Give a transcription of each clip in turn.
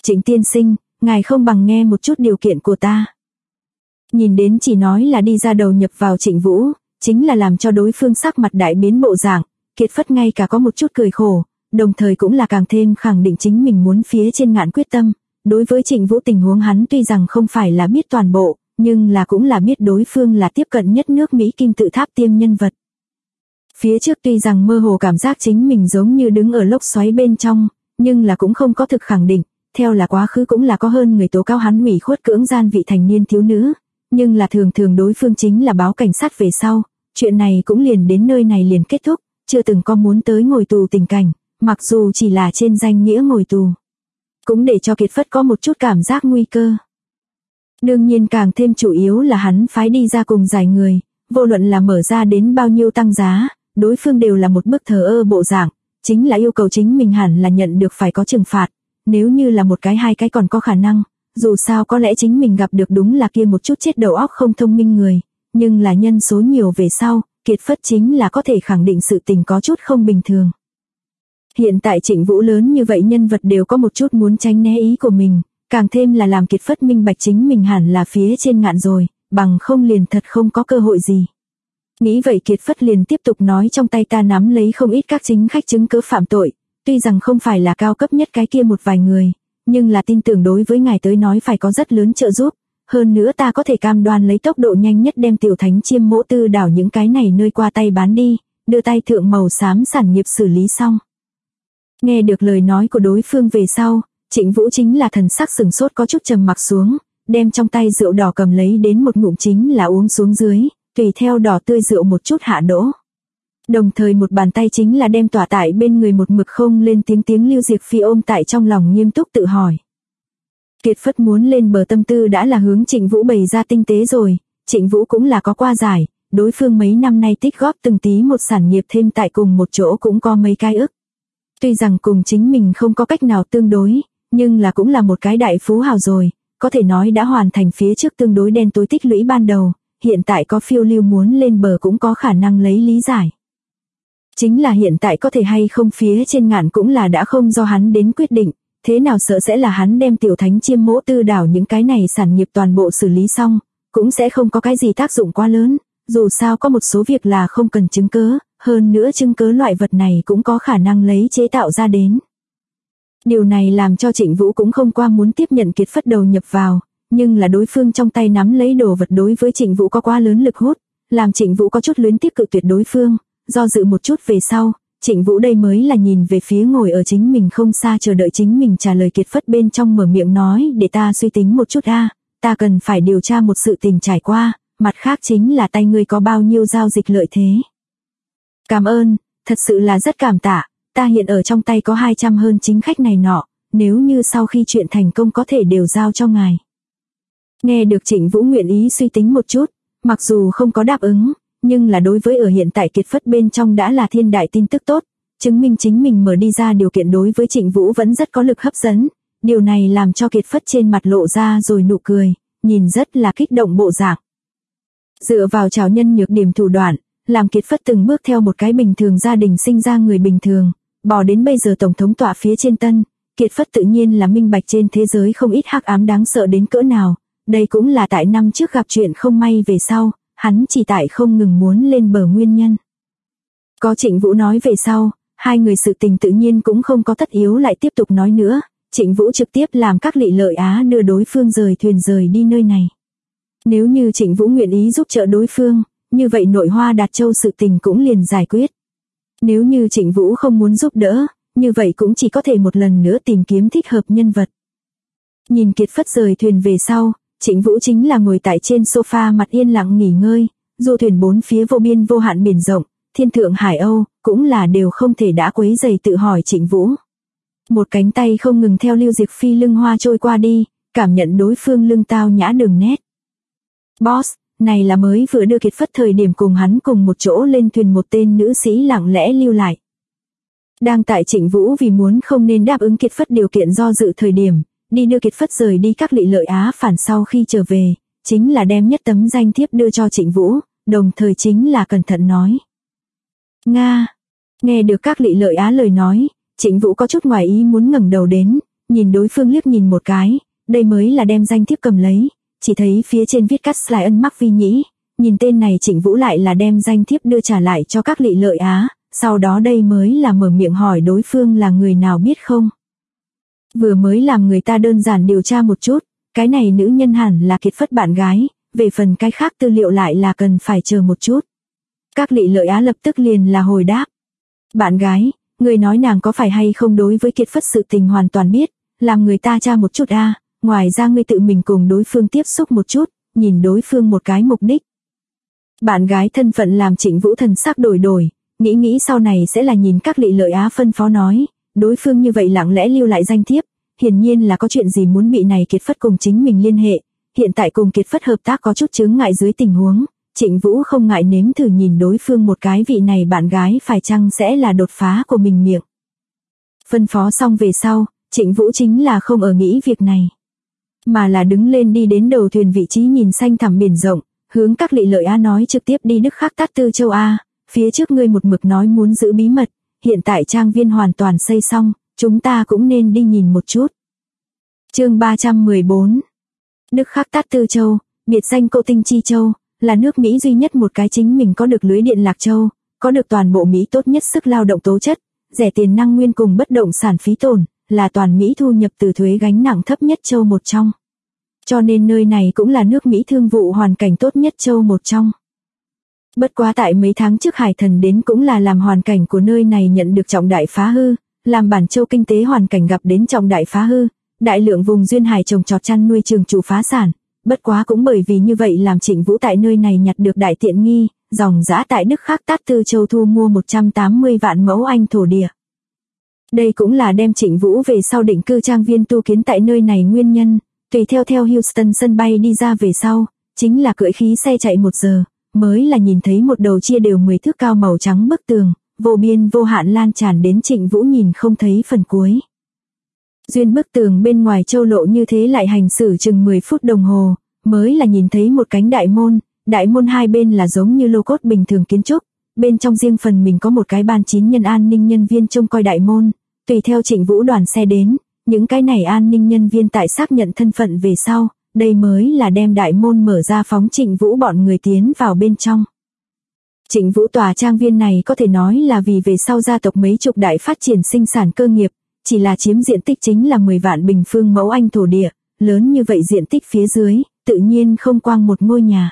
Trịnh tiên sinh, ngài không bằng nghe một chút điều kiện của ta. Nhìn đến chỉ nói là đi ra đầu nhập vào Trịnh Vũ, chính là làm cho đối phương sắc mặt đại biến bộ dạng, Kiệt Phất ngay cả có một chút cười khổ, đồng thời cũng là càng thêm khẳng định chính mình muốn phía trên ngạn quyết tâm. Đối với Trịnh Vũ tình huống hắn tuy rằng không phải là biết toàn bộ, nhưng là cũng là biết đối phương là tiếp cận nhất nước Mỹ kim tự tháp tiêm nhân vật. Phía trước tuy rằng mơ hồ cảm giác chính mình giống như đứng ở lốc xoáy bên trong, nhưng là cũng không có thực khẳng định, theo là quá khứ cũng là có hơn người tố cáo hắn ủy khuất cưỡng gian vị thành niên thiếu nữ, nhưng là thường thường đối phương chính là báo cảnh sát về sau, chuyện này cũng liền đến nơi này liền kết thúc, chưa từng có muốn tới ngồi tù tình cảnh, mặc dù chỉ là trên danh nghĩa ngồi tù. Cũng để cho Kiệt Phất có một chút cảm giác nguy cơ. Đương nhiên càng thêm chủ yếu là hắn phái đi ra cùng giải người, vô luận là mở ra đến bao nhiêu tăng giá, đối phương đều là một bức thờ ơ bộ dạng, chính là yêu cầu chính mình hẳn là nhận được phải có trừng phạt, nếu như là một cái hai cái còn có khả năng, dù sao có lẽ chính mình gặp được đúng là kia một chút chết đầu óc không thông minh người, nhưng là nhân số nhiều về sau, Kiệt Phất chính là có thể khẳng định sự tình có chút không bình thường. Hiện tại Trịnh Vũ lớn như vậy nhân vật đều có một chút muốn tránh né ý của mình, càng thêm là làm Kiệt Phất minh bạch chính mình hẳn là phía trên ngạn rồi, bằng không liền thật không có cơ hội gì. Nghĩ vậy Kiệt Phất liền tiếp tục nói trong tay ta nắm lấy không ít các chính khách chứng cứ phạm tội, tuy rằng không phải là cao cấp nhất cái kia một vài người, nhưng là tin tưởng đối với ngài tới nói phải có rất lớn trợ giúp, hơn nữa ta có thể cam đoan lấy tốc độ nhanh nhất đem tiểu thánh chiêm mỗ tư đảo những cái này nơi qua tay bán đi, đưa tay thượng màu xám sản nghiệp xử lý xong. Nghe được lời nói của đối phương về sau, Trịnh Vũ chính là thần sắc sừng sốt có chút trầm mặc xuống, đem trong tay rượu đỏ cầm lấy đến một ngụm chính là uống xuống dưới, tùy theo đỏ tươi rượu một chút hạ đỗ. Đồng thời một bàn tay chính là đem tỏa tại bên người một mực không lên tiếng Lưu Diệc Phi ôm tại trong lòng nghiêm túc tự hỏi. Kiệt Phất muốn lên bờ tâm tư đã là hướng Trịnh Vũ bày ra tinh tế rồi, Trịnh Vũ cũng là có qua giải, đối phương mấy năm nay tích góp từng tí một sản nghiệp thêm tại cùng một chỗ cũng có mấy cái ức. Tuy rằng cùng chính mình không có cách nào tương đối, nhưng là cũng là một cái đại phú hào rồi, có thể nói đã hoàn thành phía trước tương đối đen tối tích lũy ban đầu, hiện tại có phiêu lưu muốn lên bờ cũng có khả năng lấy lý giải. Chính là hiện tại có thể hay không phía trên ngạn cũng là đã không do hắn đến quyết định, thế nào sợ sẽ là hắn đem tiểu thánh chiêm mỗ tư đảo những cái này sản nghiệp toàn bộ xử lý xong, cũng sẽ không có cái gì tác dụng quá lớn, dù sao có một số việc là không cần chứng cớ, hơn nữa chứng cớ loại vật này cũng có khả năng lấy chế tạo ra đến. Điều này làm cho Trịnh Vũ cũng không qua muốn tiếp nhận Kiệt Phất đầu nhập vào, nhưng là đối phương trong tay nắm lấy đồ vật đối với Trịnh Vũ có quá lớn lực hút, làm Trịnh Vũ có chút luyến tiếc cự tuyệt đối phương, do dự một chút về sau, Trịnh Vũ đây mới là nhìn về phía ngồi ở chính mình không xa chờ đợi chính mình trả lời Kiệt Phất bên trong mở miệng nói để ta suy tính một chút ta cần phải điều tra một sự tình trải qua, mặt khác chính là tay ngươi có bao nhiêu giao dịch lợi thế. Cảm ơn, thật sự là rất cảm tạ, ta hiện ở trong tay có 200 hơn chính khách này nọ, nếu như sau khi chuyện thành công có thể đều giao cho ngài. Nghe được Trịnh Vũ nguyện ý suy tính một chút, mặc dù không có đáp ứng, nhưng là đối với ở hiện tại Kiệt Phất bên trong đã là thiên đại tin tức tốt, chứng minh chính mình mở đi ra điều kiện đối với Trịnh Vũ vẫn rất có lực hấp dẫn, điều này làm cho Kiệt Phất trên mặt lộ ra rồi nụ cười, nhìn rất là kích động bộ dạng. Dựa vào trảo nhân nhược điểm thủ đoạn, làm Kiệt Phất từng bước theo một cái bình thường gia đình sinh ra người bình thường, bò đến bây giờ tổng thống tọa phía trên tân, Kiệt Phất tự nhiên là minh bạch trên thế giới không ít hắc ám đáng sợ đến cỡ nào, đây cũng là tại năm trước gặp chuyện không may về sau, hắn chỉ tại không ngừng muốn lên bờ nguyên nhân. Có Trịnh Vũ nói về sau, hai người sự tình tự nhiên cũng không có tất yếu lại tiếp tục nói nữa, Trịnh Vũ trực tiếp làm các lị lợi Á đưa đối phương rời thuyền rời đi nơi này. Nếu như Trịnh Vũ nguyện ý giúp trợ đối phương, như vậy Nội Hoa Đạt Châu sự tình cũng liền giải quyết. Nếu như Trịnh Vũ không muốn giúp đỡ, như vậy cũng chỉ có thể một lần nữa tìm kiếm thích hợp nhân vật. Nhìn Kiệt Phất rời thuyền về sau, Trịnh Vũ chính là ngồi tại trên sofa mặt yên lặng nghỉ ngơi, du thuyền bốn phía vô biên vô hạn biển rộng, thiên thượng hải âu, cũng là đều không thể đã quấy rầy tự hỏi Trịnh Vũ. Một cánh tay không ngừng theo Lưu Diệc Phi lưng hoa trôi qua đi, cảm nhận đối phương lưng tao nhã đường nét. Boss, này là mới vừa đưa Kiệt Phất thời điểm cùng hắn cùng một chỗ lên thuyền một tên nữ sĩ lặng lẽ lưu lại. Đang tại Trịnh Vũ vì muốn không nên đáp ứng Kiệt Phất điều kiện do dự thời điểm, đi đưa Kiệt Phất rời đi các lị lợi Á phản sau khi trở về, chính là đem nhất tấm danh thiếp đưa cho Trịnh Vũ, đồng thời chính là cẩn thận nói. Nga, nghe được các lị lợi Á lời nói, Trịnh Vũ có chút ngoài ý muốn ngẩng đầu đến, nhìn đối phương liếc nhìn một cái, đây mới là đem danh thiếp cầm lấy, chỉ thấy phía trên viết cắt slide ân mắc vi nhĩ, nhìn tên này Trịnh Vũ lại là đem danh thiếp đưa trả lại cho các Lị Lợi Á, sau đó đây mới là mở miệng hỏi đối phương là người nào biết không. Vừa mới làm người ta đơn giản điều tra một chút, cái này nữ nhân hẳn là Kiệt Phất bạn gái, về phần cái khác tư liệu lại là cần phải chờ một chút. Các Lị Lợi Á lập tức liền là hồi đáp. Bạn gái, người nói nàng có phải hay không đối với Kiệt Phất sự tình hoàn toàn biết, làm người ta tra một chút a, ngoài ra ngươi tự mình cùng đối phương tiếp xúc một chút, nhìn đối phương một cái mục đích. Bạn gái thân phận làm Trịnh Vũ thần sắc đổi, nghĩ sau này sẽ là nhìn các Lị Lợi Á phân phó nói, đối phương như vậy lặng lẽ lưu lại danh thiếp, hiển nhiên là có chuyện gì muốn bị này Kiệt Phất cùng chính mình liên hệ, hiện tại cùng Kiệt Phất hợp tác có chút chướng ngại dưới tình huống, Trịnh Vũ không ngại nếm thử nhìn đối phương một cái vị này bạn gái phải chăng sẽ là đột phá của mình miệng. Phân phó xong về sau, Trịnh Vũ chính là không ở nghĩ việc này, mà là đứng lên đi đến đầu thuyền vị trí nhìn xanh thẳm biển rộng, hướng các Lị Lợi Á nói trực tiếp đi Đức Khắc Tát Tư Châu A, phía trước ngươi một mực nói muốn giữ bí mật, hiện tại trang viên hoàn toàn xây xong, chúng ta cũng nên đi nhìn một chút. Chương 314. Đức Khắc Tát Tư Châu, biệt danh Cô Tinh Chi Châu, là nước Mỹ duy nhất một cái chính mình có được lưới điện lạc châu, có được toàn bộ Mỹ tốt nhất sức lao động tố chất, rẻ tiền năng nguyên cùng bất động sản phí tổn, là toàn Mỹ thu nhập từ thuế gánh nặng thấp nhất châu một trong. Cho nên nơi này cũng là nước Mỹ thương vụ hoàn cảnh tốt nhất châu một trong. Bất quá tại mấy tháng trước Hải Thần đến cũng là làm hoàn cảnh của nơi này nhận được trọng đại phá hư, làm bản châu kinh tế hoàn cảnh gặp đến trọng đại phá hư, đại lượng vùng duyên hải trồng trọt chăn nuôi trường chủ phá sản. Bất quá cũng bởi vì như vậy làm Trịnh Vũ tại nơi này nhặt được đại tiện nghi, dòng giá tại Đức Khắc Tát Tư Châu thu mua 180 vạn mẫu Anh thổ địa. Đây cũng là đem Trịnh Vũ về sau định cư trang viên tu kiến tại nơi này nguyên nhân, tùy theo Houston sân bay đi ra về sau, chính là cưỡi khí xe chạy 1 giờ, mới là nhìn thấy một đầu chia đều 10 thước cao màu trắng bức tường, vô biên vô hạn lan tràn đến Trịnh Vũ nhìn không thấy phần cuối. Duyên bức tường bên ngoài châu lộ như thế lại hành xử chừng 10 phút đồng hồ, mới là nhìn thấy một cánh đại môn hai bên là giống như lô cốt bình thường kiến trúc, bên trong riêng phần mình có một cái ban 9 nhân an ninh nhân viên trông coi đại môn, tùy theo Trịnh Vũ đoàn xe đến, những cái này an ninh nhân viên tại xác nhận thân phận về sau, đây mới là đem đại môn mở ra phóng Trịnh Vũ bọn người tiến vào bên trong. Trịnh Vũ tòa trang viên này có thể nói là vì về sau gia tộc mấy chục đại phát triển sinh sản cơ nghiệp, chỉ là chiếm diện tích chính là 10 vạn bình phương mẫu Anh thổ địa, lớn như vậy diện tích phía dưới, tự nhiên không quang một ngôi nhà.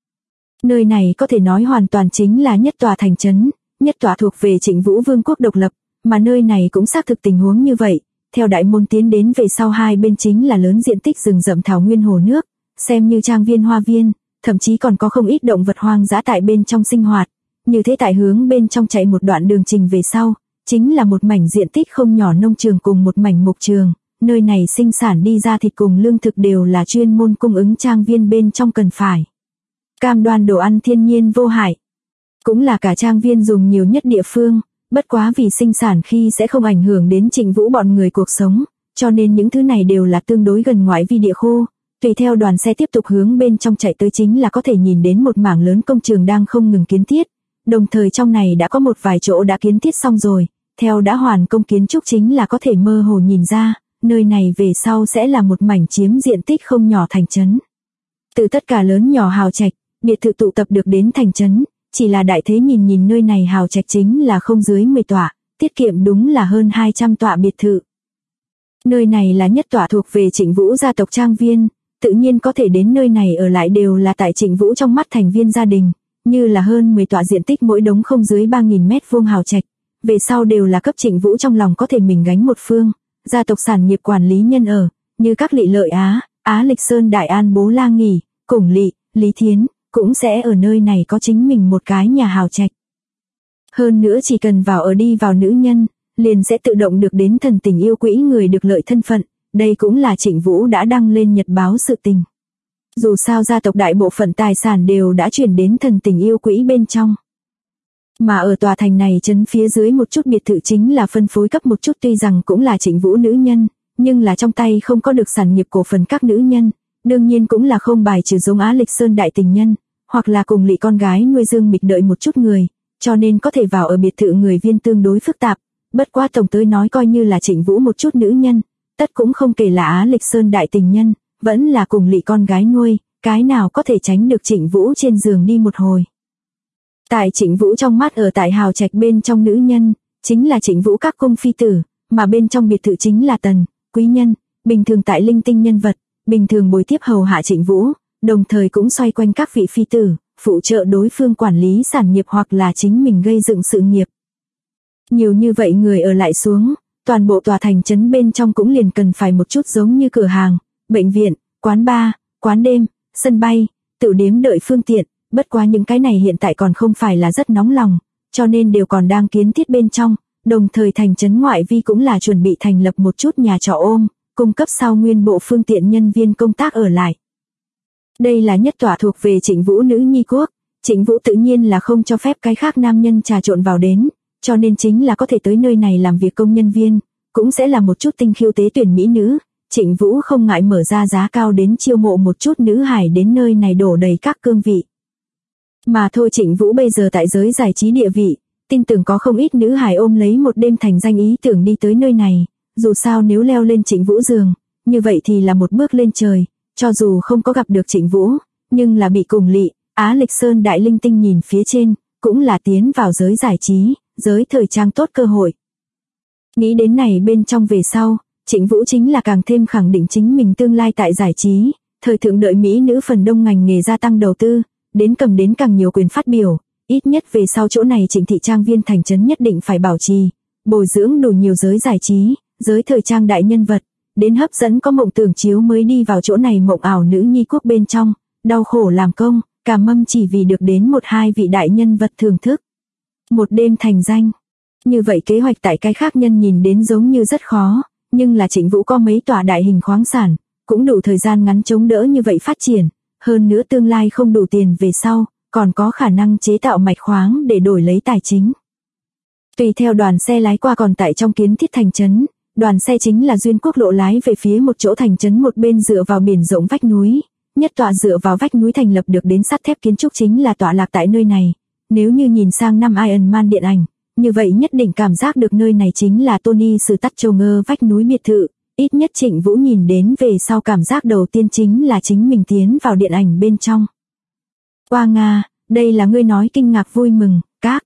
Nơi này có thể nói hoàn toàn chính là nhất tòa thành trấn, nhất tòa thuộc về Trịnh Vũ Vương quốc độc lập, mà nơi này cũng xác thực tình huống như vậy. Theo đại môn tiến đến về sau hai bên chính là lớn diện tích rừng rậm thảo nguyên hồ nước, xem như trang viên hoa viên, thậm chí còn có không ít động vật hoang dã tại bên trong sinh hoạt. Như thế tại hướng bên trong chạy một đoạn đường trình về sau, chính là một mảnh diện tích không nhỏ nông trường cùng một mảnh mục trường, nơi này sinh sản đi ra thịt cùng lương thực đều là chuyên môn cung ứng trang viên bên trong cần phải. Cam đoan đồ ăn thiên nhiên vô hại, cũng là cả trang viên dùng nhiều nhất địa phương. Bất quá vì sinh sản khi sẽ không ảnh hưởng đến Trịnh Vũ bọn người cuộc sống, cho nên những thứ này đều là tương đối gần ngoại vi địa khu. Tùy theo đoàn xe tiếp tục hướng bên trong chạy tới chính là có thể nhìn đến một mảng lớn công trường đang không ngừng kiến thiết. Đồng thời trong này đã có một vài chỗ đã kiến thiết xong rồi, theo đã hoàn công kiến trúc chính là có thể mơ hồ nhìn ra, nơi này về sau sẽ là một mảnh chiếm diện tích không nhỏ thành trấn. Từ tất cả lớn nhỏ hào trạch, biệt thự tụ tập được đến thành trấn. Chỉ là đại thế nhìn nơi này hào trạch chính là không dưới 10 tọa, tiết kiệm đúng là hơn 200 tọa biệt thự. Nơi này là nhất tọa thuộc về Trịnh Vũ gia tộc trang viên, tự nhiên có thể đến nơi này ở lại đều là tại Trịnh Vũ trong mắt thành viên gia đình, như là hơn 10 tọa diện tích mỗi đống không dưới 3.000 mét vuông hào trạch, về sau đều là cấp Trịnh Vũ trong lòng có thể mình gánh một phương, gia tộc sản nghiệp quản lý nhân ở, như các Lị Lợi Á, Á Lịch Sơn Đại An Bố La Nghỉ, Củng Lị, Lý Thiến, cũng sẽ ở nơi này có chính mình một cái nhà hào trạch. Hơn nữa chỉ cần vào ở đi vào nữ nhân, liền sẽ tự động được đến thần tình yêu quỹ người được lợi thân phận, đây cũng là Trịnh Vũ đã đăng lên nhật báo sự tình. Dù sao gia tộc đại bộ phận tài sản đều đã chuyển đến thần tình yêu quỹ bên trong. Mà ở tòa thành này trấn phía dưới một chút biệt thự chính là phân phối cấp một chút tuy rằng cũng là Trịnh Vũ nữ nhân, nhưng là trong tay không có được sản nghiệp cổ phần các nữ nhân. Đương nhiên cũng là không bài trừ giống Á Lịch Sơn đại tình nhân, hoặc là cùng Lị con gái nuôi Dương Mịch đợi một chút người, cho nên có thể vào ở biệt thự người viên tương đối phức tạp, bất quá tổng tới nói coi như là Trịnh Vũ một chút nữ nhân, tất cũng không kể là Á Lịch Sơn đại tình nhân, vẫn là cùng lỵ con gái nuôi, cái nào có thể tránh được Trịnh Vũ trên giường đi một hồi. Tại Trịnh Vũ trong mắt ở tại hào trạch bên trong nữ nhân, chính là Trịnh Vũ các cung phi tử, mà bên trong biệt thự chính là tần, quý nhân, bình thường tại linh tinh nhân vật, bình thường bồi tiếp hầu hạ Trịnh Vũ, đồng thời cũng xoay quanh các vị phi tử, phụ trợ đối phương quản lý sản nghiệp hoặc là chính mình gây dựng sự nghiệp. Nhiều như vậy người ở lại xuống, toàn bộ tòa thành trấn bên trong cũng liền cần phải một chút giống như cửa hàng, bệnh viện, quán bar, quán đêm, sân bay, tựu điếm đợi phương tiện, bất quá những cái này hiện tại còn không phải là rất nóng lòng, cho nên đều còn đang kiến thiết bên trong, đồng thời thành trấn ngoại vi cũng là chuẩn bị thành lập một chút nhà trọ ôm, cung cấp sau nguyên bộ phương tiện nhân viên công tác ở lại. Đây là nhất tòa thuộc về Trịnh Vũ nữ nhi quốc, Trịnh Vũ tự nhiên là không cho phép cái khác nam nhân trà trộn vào đến, cho nên chính là có thể tới nơi này làm việc công nhân viên, cũng sẽ là một chút tinh khiêu tế tuyển mỹ nữ. Trịnh Vũ không ngại mở ra giá cao đến chiêu mộ một chút nữ hải đến nơi này đổ đầy các cương vị. Mà thôi Trịnh Vũ bây giờ tại giới giải trí địa vị, tin tưởng có không ít nữ hải ôm lấy một đêm thành danh ý tưởng đi tới nơi này, dù sao nếu leo lên Trịnh Vũ giường, như vậy thì là một bước lên trời, cho dù không có gặp được Trịnh Vũ, nhưng là bị cùng lỵ, Á Lịch Sơn đại linh tinh nhìn phía trên, cũng là tiến vào giới giải trí, giới thời trang tốt cơ hội. Nghĩ đến này bên trong về sau, Trịnh Vũ chính là càng thêm khẳng định chính mình tương lai tại giải trí, thời thượng đợi mỹ nữ phần đông ngành nghề gia tăng đầu tư, đến cầm đến càng nhiều quyền phát biểu, ít nhất về sau chỗ này Trịnh thị trang viên thành trấn nhất định phải bảo trì, bồi dưỡng đủ nhiều giới giải trí, giới thời trang đại nhân vật, đến hấp dẫn có mộng tưởng chiếu mới đi vào chỗ này mộng ảo nữ nhi quốc bên trong, đau khổ làm công, cả mâm chỉ vì được đến một hai vị đại nhân vật thưởng thức. Một đêm thành danh. Như vậy kế hoạch tại cái khác nhân nhìn đến giống như rất khó, nhưng là Trịnh Vũ có mấy tòa đại hình khoáng sản, cũng đủ thời gian ngắn chống đỡ như vậy phát triển, hơn nữa tương lai không đủ tiền về sau, còn có khả năng chế tạo mạch khoáng để đổi lấy tài chính. Tùy theo đoàn xe lái qua còn tại trong kiến thiết thành trấn, đoàn xe chính là duyên quốc lộ lái về phía một chỗ thành trấn một bên dựa vào biển rộng vách núi, nhất tọa dựa vào vách núi thành lập được đến sắt thép kiến trúc chính là tọa lạc tại nơi này. Nếu như nhìn sang năm Iron Man điện ảnh, như vậy nhất định cảm giác được nơi này chính là Tony Stark ngơ vách núi biệt thự, ít nhất Trịnh Vũ nhìn đến về sau cảm giác đầu tiên chính là chính mình tiến vào điện ảnh bên trong. Qua Nga, đây là ngươi nói kinh ngạc vui mừng, các.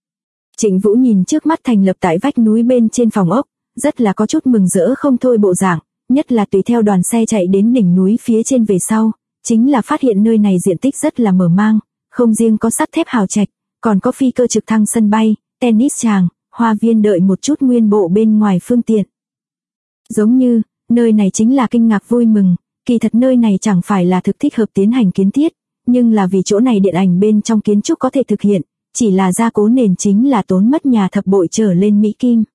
Trịnh Vũ nhìn trước mắt thành lập tại vách núi bên trên phòng ốc, rất là có chút mừng rỡ không thôi bộ dạng, nhất là tùy theo đoàn xe chạy đến đỉnh núi phía trên về sau, chính là phát hiện nơi này diện tích rất là mở mang, không riêng có sắt thép hào trạch, còn có phi cơ trực thăng sân bay, tennis tràng, hoa viên đợi một chút nguyên bộ bên ngoài phương tiện. Giống như, nơi này chính là kinh ngạc vui mừng, kỳ thật nơi này chẳng phải là thực thích hợp tiến hành kiến thiết, nhưng là vì chỗ này điện ảnh bên trong kiến trúc có thể thực hiện, chỉ là gia cố nền chính là tốn mất nhà thập bội trở lên Mỹ Kim.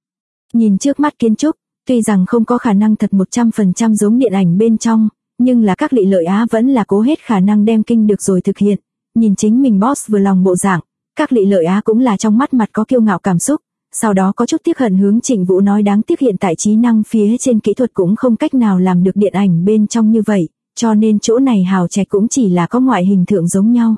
Nhìn trước mắt kiến trúc, tuy rằng không có khả năng thật 100% giống điện ảnh bên trong, nhưng là các Lị Lợi Á vẫn là cố hết khả năng đem kinh được rồi thực hiện. Nhìn chính mình boss vừa lòng bộ dạng, các Lị Lợi Á cũng là trong mắt mặt có kiêu ngạo cảm xúc, sau đó có chút tiếc hận hướng Trịnh Vũ nói đáng tiếc hiện tại trí năng phía trên kỹ thuật cũng không cách nào làm được điện ảnh bên trong như vậy, cho nên chỗ này hào trạch cũng chỉ là có ngoại hình thượng giống nhau.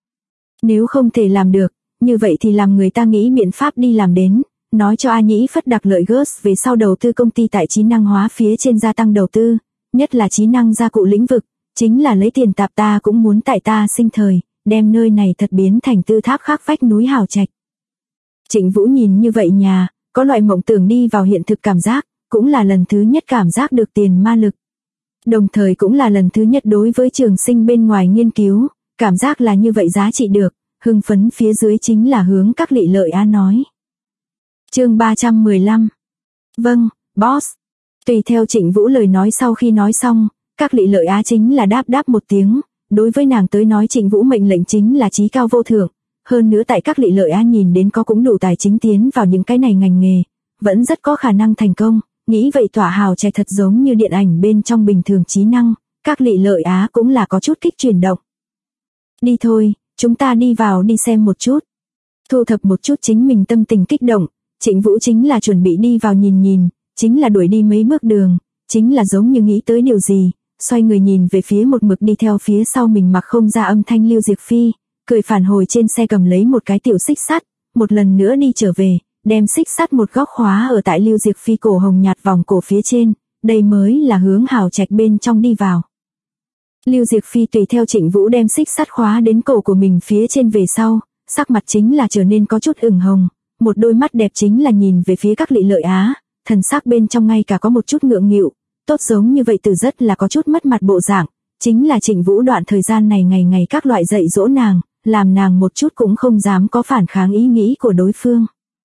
Nếu không thể làm được, như vậy thì làm người ta nghĩ biện pháp đi làm đến, nói cho A Nhĩ Phất đặc lợi Gus về sau đầu tư công ty tại trí năng hóa phía trên gia tăng đầu tư, nhất là trí năng gia cụ lĩnh vực, chính là lấy tiền tạp ta cũng muốn tại ta sinh thời, đem nơi này thật biến thành tư tháp khác vách núi hào trạch. Trịnh Vũ nhìn như vậy nhà, có loại mộng tưởng đi vào hiện thực cảm giác, cũng là lần thứ nhất cảm giác được tiền ma lực. Đồng thời cũng là lần thứ nhất đối với trường sinh bên ngoài nghiên cứu, cảm giác là như vậy giá trị được, hưng phấn phía dưới chính là hướng các Lị Lợi Á nói. Chương 315. Vâng, boss. Tùy theo Trịnh Vũ lời nói sau khi nói xong, các Lị Lợi Á chính là đáp một tiếng, đối với nàng tới nói Trịnh Vũ mệnh lệnh chính là chí cao vô thượng, hơn nữa tại các Lị Lợi Á nhìn đến có cũng đủ tài chính tiến vào những cái này ngành nghề, vẫn rất có khả năng thành công, nghĩ vậy tỏa hào trẻ thật giống như điện ảnh bên trong bình thường trí năng, các Lị Lợi Á cũng là có chút kích chuyển động. Đi thôi, chúng ta đi vào đi xem một chút. Thu thập một chút chính mình tâm tình kích động, Trịnh Vũ chính là chuẩn bị đi vào nhìn, chính là đuổi đi mấy bước đường, chính là giống như nghĩ tới điều gì, xoay người nhìn về phía một mực đi theo phía sau mình mặc không ra âm thanh Lưu Diệc Phi, cười phản hồi trên xe cầm lấy một cái tiểu xích sắt, một lần nữa đi trở về, đem xích sắt một góc khóa ở tại Lưu Diệc Phi cổ hồng nhạt vòng cổ phía trên, đây mới là hướng hào trạch bên trong đi vào. Lưu Diệc Phi tùy theo Trịnh Vũ đem xích sắt khóa đến cổ của mình phía trên về sau, sắc mặt chính là trở nên có chút ửng hồng, một đôi mắt đẹp chính là nhìn về phía Các Lị Lợi Á, thần sắc bên trong ngay cả có một chút ngượng nghịu, tốt giống như vậy từ rất là có chút mất mặt bộ dạng, chính là Trịnh Vũ đoạn thời gian này ngày ngày các loại dạy dỗ nàng, làm nàng một chút cũng không dám có phản kháng ý nghĩ của đối phương.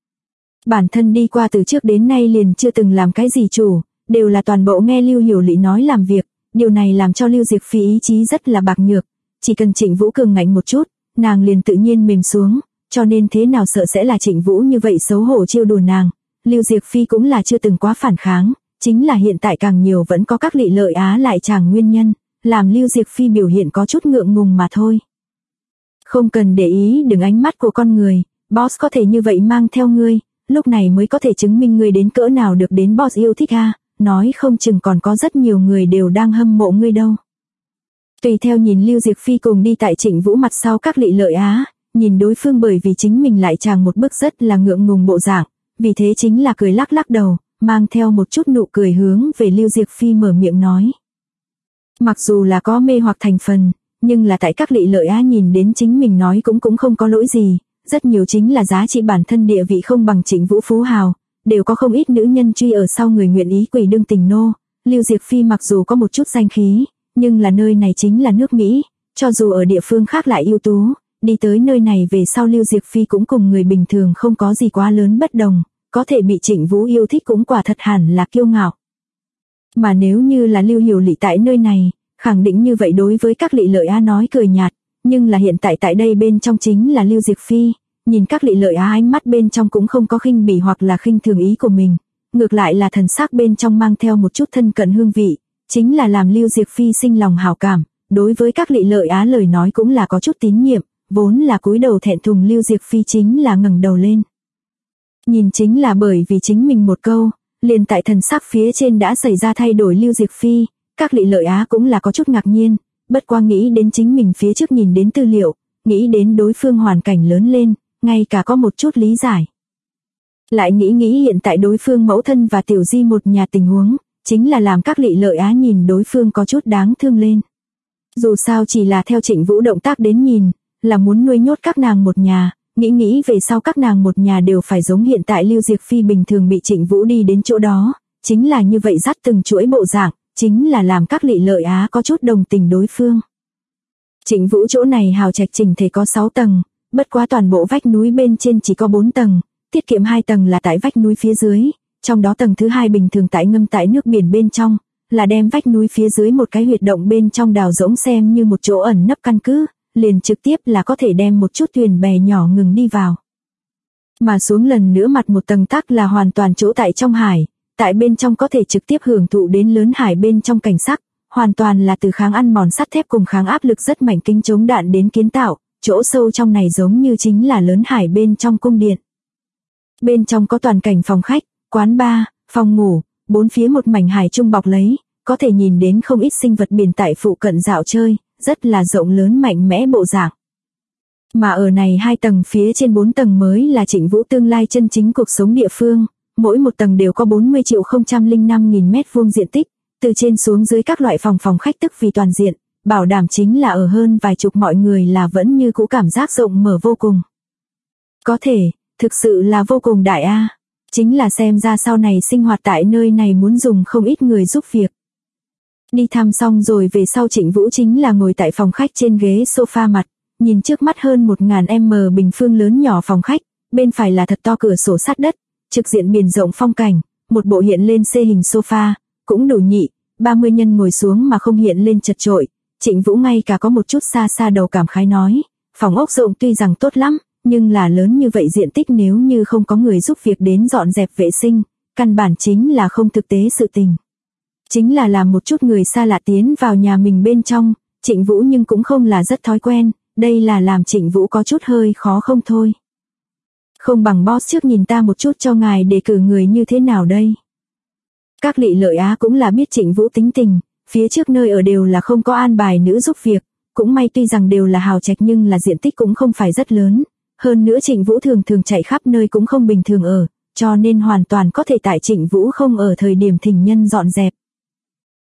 Bản thân đi qua từ trước đến nay liền chưa từng làm cái gì chủ, đều là toàn bộ nghe Lưu Hiểu Lị nói làm việc, điều này làm cho Lưu Diệc Phi ý chí rất là bạc nhược, chỉ cần Trịnh Vũ cường ngạnh một chút, nàng liền tự nhiên mềm xuống, cho nên thế nào sợ sẽ là Trịnh Vũ như vậy xấu hổ trêu đùa nàng. Lưu Diệc Phi cũng là chưa từng quá phản kháng, chính là hiện tại càng nhiều vẫn có Các Lị Lợi Á lại chàng nguyên nhân, làm Lưu Diệc Phi biểu hiện có chút ngượng ngùng mà thôi. Không cần để ý đừng ánh mắt của con người, boss có thể như vậy mang theo ngươi, lúc này mới có thể chứng minh ngươi đến cỡ nào được đến boss yêu thích ha, nói không chừng còn có rất nhiều người đều đang hâm mộ ngươi đâu. Tùy theo nhìn Lưu Diệc Phi cùng đi tại Trịnh Vũ mặt sau Các Lị Lợi Á, nhìn đối phương bởi vì chính mình lại chàng một bước rất là ngượng ngùng bộ dạng, vì thế chính là cười lắc lắc đầu, mang theo một chút nụ cười hướng về Lưu Diệc Phi mở miệng nói. Mặc dù là có mê hoặc thành phần, nhưng là tại Các Lị Lợi Á nhìn đến chính mình nói cũng không có lỗi gì, rất nhiều chính là giá trị bản thân địa vị không bằng Trịnh Vũ phú hào, đều có không ít nữ nhân truy ở sau người nguyện ý quỳ đương tình nô. Lưu Diệc Phi mặc dù có một chút danh khí, nhưng là nơi này chính là nước Mỹ, cho dù ở địa phương khác lại ưu tú, đi tới nơi này về sau Lưu Diệc Phi cũng cùng người bình thường không có gì quá lớn bất đồng, có thể bị Trịnh Vũ yêu thích cũng quả thật hẳn là kiêu ngạo. Mà nếu như là Lưu Hiểu Lị tại nơi này, khẳng định như vậy đối với Các Lị Lợi Á nói cười nhạt, nhưng là hiện tại tại đây bên trong chính là Lưu Diệc Phi, nhìn Các Lị Lợi Á ánh mắt bên trong cũng không có khinh bỉ hoặc là khinh thường ý của mình, ngược lại là thần sắc bên trong mang theo một chút thân cận hương vị, chính là làm Lưu Diệc Phi sinh lòng hảo cảm, đối với Các Lị Lợi Á lời nói cũng là có chút tín nhiệm, vốn là cúi đầu thẹn thùng Lưu Diệc Phi chính là ngẩng đầu lên. Nhìn chính là bởi vì chính mình một câu, liền tại thần sắc phía trên đã xảy ra thay đổi Lưu Diệc Phi, Các Lị Lợi Á cũng là có chút ngạc nhiên, bất qua nghĩ đến chính mình phía trước nhìn đến tư liệu, nghĩ đến đối phương hoàn cảnh lớn lên, ngay cả có một chút lý giải. Lại nghĩ hiện tại đối phương mẫu thân và Tiểu Di một nhà tình huống, chính là làm Các Lị Lợi Á nhìn đối phương có chút đáng thương lên. Dù sao chỉ là theo Trịnh Vũ động tác đến nhìn, là muốn nuôi nhốt các nàng một nhà, nghĩ về sau các nàng một nhà đều phải giống hiện tại Lưu Diệc Phi bình thường bị Trịnh Vũ đi đến chỗ đó, chính là như vậy dắt từng chuỗi bộ dạng, chính là làm Các Lị Lợi Á có chút đồng tình đối phương. Trịnh Vũ chỗ này hào trạch chỉnh thể có 6 tầng, bất quá toàn bộ vách núi bên trên chỉ có 4 tầng, tiết kiệm 2 tầng là tại vách núi phía dưới, trong đó tầng thứ 2 bình thường tại ngâm tại nước biển bên trong, là đem vách núi phía dưới một cái huyệt động bên trong đào rỗng xem như một chỗ ẩn nấp căn cứ, liền trực tiếp là có thể đem một chút thuyền bè nhỏ ngừng đi vào. Mà xuống lần nữa mặt một tầng tắc là hoàn toàn chỗ tại trong hải, tại bên trong có thể trực tiếp hưởng thụ đến lớn hải bên trong cảnh sắc, hoàn toàn là từ kháng ăn mòn sắt thép cùng kháng áp lực rất mạnh kính chống đạn đến kiến tạo, chỗ sâu trong này giống như chính là lớn hải bên trong cung điện. Bên trong có toàn cảnh phòng khách, quán bar, phòng ngủ, bốn phía một mảnh hải trung bọc lấy, có thể nhìn đến không ít sinh vật biển tại phụ cận dạo chơi, rất là rộng lớn mạnh mẽ bộ dạng. Mà ở này 2 tầng phía trên 4 tầng mới là Trịnh Vũ tương lai chân chính cuộc sống địa phương, mỗi một tầng đều có 40.005.000 mét vuông diện tích, từ trên xuống dưới các loại phòng khách tức vì toàn diện, bảo đảm chính là ở hơn vài chục mọi người là vẫn như cũ cảm giác rộng mở vô cùng. Có thể, thực sự là vô cùng đại a. Chính là xem ra sau này sinh hoạt tại nơi này muốn dùng không ít người giúp việc. Đi thăm xong rồi về sau Trịnh Vũ chính là ngồi tại phòng khách trên ghế sofa mặt, nhìn trước mắt hơn 1000m bình phương lớn nhỏ phòng khách, bên phải là thật to cửa sổ sát đất, trực diện biển rộng phong cảnh, một bộ hiện lên C hình sofa, cũng đủ nhị, 30 nhân ngồi xuống mà không hiện lên chật chội. Trịnh Vũ ngay cả có một chút xa đầu cảm khái nói, phòng ốc rộng tuy rằng tốt lắm, nhưng là lớn như vậy diện tích nếu như không có người giúp việc đến dọn dẹp vệ sinh, căn bản chính là không thực tế sự tình. Chính là làm một chút người xa lạ tiến vào nhà mình bên trong, Trịnh Vũ nhưng cũng không là rất thói quen, đây là làm Trịnh Vũ có chút hơi khó không thôi. Không bằng boss trước nhìn ta một chút cho ngài đề cử người như thế nào đây. Các Lị Lợi Á cũng là biết Trịnh Vũ tính tình, phía trước nơi ở đều là không có an bài nữ giúp việc, cũng may tuy rằng đều là hào trạch nhưng là diện tích cũng không phải rất lớn, hơn nữa Trịnh Vũ thường chạy khắp nơi cũng không bình thường ở, cho nên hoàn toàn có thể tại Trịnh Vũ không ở thời điểm thỉnh nhân dọn dẹp,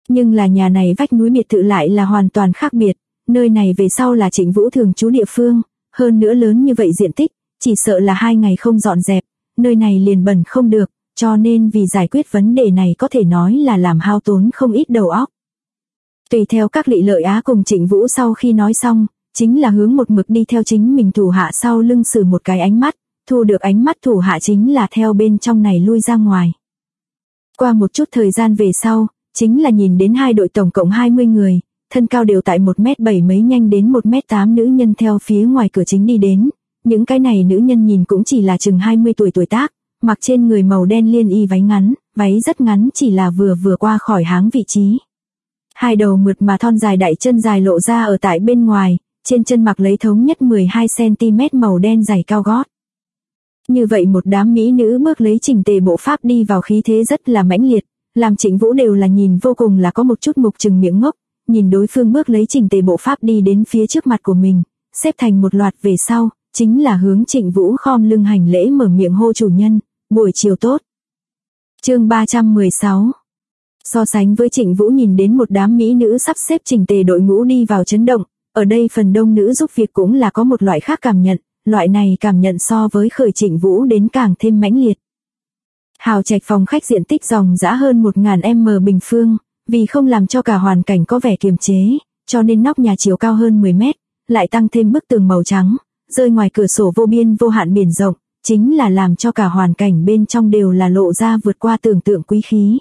Nhưng là nhà này vách núi biệt thự lại là hoàn toàn khác biệt, nơi này về sau là Trịnh Vũ thường trú địa phương, hơn nữa lớn như vậy diện tích, chỉ sợ là 2 ngày không dọn dẹp, nơi này liền bẩn không được, cho nên vì giải quyết vấn đề này có thể nói là làm hao tốn không ít đầu óc. Tùy theo các Lị Lợi Á cùng Trịnh Vũ sau khi nói xong, chính là hướng một mực đi theo chính mình thủ hạ sau lưng sử một cái ánh mắt, thu được ánh mắt thủ hạ chính là theo bên trong này lui ra ngoài. Qua một chút thời gian về sau, chính là nhìn đến 2 đội tổng cộng 20 người, thân cao đều tại 1m7 mấy nhanh đến 1m8 nữ nhân theo phía ngoài cửa chính đi đến, những cái này nữ nhân nhìn cũng chỉ là chừng 20 tuổi tuổi tác, mặc trên người màu đen liên y váy ngắn, váy rất ngắn chỉ là vừa qua khỏi háng vị trí. 2 đầu mượt mà thon dài đại chân dài lộ ra ở tại bên ngoài, trên chân mặc lấy thống nhất 12cm màu đen giày cao gót. Như vậy một đám mỹ nữ bước lấy chỉnh tề bộ pháp đi vào khí thế rất là mãnh liệt, làm Trịnh Vũ đều là nhìn vô cùng là có một chút mục trừng miệng ngốc, nhìn đối phương bước lấy chỉnh tề bộ pháp đi đến phía trước mặt của mình, xếp thành một loạt về sau, chính là hướng Trịnh Vũ khom lưng hành lễ mở miệng hô chủ nhân, buổi chiều tốt. Chương 316. So sánh với Trịnh Vũ nhìn đến một đám mỹ nữ sắp xếp chỉnh tề đội ngũ đi vào chấn động, ở đây phần đông nữ giúp việc cũng là có một loại khác cảm nhận, loại này cảm nhận so với khởi Trịnh Vũ đến càng thêm mãnh liệt. Hào trạch phòng khách diện tích ròng rã hơn 1000m bình phương, vì không làm cho cả hoàn cảnh có vẻ kiềm chế, cho nên nóc nhà chiều cao hơn 10 mét, lại tăng thêm bức tường màu trắng, rơi ngoài cửa sổ vô biên vô hạn biển rộng, chính là làm cho cả hoàn cảnh bên trong đều là lộ ra vượt qua tưởng tượng quý khí.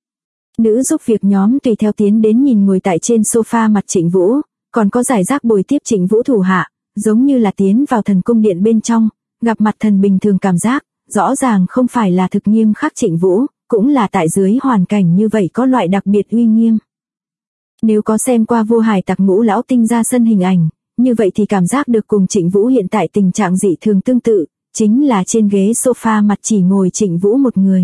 Nữ giúp việc nhóm tùy theo tiến đến nhìn ngồi tại trên sofa mặt Trịnh Vũ, còn có giải rác bồi tiếp Trịnh Vũ thủ hạ, giống như là tiến vào thần cung điện bên trong, gặp mặt thần bình thường cảm giác, rõ ràng không phải là thực nghiêm khắc Trịnh Vũ, cũng là tại dưới hoàn cảnh như vậy có loại đặc biệt uy nghiêm. Nếu có xem qua Vua Hải Tặc Ngũ Lão Tinh ra sân hình ảnh, như vậy thì cảm giác được cùng Trịnh Vũ hiện tại tình trạng dị thường tương tự, chính là trên ghế sofa mặt chỉ ngồi Trịnh Vũ một người.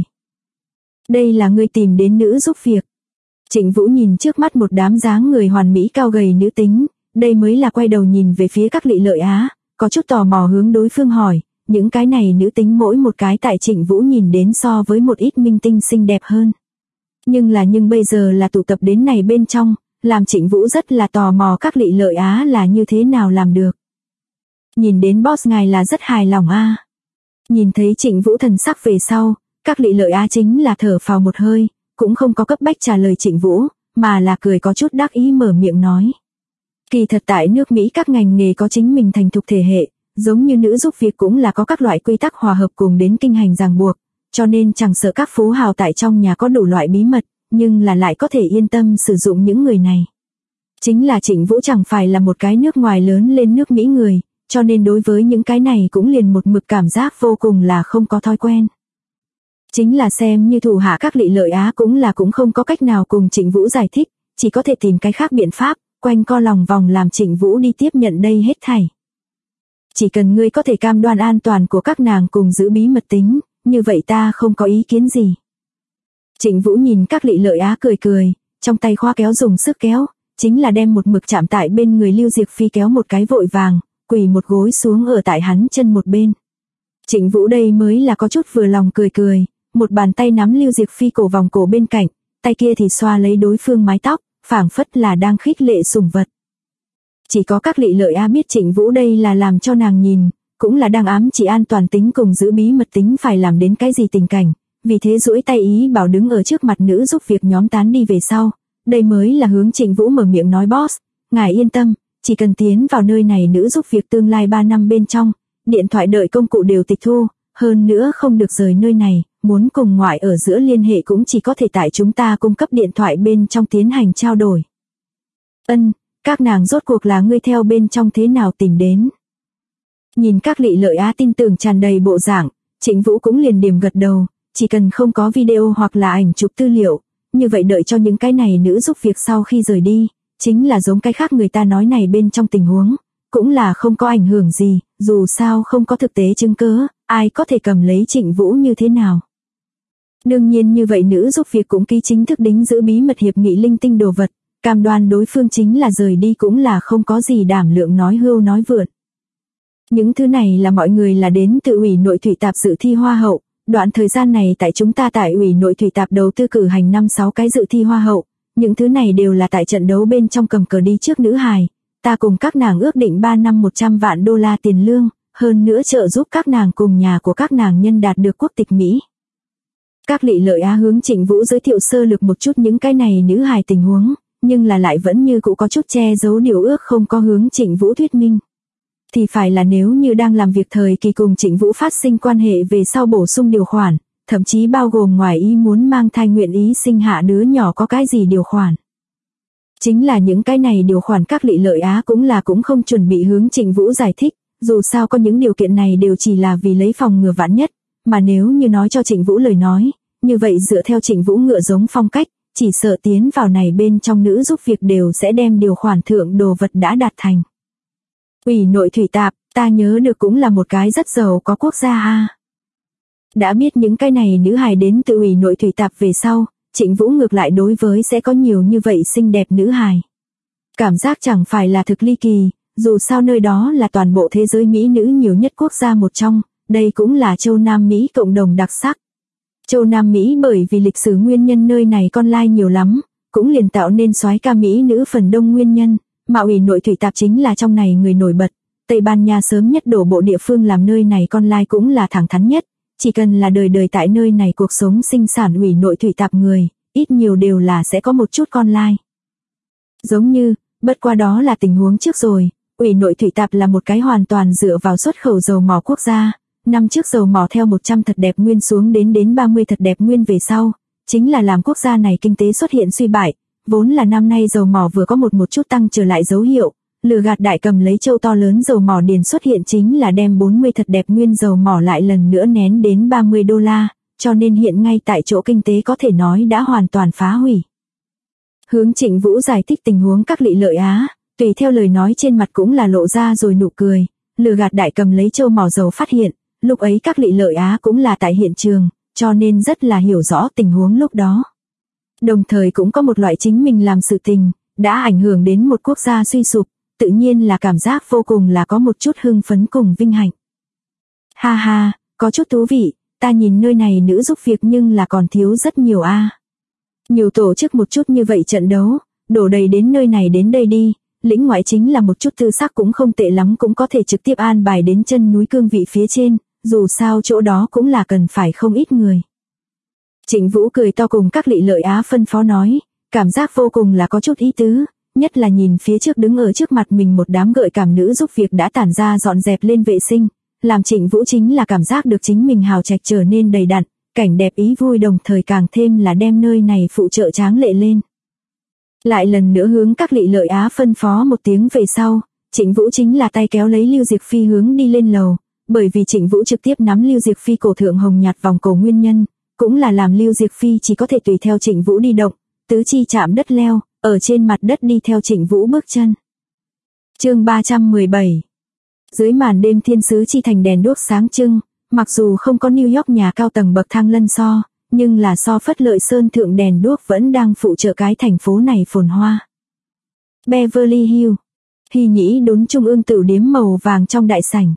Đây là người tìm đến nữ giúp việc. Trịnh Vũ nhìn trước mắt một đám dáng người hoàn mỹ cao gầy nữ tính, đây mới là quay đầu nhìn về phía các Lị Lợi Á, có chút tò mò hướng đối phương hỏi, những cái này nữ tính mỗi một cái tại Trịnh Vũ nhìn đến so với một ít minh tinh xinh đẹp hơn. Nhưng bây giờ là tụ tập đến này bên trong, làm Trịnh Vũ rất là tò mò các Lị Lợi Á là như thế nào làm được. Nhìn đến boss ngài là rất hài lòng a. Nhìn thấy Trịnh Vũ thần sắc về sau, các Lị Lợi Á chính là thở phào một hơi, cũng không có cấp bách trả lời Trịnh Vũ, mà là cười có chút đắc ý mở miệng nói. Kỳ thật tại nước Mỹ các ngành nghề có chính mình thành thục thể hệ, giống như nữ giúp việc cũng là có các loại quy tắc hòa hợp cùng đến kinh hành ràng buộc, cho nên chẳng sợ các phú hào tại trong nhà có đủ loại bí mật, nhưng là lại có thể yên tâm sử dụng những người này. Chính là Trịnh Vũ chẳng phải là một cái nước ngoài lớn lên nước Mỹ người, cho nên đối với những cái này cũng liền một mực cảm giác vô cùng là không có thói quen. Chính là xem như thủ hạ các Lị Lợi Á cũng không có cách nào cùng Trịnh Vũ giải thích, chỉ có thể tìm cái khác biện pháp, quanh co lòng vòng làm Trịnh Vũ đi tiếp nhận đây hết thảy. Chỉ cần ngươi có thể cam đoan an toàn của các nàng cùng giữ bí mật tính, như vậy ta không có ý kiến gì. Trịnh Vũ nhìn các Lị Lợi Á cười cười, trong tay khóa kéo dùng sức kéo, chính là đem một mực chạm tại bên người Lưu Diệc Phi kéo một cái vội vàng, quỳ một gối xuống ở tại hắn chân một bên. Trịnh Vũ đây mới là có chút vừa lòng cười cười, một bàn tay nắm Lưu Diệc Phi cổ vòng cổ bên cạnh, tay kia thì xoa lấy đối phương mái tóc, phảng phất là đang khích lệ sủng vật. Chỉ có các Lị Lợi Á biết Trịnh Vũ đây là làm cho nàng nhìn, cũng là đang ám chỉ an toàn tính cùng giữ bí mật tính phải làm đến cái gì tình cảnh, vì thế duỗi tay ý bảo đứng ở trước mặt nữ giúp việc nhóm tán đi về sau, đây mới là hướng Trịnh Vũ mở miệng nói boss, ngài yên tâm, chỉ cần tiến vào nơi này nữ giúp việc tương lai 3 năm bên trong, điện thoại đợi công cụ đều tịch thu, hơn nữa không được rời nơi này, muốn cùng ngoại ở giữa liên hệ cũng chỉ có thể tại chúng ta cung cấp điện thoại bên trong tiến hành trao đổi. Các nàng rốt cuộc là ngươi theo bên trong thế nào tìm đến? Nhìn các Lị Lợi Á tin tưởng tràn đầy bộ dạng, Trịnh Vũ cũng liền điểm gật đầu, chỉ cần không có video hoặc là ảnh chụp tư liệu, như vậy đợi cho những cái này nữ giúp việc sau khi rời đi, chính là giống cái khác người ta nói này bên trong tình huống, cũng là không có ảnh hưởng gì, dù sao không có thực tế chứng cứ, ai có thể cầm lấy Trịnh Vũ như thế nào. Đương nhiên như vậy nữ giúp việc cũng ký chính thức đính giữ bí mật hiệp nghị linh tinh đồ vật, cam đoan đối phương chính là rời đi cũng là không có gì đảm lượng nói hưu nói vượn. Những thứ này là mọi người là đến từ Ủy Nội Thủy Tạp dự thi Hoa hậu, đoạn thời gian này tại chúng ta tại Ủy Nội Thủy Tạp đầu tư cử hành 5-6 cái dự thi Hoa hậu, Những thứ này đều là tại trận đấu bên trong cầm cờ đi trước nữ hài. Ta cùng các nàng ước định 3 năm 100 vạn đô la tiền lương, hơn nữa trợ giúp các nàng cùng nhà của các nàng nhân đạt được quốc tịch Mỹ. Các Lị Lợi Á hướng Trịnh Vũ giới thiệu sơ lược một chút những cái này nữ hài tình huống, nhưng là lại vẫn như cũ có chút che giấu điều ước không có hướng Trịnh Vũ thuyết minh. Thì phải là nếu như đang làm việc thời kỳ cùng Trịnh Vũ phát sinh quan hệ về sau bổ sung điều khoản, thậm chí bao gồm ngoài ý muốn mang thai nguyện ý sinh hạ đứa nhỏ có cái gì điều khoản. Chính là những cái này điều khoản các Lị Lợi Á cũng không chuẩn bị hướng Trịnh Vũ giải thích, dù sao có những điều kiện này đều chỉ là vì lấy phòng ngừa vạn nhất, mà nếu như nói cho Trịnh Vũ lời nói, như vậy dựa theo Trịnh Vũ ngựa giống phong cách, chỉ sợ tiến vào này bên trong nữ giúp việc đều sẽ đem điều khoản thượng đồ vật đã đạt thành. Ủy nội thủy tạp, ta nhớ được cũng là một cái rất giàu có quốc gia a. Đã biết những cái này nữ hài đến từ ủy nội thủy tạp về sau, Trịnh Vũ ngược lại đối với sẽ có nhiều như vậy xinh đẹp nữ hài. Cảm giác chẳng phải là thực ly kỳ, dù sao nơi đó là toàn bộ thế giới Mỹ nữ nhiều nhất quốc gia một trong, đây cũng là châu Nam Mỹ cộng đồng đặc sắc. Châu Nam Mỹ bởi vì lịch sử nguyên nhân nơi này con lai nhiều lắm, cũng liền tạo nên soái ca Mỹ nữ phần đông nguyên nhân, mà ủy nội thủy tạp chính là trong này người nổi bật. Tây Ban Nha sớm nhất đổ bộ địa phương làm nơi này con lai cũng là thẳng thắn nhất, chỉ cần là đời đời tại nơi này cuộc sống sinh sản ủy nội thủy tạp người, ít nhiều đều là sẽ có một chút con lai. Giống như, bất qua đó là tình huống trước rồi, ủy nội thủy tạp là một cái hoàn toàn dựa vào xuất khẩu dầu mỏ quốc gia. Năm trước dầu mỏ theo 100 thật đẹp nguyên xuống đến 30 thật đẹp nguyên về sau, chính là làm quốc gia này kinh tế xuất hiện suy bại, vốn là năm nay dầu mỏ vừa có một chút tăng trở lại dấu hiệu, lừa gạt đại cầm lấy châu to lớn dầu mỏ điền xuất hiện chính là đem 40 thật đẹp nguyên dầu mỏ lại lần nữa nén đến 30 đô la, cho nên hiện ngay tại chỗ kinh tế có thể nói đã hoàn toàn phá hủy. Hướng Trịnh Vũ giải thích tình huống các Lị Lợi Á, tùy theo lời nói trên mặt cũng là lộ ra rồi nụ cười, lừa gạt đại cầm lấy châu mỏ dầu phát hiện. Lúc ấy các Lị Lợi Á cũng là tại hiện trường, cho nên rất là hiểu rõ tình huống lúc đó. Đồng thời cũng có một loại chính mình làm sự tình, đã ảnh hưởng đến một quốc gia suy sụp, tự nhiên là cảm giác vô cùng là có một chút hưng phấn cùng vinh hạnh. Ha ha, có chút thú vị, ta nhìn nơi này nữ giúp việc nhưng là còn thiếu rất nhiều a. Nhiều tổ chức một chút như vậy trận đấu, đổ đầy đến nơi này đến đây đi, lĩnh ngoại chính là một chút tư sắc cũng không tệ lắm cũng có thể trực tiếp an bài đến chân núi cương vị phía trên. Dù sao chỗ đó cũng là cần phải không ít người. Trịnh Vũ cười to cùng các Lị Lợi Á phân phó nói, cảm giác vô cùng là có chút ý tứ, nhất là nhìn phía trước đứng ở trước mặt mình một đám gợi cảm nữ giúp việc đã tản ra dọn dẹp lên vệ sinh, làm Trịnh Vũ chính là cảm giác được chính mình hào trạch trở nên đầy đặn, cảnh đẹp ý vui đồng thời càng thêm là đem nơi này phụ trợ tráng lệ lên. Lại lần nữa hướng các Lị Lợi Á phân phó một tiếng về sau, Trịnh Vũ chính là tay kéo lấy Lưu Diệc Phi hướng đi lên lầu. Bởi vì Trịnh Vũ trực tiếp nắm Lưu Diệc Phi cổ thượng hồng nhạt vòng cổ nguyên nhân, cũng là làm Lưu Diệc Phi chỉ có thể tùy theo Trịnh Vũ đi động, tứ chi chạm đất leo, ở trên mặt đất đi theo Trịnh Vũ bước chân. Chương 317. Dưới màn đêm thiên sứ chi thành đèn đuốc sáng trưng, mặc dù không có New York nhà cao tầng bậc thang lân so, nhưng là so Phất Lợi Sơn thượng đèn đuốc vẫn đang phụ trợ cái thành phố này phồn hoa. Beverly Hills, Hy Nhĩ đốn trung ương tửu điếm màu vàng trong đại sảnh.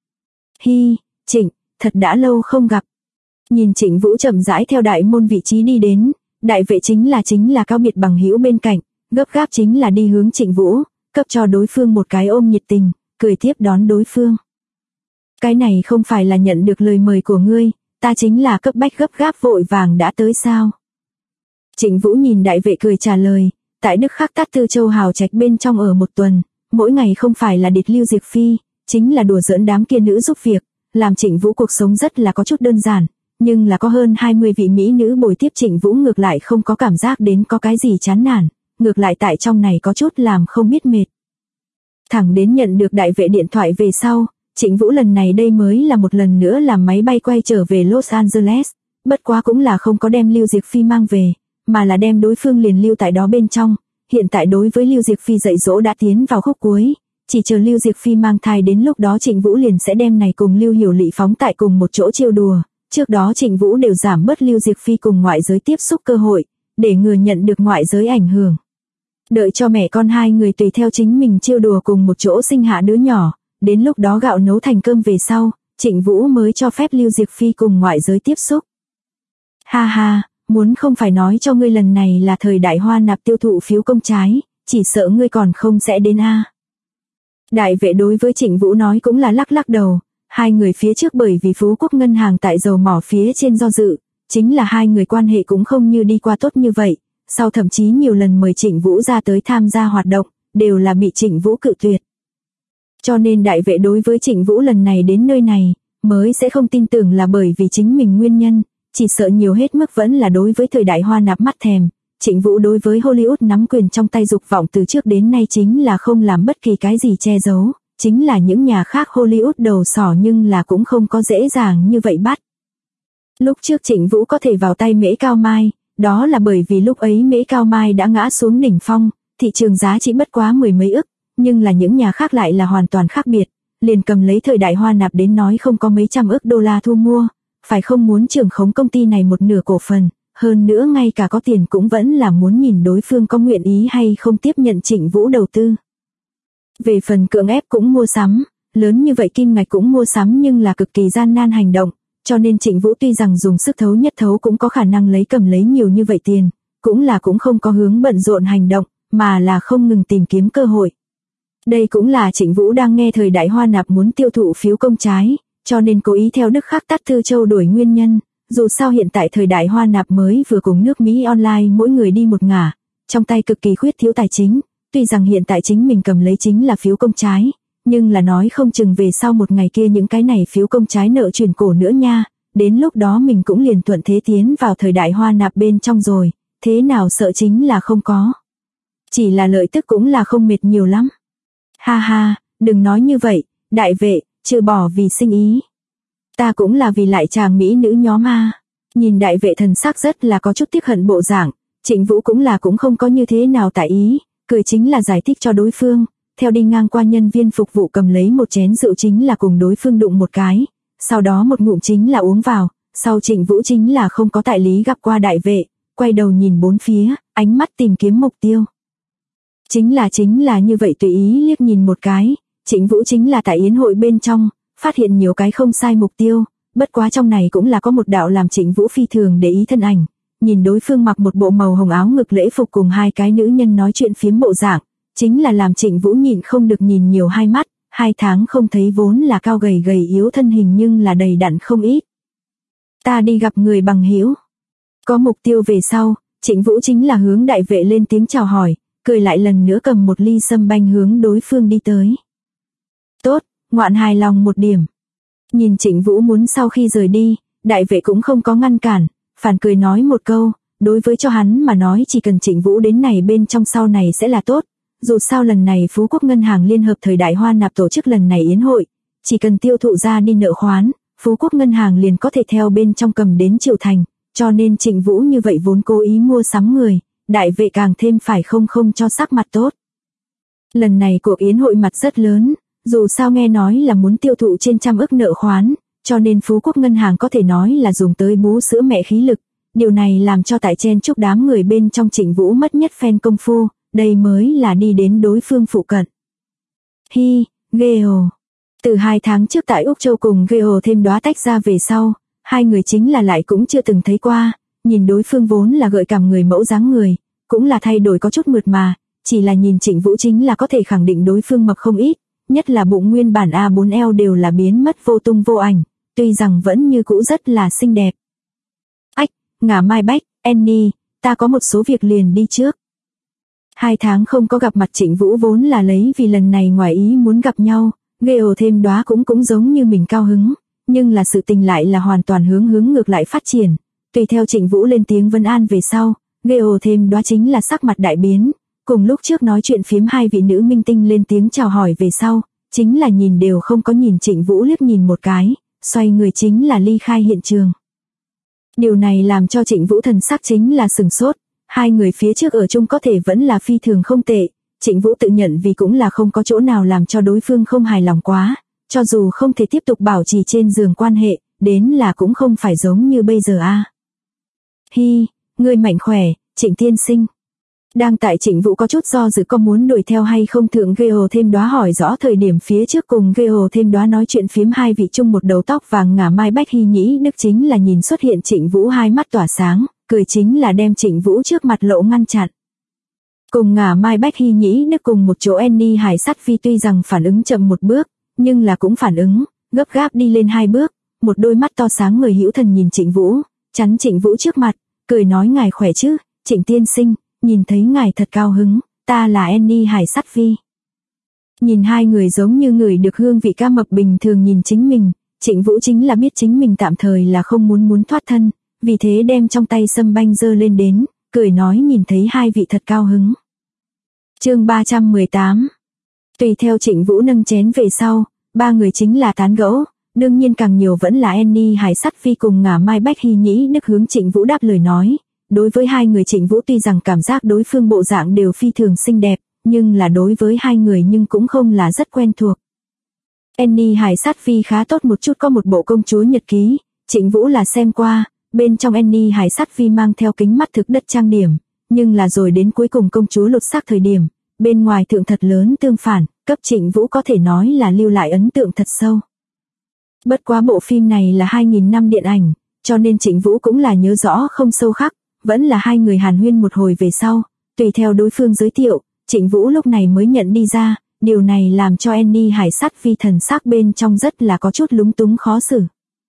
Hi, Trịnh, thật đã lâu không gặp. Nhìn Trịnh Vũ chậm rãi theo đại môn vị trí đi đến, đại vệ chính là cáo biệt bằng hữu bên cạnh, gấp gáp chính là đi hướng Trịnh Vũ, cấp cho đối phương một cái ôm nhiệt tình, cười tiếp đón đối phương. Cái này không phải là nhận được lời mời của ngươi, ta chính là cấp bách gấp gáp vội vàng đã tới sao. Trịnh Vũ nhìn đại vệ cười trả lời, tại Đức Khắc Tát Tư Châu hào trạch bên trong ở một tuần, mỗi ngày không phải là địch Lưu Diệc Phi, chính là đùa giỡn đám kia nữ giúp việc, làm Trịnh Vũ cuộc sống rất là có chút đơn giản, nhưng là có hơn 20 vị mỹ nữ bồi tiếp Trịnh Vũ ngược lại không có cảm giác đến có cái gì chán nản, ngược lại tại trong này có chút làm không biết mệt. Thẳng đến nhận được đại vệ điện thoại về sau, Trịnh Vũ lần này đây mới là một lần nữa làm máy bay quay trở về Los Angeles, bất quá cũng là không có đem Lưu Diệc Phi mang về, mà là đem đối phương liền lưu tại đó bên trong. Hiện tại đối với Lưu Diệc Phi dạy dỗ đã tiến vào khúc cuối, chỉ chờ Lưu Diệc Phi mang thai đến lúc đó Trịnh Vũ liền sẽ đem này cùng Lưu Hiểu Lị phóng tại cùng một chỗ trêu đùa. Trước đó Trịnh Vũ đều giảm bớt Lưu Diệc Phi cùng ngoại giới tiếp xúc cơ hội, để ngừa nhận được ngoại giới ảnh hưởng. Đợi cho mẹ con hai người tùy theo chính mình trêu đùa cùng một chỗ sinh hạ đứa nhỏ, đến lúc đó gạo nấu thành cơm về sau, Trịnh Vũ mới cho phép Lưu Diệc Phi cùng ngoại giới tiếp xúc. Ha ha, muốn không phải nói cho ngươi lần này là thời đại Hoa Nạp tiêu thụ phiếu công trái, chỉ sợ ngươi còn không sẽ đến a. Đại vệ đối với Trịnh Vũ nói cũng là lắc lắc đầu, hai người phía trước bởi vì Phú Quốc ngân hàng tại dầu mỏ phía trên do dự, chính là hai người quan hệ cũng không như đi qua tốt như vậy, sau thậm chí nhiều lần mời Trịnh Vũ ra tới tham gia hoạt động, đều là bị Trịnh Vũ cự tuyệt. Cho nên đại vệ đối với Trịnh Vũ lần này đến nơi này, mới sẽ không tin tưởng là bởi vì chính mình nguyên nhân, chỉ sợ nhiều hết mức vẫn là đối với thời đại Hoa Nạp mắt thèm. Trịnh Vũ đối với Hollywood nắm quyền trong tay dục vọng từ trước đến nay chính là không làm bất kỳ cái gì che giấu, chính là những nhà khác Hollywood đầu sỏ nhưng là cũng không có dễ dàng như vậy bắt. Lúc trước Trịnh Vũ có thể vào tay Mễ Cao Mai, đó là bởi vì lúc ấy Mễ Cao Mai đã ngã xuống đỉnh phong, thị trường giá chỉ bất quá 10 mấy ức, nhưng là những nhà khác lại là hoàn toàn khác biệt, liền cầm lấy thời đại Hoa Nạp đến nói không có mấy trăm ức đô la thu mua, phải không muốn trưởng khống công ty này một nửa cổ phần, hơn nữa ngay cả có tiền cũng vẫn là muốn nhìn đối phương có nguyện ý hay không tiếp nhận Trịnh Vũ đầu tư. Về phần cưỡng ép cũng mua sắm, lớn như vậy kim ngạch cũng mua sắm nhưng là cực kỳ gian nan hành động, cho nên Trịnh Vũ tuy rằng dùng sức thấu nhất thấu cũng có khả năng cầm lấy nhiều như vậy tiền, cũng không có hướng bận rộn hành động, mà là không ngừng tìm kiếm cơ hội. Đây cũng là Trịnh Vũ đang nghe thời đại Hoa Nạp muốn tiêu thụ phiếu công trái, cho nên cố ý theo Đức Khắc Tát Thư Châu đổi nguyên nhân, dù sao hiện tại thời đại Hoa Nạp mới vừa cùng nước Mỹ online mỗi người đi một ngả, trong tay cực kỳ khuyết thiếu tài chính, tuy rằng hiện tại chính mình cầm lấy chính là phiếu công trái, nhưng là nói không chừng về sau một ngày kia những cái này phiếu công trái nợ chuyển cổ nữa nha, đến lúc đó mình cũng liền thuận thế tiến vào thời đại Hoa Nạp bên trong rồi, thế nào sợ chính là không có. Chỉ là lợi tức cũng là không mệt nhiều lắm. Ha ha, đừng nói như vậy, đại vệ, trừ bỏ vì sinh ý. Ta cũng là vì lại chàng mỹ nữ nhóm a. Nhìn đại vệ thần sắc rất là có chút tiếc hận bộ dạng, Trịnh Vũ cũng không có như thế nào tại ý, cười chính là giải thích cho đối phương, theo đi ngang qua nhân viên phục vụ cầm lấy một chén rượu chính là cùng đối phương đụng một cái, sau đó một ngụm chính là uống vào, sau Trịnh Vũ chính là không có tại lý gặp qua đại vệ, quay đầu nhìn bốn phía, ánh mắt tìm kiếm mục tiêu. Chính là như vậy tùy ý liếc nhìn một cái, Trịnh Vũ chính là tại yến hội bên trong, phát hiện nhiều cái không sai mục tiêu, bất quá trong này cũng là có một đạo làm Trịnh Vũ phi thường để ý thân ảnh, nhìn đối phương mặc một bộ màu hồng áo ngực lễ phục cùng hai cái nữ nhân nói chuyện phiếm bộ dạng, chính là làm Trịnh Vũ nhịn không được nhìn nhiều hai mắt, 2 tháng không thấy vốn là cao gầy yếu thân hình nhưng là đầy đặn không ít. Ta đi gặp người bằng hữu. Có mục tiêu về sau, Trịnh Vũ chính là hướng đại vệ lên tiếng chào hỏi, cười lại lần nữa cầm một ly sâm banh hướng đối phương đi tới. Tốt, ngoạn hài lòng một điểm. Nhìn Trịnh Vũ muốn sau khi rời đi, đại vệ cũng không có ngăn cản, phản cười nói một câu, đối với cho hắn mà nói chỉ cần Trịnh Vũ đến này bên trong sau này sẽ là tốt, dù sao lần này Phú Quốc Ngân hàng Liên hợp thời đại Hoa Nạp tổ chức lần này yến hội, chỉ cần tiêu thụ ra đi nợ khoán, Phú Quốc Ngân hàng liền có thể theo bên trong cầm đến triệu thành, cho nên Trịnh Vũ như vậy vốn cố ý mua sắm người, đại vệ càng thêm phải không cho sắc mặt tốt. Lần này cuộc yến hội mặt rất lớn, dù sao nghe nói là muốn tiêu thụ trên 100 ức nợ khoán, cho nên Phú Quốc Ngân hàng có thể nói là dùng tới bú sữa mẹ khí lực, điều này làm cho tại chen chúc đám người bên trong Trịnh Vũ mất nhất phen công phu, đây mới là đi đến đối phương phụ cận. Hi, Geo. Từ 2 tháng trước tại Úc Châu cùng Geo thêm đóa tách ra về sau, hai người chính là lại cũng chưa từng thấy qua, nhìn đối phương vốn là gợi cảm người mẫu dáng người, cũng là thay đổi có chút mượt mà, chỉ là nhìn Trịnh Vũ chính là có thể khẳng định đối phương mập không ít, nhất là bụng nguyên bản A4L đều là biến mất vô tung vô ảnh, tuy rằng vẫn như cũ rất là xinh đẹp. Ách, ngả mai bách, Annie, ta có một số việc liền đi trước. 2 tháng không có gặp mặt Trịnh Vũ vốn là lấy vì lần này ngoài ý muốn gặp nhau, Geo thêm đóa cũng giống như mình cao hứng, nhưng là sự tình lại là hoàn toàn hướng ngược lại phát triển. Tùy theo Trịnh Vũ lên tiếng vân an về sau, Geo thêm đóa chính là sắc mặt đại biến, cùng lúc trước nói chuyện phiếm hai vị nữ minh tinh lên tiếng chào hỏi về sau, chính là nhìn đều không có nhìn Trịnh Vũ liếc nhìn một cái, xoay người chính là ly khai hiện trường. Điều này làm cho Trịnh Vũ thần sắc chính là sừng sốt, hai người phía trước ở chung có thể vẫn là phi thường không tệ, Trịnh Vũ tự nhận vì cũng là không có chỗ nào làm cho đối phương không hài lòng quá, cho dù không thể tiếp tục bảo trì trên giường quan hệ, đến là cũng không phải giống như bây giờ a. Hi, ngươi mạnh khỏe, Trịnh tiên sinh. Đang tại Trịnh Vũ có chút do dự có muốn đuổi theo hay không thượng Geo thêm đóa hỏi rõ thời điểm phía trước cùng Geo thêm đóa nói chuyện phiếm hai vị chung một đầu tóc vàng ngả mai bách Hy Nhĩ Đức chính là nhìn xuất hiện Trịnh Vũ hai mắt tỏa sáng, cười chính là đem Trịnh Vũ trước mặt lộ ngăn chặn. Cùng ngả mai Bách Hy Nhĩ Đức cùng một chỗ Annie Hải Sát Phi tuy rằng phản ứng chậm một bước, nhưng là cũng phản ứng, gấp gáp đi lên 2 bước, một đôi mắt to sáng người hữu thần nhìn Trịnh Vũ, chắn Trịnh Vũ trước mặt, cười nói ngài khỏe chứ, Trịnh tiên sinh, nhìn thấy ngài thật cao hứng, ta là Annie Hải Sát Phi. Nhìn hai người giống như người được hương vị cá mập bình thường nhìn chính mình, Trịnh Vũ chính là biết chính mình tạm thời là không muốn thoát thân, vì thế đem trong tay sâm banh giơ lên đến, cười nói nhìn thấy hai vị thật cao hứng. Chương 318. Tùy theo Trịnh Vũ nâng chén về sau, ba người chính là tán gẫu, đương nhiên càng nhiều vẫn là Annie Hải Sát Phi cùng ngả mai Bách Hy Nhĩ Đức hướng Trịnh Vũ đáp lời nói. Đối với hai người Trịnh Vũ tuy rằng cảm giác đối phương bộ dạng đều phi thường xinh đẹp, nhưng là đối với hai người nhưng cũng không là rất quen thuộc. Annie Hải Sát Phi khá tốt một chút, có một bộ công chúa nhật ký, Trịnh Vũ là xem qua, bên trong Annie Hải Sát Phi mang theo kính mắt thực đất trang điểm, nhưng là rồi đến cuối cùng công chúa lột xác thời điểm, bên ngoài thượng thật lớn tương phản, cấp Trịnh Vũ có thể nói là lưu lại ấn tượng thật sâu. Bất quá bộ phim này là 2000 năm điện ảnh, cho nên Trịnh Vũ cũng là nhớ rõ không sâu khắc, vẫn là hai người hàn huyên một hồi về sau, tùy theo đối phương giới thiệu, Trịnh Vũ lúc này mới nhận đi ra, điều này làm cho Annie Hải Sát Phi thần sắc bên trong rất là có chút lúng túng khó xử.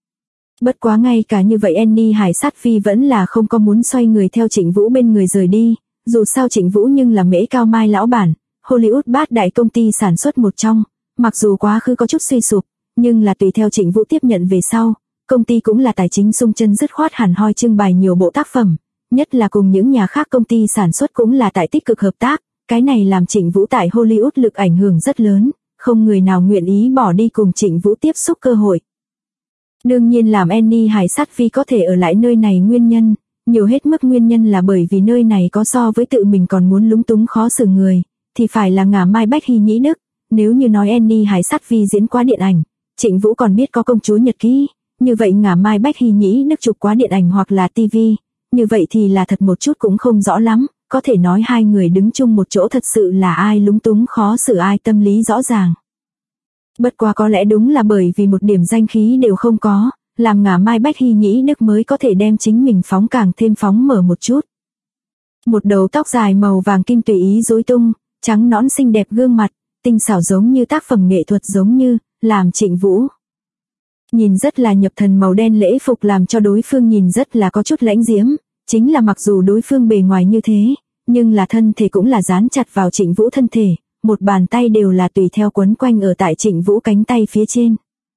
Bất quá ngay cả như vậy Annie Hải Sát Phi vẫn là không có muốn xoay người theo Trịnh Vũ bên người rời đi, dù sao Trịnh Vũ nhưng là Mễ Cao Mai lão bản, Hollywood bát đại công ty sản xuất một trong, mặc dù quá khứ có chút suy sụp, nhưng là tùy theo Trịnh Vũ tiếp nhận về sau, công ty cũng là tài chính sung chân dứt khoát hẳn hoi trưng bày nhiều bộ tác phẩm, nhất là cùng những nhà khác công ty sản xuất cũng là tại tích cực hợp tác, cái này làm Trịnh Vũ tại Hollywood lực ảnh hưởng rất lớn, không người nào nguyện ý bỏ đi cùng Trịnh Vũ tiếp xúc cơ hội. Đương nhiên làm Annie Hải Sát Phi có thể ở lại nơi này nguyên nhân, nhiều hết mức nguyên nhân là bởi vì nơi này có so với tự mình còn muốn lúng túng khó xử người, thì phải là ngả mai Bách Hy Nhĩ Đức, nếu như nói Annie Hải Sát Phi diễn qua điện ảnh, Trịnh Vũ còn biết có công chúa nhật ký, như vậy ngả mai Bách Hy Nhĩ Đức chụp qua điện ảnh hoặc là TV, như vậy thì là thật một chút cũng không rõ lắm, có thể nói hai người đứng chung một chỗ thật sự là ai lúng túng khó xử ai tâm lý rõ ràng. Bất quá có lẽ đúng là bởi vì một điểm danh khí đều không có, làm ngả mai Bách Hy Nhĩ Đức mới có thể đem chính mình phóng càng thêm phóng mở một chút. Một đầu tóc dài màu vàng kim tùy ý rối tung, trắng nõn xinh đẹp gương mặt, tinh xảo giống như tác phẩm nghệ thuật giống như, làm Trịnh Vũ. Nhìn rất là nhập thần màu đen lễ phục làm cho đối phương nhìn rất là có chút lãnh diễm, chính là mặc dù đối phương bề ngoài như thế, nhưng là thân thể cũng là dán chặt vào Trịnh Vũ thân thể, một bàn tay đều là tùy theo quấn quanh ở tại Trịnh Vũ cánh tay phía trên.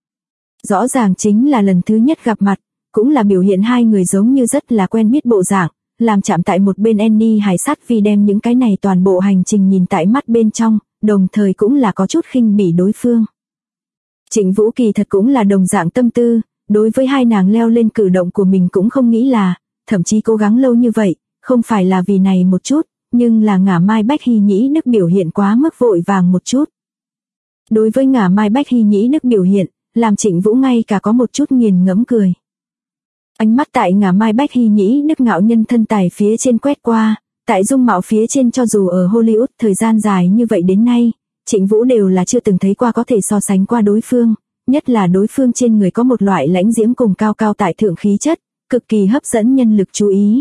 Rõ ràng chính là lần thứ nhất gặp mặt, cũng là biểu hiện hai người giống như rất là quen biết bộ dạng, làm chạm tại một bên Annie Hải Sát Phi đem những cái này toàn bộ hành trình nhìn tại mắt bên trong, đồng thời cũng là có chút khinh bỉ đối phương. Trịnh Vũ kỳ thật cũng là đồng dạng tâm tư, đối với hai nàng leo lên cử động của mình cũng không nghĩ là, thậm chí cố gắng lâu như vậy, không phải là vì này một chút, nhưng là ngả mai Bách Hy Nhĩ Đức biểu hiện quá mức vội vàng một chút. Đối với ngả mai Bách Hy Nhĩ Đức biểu hiện, làm Trịnh Vũ ngay cả có một chút nghiền ngẫm cười. Ánh mắt tại ngả mai Bách Hy Nhĩ Đức ngạo nhân thân tài phía trên quét qua, tại dung mạo phía trên cho dù ở Hollywood thời gian dài như vậy đến nay, Trịnh Vũ đều là chưa từng thấy qua có thể so sánh qua đối phương, nhất là đối phương trên người có một loại lãnh diễm cùng cao cao tại thượng khí chất, cực kỳ hấp dẫn nhân lực chú ý.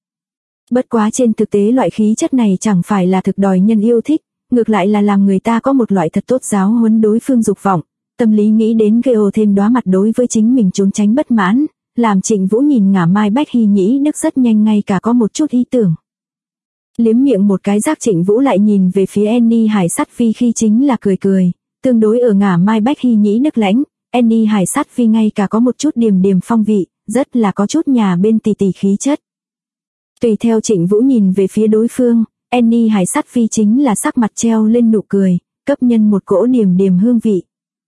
Bất quá trên thực tế loại khí chất này chẳng phải là thực đòi nhân yêu thích, ngược lại là làm người ta có một loại thật tốt giáo huấn đối phương dục vọng, tâm lý nghĩ đến gây thêm đóa mặt đối với chính mình trốn tránh bất mãn, làm Trịnh Vũ nhìn ngả mai Bách Hy Nhĩ Đức rất nhanh ngay cả có một chút ý tưởng. Liếm miệng một cái giác Trịnh Vũ lại nhìn về phía Annie Hải Sát Phi khi chính là cười cười, tương đối ở ngả mai Bách Hy Nhĩ Đức lãnh, Annie Hải Sát Phi ngay cả có một chút điềm điềm phong vị, rất là có chút nhà bên tỷ tỷ khí chất. Tùy theo Trịnh Vũ nhìn về phía đối phương, Annie Hải Sát Phi chính là sắc mặt treo lên nụ cười, cấp nhân một cỗ điềm điềm hương vị.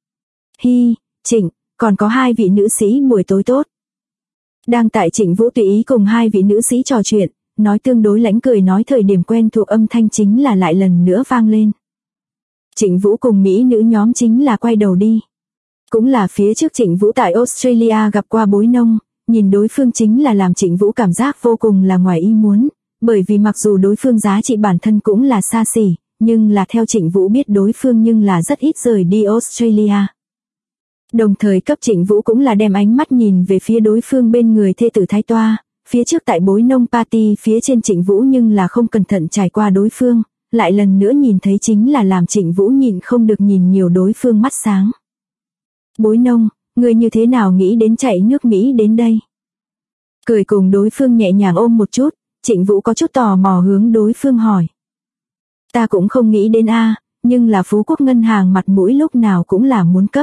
Hi, Trịnh, còn có hai vị nữ sĩ buổi tối tốt. Đang tại Trịnh Vũ tùy ý cùng hai vị nữ sĩ trò chuyện, nói tương đối lãnh cười nói thời điểm quen thuộc âm thanh chính là lại lần nữa vang lên. Trịnh Vũ cùng Mỹ nữ nhóm chính là quay đầu đi. Cũng là phía trước Trịnh Vũ tại Australia gặp qua bối nông, nhìn đối phương chính là làm Trịnh Vũ cảm giác vô cùng là ngoài ý muốn, bởi vì mặc dù đối phương giá trị bản thân cũng là xa xỉ, nhưng là theo Trịnh Vũ biết đối phương nhưng là rất ít rời đi Australia. Đồng thời cấp Trịnh Vũ cũng là đem ánh mắt nhìn về phía đối phương bên người thê tử Thái Toa, phía trước tại Bối Nông Party phía trên Trịnh Vũ nhưng là không cẩn thận trải qua đối phương, lại lần nữa nhìn thấy chính là làm Trịnh Vũ nhịn không được nhìn nhiều đối phương mắt sáng. Bối Nông, người như thế nào nghĩ đến chạy nước Mỹ đến đây? Cười cùng đối phương nhẹ nhàng ôm một chút, Trịnh Vũ có chút tò mò hướng đối phương hỏi. Ta cũng không nghĩ đến nhưng là Phú Quốc ngân hàng mặt mũi lúc nào cũng là muốn cấp.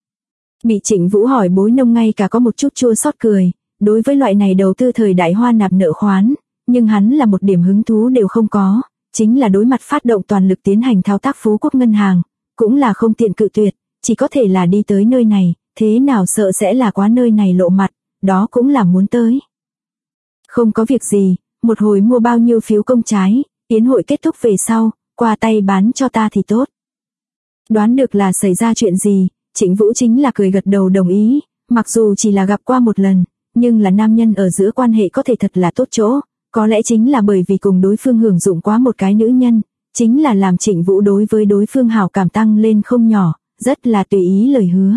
Bị Trịnh Vũ hỏi Bối Nông ngay cả có một chút chua xót cười, đối với loại này đầu tư thời đại hoa nạp nợ khoán, nhưng hắn là một điểm hứng thú đều không có, chính là đối mặt phát động toàn lực tiến hành thao tác Phú Quốc ngân hàng, cũng là không tiện cự tuyệt, chỉ có thể là đi tới nơi này, thế nào sợ sẽ là quá nơi này lộ mặt, đó cũng là muốn tới. Không có việc gì, một hồi mua bao nhiêu phiếu công trái, yến hội kết thúc về sau, qua tay bán cho ta thì tốt. Đoán được là xảy ra chuyện gì, Trịnh Vũ chính là cười gật đầu đồng ý, mặc dù chỉ là gặp qua một lần, nhưng là nam nhân ở giữa quan hệ có thể thật là tốt chỗ, có lẽ chính là bởi vì cùng đối phương hưởng dụng quá một cái nữ nhân, chính là làm Trịnh Vũ đối với đối phương hảo cảm tăng lên không nhỏ, rất là tùy ý lời hứa.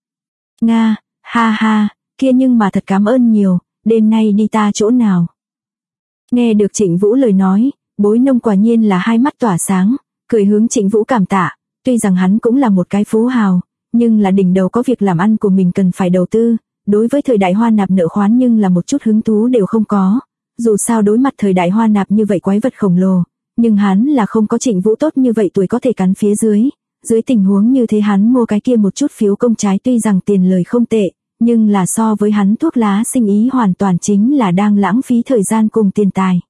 Nga, ha ha, kia nhưng mà thật cảm ơn nhiều, đêm nay đi ta chỗ nào? Nghe được Trịnh Vũ lời nói, Bối Nông quả nhiên là hai mắt tỏa sáng, cười hướng Trịnh Vũ cảm tạ, tuy rằng hắn cũng là một cái phú hào, nhưng là đỉnh đầu có việc làm ăn của mình cần phải đầu tư, đối với thời đại hoa nạp nợ khoán nhưng là một chút hứng thú đều không có, dù sao đối mặt thời đại hoa nạp như vậy quái vật khổng lồ, nhưng hắn là không có Trịnh Vũ tốt như vậy tuổi có thể cắn phía dưới tình huống như thế hắn mua cái kia một chút phiếu công trái tuy rằng tiền lời không tệ, nhưng là so với hắn thuốc lá sinh ý hoàn toàn chính là đang lãng phí thời gian cùng tiền tài.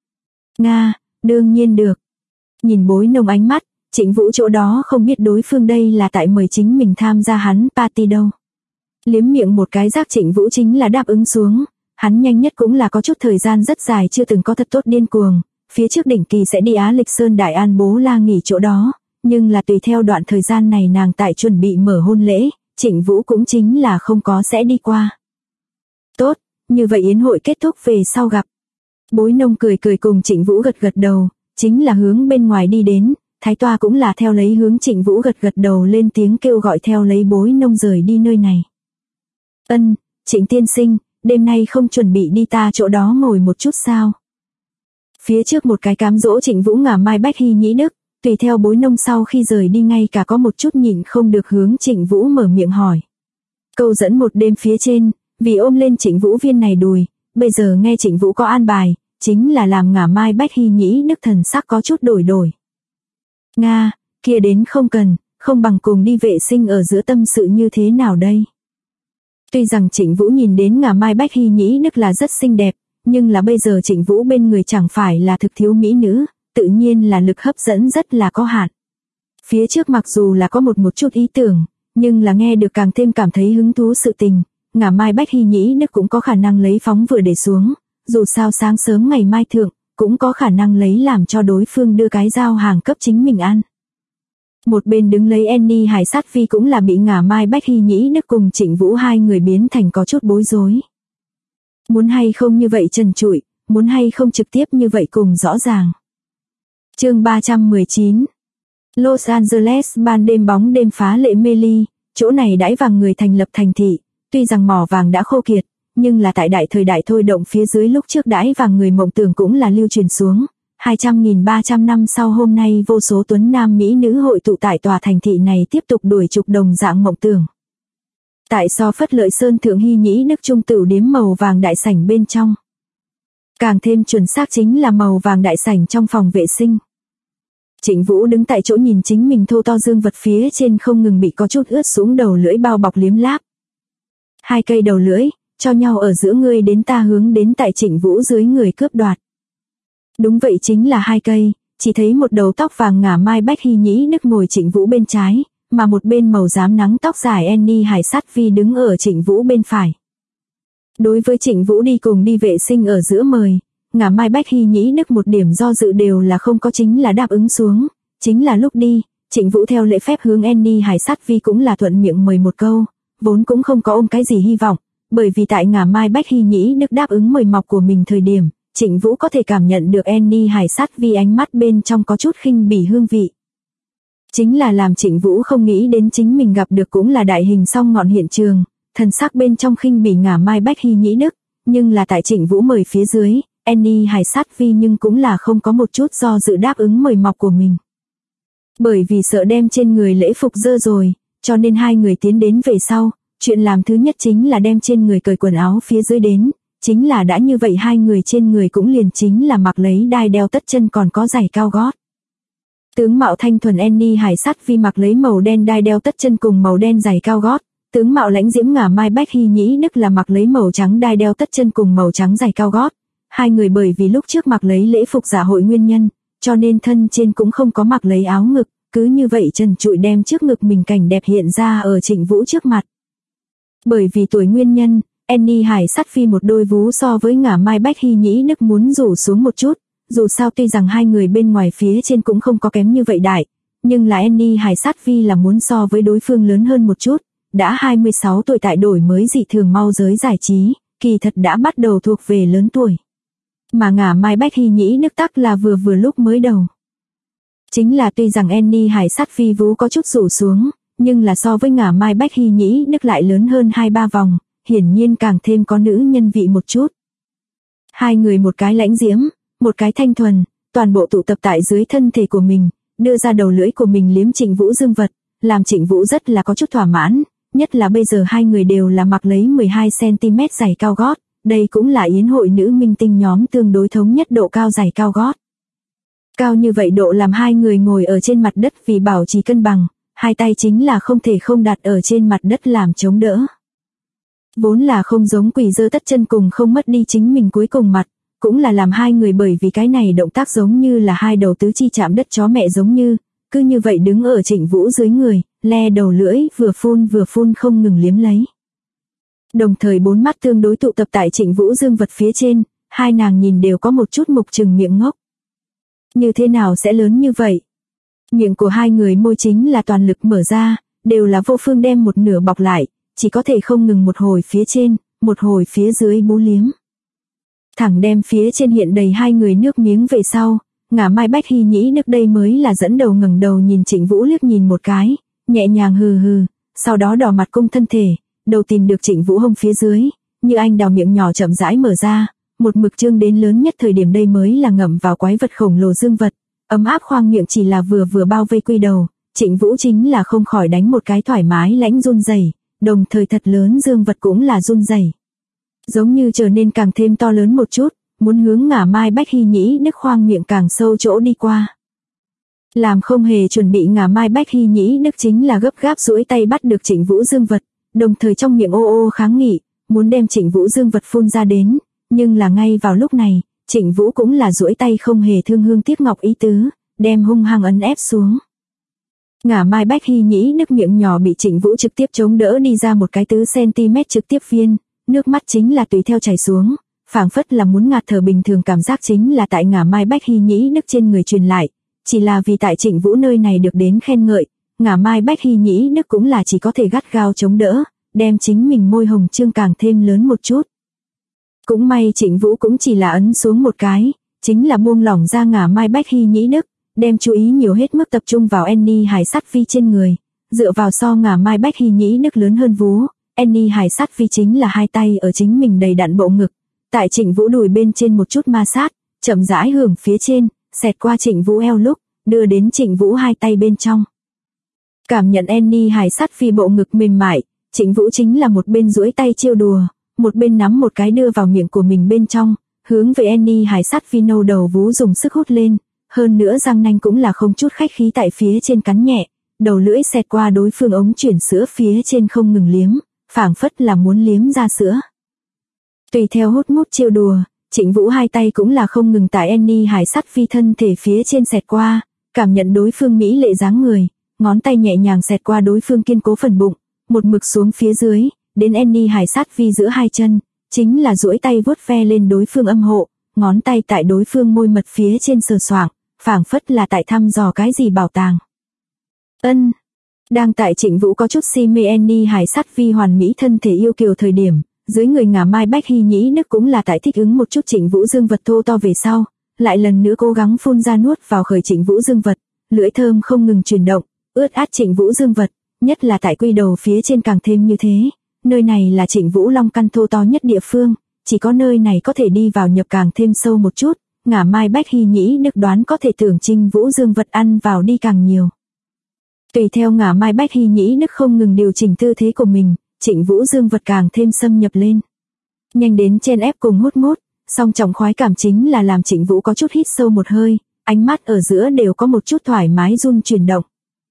Nga, đương nhiên được. Nhìn Bối Nông ánh mắt, Trịnh Vũ chỗ đó không biết đối phương đây là tại mời chính mình tham gia hắn party đâu. Liếm miệng một cái giác Trịnh Vũ chính là đáp ứng xuống, hắn nhanh nhất cũng là có chút thời gian rất dài chưa từng có thật tốt điên cuồng, phía trước đỉnh kỳ sẽ đi Á Lịch Sơn Đại An Bố La nghỉ chỗ đó, nhưng là tùy theo đoạn thời gian này nàng tại chuẩn bị mở hôn lễ, Trịnh Vũ cũng chính là không có sẽ đi qua. Tốt, như vậy yến hội kết thúc về sau gặp. Bối Nông cười cười cùng Trịnh Vũ gật gật đầu, chính là hướng bên ngoài đi đến, Thái Toa cũng là theo lấy hướng Trịnh Vũ gật gật đầu lên tiếng kêu gọi theo lấy Bối Nông rời đi nơi này. Trịnh tiên sinh, đêm nay không chuẩn bị đi ta chỗ đó ngồi một chút sao? Phía trước một cái cám dỗ Trịnh Vũ ngả mai Bách Hy Nhĩ Đức, tùy theo Bối Nông sau khi rời đi ngay cả có một chút nhịn không được hướng Trịnh Vũ mở miệng hỏi. Câu dẫn một đêm phía trên, vì ôm lên Trịnh Vũ viên này đùi, bây giờ nghe Trịnh Vũ có an bài, chính là làm ngả mai Bách Hy Nhĩ Đức thần sắc có chút đổi. Nga, kia đến không cần, không bằng cùng đi vệ sinh ở giữa tâm sự như thế nào đây? Tuy rằng Trịnh Vũ nhìn đến ngả mai Bách Hy Nhĩ Đức là rất xinh đẹp, nhưng là bây giờ Trịnh Vũ bên người chẳng phải là thực thiếu mỹ nữ, tự nhiên là lực hấp dẫn rất là có hạn. Phía trước mặc dù là có một chút ý tưởng, nhưng là nghe được càng thêm cảm thấy hứng thú sự tình, ngả mai Bách Hy Nhĩ Đức cũng có khả năng lấy phóng vừa để xuống, dù sao sáng sớm ngày mai thượng, cũng có khả năng lấy làm cho đối phương đưa cái giao hàng cấp chính mình ăn. Một bên đứng lấy Annie Hải Sát Vi cũng là bị ngả mai Bách Hy Nhĩ Đức cùng Trịnh Vũ hai người biến thành có chút bối rối. Muốn hay không như vậy trần trụi, muốn hay không trực tiếp như vậy cùng rõ ràng. Chương 319. Los Angeles ban đêm bóng đêm phá lệ mê ly, chỗ này đãi vàng người thành lập thành thị, tuy rằng mỏ vàng đã khô kiệt, nhưng là tại đại thời đại thôi động phía dưới lúc trước đãi vàng người mộng tưởng cũng là lưu truyền xuống. 200.300 năm sau hôm nay vô số tuấn nam mỹ nữ hội tụ tại tòa thành thị này tiếp tục đuổi trục đồng dạng mộng tưởng. Tại So Phất Lợi Sơn Thượng Hy Nhĩ Đức Trung Tửu điếm màu vàng đại sảnh bên trong. Càng thêm chuẩn xác chính là màu vàng đại sảnh trong phòng vệ sinh. Trịnh Vũ đứng tại chỗ nhìn chính mình thô to dương vật phía trên không ngừng bị có chút ướt xuống đầu lưỡi bao bọc liếm láp. Hai cây đầu lưỡi, cho nhau ở giữa ngươi đến ta hướng đến tại Trịnh Vũ dưới người cướp đoạt. Đúng vậy chính là hai cây, chỉ thấy một đầu tóc vàng ngả mai Bách Hy Nhĩ Đức ngồi Trịnh Vũ bên trái, mà một bên màu xám nắng tóc dài Annie Hải Sát Vi đứng ở Trịnh Vũ bên phải. Đối với Trịnh Vũ đi cùng đi vệ sinh ở giữa mời, ngả mai Bách Hy Nhĩ Đức một điểm do dự đều là không có chính là đáp ứng xuống, chính là lúc đi, Trịnh Vũ theo lễ phép hướng Annie Hải Sát Vi cũng là thuận miệng mời một câu, vốn cũng không có ôm cái gì hy vọng, bởi vì tại ngả mai Bách Hy Nhĩ Đức đáp ứng mời mọc của mình thời điểm, Trịnh Vũ có thể cảm nhận được Annie Hải Sát Vi ánh mắt bên trong có chút khinh bỉ hương vị. Chính là làm Trịnh Vũ không nghĩ đến chính mình gặp được cũng là đại hình song ngọn hiện trường, thần sắc bên trong khinh bỉ ngả mai Bách Hy Nhĩ Đức, nhưng là tại Trịnh Vũ mời phía dưới, Annie Hải Sát Vi nhưng cũng là không có một chút do dự đáp ứng mời mọc của mình. Bởi vì sợ đem trên người lễ phục dơ rồi, cho nên hai người tiến đến về sau, chuyện làm thứ nhất chính là đem trên người cởi quần áo phía dưới đến, chính là đã như vậy hai người trên người cũng liền chính là mặc lấy đai đeo tất chân còn có giày cao gót. Tướng mạo thanh thuần Annie Hải Sát Vi mặc lấy màu đen đai đeo tất chân cùng màu đen giày cao gót, tướng mạo lãnh diễm Ngả Mai Bách Hy Nhĩ Đức là mặc lấy màu trắng đai đeo tất chân cùng màu trắng giày cao gót. Hai người bởi vì lúc trước mặc lấy lễ phục dạ hội nguyên nhân, cho nên thân trên cũng không có mặc lấy áo ngực, cứ như vậy trần trụi đem trước ngực mình cảnh đẹp hiện ra ở Trịnh Vũ trước mặt. Bởi vì tuổi nguyên nhân, Annie Hải Sát Vi một đôi vú so với Ngả Mai Bách Hy Nhĩ Đức muốn rủ xuống một chút, dù sao tuy rằng hai người bên ngoài phía trên cũng không có kém như vậy đại, nhưng là Annie Hải Sát Vi là muốn so với đối phương lớn hơn một chút, đã 26 tuổi tại đổi mới dị thường mau giới giải trí, kỳ thật đã bắt đầu thuộc về lớn tuổi. Mà Ngả Mai Bách Hy Nhĩ Đức tắc là vừa lúc mới đầu. Chính là tuy rằng Annie Hải Sát Vi vú có chút rủ xuống, nhưng là so với Ngả Mai Bách Hy Nhĩ Đức lại lớn hơn 2-3 vòng, hiển nhiên càng thêm có nữ nhân vị một chút. Hai người một cái lãnh diễm, một cái thanh thuần, toàn bộ tụ tập tại dưới thân thể của mình, đưa ra đầu lưỡi của mình liếm Trịnh Vũ dương vật, làm Trịnh Vũ rất là có chút thỏa mãn, nhất là bây giờ hai người đều là mặc lấy 12cm giày cao gót, đây cũng là yến hội nữ minh tinh nhóm tương đối thống nhất độ cao giày cao gót. Cao như vậy độ làm hai người ngồi ở trên mặt đất vì bảo trì cân bằng, hai tay chính là không thể không đặt ở trên mặt đất làm chống đỡ. Vốn là không giống quỳ giơ tất chân cùng không mất đi chính mình cuối cùng mặt, cũng là làm hai người bởi vì cái này động tác giống như là hai đầu tứ chi chạm đất chó mẹ giống như, cứ như vậy đứng ở Trịnh Vũ dưới người, le đầu lưỡi vừa phun không ngừng liếm lấy. Đồng thời bốn mắt tương đối tụ tập tại Trịnh Vũ dương vật phía trên, hai nàng nhìn đều có một chút mục trừng miệng ngốc. Như thế nào sẽ lớn như vậy? Miệng của hai người môi chính là toàn lực mở ra, đều là vô phương đem một nửa bọc lại, chỉ có thể không ngừng một hồi phía trên, một hồi phía dưới bú liếm. Thẳng đem phía trên hiện đầy hai người nước miếng về sau, Ngả Mai Bách Hy Nhĩ Đức đây mới là dẫn đầu ngẩng đầu nhìn Trịnh Vũ liếc nhìn một cái, nhẹ nhàng hừ hừ, sau đó đỏ mặt cung thân thể, đầu tìm được Trịnh Vũ hông phía dưới, như anh đào miệng nhỏ chậm rãi mở ra, một mực trương đến lớn nhất thời điểm đây mới là ngậm vào quái vật khổng lồ dương vật, ấm áp khoang miệng chỉ là vừa bao vây quy đầu, Trịnh Vũ chính là không khỏi đánh một cái thoải mái lãnh run rẩy, đồng thời thật lớn dương vật cũng là run rẩy. Giống như trở nên càng thêm to lớn một chút, muốn hướng Ngả Mai Bách Hy Nhĩ Đức khoang miệng càng sâu chỗ đi qua. Làm không hề chuẩn bị Ngả Mai Bách Hy Nhĩ Đức chính là gấp gáp duỗi tay bắt được Trịnh Vũ dương vật, đồng thời trong miệng ô kháng nghị, muốn đem Trịnh Vũ dương vật phun ra đến, nhưng là ngay vào lúc này, Trịnh Vũ cũng là duỗi tay không hề thương hương tiếc ngọc ý tứ, đem hung hăng ấn ép xuống. Ngả Mai Bách Hy Nhĩ Đức miệng nhỏ bị Trịnh Vũ trực tiếp chống đỡ đi ra một cái 4cm trực tiếp viên, nước mắt chính là tùy theo chảy xuống, phảng phất là muốn ngạt thở bình thường cảm giác chính là tại Ngả Mai Bách Hy Nhĩ Đức trên người truyền lại, chỉ là vì tại Trịnh Vũ nơi này được đến khen ngợi, Ngả Mai Bách Hy Nhĩ Đức cũng là chỉ có thể gắt gao chống đỡ, đem chính mình môi hồng trương càng thêm lớn một chút. Cũng may Trịnh Vũ cũng chỉ là ấn xuống một cái, chính là buông lỏng ra Ngả Mai Bách Hy Nhĩ Đức, đem chú ý nhiều hết mức tập trung vào Annie Hải Sát Vi trên người, dựa vào so Ngả Mai Bách Hy Nhĩ Đức lớn hơn vú, Annie Hải Sát Vi chính là hai tay ở chính mình đầy đặn bộ ngực, tại Trịnh Vũ đùi bên trên một chút ma sát, chậm rãi hưởng phía trên, xẹt qua Trịnh Vũ eo lúc, đưa đến Trịnh Vũ hai tay bên trong. Cảm nhận Annie Hải Sát Vi bộ ngực mềm mại, Trịnh Vũ chính là một bên duỗi tay trêu đùa, một bên nắm một cái đưa vào miệng của mình bên trong, hướng về Annie Hải Sát Vi nâu đầu vú dùng sức hút lên, hơn nữa răng nanh cũng là không chút khách khí tại phía trên cắn nhẹ, đầu lưỡi xẹt qua đối phương ống chuyển sữa phía trên không ngừng liếm, phảng phất là muốn liếm ra sữa. Tùy theo hút mút trêu đùa, Trịnh Vũ hai tay cũng là không ngừng tại Annie Hải Sát Vi thân thể phía trên xẹt qua, cảm nhận đối phương mỹ lệ dáng người, ngón tay nhẹ nhàng xẹt qua đối phương kiên cố phần bụng, một mực xuống phía dưới, đến Annie Hải Sát Vi giữa hai chân, chính là duỗi tay vuốt ve lên đối phương âm hộ, ngón tay tại đối phương môi mật phía trên sờ soạng, phảng phất là tại thăm dò cái gì bảo tàng. Đang tại Trịnh Vũ có chút si mê Annie Hải Sát Vi hoàn mỹ thân thể yêu kiều thời điểm, dưới người Ngả Mai Bách Hy Nhĩ Đức cũng là tại thích ứng một chút Trịnh Vũ dương vật thô to về sau, lại lần nữa cố gắng phun ra nuốt vào khởi Trịnh Vũ dương vật, lưỡi thơm không ngừng chuyển động, ướt át Trịnh Vũ dương vật, nhất là tại quy đầu phía trên càng thêm như thế, nơi này là Trịnh Vũ long căn thô to nhất địa phương, chỉ có nơi này có thể đi vào nhập càng thêm sâu một chút, ngả mai Bách Hy Nhĩ Đức đoán có thể tưởng Trịnh Vũ Dương vật ăn vào đi càng nhiều. Tùy theo ngả mai Bách Hy Nhĩ Đức không ngừng điều chỉnh tư thế của mình, Trịnh Vũ Dương vật càng thêm xâm nhập lên. Nhanh đến chen ép cùng hút mút, song trọng khoái cảm chính là làm Trịnh Vũ có chút hít sâu một hơi, ánh mắt ở giữa đều có một chút thoải mái run chuyển động.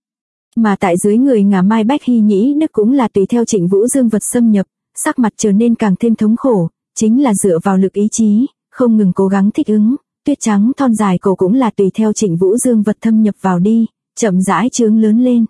Mà tại dưới người ngả mai Bách Hy Nhĩ Đức cũng là tùy theo Trịnh Vũ Dương vật xâm nhập, sắc mặt trở nên càng thêm thống khổ, chính là dựa vào lực ý chí, không ngừng cố gắng thích ứng, tuyết trắng thon dài cổ cũng là tùy theo Trịnh Vũ Dương vật thâm nhập vào đi, chậm rãi trướng lớn lên.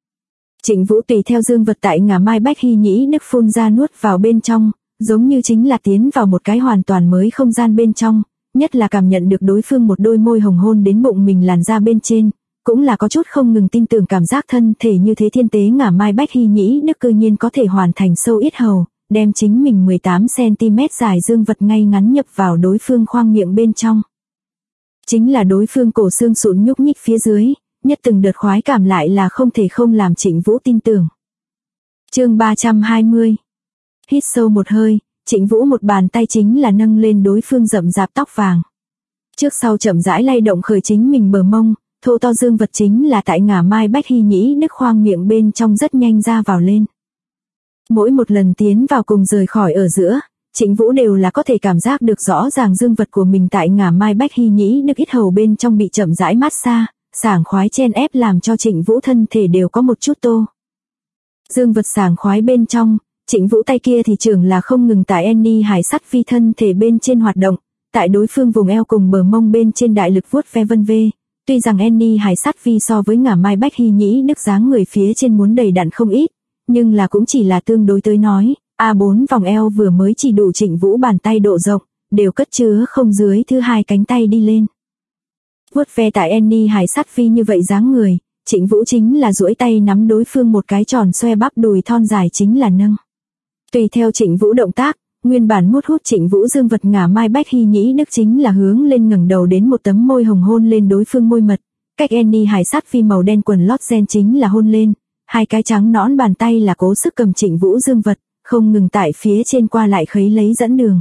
Trịnh Vũ tùy theo dương vật tại ngả mai Bách Hy Nhĩ Đức phun ra nuốt vào bên trong, giống như chính là tiến vào một cái hoàn toàn mới không gian bên trong, nhất là cảm nhận được đối phương một đôi môi hồng hôn đến bụng mình làn da bên trên, cũng là có chút không ngừng tin tưởng cảm giác thân thể như thế thiên tế ngả mai Bách Hy Nhĩ Đức cư nhiên có thể hoàn thành sâu yết hầu, đem chính mình 18cm dài dương vật ngay ngắn nhập vào đối phương khoang miệng bên trong. Chính là đối phương cổ xương sụn nhúc nhích phía dưới, nhất từng đợt khoái cảm lại là không thể không làm Trịnh Vũ tin tưởng. Chương 320. Hít sâu một hơi, Trịnh Vũ một bàn tay chính là nâng lên đối phương rậm rạp tóc vàng. Trước sau chậm rãi lay động khởi chính mình bờ mông, thô to dương vật chính là tại ngả mai Bách Hy Nhĩ Đức khoang miệng bên trong rất nhanh ra vào lên. Mỗi một lần tiến vào cùng rời khỏi ở giữa, Trịnh Vũ đều là có thể cảm giác được rõ ràng dương vật của mình tại ngả mai Bách Hy Nhĩ Đức ít hầu bên trong bị chậm rãi mát xa, sảng khoái chen ép làm cho Trịnh Vũ thân thể đều có một chút tô. Dương vật sảng khoái bên trong, Trịnh Vũ tay kia thì trưởng là không ngừng tại Annie Hải Sắt Vi thân thể bên trên hoạt động, tại đối phương vùng eo cùng bờ mông bên trên đại lực vuốt ve vân vê. Tuy rằng Annie Hải Sắt Vi so với ngả mai Bách Hy Nhĩ Đức dáng người phía trên muốn đầy đặn không ít, nhưng là cũng chỉ là tương đối tới nói, A4 vòng eo vừa mới chỉ đủ Trịnh Vũ bàn tay độ rộng, đều cất chứa không dưới thứ hai cánh tay đi lên. Vuốt ve tại Annie Hải Sắt Vi như vậy dáng người, Trịnh Vũ chính là duỗi tay nắm đối phương một cái tròn xoe bắp đùi thon dài chính là nâng. Tùy theo Trịnh Vũ động tác, nguyên bản mút hút Trịnh Vũ dương vật ngả mai Bách Hy Nhĩ Đức chính là hướng lên ngẩng đầu đến một tấm môi hồng hôn lên đối phương môi mật, cách Annie Hải Sắt Vi màu đen quần lót gen chính là hôn lên, hai cái trắng nõn bàn tay là cố sức cầm Trịnh Vũ dương vật, không ngừng tại phía trên qua lại khấy lấy dẫn đường.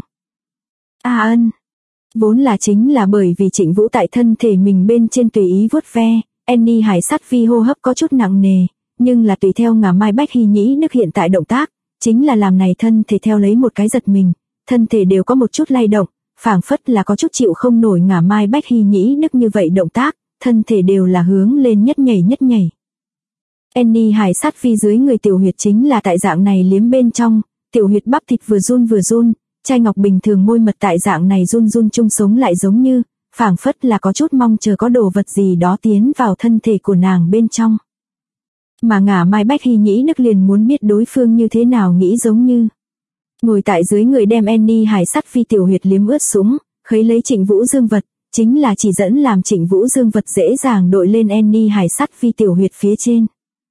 Ân. Vốn là chính là bởi vì Trịnh Vũ tại thân thể mình bên trên tùy ý vuốt ve, Annie Hải Sắt Vi hô hấp có chút nặng nề, nhưng là tùy theo ngả mai Bách Hy Nhĩ Đức hiện tại động tác, chính là làm này thân thể theo lấy một cái giật mình, thân thể đều có một chút lay động, phảng phất là có chút chịu không nổi ngả mai Bách Hy Nhĩ Đức như vậy động tác, thân thể đều là hướng lên nhất nhảy nhất nhảy. Annie Hải Sắt Vi dưới người tiểu huyệt chính là tại dạng này liếm bên trong, tiểu huyệt bắp thịt vừa run, chai ngọc bình thường môi mật tại dạng này run chung sống lại giống như, phảng phất là có chút mong chờ có đồ vật gì đó tiến vào thân thể của nàng bên trong. Mà ngả mai Bách Hy Nhĩ Đức liền muốn biết đối phương như thế nào nghĩ giống như. Ngồi tại dưới người đem Annie Hải Sắt Vi tiểu huyệt liếm ướt sũng, khấy lấy Trịnh Vũ dương vật, chính là chỉ dẫn làm Trịnh Vũ dương vật dễ dàng đội lên Annie Hải Sắt Vi tiểu huyệt phía trên.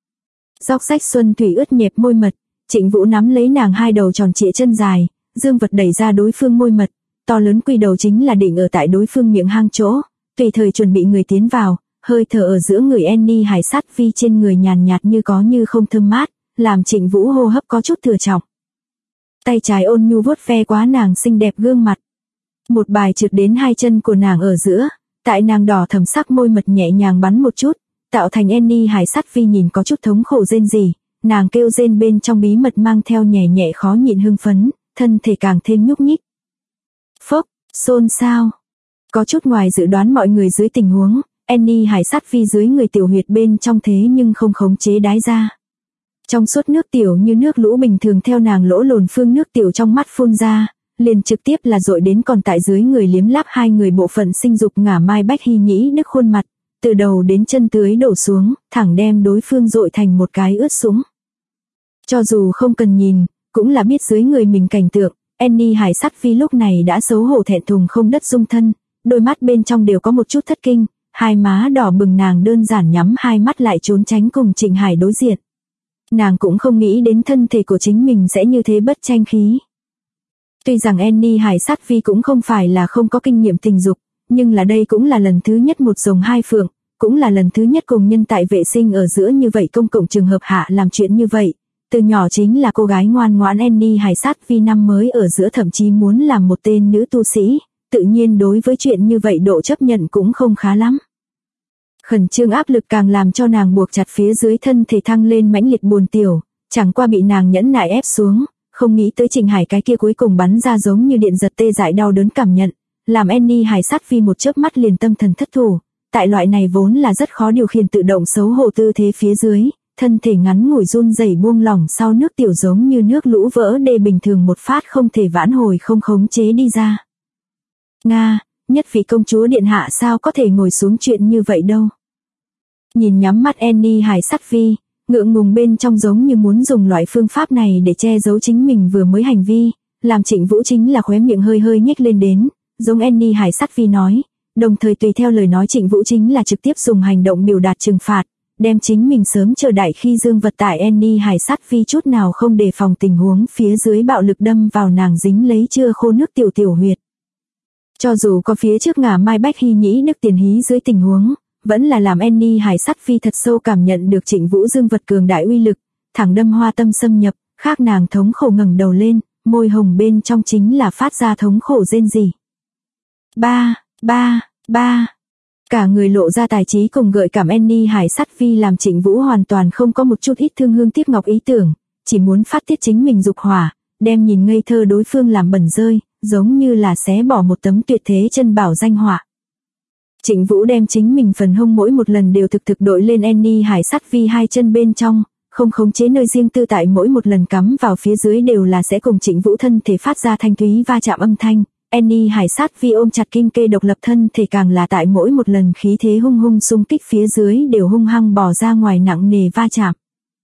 Róc rách xuân thủy ướt nhẹp môi mật, Trịnh Vũ nắm lấy nàng hai đầu tròn trịa chân dài, dương vật đẩy ra đối phương môi mật, to lớn quy đầu chính là định ở tại đối phương miệng hang chỗ, tùy thời chuẩn bị người tiến vào, hơi thở ở giữa người Annie Hải Sắt Vi trên người nhàn nhạt như có như không thơm mát, làm Trịnh Vũ hô hấp có chút thừa trọng. Tay trái ôn nhu vuốt ve quá nàng xinh đẹp gương mặt. Một bài trượt đến hai chân của nàng ở giữa, tại nàng đỏ thẫm sắc môi mật nhẹ nhàng bắn một chút, tạo thành Annie Hải Sắt Vi nhìn có chút thống khổ rên rỉ, nàng kêu rên bên trong bí mật mang theo nhẹ nhẹ khó nhịn hưng phấn, thân thể càng thêm nhúc nhích. Phốc, xôn xao. Có chút ngoài dự đoán mọi người dưới tình huống, Annie Hải Sắt Vi dưới người tiểu huyệt bên trong thế nhưng không khống chế đái ra. Trong suốt nước tiểu như nước lũ bình thường theo nàng lỗ lồn phương nước tiểu trong mắt phun ra, liền trực tiếp là dội đến còn tại dưới người liếm láp hai người bộ phận sinh dục ngả mai Bách Hy Nhĩ Đức khuôn mặt, từ đầu đến chân tưới đổ xuống, thẳng đem đối phương dội thành một cái ướt sũng. Cho dù không cần nhìn, cũng là biết dưới người mình cảnh tượng, Annie Hải Sắt Vi lúc này đã xấu hổ thẹn thùng không đất dung thân, đôi mắt bên trong đều có một chút thất kinh, hai má đỏ bừng nàng đơn giản nhắm hai mắt lại trốn tránh cùng Trịnh Hải đối diện. Nàng cũng không nghĩ đến thân thể của chính mình sẽ như thế bất tranh khí. Tuy rằng Annie Hải Sắt Vi cũng không phải là không có kinh nghiệm tình dục, nhưng là đây cũng là lần thứ nhất một rồng hai phượng, cũng là lần thứ nhất cùng nhân tại vệ sinh ở giữa như vậy công cộng trường hợp hạ làm chuyện như vậy. Từ nhỏ chính là cô gái ngoan ngoãn Annie Hải Sát Vi năm mới ở giữa thậm chí muốn làm một tên nữ tu sĩ, tự nhiên đối với chuyện như vậy độ chấp nhận cũng không khá lắm. Khẩn trương áp lực càng làm cho nàng buộc chặt phía dưới thân thể thăng lên mãnh liệt buồn tiểu, chẳng qua bị nàng nhẫn nại ép xuống, không nghĩ tới Trịnh Hải cái kia cuối cùng bắn ra giống như điện giật tê dại đau đớn cảm nhận, làm Annie Hải Sát Vi một chớp mắt liền tâm thần thất thủ, tại loại này vốn là rất khó điều khiển tự động xấu hổ tư thế phía dưới, thân thể ngắn ngủi run rẩy buông lỏng sau nước tiểu giống như nước lũ vỡ đê bình thường một phát không thể vãn hồi không khống chế đi ra. Nga, nhất vị công chúa điện hạ sao có thể ngồi xuống chuyện như vậy đâu. Nhìn nhắm mắt Annie Hải Sát Vi, ngượng ngùng bên trong giống như muốn dùng loại phương pháp này để che giấu chính mình vừa mới hành vi, làm Trịnh Vũ chính là khóe miệng hơi hơi nhếch lên đến, giống Annie Hải Sát Vi nói, đồng thời tùy theo lời nói Trịnh Vũ chính là trực tiếp dùng hành động biểu đạt trừng phạt, đem chính mình sớm chờ đại khi dương vật tại Annie Hải Sát Vi chút nào không đề phòng tình huống phía dưới bạo lực đâm vào nàng dính lấy chưa khô nước tiểu huyệt. Cho dù có phía trước ngả mai bách hy nhĩ đức tiền hí dưới tình huống, vẫn là làm Annie Hải Sát Vi thật sâu cảm nhận được Trịnh Vũ dương vật cường đại uy lực, thẳng đâm hoa tâm xâm nhập, khác nàng thống khổ ngẩng đầu lên, môi hồng bên trong chính là phát ra thống khổ rên rỉ. Ba. Cả người lộ ra tài trí cùng gợi cảm Annie Hải Sát Vi làm Trịnh Vũ hoàn toàn không có một chút ít thương hương tiếc ngọc ý tưởng, chỉ muốn phát tiết chính mình dục hỏa, đem nhìn ngây thơ đối phương làm bẩn rơi, giống như là xé bỏ một tấm tuyệt thế chân bảo danh họa. Trịnh Vũ đem chính mình phần hông mỗi một lần đều thực đội lên Annie Hải Sát Vi hai chân bên trong, không khống chế nơi riêng tư tại mỗi một lần cắm vào phía dưới đều là sẽ cùng Trịnh Vũ thân thể phát ra thanh thúy va chạm âm thanh. Annie Hải Sát Vi ôm chặt kim kê độc lập thân thể càng là tại mỗi một lần khí thế hung xung kích phía dưới đều hung hăng bỏ ra ngoài nặng nề va chạm.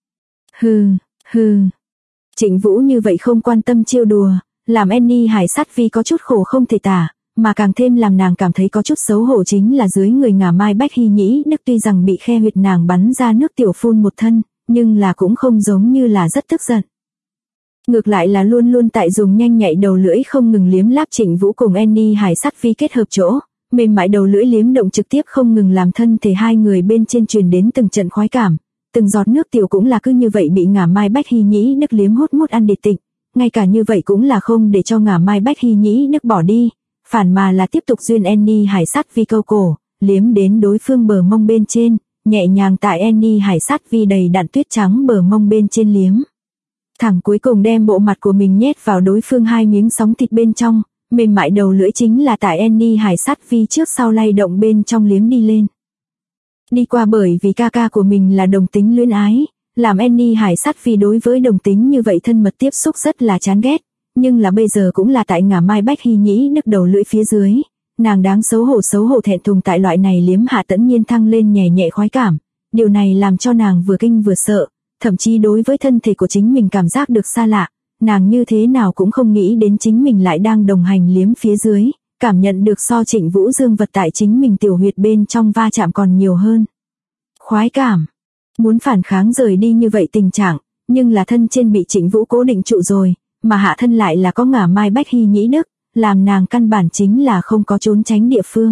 Hừ. Trịnh Vũ như vậy không quan tâm chiêu đùa, làm Annie Hải Sát Vi có chút khổ không thể tả, mà càng thêm làm nàng cảm thấy có chút xấu hổ chính là dưới người ngả mai bách hy nhĩ đức tuy rằng bị khe huyệt nàng bắn ra nước tiểu phun một thân, nhưng là cũng không giống như là rất tức giận. Ngược lại là luôn luôn tại dùng nhanh nhạy đầu lưỡi không ngừng liếm láp Trịnh Vũ cùng Annie Hải Sát Vi kết hợp chỗ, mềm mại đầu lưỡi liếm động trực tiếp không ngừng làm thân thể hai người bên trên truyền đến từng trận khoái cảm, từng giọt nước tiểu cũng là cứ như vậy bị ngả mai bách hy nhĩ đức liếm hút ăn để tịnh, ngay cả như vậy cũng là không để cho ngả mai bách hy nhĩ đức bỏ đi, phản mà là tiếp tục duyên Annie Hải Sát Vi câu cổ, liếm đến đối phương bờ mông bên trên, nhẹ nhàng tại Annie Hải Sát Vi đầy đặn tuyết trắng bờ mông bên trên liếm. Thẳng cuối cùng đem bộ mặt của mình nhét vào đối phương hai miếng sóng thịt bên trong, mềm mại đầu lưỡi chính là tại Annie Hải Sát Vi trước sau lay động bên trong liếm đi lên. Đi qua bởi vì ca ca của mình là đồng tính luyến ái, làm Annie Hải Sát Vi đối với đồng tính như vậy thân mật tiếp xúc rất là chán ghét, nhưng là bây giờ cũng là tại ngả mai bách hy nhĩ đức đầu lưỡi phía dưới, nàng đáng xấu hổ thẹn thùng tại loại này liếm hạ tẫn nhiên thăng lên nhẹ khoái cảm, điều này làm cho nàng vừa kinh vừa sợ. Thậm chí đối với thân thể của chính mình cảm giác được xa lạ, nàng như thế nào cũng không nghĩ đến chính mình lại đang đồng hành liếm phía dưới, cảm nhận được so Trịnh Vũ dương vật tại chính mình tiểu huyệt bên trong va chạm còn nhiều hơn. Khoái cảm, muốn phản kháng rời đi như vậy tình trạng, nhưng là thân trên bị Trịnh Vũ cố định trụ rồi, mà hạ thân lại là có ngả mai bách hy nhĩ đức, làm nàng căn bản chính là không có trốn tránh địa phương.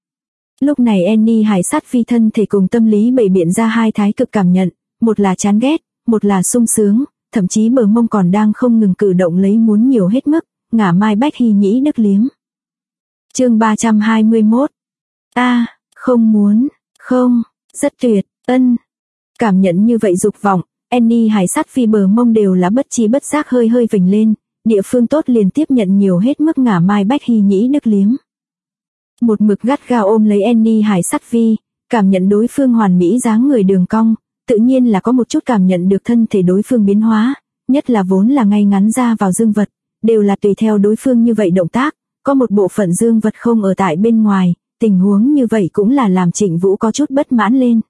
Lúc này Annie Hải Sát Vi thân thể cùng tâm lý bày biện ra hai thái cực cảm nhận, một là chán ghét, một là sung sướng, thậm chí bờ mông còn đang không ngừng cử động lấy muốn nhiều hết mức, ngả mai bách hy nhĩ đức liếm. Chương 321. Không muốn, không, rất tuyệt, Cảm nhận như vậy dục vọng, Annie Hải Sát Vi bờ mông đều là bất trí bất giác hơi vểnh lên, địa phương tốt liền tiếp nhận nhiều hết mức ngả mai bách hy nhĩ đức liếm. Một mực gắt gao ôm lấy Annie Hải Sát Vi, cảm nhận đối phương hoàn mỹ dáng người đường cong, tự nhiên là có một chút cảm nhận được thân thể đối phương biến hóa, nhất là vốn là ngay ngắn ra vào dương vật, đều là tùy theo đối phương như vậy động tác, có một bộ phận dương vật không ở tại bên ngoài, tình huống như vậy cũng là làm Trịnh Vũ có chút bất mãn lên.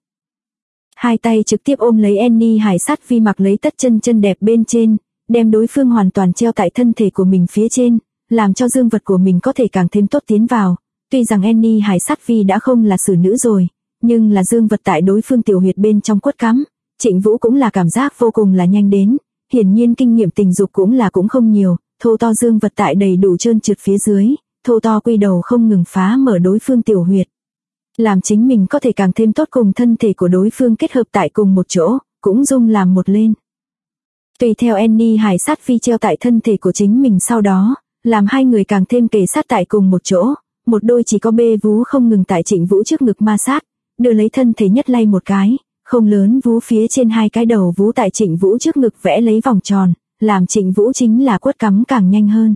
Hai tay trực tiếp ôm lấy Annie Hải Sát Vi mặc lấy tất chân đẹp bên trên, đem đối phương hoàn toàn treo tại thân thể của mình phía trên, làm cho dương vật của mình có thể càng thêm tốt tiến vào. Tuy rằng Annie Hải Sát Vi đã không là xử nữ rồi, nhưng là dương vật tại đối phương tiểu huyệt bên trong quất cắm, Trịnh Vũ cũng là cảm giác vô cùng là nhanh đến, hiển nhiên kinh nghiệm tình dục cũng không nhiều, thô to dương vật tại đầy đủ trơn trượt phía dưới, thô to quy đầu không ngừng phá mở đối phương tiểu huyệt. Làm chính mình có thể càng thêm tốt cùng thân thể của đối phương kết hợp tại cùng một chỗ, cũng dung làm một lên. Tùy theo Annie Hải sát phi treo tại thân thể của chính mình sau đó, làm hai người càng thêm kề sát tại cùng một chỗ, một đôi chỉ có bê vú không ngừng tại Trịnh Vũ trước ngực ma sát, đưa lấy thân thể nhất lay một cái, không lớn vú phía trên hai cái đầu vú tại Trịnh Vũ trước ngực vẽ lấy vòng tròn, làm Trịnh Vũ chính là quất cắm càng nhanh hơn.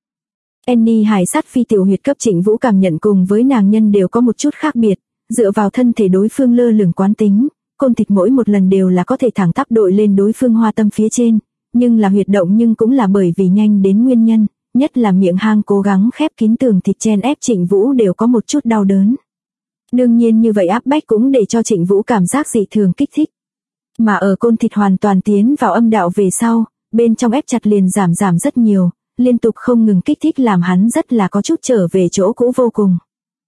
Annie Hải sát phi tiểu huyệt cấp Trịnh Vũ cảm nhận cùng với nàng nhân đều có một chút khác biệt, dựa vào thân thể đối phương lơ lửng quán tính, côn thịt mỗi một lần đều là có thể thẳng tắp đội lên đối phương hoa tâm phía trên, nhưng là huyệt động nhưng cũng là bởi vì nhanh đến nguyên nhân, nhất là miệng hang cố gắng khép kín tường thịt chen ép Trịnh Vũ đều có một chút đau đớn. Đương nhiên như vậy áp bách cũng để cho Trịnh Vũ cảm giác dị thường kích thích. Mà ở côn thịt hoàn toàn tiến vào âm đạo về sau, bên trong ép chặt liền giảm rất nhiều, liên tục không ngừng kích thích làm hắn rất là có chút trở về chỗ cũ vô cùng.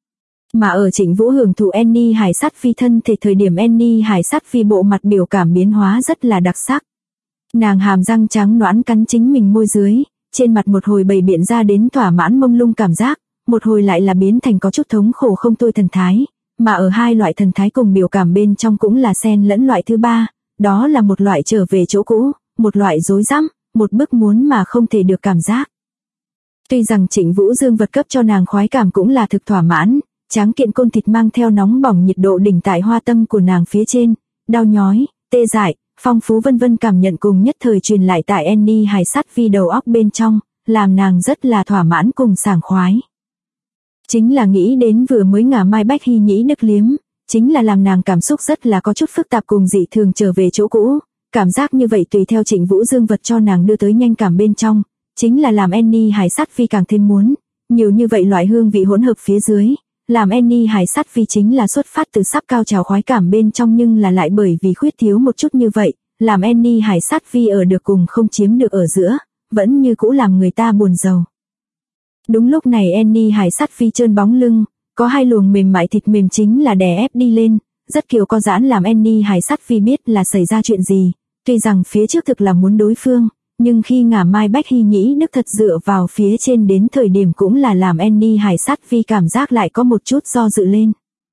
Mà ở Trịnh Vũ hưởng thụ Annie Hải sát phi thân thể thời điểm Annie Hải sát phi bộ mặt biểu cảm biến hóa rất là đặc sắc. Nàng hàm răng trắng nõn cắn chính mình môi dưới, trên mặt một hồi bày biện ra đến thỏa mãn mông lung cảm giác, một hồi lại là biến thành có chút thống khổ không thôi thần thái, mà ở hai loại thần thái cùng biểu cảm bên trong cũng là xen lẫn loại thứ ba, đó là một loại trở về chỗ cũ, một loại rối rắm, một bức muốn mà không thể được cảm giác. Tuy rằng Trịnh Vũ dương vật cấp cho nàng khoái cảm cũng là thực thỏa mãn, tráng kiện côn thịt mang theo nóng bỏng nhiệt độ đỉnh tại hoa tâm của nàng phía trên, đau nhói, tê dại, phong phú vân vân cảm nhận cùng nhất thời truyền lại tại Annie Hải sát phi đầu óc bên trong, làm nàng rất là thỏa mãn cùng sảng khoái. Chính là nghĩ đến vừa mới ngả mai bách hy nhĩ đức liếm, chính là làm nàng cảm xúc rất là có chút phức tạp cùng dị thường trở về chỗ cũ, cảm giác như vậy tùy theo Trịnh Vũ dương vật cho nàng đưa tới nhanh cảm bên trong, chính là làm Annie Hải sát phi càng thêm muốn, nhiều như vậy loại hương vị hỗn hợp phía dưới. Làm Annie Hải sát phi chính là xuất phát từ sắp cao trào khoái cảm bên trong nhưng là lại bởi vì khuyết thiếu một chút như vậy, làm Annie Hải sát phi ở được cùng không chiếm được ở giữa, vẫn như cũ làm người ta buồn rầu. Đúng lúc này Annie Hải sát phi trơn bóng lưng, có hai luồng mềm mại thịt mềm chính là đè ép đi lên, rất kiều co giãn làm Annie Hải sát phi biết là xảy ra chuyện gì, tuy rằng phía trước thực là muốn đối phương. Nhưng khi ngả mai bách hy nhĩ đức thật dựa vào phía trên đến thời điểm cũng là làm Annie Hải sát phi cảm giác lại có một chút do dự lên.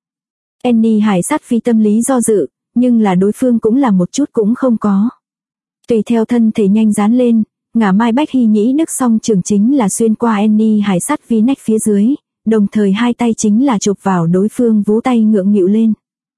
Annie Hải sát phi tâm lý do dự, nhưng là đối phương cũng là một chút cũng không có. Tùy theo thân thể nhanh dán lên, ngả mai bách hy nhĩ đức song trường chính là xuyên qua Annie Hải sát phi nách phía dưới, đồng thời hai tay chính là chụp vào đối phương vú tay ngượng nghịu lên.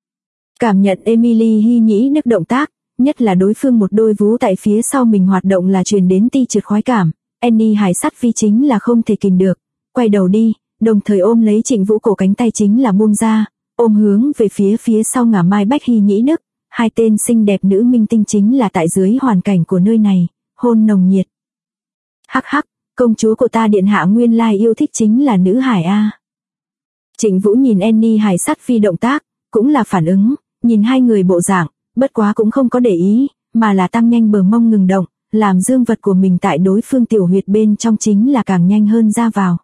Cảm nhận Emily hy nhĩ đức động tác. Nhất là đối phương một đôi vú tại phía sau mình hoạt động là truyền đến ti trượt khoái cảm, Annie Hải sát phi chính là không thể kìm được, quay đầu đi, đồng thời ôm lấy Trịnh Vũ cổ cánh tay chính là buông ra, ôm hướng về phía sau ngả mai bách hy nhĩ đức, hai tên xinh đẹp nữ minh tinh chính là tại dưới hoàn cảnh của nơi này, hôn nồng nhiệt. Hắc hắc, công chúa của ta điện hạ nguyên lai yêu thích chính là nữ hải a. Trịnh Vũ nhìn Annie Hải sát phi động tác, cũng là phản ứng, nhìn hai người bộ dạng. Bất quá cũng không có để ý, mà là tăng nhanh bờ mông ngừng động, làm dương vật của mình tại đối phương tiểu huyệt bên trong chính là càng nhanh hơn ra vào.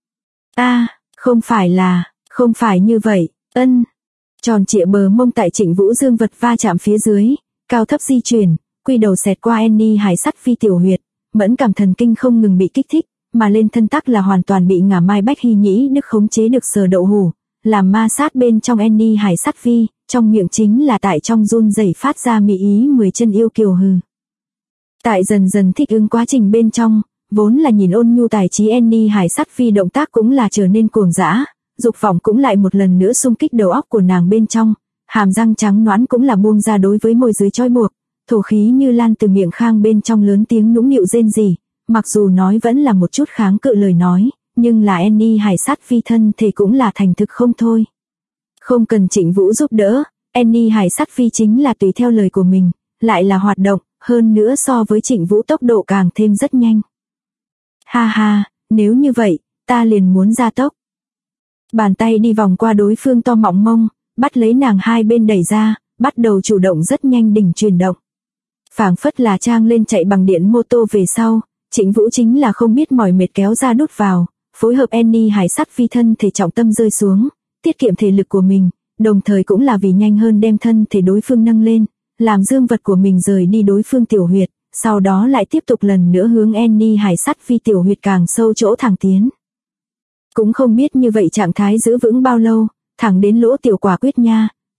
Không phải như vậy, Tròn trịa bờ mông tại Trịnh Vũ dương vật va chạm phía dưới, cao thấp di chuyển, quy đầu xẹt qua Annie Hải sát phi tiểu huyệt, mẫn cảm thần kinh không ngừng bị kích thích, mà lên thân tắc là hoàn toàn bị ngả mai bách hy nhĩ đức khống chế được sờ đậu hủ, làm ma sát bên trong Annie Hải sát phi. Trong miệng chính là tại trong run rẩy phát ra mị ý 10 chân yêu kiều hừ. Tại dần dần thích ứng quá trình bên trong, vốn là nhìn ôn nhu tài trí Annie Hải sát phi động tác cũng là trở nên cuồng dã, dục vọng cũng lại một lần nữa xung kích đầu óc của nàng bên trong, hàm răng trắng nõn cũng là buông ra đối với môi dưới trói buộc, thổ khí như lan từ miệng khang bên trong lớn tiếng nũng nịu rên rỉ, mặc dù nói vẫn là một chút kháng cự lời nói, nhưng là Annie Hải sát phi thân thể cũng là thành thực không thôi. Không cần Trịnh Vũ giúp đỡ, Annie Hải sát phi chính là tùy theo lời của mình, lại là hoạt động, hơn nữa so với Trịnh Vũ tốc độ càng thêm rất nhanh. Ha ha, nếu như vậy, ta liền muốn gia tốc. Bàn tay đi vòng qua đối phương to mọng mông, bắt lấy nàng hai bên đẩy ra, bắt đầu chủ động rất nhanh đỉnh chuyển động. Phảng phất là trang lên chạy bằng điện mô tô về sau, Trịnh Vũ chính là không biết mỏi mệt kéo ra đút vào, phối hợp Annie Hải sát phi thân thể trọng tâm rơi xuống, tiết kiệm thể lực của mình, đồng thời cũng là vì nhanh hơn đem thân thể đối phương nâng lên, làm dương vật của mình rời đi đối phương tiểu huyệt, sau đó lại tiếp tục lần nữa hướng Annie Hải sát phi tiểu huyệt càng sâu chỗ thẳng tiến. Cũng không biết như vậy trạng thái giữ vững bao lâu, thẳng đến lỗ tiểu quả quyết nha,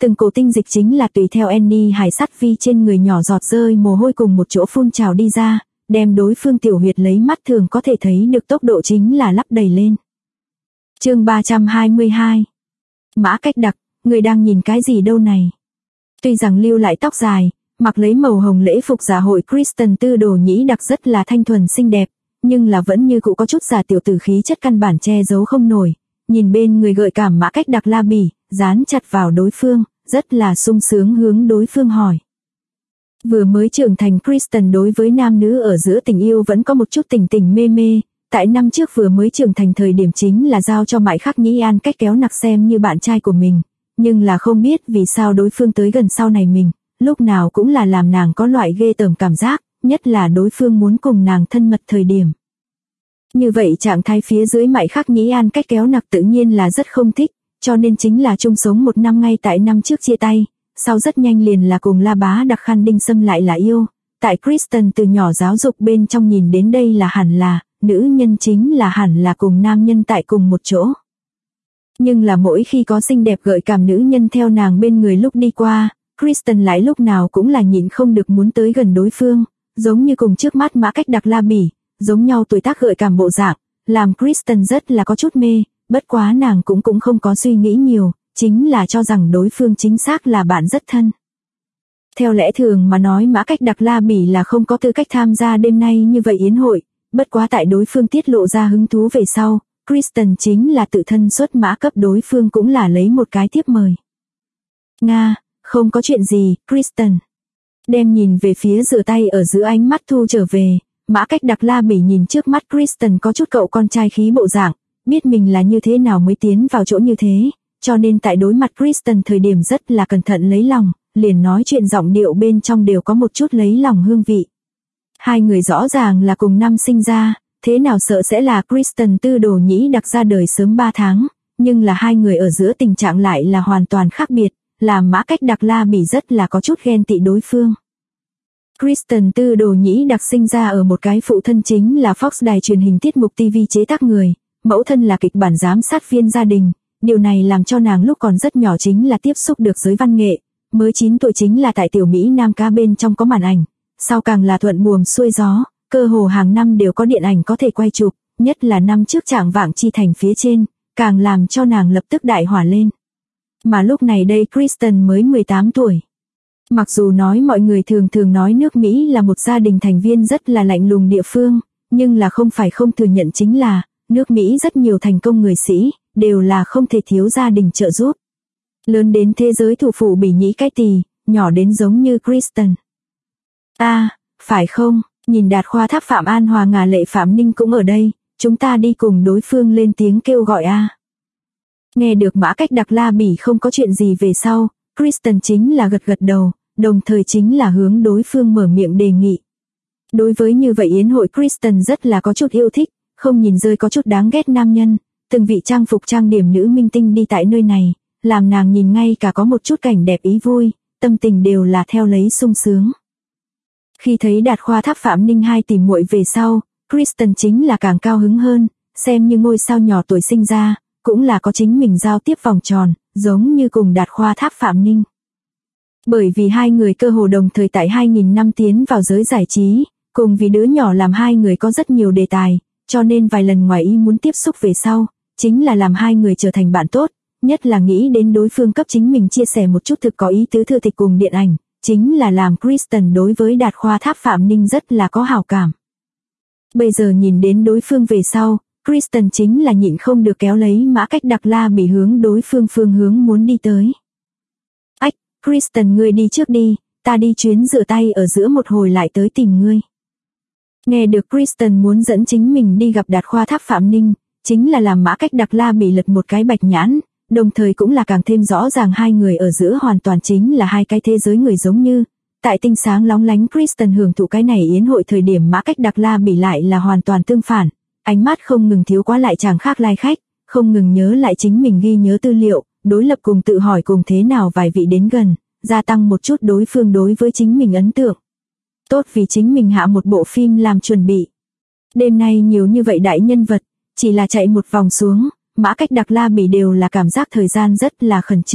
Từng cổ tinh dịch chính là tùy theo Annie Hải Sát Vi trên người nhỏ giọt rơi mồ hôi cùng một chỗ phun trào đi ra, đem đối phương tiểu huyệt lấy mắt thường có thể thấy được tốc độ chính là lắp đầy lên. Chương 322. Mã Cách Đặc, người đang nhìn cái gì đâu này? Tuy rằng lưu lại tóc dài, mặc lấy màu hồng lễ phục dạ hội Kristen Tư Đồ Nhĩ Đặc rất là thanh thuần xinh đẹp, nhưng là vẫn như cũ có chút già tiểu tử khí chất căn bản che giấu không nổi. Nhìn bên người gợi cảm Mã Cách Đặc la bỉ, dán chặt vào đối phương, rất là sung sướng hướng đối phương hỏi. Vừa mới trưởng thành Kristen đối với nam nữ ở giữa tình yêu vẫn có một chút tình tình mê mê, tại năm trước vừa mới trưởng thành thời điểm chính là giao cho Mại Khắc Nhĩ An cách kéo nặc xem như bạn trai của mình, nhưng là không biết vì sao đối phương tới gần sau này mình, lúc nào cũng là làm nàng có loại ghê tởm cảm giác, nhất là đối phương muốn cùng nàng thân mật thời điểm. Như vậy trạng thái phía dưới Mại Khắc Nhĩ An cách kéo nặc tự nhiên là rất không thích, cho nên chính là chung sống một năm ngay tại năm trước chia tay, sau rất nhanh liền là cùng La Bá Đặc Khăn Đinh Sâm lại là yêu. Tại Kristen từ nhỏ giáo dục bên trong nhìn đến đây là hẳn là, nữ nhân chính là hẳn là cùng nam nhân tại cùng một chỗ. Nhưng là mỗi khi có xinh đẹp gợi cảm nữ nhân theo nàng bên người lúc đi qua, Kristen lại lúc nào cũng là nhịn không được muốn tới gần đối phương, giống như cùng trước mắt Mã Cách Đặc la bỉ, giống nhau tuổi tác gợi cảm bộ dạng, làm Kristen rất là có chút mê, bất quá nàng cũng không có suy nghĩ nhiều, chính là cho rằng đối phương chính xác là bạn rất thân. Theo lẽ thường mà nói Mã Cách Đặc la bỉ là không có tư cách tham gia đêm nay như vậy yến hội, bất quá tại đối phương tiết lộ ra hứng thú về sau, Kristen chính là tự thân xuất mã cấp đối phương cũng là lấy một cái thiếp mời. Nga, không có chuyện gì, Kristen. Đem nhìn về phía rửa tay ở giữa ánh mắt thu trở về, Mã Cách Đặc la bỉ nhìn trước mắt Kristen có chút cậu con trai khí bộ dạng, biết mình là như thế nào mới tiến vào chỗ như thế, cho nên tại đối mặt Kristen thời điểm rất là cẩn thận lấy lòng, liền nói chuyện giọng điệu bên trong đều có một chút lấy lòng hương vị. Hai người rõ ràng là cùng năm sinh ra, thế nào sợ sẽ là Kristen Tư Đồ Nhĩ Đặc ra đời sớm 3 tháng, nhưng là hai người ở giữa tình trạng lại là hoàn toàn khác biệt, làm Mã Cách Đặc la bỉ rất là có chút ghen tị đối phương. Kristen Tư Đồ Nhĩ Đặc sinh ra ở một cái phụ thân chính là Fox đài truyền hình tiết mục TV chế tác người, mẫu thân là kịch bản giám sát viên gia đình, điều này làm cho nàng lúc còn rất nhỏ chính là tiếp xúc được giới văn nghệ, mới 9 tuổi chính là tại tiểu Mỹ Nam ca bên trong có màn ảnh, sau càng là thuận buồm xuôi gió, cơ hồ hàng năm đều có điện ảnh có thể quay chụp, nhất là năm trước Trạng Vạng Chi Thành phía trên, càng làm cho nàng lập tức đại hỏa lên. Mà lúc này đây Kristen mới 18 tuổi. Mặc dù nói mọi người thường thường nói nước Mỹ là một gia đình thành viên rất là lạnh lùng địa phương, nhưng là không phải không thừa nhận chính là, nước Mỹ rất nhiều thành công người sĩ, đều là không thể thiếu gia đình trợ giúp. Lớn đến thế giới thủ phủ Bỉ Nhĩ cái tỳ, nhỏ đến giống như Kristen. Phải không, nhìn Đạt Khoa Tháp Phạm An Hòa Ngà Lệ Phạm Ninh cũng ở đây, chúng ta đi cùng đối phương lên tiếng kêu gọi a. Nghe được Mã Cách Đặc la bỉ không có chuyện gì về sau, Kristen chính là gật đầu, đồng thời chính là hướng đối phương mở miệng đề nghị. Đối với như vậy yến hội Kristen rất là có chút yêu thích, không nhìn rơi có chút đáng ghét nam nhân, từng vị trang phục trang điểm nữ minh tinh đi tại nơi này, làm nàng nhìn ngay cả có một chút cảnh đẹp ý vui, tâm tình đều là theo lấy sung sướng. Khi thấy Đạt Khoa Tháp Phạm Ninh hai tỷ muội về sau, Kristen chính là càng cao hứng hơn, xem như ngôi sao nhỏ tuổi sinh ra, cũng là có chính mình giao tiếp vòng tròn, giống như cùng Đạt Khoa Tháp Phạm Ninh. Bởi vì hai người cơ hồ đồng thời tại 2000 năm tiến vào giới giải trí, cùng vì đứa nhỏ làm hai người có rất nhiều đề tài, cho nên vài lần ngoài ý muốn tiếp xúc về sau, chính là làm hai người trở thành bạn tốt, nhất là nghĩ đến đối phương cấp chính mình chia sẻ một chút thực có ý tứ thư tịch cùng điện ảnh, chính là làm Kristen đối với Đạt Khoa Tháp Phạm Ninh rất là có hảo cảm. Bây giờ nhìn đến đối phương về sau, Kristen chính là nhịn không được kéo lấy Mã Cách Đặc la bỉ hướng đối phương phương hướng muốn đi tới. Kristen ngươi đi trước đi, ta đi chuyến rửa tay ở giữa một hồi lại tới tìm ngươi. Nghe được Kristen muốn dẫn chính mình đi gặp Đạt Khoa Tháp Phạm Ninh, chính là làm Mã Cách Đặc la bỉ lật một cái bạch nhãn, đồng thời cũng là càng thêm rõ ràng hai người ở giữa hoàn toàn chính là hai cái thế giới người giống như. Tại tinh sáng lóng lánh Kristen hưởng thụ cái này yến hội thời điểm Mã Cách Đặc la bỉ lại là hoàn toàn tương phản, ánh mắt không ngừng thiếu quá lại chàng khác lai khách, không ngừng nhớ lại chính mình ghi nhớ tư liệu, đối lập cùng tự hỏi cùng thế nào vài vị đến gần, gia tăng một chút đối phương đối với chính mình ấn tượng. Tốt vì chính mình hạ một bộ phim làm chuẩn bị. Đêm nay nhiều như vậy đại nhân vật, chỉ là chạy một vòng xuống, Mã Cách Đặc la bỉ đều là cảm giác thời gian rất là khẩn trương,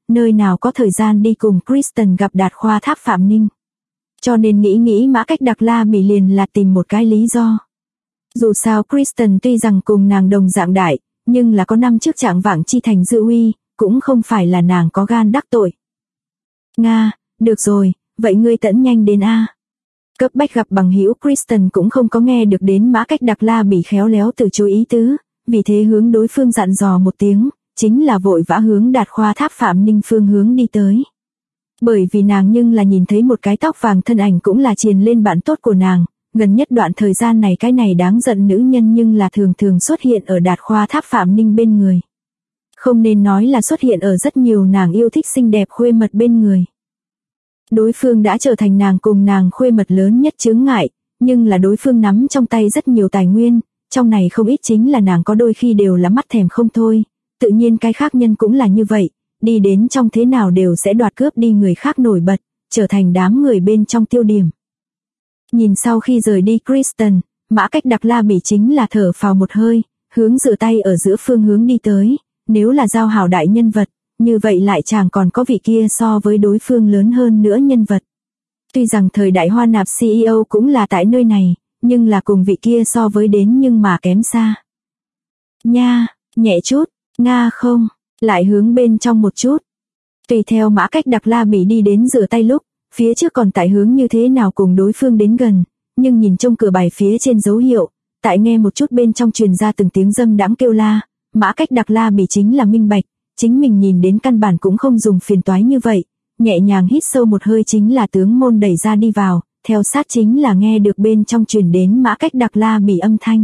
nơi nào có thời gian đi cùng Kristen gặp Đạt Khoa Tháp Phạm Ninh. Cho nên nghĩ Mã Cách Đặc La Bỉ liền là tìm một cái lý do. Dù sao Kristen tuy rằng cùng nàng đồng dạng đại, nhưng là có năm trước Trạng Vạng Chi thành dư uy, cũng không phải là nàng có gan đắc tội. Nga, được rồi, vậy ngươi tẫn nhanh đến a. Cấp bách gặp bằng hữu Kristen cũng không có nghe được đến Mã Cách Đặc La Bỉ khéo léo từ chối ý tứ, vì thế hướng đối phương dặn dò một tiếng, chính là vội vã hướng Đạt Khoa Tháp Phạm Ninh phương hướng đi tới. Bởi vì nàng nhưng là nhìn thấy một cái tóc vàng thân ảnh cũng là triền lên bạn tốt của nàng, gần nhất đoạn thời gian này cái này đáng giận nữ nhân nhưng là thường xuất hiện ở Đạt Khoa Tháp Phạm Ninh bên người. Không nên nói là xuất hiện ở rất nhiều nàng yêu thích xinh đẹp khuê mật bên người. Đối phương đã trở thành nàng cùng nàng khuê mật lớn nhất chướng ngại, nhưng là đối phương nắm trong tay rất nhiều tài nguyên, trong này không ít chính là nàng có đôi khi đều là mắt thèm không thôi, tự nhiên cái khác nhân cũng là như vậy, đi đến trong thế nào đều sẽ đoạt cướp đi người khác nổi bật, trở thành đám người bên trong tiêu điểm. Nhìn sau khi rời đi Kristen, Mã Cách Đặc La Bỉ chính là thở phào một hơi, hướng rửa tay ở giữa phương hướng đi tới, nếu là giao hảo đại nhân vật, như vậy lại chàng còn có vị kia so với đối phương lớn hơn nữa nhân vật. Tuy rằng thời đại Hoa Nạp CEO cũng là tại nơi này, nhưng là cùng vị kia so với đến nhưng mà kém xa. Nha, nhẹ chút, Nga không, lại hướng bên trong một chút. Tùy theo Mã Cách Đặc La Bỉ đi đến rửa tay lúc, phía trước còn tại hướng như thế nào cùng đối phương đến gần, nhưng nhìn trong cửa bài phía trên dấu hiệu, tại nghe một chút bên trong truyền ra từng tiếng dâm đãng kêu la, Mã Cách Đặc La Bỉ chính là minh bạch, chính mình nhìn đến căn bản cũng không dùng phiền toái như vậy, nhẹ nhàng hít sâu một hơi chính là tướng môn đẩy ra đi vào, theo sát chính là nghe được bên trong truyền đến Mã Cách Đặc La Bỉ âm thanh.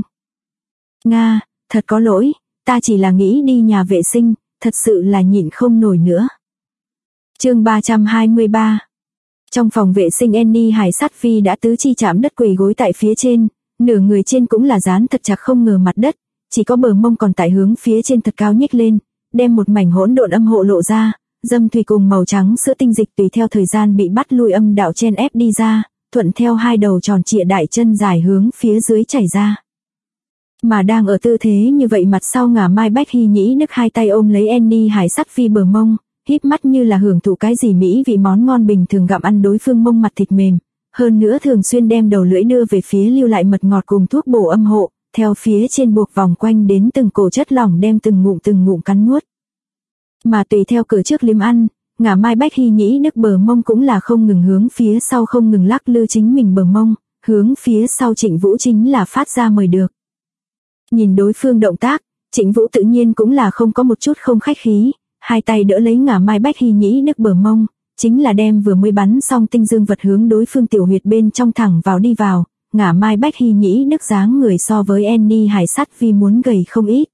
Nga, thật có lỗi, ta chỉ là nghĩ đi nhà vệ sinh, thật sự là nhịn không nổi nữa. Chương 323. Trong phòng vệ sinh Annie Hải Sát Phi đã tứ chi chạm đất quỳ gối tại phía trên, nửa người trên cũng là dán thật chặt không ngờ mặt đất, chỉ có bờ mông còn tại hướng phía trên thật cao nhích lên, đem một mảnh hỗn độn âm hộ lộ ra, dâm thủy cùng màu trắng sữa tinh dịch tùy theo thời gian bị bắt lui âm đạo chen ép đi ra, thuận theo hai đầu tròn trịa đại chân dài hướng phía dưới chảy ra. Mà đang ở tư thế như vậy mặt sau ngả Mai Bách Hy Nhĩ nức hai tay ôm lấy Annie Hải Sát Phi bờ mông, híp mắt như là hưởng thụ cái gì mỹ vị món ngon bình thường gặm ăn đối phương mông mặt thịt mềm, hơn nữa thường xuyên đem đầu lưỡi đưa về phía lưu lại mật ngọt cùng thuốc bổ âm hộ, theo phía trên buộc vòng quanh đến từng cổ chất lỏng đem từng ngụm cắn nuốt. Mà tùy theo cửa trước liếm ăn, ngả Mai Bách Hy Nhĩ nức bờ mông cũng là không ngừng hướng phía sau không ngừng lắc lư chính mình bờ mông, hướng phía sau Trịnh Vũ chính là phát ra mời được. Nhìn đối phương động tác, Trịnh Vũ tự nhiên cũng là không có một chút không khách khí, hai tay đỡ lấy ngả Mai Bách Hy Nhĩ nức bờ mông, chính là đem vừa mới bắn xong tinh dương vật hướng đối phương tiểu huyệt bên trong thẳng vào đi vào, ngả Mai Bách Hy Nhĩ nức dáng người so với Annie Hải Sát Phi muốn gầy không ít.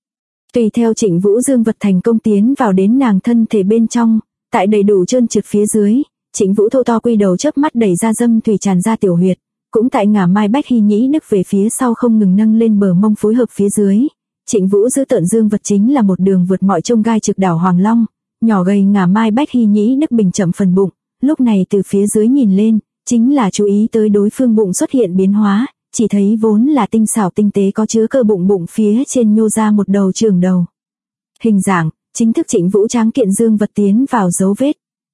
Tùy theo Trịnh Vũ dương vật thành công tiến vào đến nàng thân thể bên trong, tại đầy đủ trơn trượt phía dưới, Trịnh Vũ thô to quy đầu chớp mắt đẩy ra dâm thủy tràn ra tiểu huyệt, cũng tại ngả Mai Bách Hy Nhĩ nức về phía sau không ngừng nâng lên bờ mông phối hợp phía dưới. Trịnh Vũ giữ tợn dương vật chính là một đường vượt mọi chông gai trực đảo Hoàng Long, nhỏ gầy ngả Mai Bách Hy Nhĩ nức bình chậm phần bụng, lúc này từ phía dưới nhìn lên, chính là chú ý tới đối phương bụng xuất hiện biến hóa, chỉ thấy vốn là tinh xảo tinh tế có chứa cơ bụng phía trên nhô ra một đầu trường đầu. Hình dạng, chính thức Trịnh Vũ tráng kiện dương vật tiến vào dấu vết.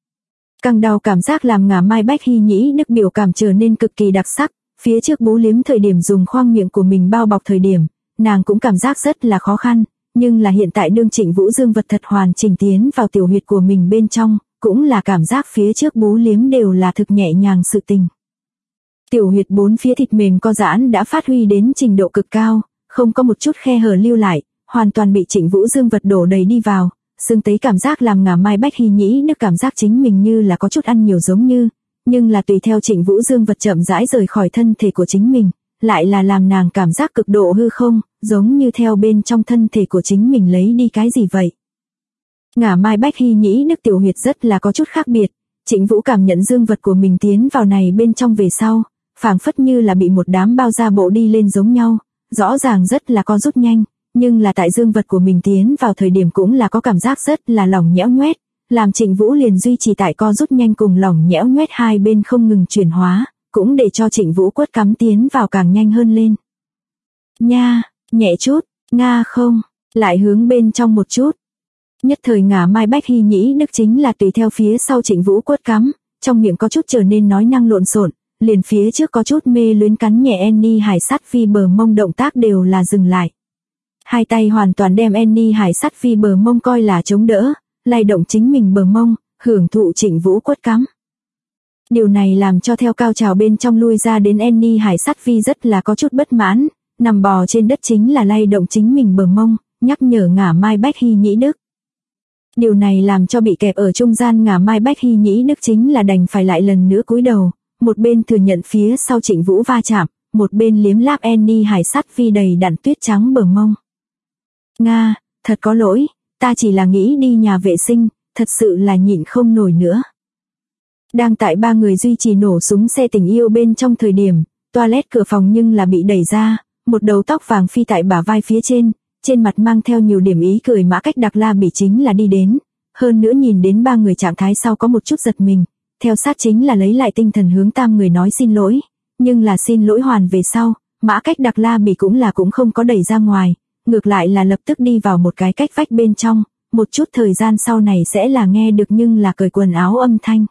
Căng đau cảm giác làm ngả Mai Bách Hy Nhĩ nức biểu cảm trở nên cực kỳ đặc sắc, phía trước bú liếm thời điểm dùng khoang miệng của mình bao bọc thời điểm, nàng cũng cảm giác rất là khó khăn, nhưng là hiện tại đương Trịnh Vũ dương vật thật hoàn chỉnh tiến vào tiểu huyệt của mình bên trong, cũng là cảm giác phía trước bú liếm đều là thực nhẹ nhàng sự tình. Tiểu huyệt bốn phía thịt mềm co giãn đã phát huy đến trình độ cực cao, không có một chút khe hở lưu lại, hoàn toàn bị Trịnh Vũ dương vật đổ đầy đi vào, xương tấy cảm giác làm ngả Mai Bách Hy Nhĩ nức cảm giác chính mình như là có chút ăn nhiều giống như, nhưng là tùy theo Trịnh Vũ dương vật chậm rãi rời khỏi thân thể của chính mình, lại là làm nàng cảm giác cực độ hư không, giống như theo bên trong thân thể của chính mình lấy đi cái gì vậy. Ngả Mai Bách Hy Nhĩ nức tiểu huyệt rất là có chút khác biệt, Trịnh Vũ cảm nhận dương vật của mình tiến vào này bên trong về sau, phảng phất như là bị một đám bao da bộ đi lên giống nhau, rõ ràng rất là co rút nhanh, nhưng là tại dương vật của mình tiến vào thời điểm cũng là có cảm giác rất là lỏng nhẽo nhoét, làm Trịnh Vũ liền duy trì tại co rút nhanh cùng lỏng nhẽo nhoét hai bên không ngừng chuyển hóa, cũng để cho Trịnh Vũ quất cắm tiến vào càng nhanh hơn lên. Nha, nhẹ chút, Nga không, lại hướng bên trong một chút. Nhất thời ngả mai Bách Hy Nhĩ Đức chính là tùy theo phía sau Trịnh Vũ quất cắm, trong miệng có chút trở nên nói năng lộn xộn, liền phía trước có chút mê luyến cắn nhẹ Annie Hải Sát Phi bờ mông động tác đều là dừng lại. Hai tay hoàn toàn đem Annie Hải Sát Phi bờ mông coi là chống đỡ, lay động chính mình bờ mông, hưởng thụ Trịnh Vũ quất cắm. Điều này làm cho theo cao trào bên trong lui ra đến Annie Hải Sát Phi rất là có chút bất mãn, nằm bò trên đất chính là lay động chính mình bờ mông, nhắc nhở ngả mai Bách Hy Nhĩ Đức. Điều này làm cho bị kẹp ở trung gian ngả mai Bách Hy Nhĩ Đức chính là đành phải lại lần nữa cúi đầu, một bên thừa nhận phía sau Trịnh Vũ va chạm, một bên liếm láp Annie Hải Sát Phi đầy đặn tuyết trắng bờ mông. Nga, thật có lỗi, ta chỉ là nghĩ đi nhà vệ sinh, thật sự là nhịn không nổi nữa. Đang tại ba người duy trì nổ súng xe tình yêu bên trong thời điểm, toilet cửa phòng nhưng là bị đẩy ra, một đầu tóc vàng phi tại bả vai phía trên mặt mang theo nhiều điểm ý cười Mã Cách Đặc La Bỉ chính là đi đến, hơn nữa nhìn đến ba người trạng thái sau có một chút giật mình, theo sát chính là lấy lại tinh thần hướng tam người nói xin lỗi, nhưng là xin lỗi hoàn về sau, Mã Cách Đặc La Bỉ cũng không có đẩy ra ngoài, ngược lại là lập tức đi vào một cái cách vách bên trong, một chút thời gian sau này sẽ là nghe được nhưng là cởi quần áo âm thanh.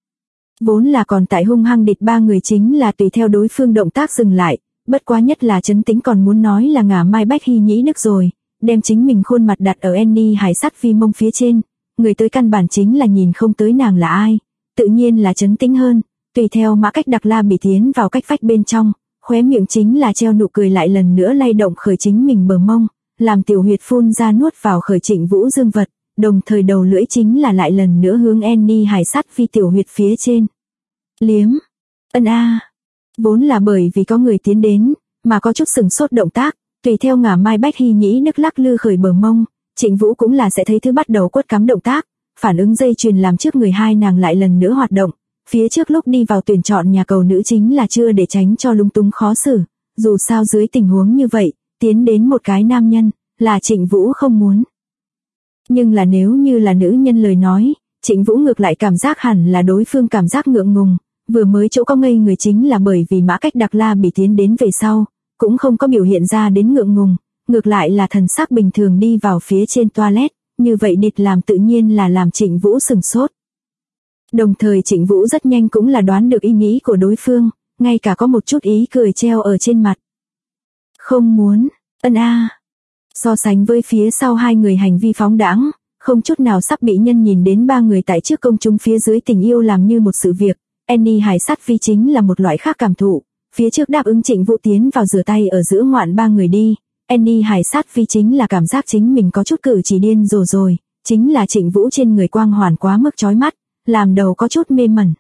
Vốn là còn tại hung hăng địch ba người chính là tùy theo đối phương động tác dừng lại, bất quá nhất là Trấn Tĩnh còn muốn nói là ngả mai Bách Hy Nhĩ Đức rồi, đem chính mình khuôn mặt đặt ở Annie Hải Sát Phi mông phía trên, người tới căn bản chính là nhìn không tới nàng là ai, tự nhiên là Trấn Tĩnh hơn, tùy theo Mã Cách Đặc La Bỉ tiến vào cách vách bên trong, khóe miệng chính là treo nụ cười lại lần nữa lay động khởi chính mình bờ mông, làm tiểu huyệt phun ra nuốt vào khởi Trịnh Vũ dương vật, đồng thời đầu lưỡi chính là lại lần nữa hướng Annie Hải Sát Phi tiểu huyệt phía trên. Liếm. Ân a. Vốn là bởi vì có người tiến đến, mà có chút sừng sốt động tác, tùy theo ngả mai Bách Hy Nhĩ Đức lắc lư khởi bờ mông, Trịnh Vũ cũng là sẽ thấy thứ bắt đầu quất cắm động tác, phản ứng dây chuyền làm trước người hai nàng lại lần nữa hoạt động, phía trước lúc đi vào tuyển chọn nhà cầu nữ chính là chưa để tránh cho lung tung khó xử, dù sao dưới tình huống như vậy, tiến đến một cái nam nhân, là Trịnh Vũ không muốn. Nhưng là nếu như là nữ nhân lời nói, Trịnh Vũ ngược lại cảm giác hẳn là đối phương cảm giác ngượng ngùng, vừa mới chỗ có ngây người chính là bởi vì Mã Cách Đặc La Bỉ tiến đến về sau, cũng không có biểu hiện ra đến ngượng ngùng, ngược lại là thần sắc bình thường đi vào phía trên toilet, như vậy địch làm tự nhiên là làm Trịnh Vũ sừng sốt. Đồng thời Trịnh Vũ rất nhanh cũng là đoán được ý nghĩ của đối phương, ngay cả có một chút ý cười treo ở trên mặt. Không muốn, ân a. So sánh với phía sau hai người hành vi phóng đãng, không chút nào sắp bị nhân nhìn đến ba người tại trước công chúng phía dưới tình yêu làm như một sự việc, Annie Hải Sát Phi chính là một loại khác cảm thụ, phía trước đáp ứng Trịnh Vũ tiến vào rửa tay ở giữa ngoạn ba người đi, Annie Hải Sát Phi chính là cảm giác chính mình có chút cử chỉ điên rồ rồi, chính là Trịnh Vũ trên người quang hoàn quá mức chói mắt, làm đầu có chút mê mẩn.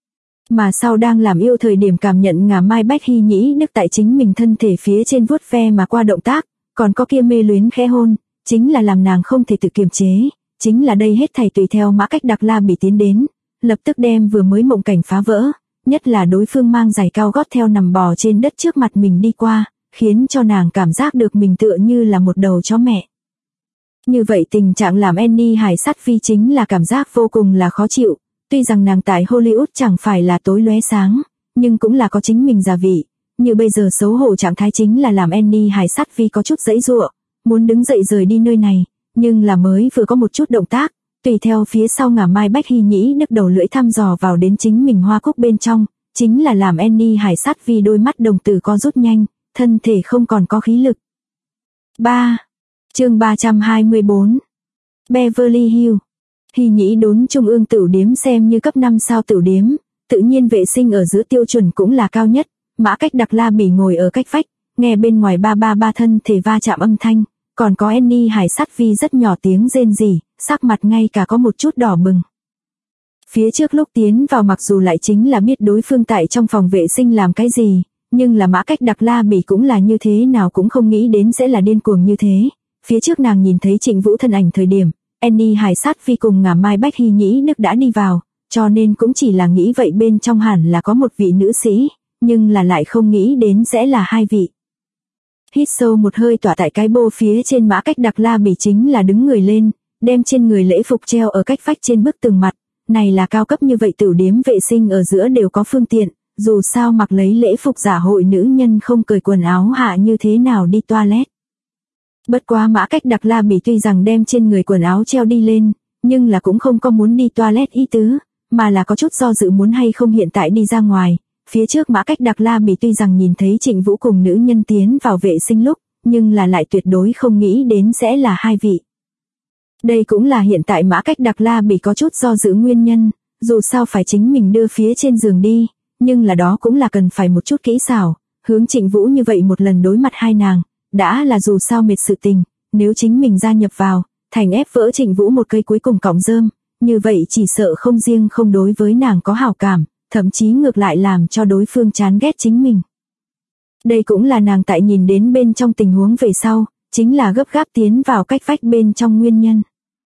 Mà sau đang làm yêu thời điểm cảm nhận ngả mai Bách Hy Nhĩ Đức tại chính mình thân thể phía trên vuốt ve mà qua động tác, còn có kia mê luyến khẽ hôn, chính là làm nàng không thể tự kiềm chế, chính là đây hết thảy tùy theo Mã Cách Đặc La Bỉ tiến đến, lập tức đem vừa mới mộng cảnh phá vỡ, nhất là đối phương mang giày cao gót theo nằm bò trên đất trước mặt mình đi qua, khiến cho nàng cảm giác được mình tựa như là một đầu chó mẹ. Như vậy tình trạng làm Annie Hải Sát Phi chính là cảm giác vô cùng là khó chịu, tuy rằng nàng tại Hollywood chẳng phải là tối lóe sáng, nhưng cũng là có chính mình gia vị, như bây giờ xấu hổ trạng thái chính là làm Annie Hải Sát Phi có chút giãy giụa, muốn đứng dậy rời đi nơi này, nhưng là mới vừa có một chút động tác, tùy theo phía sau ngả mai Bách Hy Nhĩ Đức đầu lưỡi thăm dò vào đến chính mình hoa cúc bên trong, chính là làm Annie Hải Sát Phi đôi mắt đồng tử co rút nhanh, thân thể không còn có khí lực. 3. Chương 324. Beverly Hills. Hy Nhĩ đốn trung ương tửu điếm xem như cấp 5 sao tửu điếm, tự nhiên vệ sinh ở giữa tiêu chuẩn cũng là cao nhất, Mã Cách Đặc La Bỉ ngồi ở cách vách, nghe bên ngoài ba thân thể va chạm âm thanh, còn có Annie Hải Sát Phi rất nhỏ tiếng rên rỉ, sắc mặt ngay cả có một chút đỏ bừng. Phía trước lúc tiến vào mặc dù lại chính là biết đối phương tại trong phòng vệ sinh làm cái gì, nhưng là Mã Cách Đặc La Bỉ cũng là như thế nào cũng không nghĩ đến sẽ là điên cuồng như thế. Phía trước nàng nhìn thấy Trịnh Vũ thân ảnh thời điểm, Annie Hải Sát Phi cùng ngả mai Bách Hy Nhĩ Đức đã đi vào, cho nên cũng chỉ là nghĩ vậy bên trong hẳn là có một vị nữ sĩ, nhưng là lại không nghĩ đến sẽ là hai vị. Hít sâu một hơi tỏa tại cái bô phía trên Mã Cách Đặc La Bỉ chính là đứng người lên, đem trên người lễ phục treo ở cách vách trên bức tường mặt, này là cao cấp như vậy tửu điếm vệ sinh ở giữa đều có phương tiện, dù sao mặc lấy lễ phục giả hội nữ nhân không cởi quần áo hạ như thế nào đi toilet. Bất quá Mã Cách Đặc La Bỉ tuy rằng đem trên người quần áo treo đi lên, nhưng là cũng không có muốn đi toilet ý tứ, mà là có chút do dự muốn hay không hiện tại đi ra ngoài. Phía trước Mã Cách Đặc La Bỉ tuy rằng nhìn thấy Trịnh Vũ cùng nữ nhân tiến vào vệ sinh lúc, nhưng là lại tuyệt đối không nghĩ đến sẽ là hai vị. Đây cũng là hiện tại Mã Cách Đặc La Bỉ có chút do dự nguyên nhân, dù sao phải chính mình đưa phía trên giường đi, nhưng là đó cũng là cần phải một chút kỹ xảo, hướng Trịnh Vũ như vậy một lần đối mặt hai nàng, đã là dù sao mệt sự tình, nếu chính mình gia nhập vào, thành ép vỡ Trịnh Vũ một cây cuối cùng cọng rơm, như vậy chỉ sợ không riêng không đối với nàng có hảo cảm, thậm chí ngược lại làm cho đối phương chán ghét chính mình. Đây cũng là nàng tại nhìn đến bên trong tình huống về sau, chính là gấp gáp tiến vào cách vách bên trong nguyên nhân.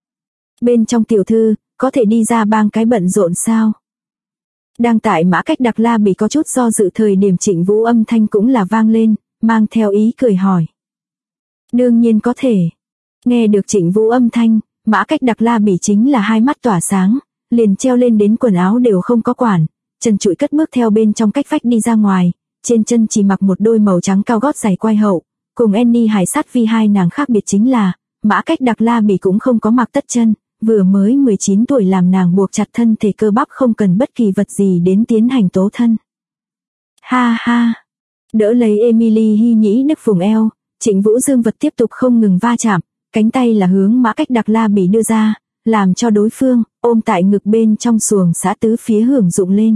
Bên trong tiểu thư, có thể đi ra bang cái bận rộn sao? Đang tại Mã Cách Đặc La Bỉ có chút do dự thời điểm Trịnh Vũ âm thanh cũng là vang lên, mang theo ý cười hỏi. Đương nhiên có thể. Nghe được Trịnh Vũ âm thanh, Mã Cách Đặc La Bỉ chính là hai mắt tỏa sáng, liền treo lên đến quần áo đều không có quản, trần trụi cất bước theo bên trong cách vách đi ra ngoài, trên chân chỉ mặc một đôi màu trắng cao gót giày quai hậu, cùng Annie Hải Sát Vi hai nàng khác biệt chính là, Mã Cách Đặc La Bỉ cũng không có mặc tất chân, vừa mới 19 tuổi làm nàng buộc chặt thân thể cơ bắp không cần bất kỳ vật gì đến tiến hành tố thân. Ha ha, đỡ lấy Emily Hy Nhĩ nức vùng eo, Trịnh Vũ dương vật tiếp tục không ngừng va chạm, cánh tay là hướng Mã Cách Đặc La Bỉ đưa ra, làm cho đối phương ôm tại ngực bên trong xuồng xã tứ phía hưởng dụng lên.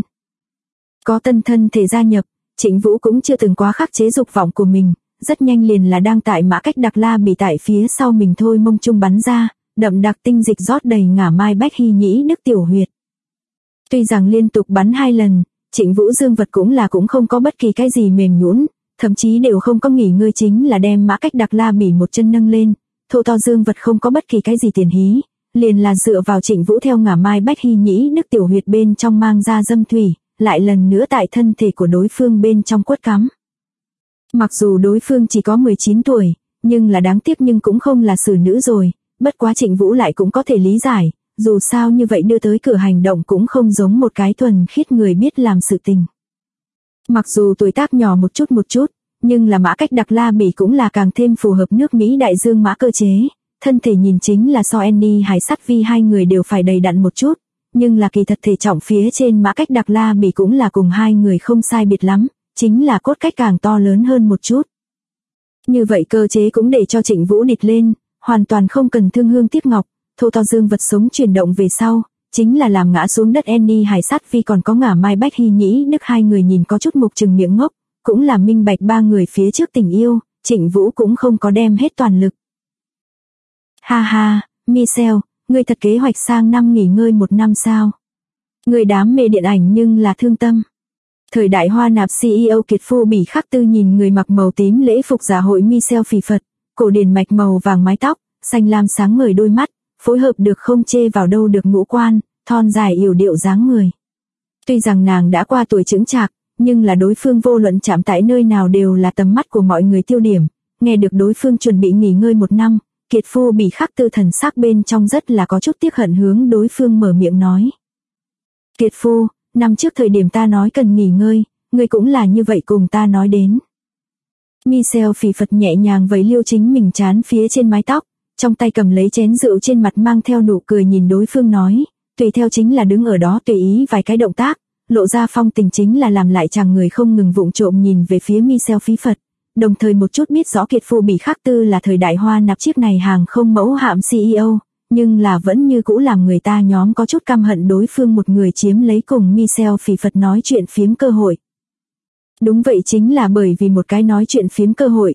Có tân thân thể gia nhập, Trịnh Vũ cũng chưa từng quá khắc chế dục vọng của mình, rất nhanh liền là đang tại Mã Cách Đặc La Bỉ tại phía sau mình thôi mông trung bắn ra, đậm đặc tinh dịch rót đầy ngả mai bách hy nhĩ đức tiểu huyệt. Tuy rằng liên tục bắn 2 lần, Trịnh Vũ dương vật cũng không có bất kỳ cái gì mềm nhũn, thậm chí đều không có nghỉ ngơi, chính là đem Mã Cách Đặc La Bỉ một chân nâng lên, thô to dương vật không có bất kỳ cái gì tiền hí, liền là dựa vào Trịnh Vũ theo ngả mai bách hy nhĩ đức tiểu huyệt bên trong mang ra dâm thủy, lại lần nữa tại thân thể của đối phương bên trong quất cắm. Mặc dù đối phương chỉ có 19 tuổi, nhưng là đáng tiếc nhưng cũng không là xử nữ rồi, bất quá Trịnh Vũ lại cũng có thể lý giải, dù sao như vậy đưa tới cửa hành động cũng không giống một cái thuần khiết người biết làm sự tình. Mặc dù tuổi tác nhỏ một chút, nhưng là Mã Cách Đặc La Bỉ cũng là càng thêm phù hợp nước Mỹ đại dương mã cơ chế, thân thể nhìn chính là so Annie Hải Sát Vi hai người đều phải đầy đặn một chút, nhưng là kỳ thật thể trọng phía trên Mã Cách Đặc La Bỉ cũng là cùng hai người không sai biệt lắm, chính là cốt cách càng to lớn hơn một chút. Như vậy cơ chế cũng để cho Trịnh Vũ địch lên, hoàn toàn không cần thương hương tiếc ngọc, thô to dương vật sống chuyển động về sau, chính là làm ngã xuống đất Annie Hải Sát Vi còn có ngả mai bách hy nhĩ đức hai người nhìn có chút mục trừng miệng ngốc, cũng là minh bạch ba người phía trước tình yêu, Trịnh Vũ cũng không có đem hết toàn lực. Ha ha, Michelle, ngươi thật kế hoạch sang năm nghỉ ngơi 1 năm sao? Người đám mê điện ảnh nhưng là thương tâm. Thời đại Hoa Nạp CEO kiệt phu Bỉ Khắc Tư nhìn người mặc màu tím lễ phục dạ hội Michelle phì phật, cổ điển mạch màu vàng mái tóc, xanh lam sáng ngời đôi mắt, phối hợp được không chê vào đâu được ngũ quan, thon dài yểu điệu dáng người. Tuy rằng nàng đã qua tuổi chững chạc, nhưng là đối phương vô luận chạm tại nơi nào đều là tầm mắt của mọi người tiêu điểm, nghe được đối phương chuẩn bị nghỉ ngơi 1 năm, kiệt phu Bỉ Khắc Tư thần sắc bên trong rất là có chút tiếc hận hướng đối phương mở miệng nói. Kiệt phu, năm trước thời điểm ta nói cần nghỉ ngơi, ngươi cũng là như vậy cùng ta nói đến. Michelle phì phật nhẹ nhàng vẫy liêu chính mình trán phía trên mái tóc, trong tay cầm lấy chén rượu trên mặt mang theo nụ cười nhìn đối phương nói, tùy theo chính là đứng ở đó tùy ý vài cái động tác, lộ ra phong tình chính là làm lại chàng người không ngừng vụng trộm nhìn về phía Michelle phí phật, đồng thời một chút biết rõ kiệt phu Bỉ Khắc Tư là thời đại Hoa Nạp chiếc này hàng không mẫu hạm CEO, nhưng là vẫn như cũ làm người ta nhóm có chút căm hận đối phương một người chiếm lấy cùng Michelle phì phật nói chuyện phiếm cơ hội. Đúng vậy, chính là bởi vì một cái nói chuyện phiếm cơ hội,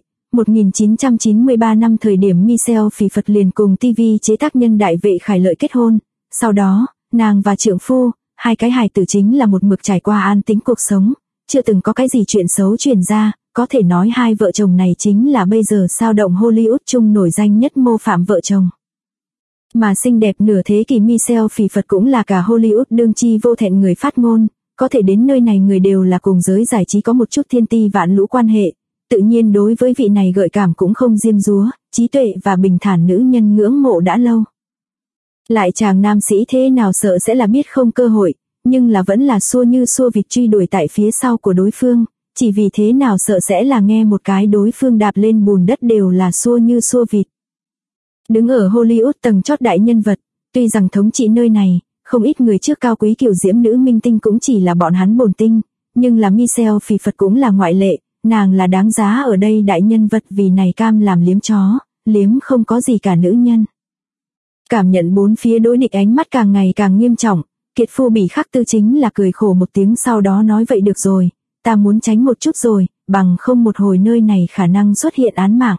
1993 năm thời điểm Michelle phì phật liền cùng TV chế tác nhân Đại Vệ Khải Lợi kết hôn, sau đó, nàng và trượng phu, hai cái hài tử chính là một mực trải qua an tĩnh cuộc sống, chưa từng có cái gì chuyện xấu truyền ra, có thể nói hai vợ chồng này chính là bây giờ sao động Hollywood chung nổi danh nhất mô phạm vợ chồng. Mà xinh đẹp nửa thế kỷ Michelle phì phật cũng là cả Hollywood đương chi vô thẹn người phát ngôn, có thể đến nơi này người đều là cùng giới giải trí có một chút thiên ti vạn lũ quan hệ, tự nhiên đối với vị này gợi cảm cũng không diêm dúa, trí tuệ và bình thản nữ nhân ngưỡng mộ đã lâu. Lại chàng nam sĩ thế nào sợ sẽ là biết không cơ hội, nhưng là vẫn là xua như xua vịt truy đuổi tại phía sau của đối phương, chỉ vì thế nào sợ sẽ là nghe một cái đối phương đạp lên bùn đất đều là xua như xua vịt. Đứng ở Hollywood tầng chót đại nhân vật, tuy rằng thống trị nơi này, không ít người trước cao quý kiểu diễm nữ minh tinh cũng chỉ là bọn hắn bồn tinh, nhưng là Michelle Phì Phật cũng là ngoại lệ, nàng là đáng giá ở đây đại nhân vật vì này cam làm liếm chó, liếm không có gì cả nữ nhân. Cảm nhận bốn phía đối địch ánh mắt càng ngày càng nghiêm trọng, Kiệt Phu Bỉ Khắc Tư chính là cười khổ một tiếng sau đó nói vậy được rồi, ta muốn tránh một chút rồi, bằng không một hồi nơi này khả năng xuất hiện án mạng.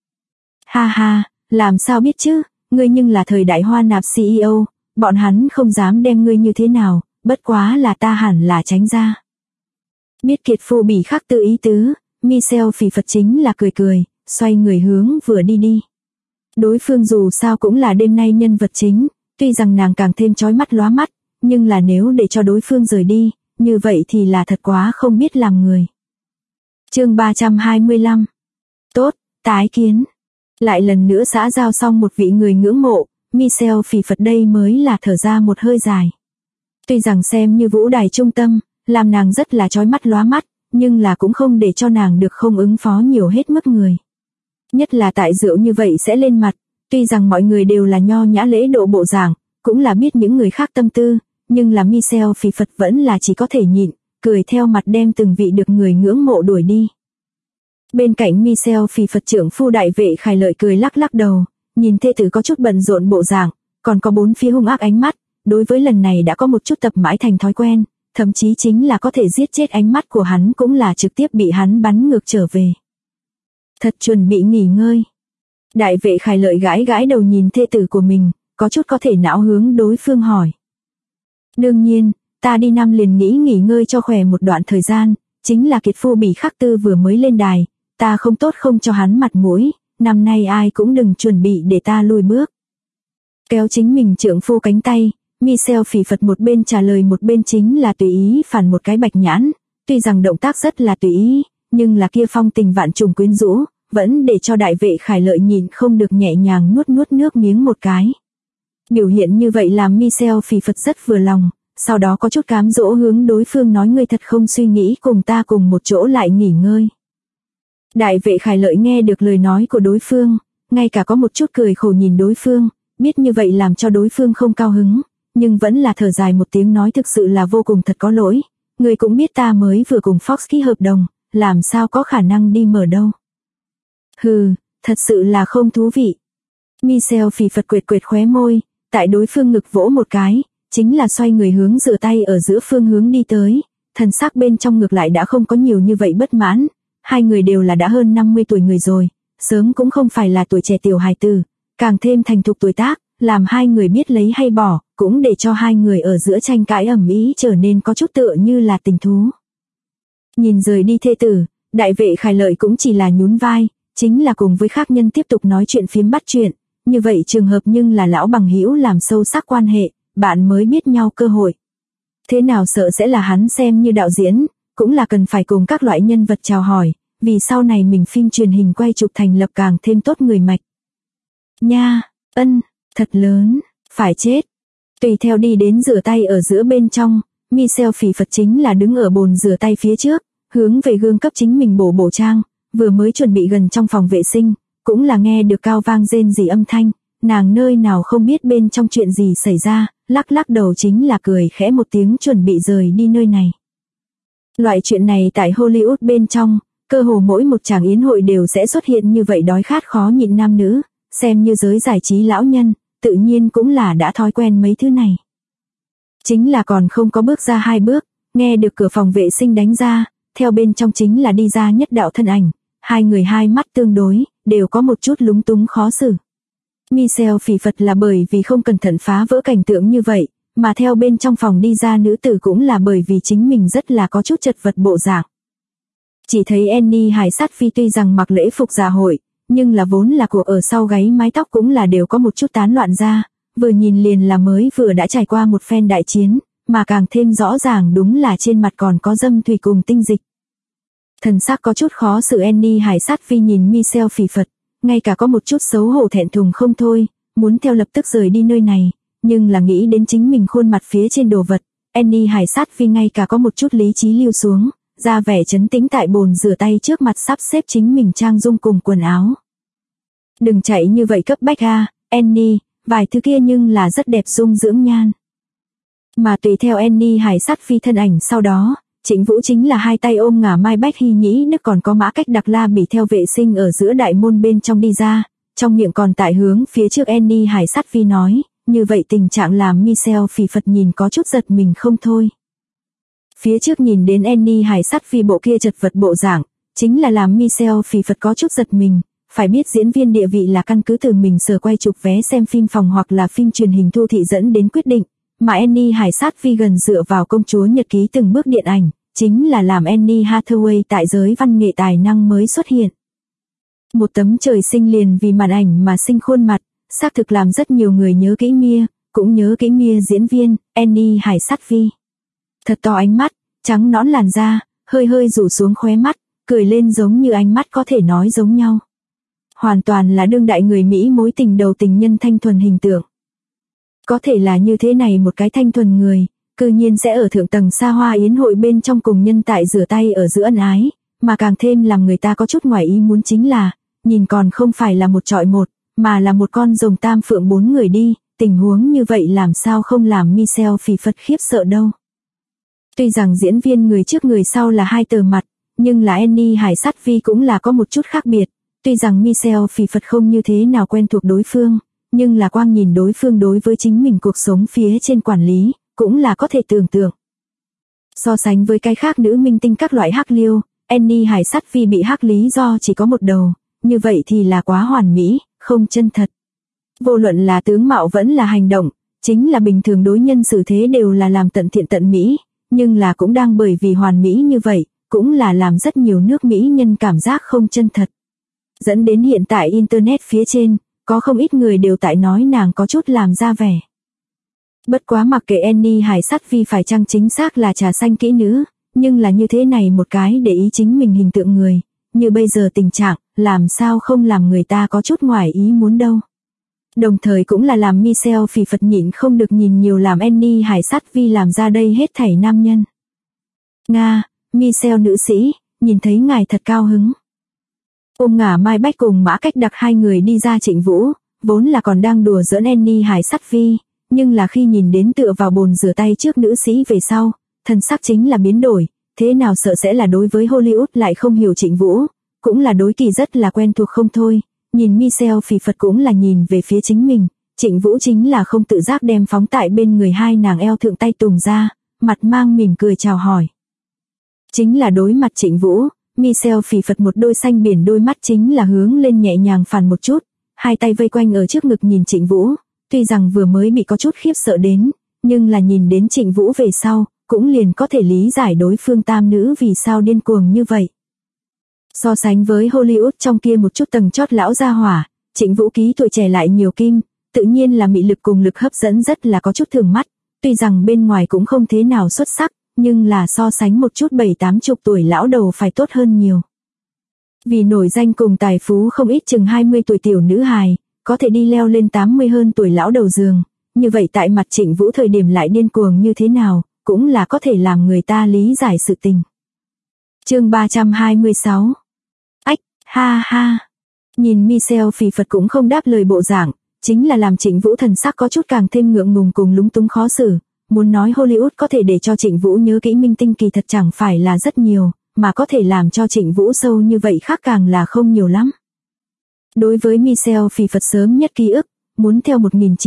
Ha ha, làm sao biết chứ, ngươi nhưng là thời đại hoa nạp CEO, bọn hắn không dám đem ngươi như thế nào, bất quá là ta hẳn là tránh ra. Biết Kiệt Phu Bỉ Khắc Tư ý tứ, Michelle Phì Phật chính là cười cười, xoay người hướng vừa đi. Đối phương dù sao cũng là đêm nay nhân vật chính, tuy rằng nàng càng thêm chói mắt lóa mắt, nhưng là nếu để cho đối phương rời đi, như vậy thì là thật quá không biết làm người. Chương 325. Tốt, tái kiến. Lại lần nữa xã giao xong một vị người ngưỡng mộ, Michelle Phì Phật đây mới là thở ra một hơi dài. Tuy rằng xem như vũ đài trung tâm, làm nàng rất là chói mắt lóa mắt, nhưng là cũng không để cho nàng được không ứng phó nhiều hết mức người. Nhất là tại rượu như vậy sẽ lên mặt, tuy rằng mọi người đều là nho nhã lễ độ bộ dạng, cũng là biết những người khác tâm tư, nhưng là Michelle Phì Phật vẫn là chỉ có thể nhịn, cười theo mặt đem từng vị được người ngưỡng mộ đuổi đi. Bên cạnh Michelle Phì Phật trưởng phu Đại Vệ Khải Lợi cười lắc lắc đầu, nhìn thê tử có chút bận rộn bộ dạng, còn có bốn phía hung ác ánh mắt, đối với lần này đã có một chút tập mãi thành thói quen, thậm chí chính là có thể giết chết ánh mắt của hắn cũng là trực tiếp bị hắn bắn ngược trở về. Thật chuẩn bị nghỉ ngơi. Đại Vệ Khải Lợi gãi gãi đầu nhìn thê tử của mình, có chút có thể não hướng đối phương hỏi. Đương nhiên, ta đi năm liền nghỉ ngơi cho khỏe một đoạn thời gian, chính là Kiệt Phu Bỉ Khắc Tư vừa mới lên đài, ta không tốt không cho hắn mặt mũi, năm nay ai cũng đừng chuẩn bị để ta lùi bước. Kéo chính mình trượng phu cánh tay, Michelle Phì Phật một bên trả lời một bên chính là tùy ý phản một cái bạch nhãn, tuy rằng động tác rất là tùy ý, nhưng là kia phong tình vạn trùng quyến rũ, vẫn để cho Đại Vệ Khải Lợi nhịn không được nhẹ nhàng nuốt nước miếng một cái. Biểu hiện như vậy làm Michelle Phì Phật rất vừa lòng, sau đó có chút cám dỗ hướng đối phương nói ngươi thật không suy nghĩ cùng ta cùng một chỗ lại nghỉ ngơi. Đại Vệ Khải Lợi nghe được lời nói của đối phương, ngay cả có một chút cười khổ nhìn đối phương, biết như vậy làm cho đối phương không cao hứng, nhưng vẫn là thở dài một tiếng nói thực sự là vô cùng thật có lỗi, người cũng biết ta mới vừa cùng Fox ký hợp đồng, làm sao có khả năng đi mở đâu. Hừ, thật sự là không thú vị. Michelle Phì Phật quệt khóe môi, tại đối phương ngực vỗ một cái, chính là xoay người hướng rửa tay ở giữa phương hướng đi tới, thần sắc bên trong ngược lại đã không có nhiều như vậy bất mãn, hai người đều là đã hơn 50 tuổi người rồi, sớm cũng không phải là tuổi trẻ tiểu hài tử, càng thêm thành thục tuổi tác, làm hai người biết lấy hay bỏ, cũng để cho hai người ở giữa tranh cãi ầm ĩ trở nên có chút tựa như là tình thú. Nhìn rời đi thê tử, Đại Vệ Khải Lợi cũng chỉ là nhún vai, chính là cùng với khác nhân tiếp tục nói chuyện phiếm bắt chuyện, như vậy trường hợp nhưng là lão bằng hữu làm sâu sắc quan hệ, bạn mới biết nhau cơ hội. Thế nào sợ sẽ là hắn xem như đạo diễn, cũng là cần phải cùng các loại nhân vật chào hỏi, vì sau này mình phim truyền hình quay chụp thành lập càng thêm tốt người mạch. Nha, thật lớn, phải chết. Tùy theo đi đến rửa tay ở giữa bên trong, Michelle Phì Phật chính là đứng ở bồn rửa tay phía trước, hướng về gương cấp chính mình bổ trang, vừa mới chuẩn bị gần trong phòng vệ sinh, cũng là nghe được cao vang rên rỉ âm thanh, nàng nơi nào không biết bên trong chuyện gì xảy ra, lắc đầu chính là cười khẽ một tiếng chuẩn bị rời đi nơi này. Loại chuyện này tại Hollywood bên trong, cơ hồ mỗi một tràng yến hội đều sẽ xuất hiện như vậy đói khát khó nhịn nam nữ, xem như giới giải trí lão nhân, tự nhiên cũng là đã thói quen mấy thứ này. Chính là còn không có bước ra hai bước, nghe được cửa phòng vệ sinh đánh ra, theo bên trong chính là đi ra nhất đạo thân ảnh, hai người hai mắt tương đối, đều có một chút lúng túng khó xử. Michelle Phì Phật là bởi vì không cẩn thận phá vỡ cảnh tượng như vậy, mà theo bên trong phòng đi ra nữ tử cũng là bởi vì chính mình rất là có chút chật vật bộ dạng. Chỉ thấy Annie Hải Sát Phi tuy rằng mặc lễ phục dạ hội, nhưng là vốn là của ở sau gáy mái tóc cũng là đều có một chút tán loạn ra, vừa nhìn liền là mới vừa đã trải qua một phen đại chiến, mà càng thêm rõ ràng đúng là trên mặt còn có dâm thủy cùng tinh dịch. Thần sắc có chút khó xử Annie Hải Sát Phi nhìn Michelle Phì Phật, ngay cả có một chút xấu hổ thẹn thùng không thôi, muốn theo lập tức rời đi nơi này, nhưng là nghĩ đến chính mình khuôn mặt phía trên đồ vật, Annie Hải Sát Phi ngay cả có một chút lý trí lưu xuống, ra vẻ trấn tĩnh tại bồn rửa tay trước mặt sắp xếp chính mình trang dung cùng quần áo. Đừng chạy như vậy cấp bách a, Annie, vài thứ kia nhưng là rất đẹp dung dưỡng nhan. Mà tùy theo Annie Hải Sát Phi thân ảnh sau đó, Trịnh Vũ chính là hai tay ôm ngả Mai Bách Hy Nhĩ Đức còn có Mã Cách Đặc La Bỉ theo vệ sinh ở giữa đại môn bên trong đi ra, trong miệng còn tại hướng phía trước Annie Hải Sát Phi nói, như vậy tình trạng làm Michelle Phì Phật nhìn có chút giật mình không thôi. Phía trước nhìn đến Annie Hải Sát Phi bộ kia chật vật bộ dạng, chính là làm Michelle Phì Phật có chút giật mình, phải biết diễn viên địa vị là căn cứ từ mình sở quay chụp vé xem phim phòng hoặc là phim truyền hình thu thị dẫn đến quyết định. Mà Annie Hải Sát Phi gần dựa vào công chúa nhật ký từng bước điện ảnh, chính là làm Annie Hathaway tại giới văn nghệ tài năng mới xuất hiện. Một tấm trời sinh liền vì màn ảnh mà sinh khuôn mặt, xác thực làm rất nhiều người nhớ kỹ Mia, cũng nhớ kỹ Mia diễn viên, Annie Hải Sát Phi. Thật to ánh mắt, trắng nõn làn da, hơi hơi rủ xuống khóe mắt, cười lên giống như ánh mắt có thể nói giống nhau. Hoàn toàn là đương đại người Mỹ mối tình đầu tình nhân thanh thuần hình tượng. Có thể là như thế này một cái thanh thuần người, cư nhiên sẽ ở thượng tầng xa hoa yến hội bên trong cùng nhân tại rửa tay ở giữa ân ái, mà càng thêm làm người ta có chút ngoài ý muốn chính là, nhìn còn không phải là một trọi một, mà là một con rồng tam phượng 4 người đi, tình huống như vậy làm sao không làm Michelle Phì Phật khiếp sợ đâu. Tuy rằng diễn viên người trước người sau là hai tờ mặt, nhưng là Annie Hải Sát Phi cũng là có một chút khác biệt, tuy rằng Michelle Phì Phật không như thế nào quen thuộc đối phương, nhưng là quang nhìn đối phương đối với chính mình cuộc sống phía trên quản lý, cũng là có thể tưởng tượng. So sánh với cái khác nữ minh tinh các loại hắc liêu, Annie Hải Sát Phi bị hắc lý do chỉ có một đầu, như vậy thì là quá hoàn mỹ, không chân thật. Vô luận là tướng mạo vẫn là hành động, chính là bình thường đối nhân xử thế đều là làm tận thiện tận mỹ, nhưng là cũng đang bởi vì hoàn mỹ như vậy, cũng là làm rất nhiều nước Mỹ nhân cảm giác không chân thật. Dẫn đến hiện tại Internet phía trên, có không ít người đều tại nói nàng có chút làm ra vẻ. Bất quá mặc kệ Annie Hải Sát Phi phải chăng chính xác là trà xanh kỹ nữ, nhưng là như thế này một cái để ý chính mình hình tượng người, như bây giờ tình trạng, làm sao không làm người ta có chút ngoài ý muốn đâu. Đồng thời cũng là làm Michelle Phì Phật nhịn không được nhìn nhiều làm Annie Hải Sát Phi làm ra đây hết thảy nam nhân. Nga, Michelle nữ sĩ, nhìn thấy ngài thật cao hứng. Ôm ngả Mai Bách cùng Mã Cách Đặc hai người đi ra Trịnh Vũ, vốn là còn đang đùa giỡn Annie Hải Sát Phi, nhưng là khi nhìn đến tựa vào bồn rửa tay trước nữ sĩ về sau, thân sắc chính là biến đổi, thế nào sợ sẽ là đối với Hollywood lại không hiểu Trịnh Vũ, cũng là đối kỳ rất là quen thuộc không thôi, nhìn Michelle Phì Phật cũng là nhìn về phía chính mình, Trịnh Vũ chính là không tự giác đem phóng tại bên người hai nàng eo thượng tay tùng ra, mặt mang mỉm cười chào hỏi. Chính là đối mặt Trịnh Vũ, Michelle Phì Phật một đôi xanh biển đôi mắt chính là hướng lên nhẹ nhàng phàn một chút, hai tay vây quanh ở trước ngực nhìn Trịnh Vũ, tuy rằng vừa mới bị có chút khiếp sợ đến, nhưng là nhìn đến Trịnh Vũ về sau, cũng liền có thể lý giải đối phương tam nữ vì sao điên cuồng như vậy. So sánh với Hollywood trong kia một chút tầng chót lão gia hỏa, Trịnh Vũ ký tuổi trẻ lại nhiều kim, tự nhiên là mị lực cùng lực hấp dẫn rất là có chút thường mắt, tuy rằng bên ngoài cũng không thế nào xuất sắc, nhưng là so sánh một chút 70-80 tuổi lão đầu phải tốt hơn nhiều. Vì nổi danh cùng tài phú không ít chừng 20 tuổi tiểu nữ hài, có thể đi leo lên 80 hơn tuổi lão đầu giường, như vậy tại mặt Trịnh Vũ thời điểm lại điên cuồng như thế nào, cũng là có thể làm người ta lý giải sự tình. Chương 326. Ách, ha ha. Nhìn Michelle Phì Phật cũng không đáp lời bộ dạng, chính là làm Trịnh Vũ thần sắc có chút càng thêm ngượng ngùng cùng lúng túng khó xử. Muốn nói Hollywood có thể để cho Trịnh Vũ nhớ kỹ minh tinh kỳ thật chẳng phải là rất nhiều, mà có thể làm cho Trịnh Vũ sâu như vậy khác càng là không nhiều lắm. Đối với Michelle Phì Phật sớm nhất ký ức, muốn theo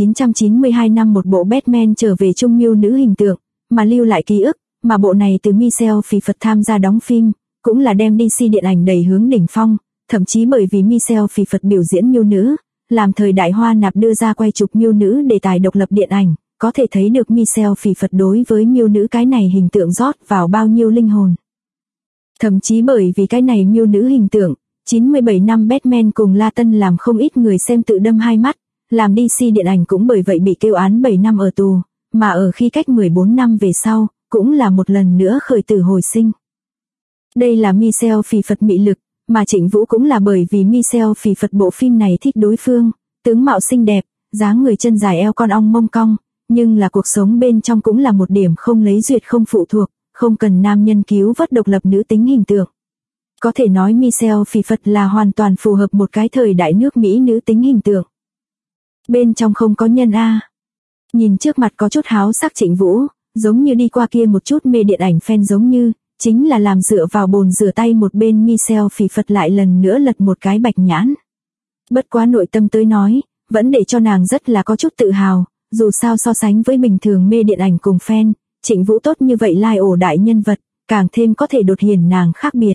1992 năm một bộ Batman trở về trung miêu nữ hình tượng, mà lưu lại ký ức, mà bộ này từ Michelle Phì Phật tham gia đóng phim, cũng là đem DC điện ảnh đẩy hướng đỉnh phong, thậm chí bởi vì Michelle Phì Phật biểu diễn miêu nữ, làm thời đại Hoa Nạp đưa ra quay chụp miêu nữ đề tài độc lập điện ảnh, có thể thấy được Michelle Phì Phật đối với miêu nữ cái này hình tượng rót vào bao nhiêu linh hồn. Thậm chí bởi vì cái này miêu nữ hình tượng, 97 năm Batman cùng La Tân làm không ít người xem tự đâm hai mắt, làm DC điện ảnh cũng bởi vậy bị kêu án 7 năm ở tù, mà ở khi cách 14 năm về sau, cũng là một lần nữa khởi tử hồi sinh. Đây là Michelle Phì Phật mị lực, mà Trịnh Vũ cũng là bởi vì Michelle Phì Phật bộ phim này thích đối phương, tướng mạo xinh đẹp, dáng người chân dài eo con ong mông cong, nhưng là cuộc sống bên trong cũng là một điểm không lấy duyệt không phụ thuộc, không cần nam nhân cứu vớt độc lập nữ tính hình tượng. Có thể nói Michelle Pfeiffer là hoàn toàn phù hợp một cái thời đại nước Mỹ nữ tính hình tượng. Bên trong không có nhân A. Nhìn trước mặt có chút háo sắc Trịnh Vũ, giống như đi qua kia một chút mê điện ảnh fan giống như, chính là làm dựa vào bồn rửa tay một bên Michelle Pfeiffer lại lần nữa lật một cái bạch nhãn. Bất quá nội tâm tới nói, vẫn để cho nàng rất là có chút tự hào, dù sao so sánh với bình thường mê điện ảnh cùng fan, Trịnh Vũ tốt như vậy lai ổ đại nhân vật, càng thêm có thể đột hiển nàng khác biệt.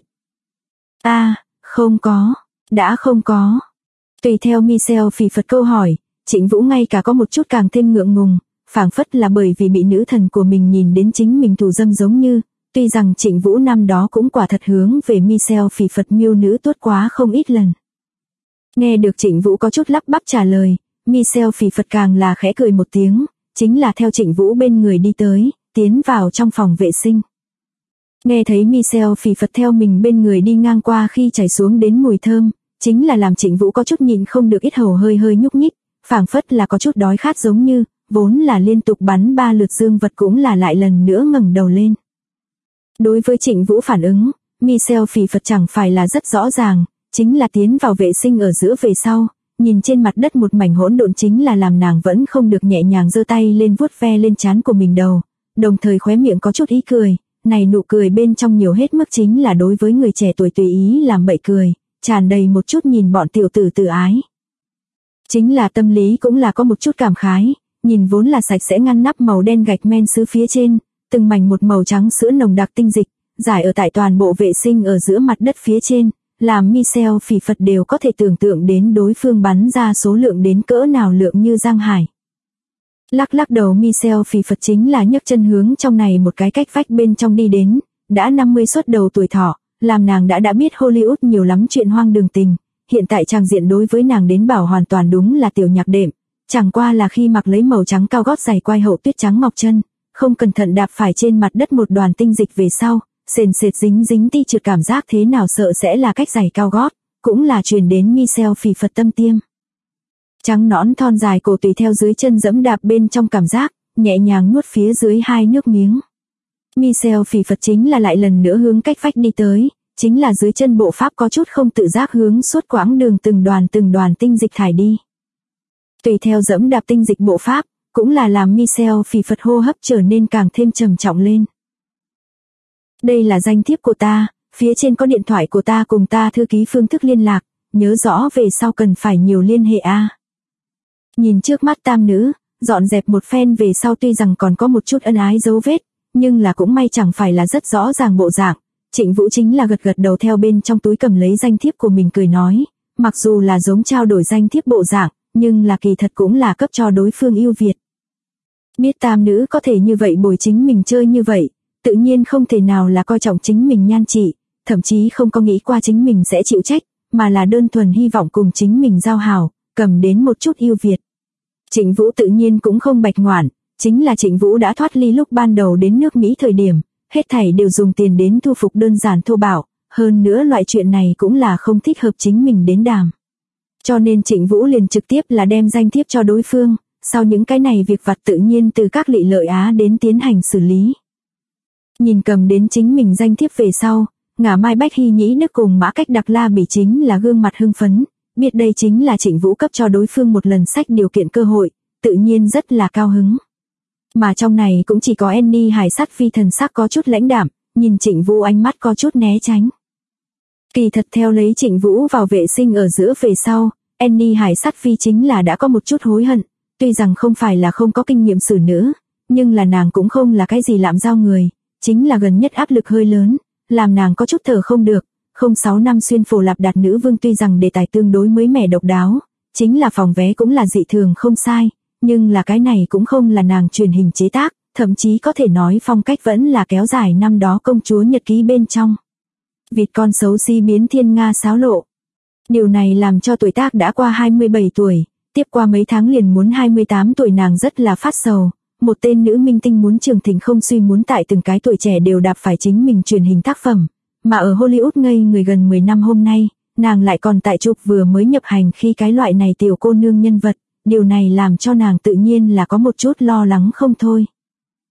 Không có, đã không có. Tùy theo Michelle Pfeiffer câu hỏi, Trịnh Vũ ngay cả có một chút càng thêm ngượng ngùng, phảng phất là bởi vì bị nữ thần của mình nhìn đến chính mình thủ dâm giống như, tuy rằng Trịnh Vũ năm đó cũng quả thật hướng về Michelle Pfeiffer miêu nữ tuốt quá không ít lần. Nghe được Trịnh Vũ có chút lắp bắp trả lời, Michelle Pfeiffer càng là khẽ cười một tiếng, chính là theo Trịnh Vũ bên người đi tới, tiến vào trong phòng vệ sinh. Nghe thấy Michelle Pfeiffer theo mình bên người đi ngang qua khi chảy xuống đến mùi thơm, chính là làm Trịnh Vũ có chút nhịn không được ít hầu hơi hơi nhúc nhích, phảng phất là có chút đói khát giống như, vốn là liên tục bắn 3 lượt dương vật cũng là lại lần nữa ngẩng đầu lên. Đối với Trịnh Vũ phản ứng, Michelle Pfeiffer chẳng phải là rất rõ ràng, chính là tiến vào vệ sinh ở giữa về sau, nhìn trên mặt đất một mảnh hỗn độn chính là làm nàng vẫn không được nhẹ nhàng giơ tay lên vuốt ve lên trán của mình đầu, đồng thời khóe miệng có chút ý cười, này nụ cười bên trong nhiều hết mức chính là đối với người trẻ tuổi tùy ý làm bậy cười, tràn đầy một chút nhìn bọn tiểu tử tự ái. Chính là tâm lý cũng là có một chút cảm khái, nhìn vốn là sạch sẽ ngăn nắp màu đen gạch men sứ phía trên, từng mảnh một màu trắng sữa nồng đặc tinh dịch, rải ở tại toàn bộ vệ sinh ở giữa mặt đất phía trên, làm Michelle Pfeiffer đều có thể tưởng tượng đến đối phương bắn ra số lượng đến cỡ nào lượng như giang hải. Lắc đầu Michelle Pfeiffer chính là nhấc chân hướng trong này một cái cách vách bên trong đi đến, đã 50 xuất đầu tuổi thọ, làm nàng đã biết Hollywood nhiều lắm chuyện hoang đường tình, hiện tại trang diện đối với nàng đến bảo hoàn toàn đúng là tiểu nhạc đệm, chẳng qua là khi mặc lấy màu trắng cao gót giày quai hậu tuyết trắng mọc chân, không cẩn thận đạp phải trên mặt đất một đoàn tinh dịch về sau, sền sệt dính ti trượt cảm giác thế nào sợ sẽ là cách giày cao gót, cũng là truyền đến Michelle Pfeiffer tâm tiêm. Trắng nõn thon dài cổ tùy theo dưới chân dẫm đạp bên trong cảm giác, nhẹ nhàng nuốt phía dưới 2 nước miếng. Michelle Pfeiffer chính là lại lần nữa hướng cách vách đi tới, chính là dưới chân bộ pháp có chút không tự giác hướng suốt quãng đường từng đoàn tinh dịch thải đi. Tùy theo dẫm đạp tinh dịch bộ pháp, cũng là làm Michelle Pfeiffer hô hấp trở nên càng thêm trầm trọng lên. Đây là danh thiếp của ta, phía trên có điện thoại của ta cùng ta thư ký phương thức liên lạc, nhớ rõ về sau cần phải nhiều liên hệ a. Nhìn trước mắt tam nữ, dọn dẹp một phen về sau tuy rằng còn có một chút ân ái dấu vết, nhưng là cũng may chẳng phải là rất rõ ràng bộ dạng. Trịnh Vũ chính là gật đầu theo bên trong túi cầm lấy danh thiếp của mình cười nói, mặc dù là giống trao đổi danh thiếp bộ dạng, nhưng là kỳ thật cũng là cấp cho đối phương ưu việt. Biết tam nữ có thể như vậy bồi chính mình chơi như vậy, tự nhiên không thể nào là coi trọng chính mình nhan trị, thậm chí không có nghĩ qua chính mình sẽ chịu trách, mà là đơn thuần hy vọng cùng chính mình giao hảo, cầm đến một chút ưu việt. Trịnh Vũ tự nhiên cũng không bạch ngoản, chính là Trịnh Vũ đã thoát ly lúc ban đầu đến nước Mỹ thời điểm, hết thảy đều dùng tiền đến thu phục đơn giản thô bạo, hơn nữa loại chuyện này cũng là không thích hợp chính mình đến đàm. Cho nên Trịnh Vũ liền trực tiếp là đem danh thiếp cho đối phương, sau những cái này việc vặt tự nhiên từ các lị lợi á đến tiến hành xử lý. Nhìn cầm đến chính mình danh thiếp về sau, ngả Mai Bách Hy Nhĩ Đức cùng Mã Cách Đặc La Bỉ chính là gương mặt hưng phấn, biết đây chính là Trịnh Vũ cấp cho đối phương một lần sách điều kiện cơ hội, tự nhiên rất là cao hứng. Mà trong này cũng chỉ có Annie Hải Sát Phi thần sắc có chút lãnh đạm, nhìn Trịnh Vũ ánh mắt có chút né tránh. Kỳ thật theo lấy Trịnh Vũ vào vệ sinh ở giữa về sau, Annie Hải Sát Phi chính là đã có một chút hối hận, tuy rằng không phải là không có kinh nghiệm xử nữ, nhưng là nàng cũng không là cái gì lạm giao người, chính là gần nhất áp lực hơi lớn, làm nàng có chút thở không được. 06 năm xuyên phổ lạp đạt nữ vương tuy rằng đề tài tương đối mới mẻ độc đáo, chính là phòng vé cũng là dị thường không sai, nhưng là cái này cũng không là nàng truyền hình chế tác, thậm chí có thể nói phong cách vẫn là kéo dài năm đó công chúa nhật ký bên trong. Vịt con xấu xí biến thiên nga xáo lộ. Điều này làm cho tuổi tác đã qua 27 tuổi, tiếp qua mấy tháng liền muốn 28 tuổi nàng rất là phát sầu. Một tên nữ minh tinh muốn trưởng thành không suy muốn tại từng cái tuổi trẻ đều đạp phải chính mình truyền hình tác phẩm. Mà ở Hollywood ngây người gần 10 năm hôm nay, nàng lại còn tại chụp vừa mới nhập hành khi cái loại này tiểu cô nương nhân vật, điều này làm cho nàng tự nhiên là có một chút lo lắng không thôi.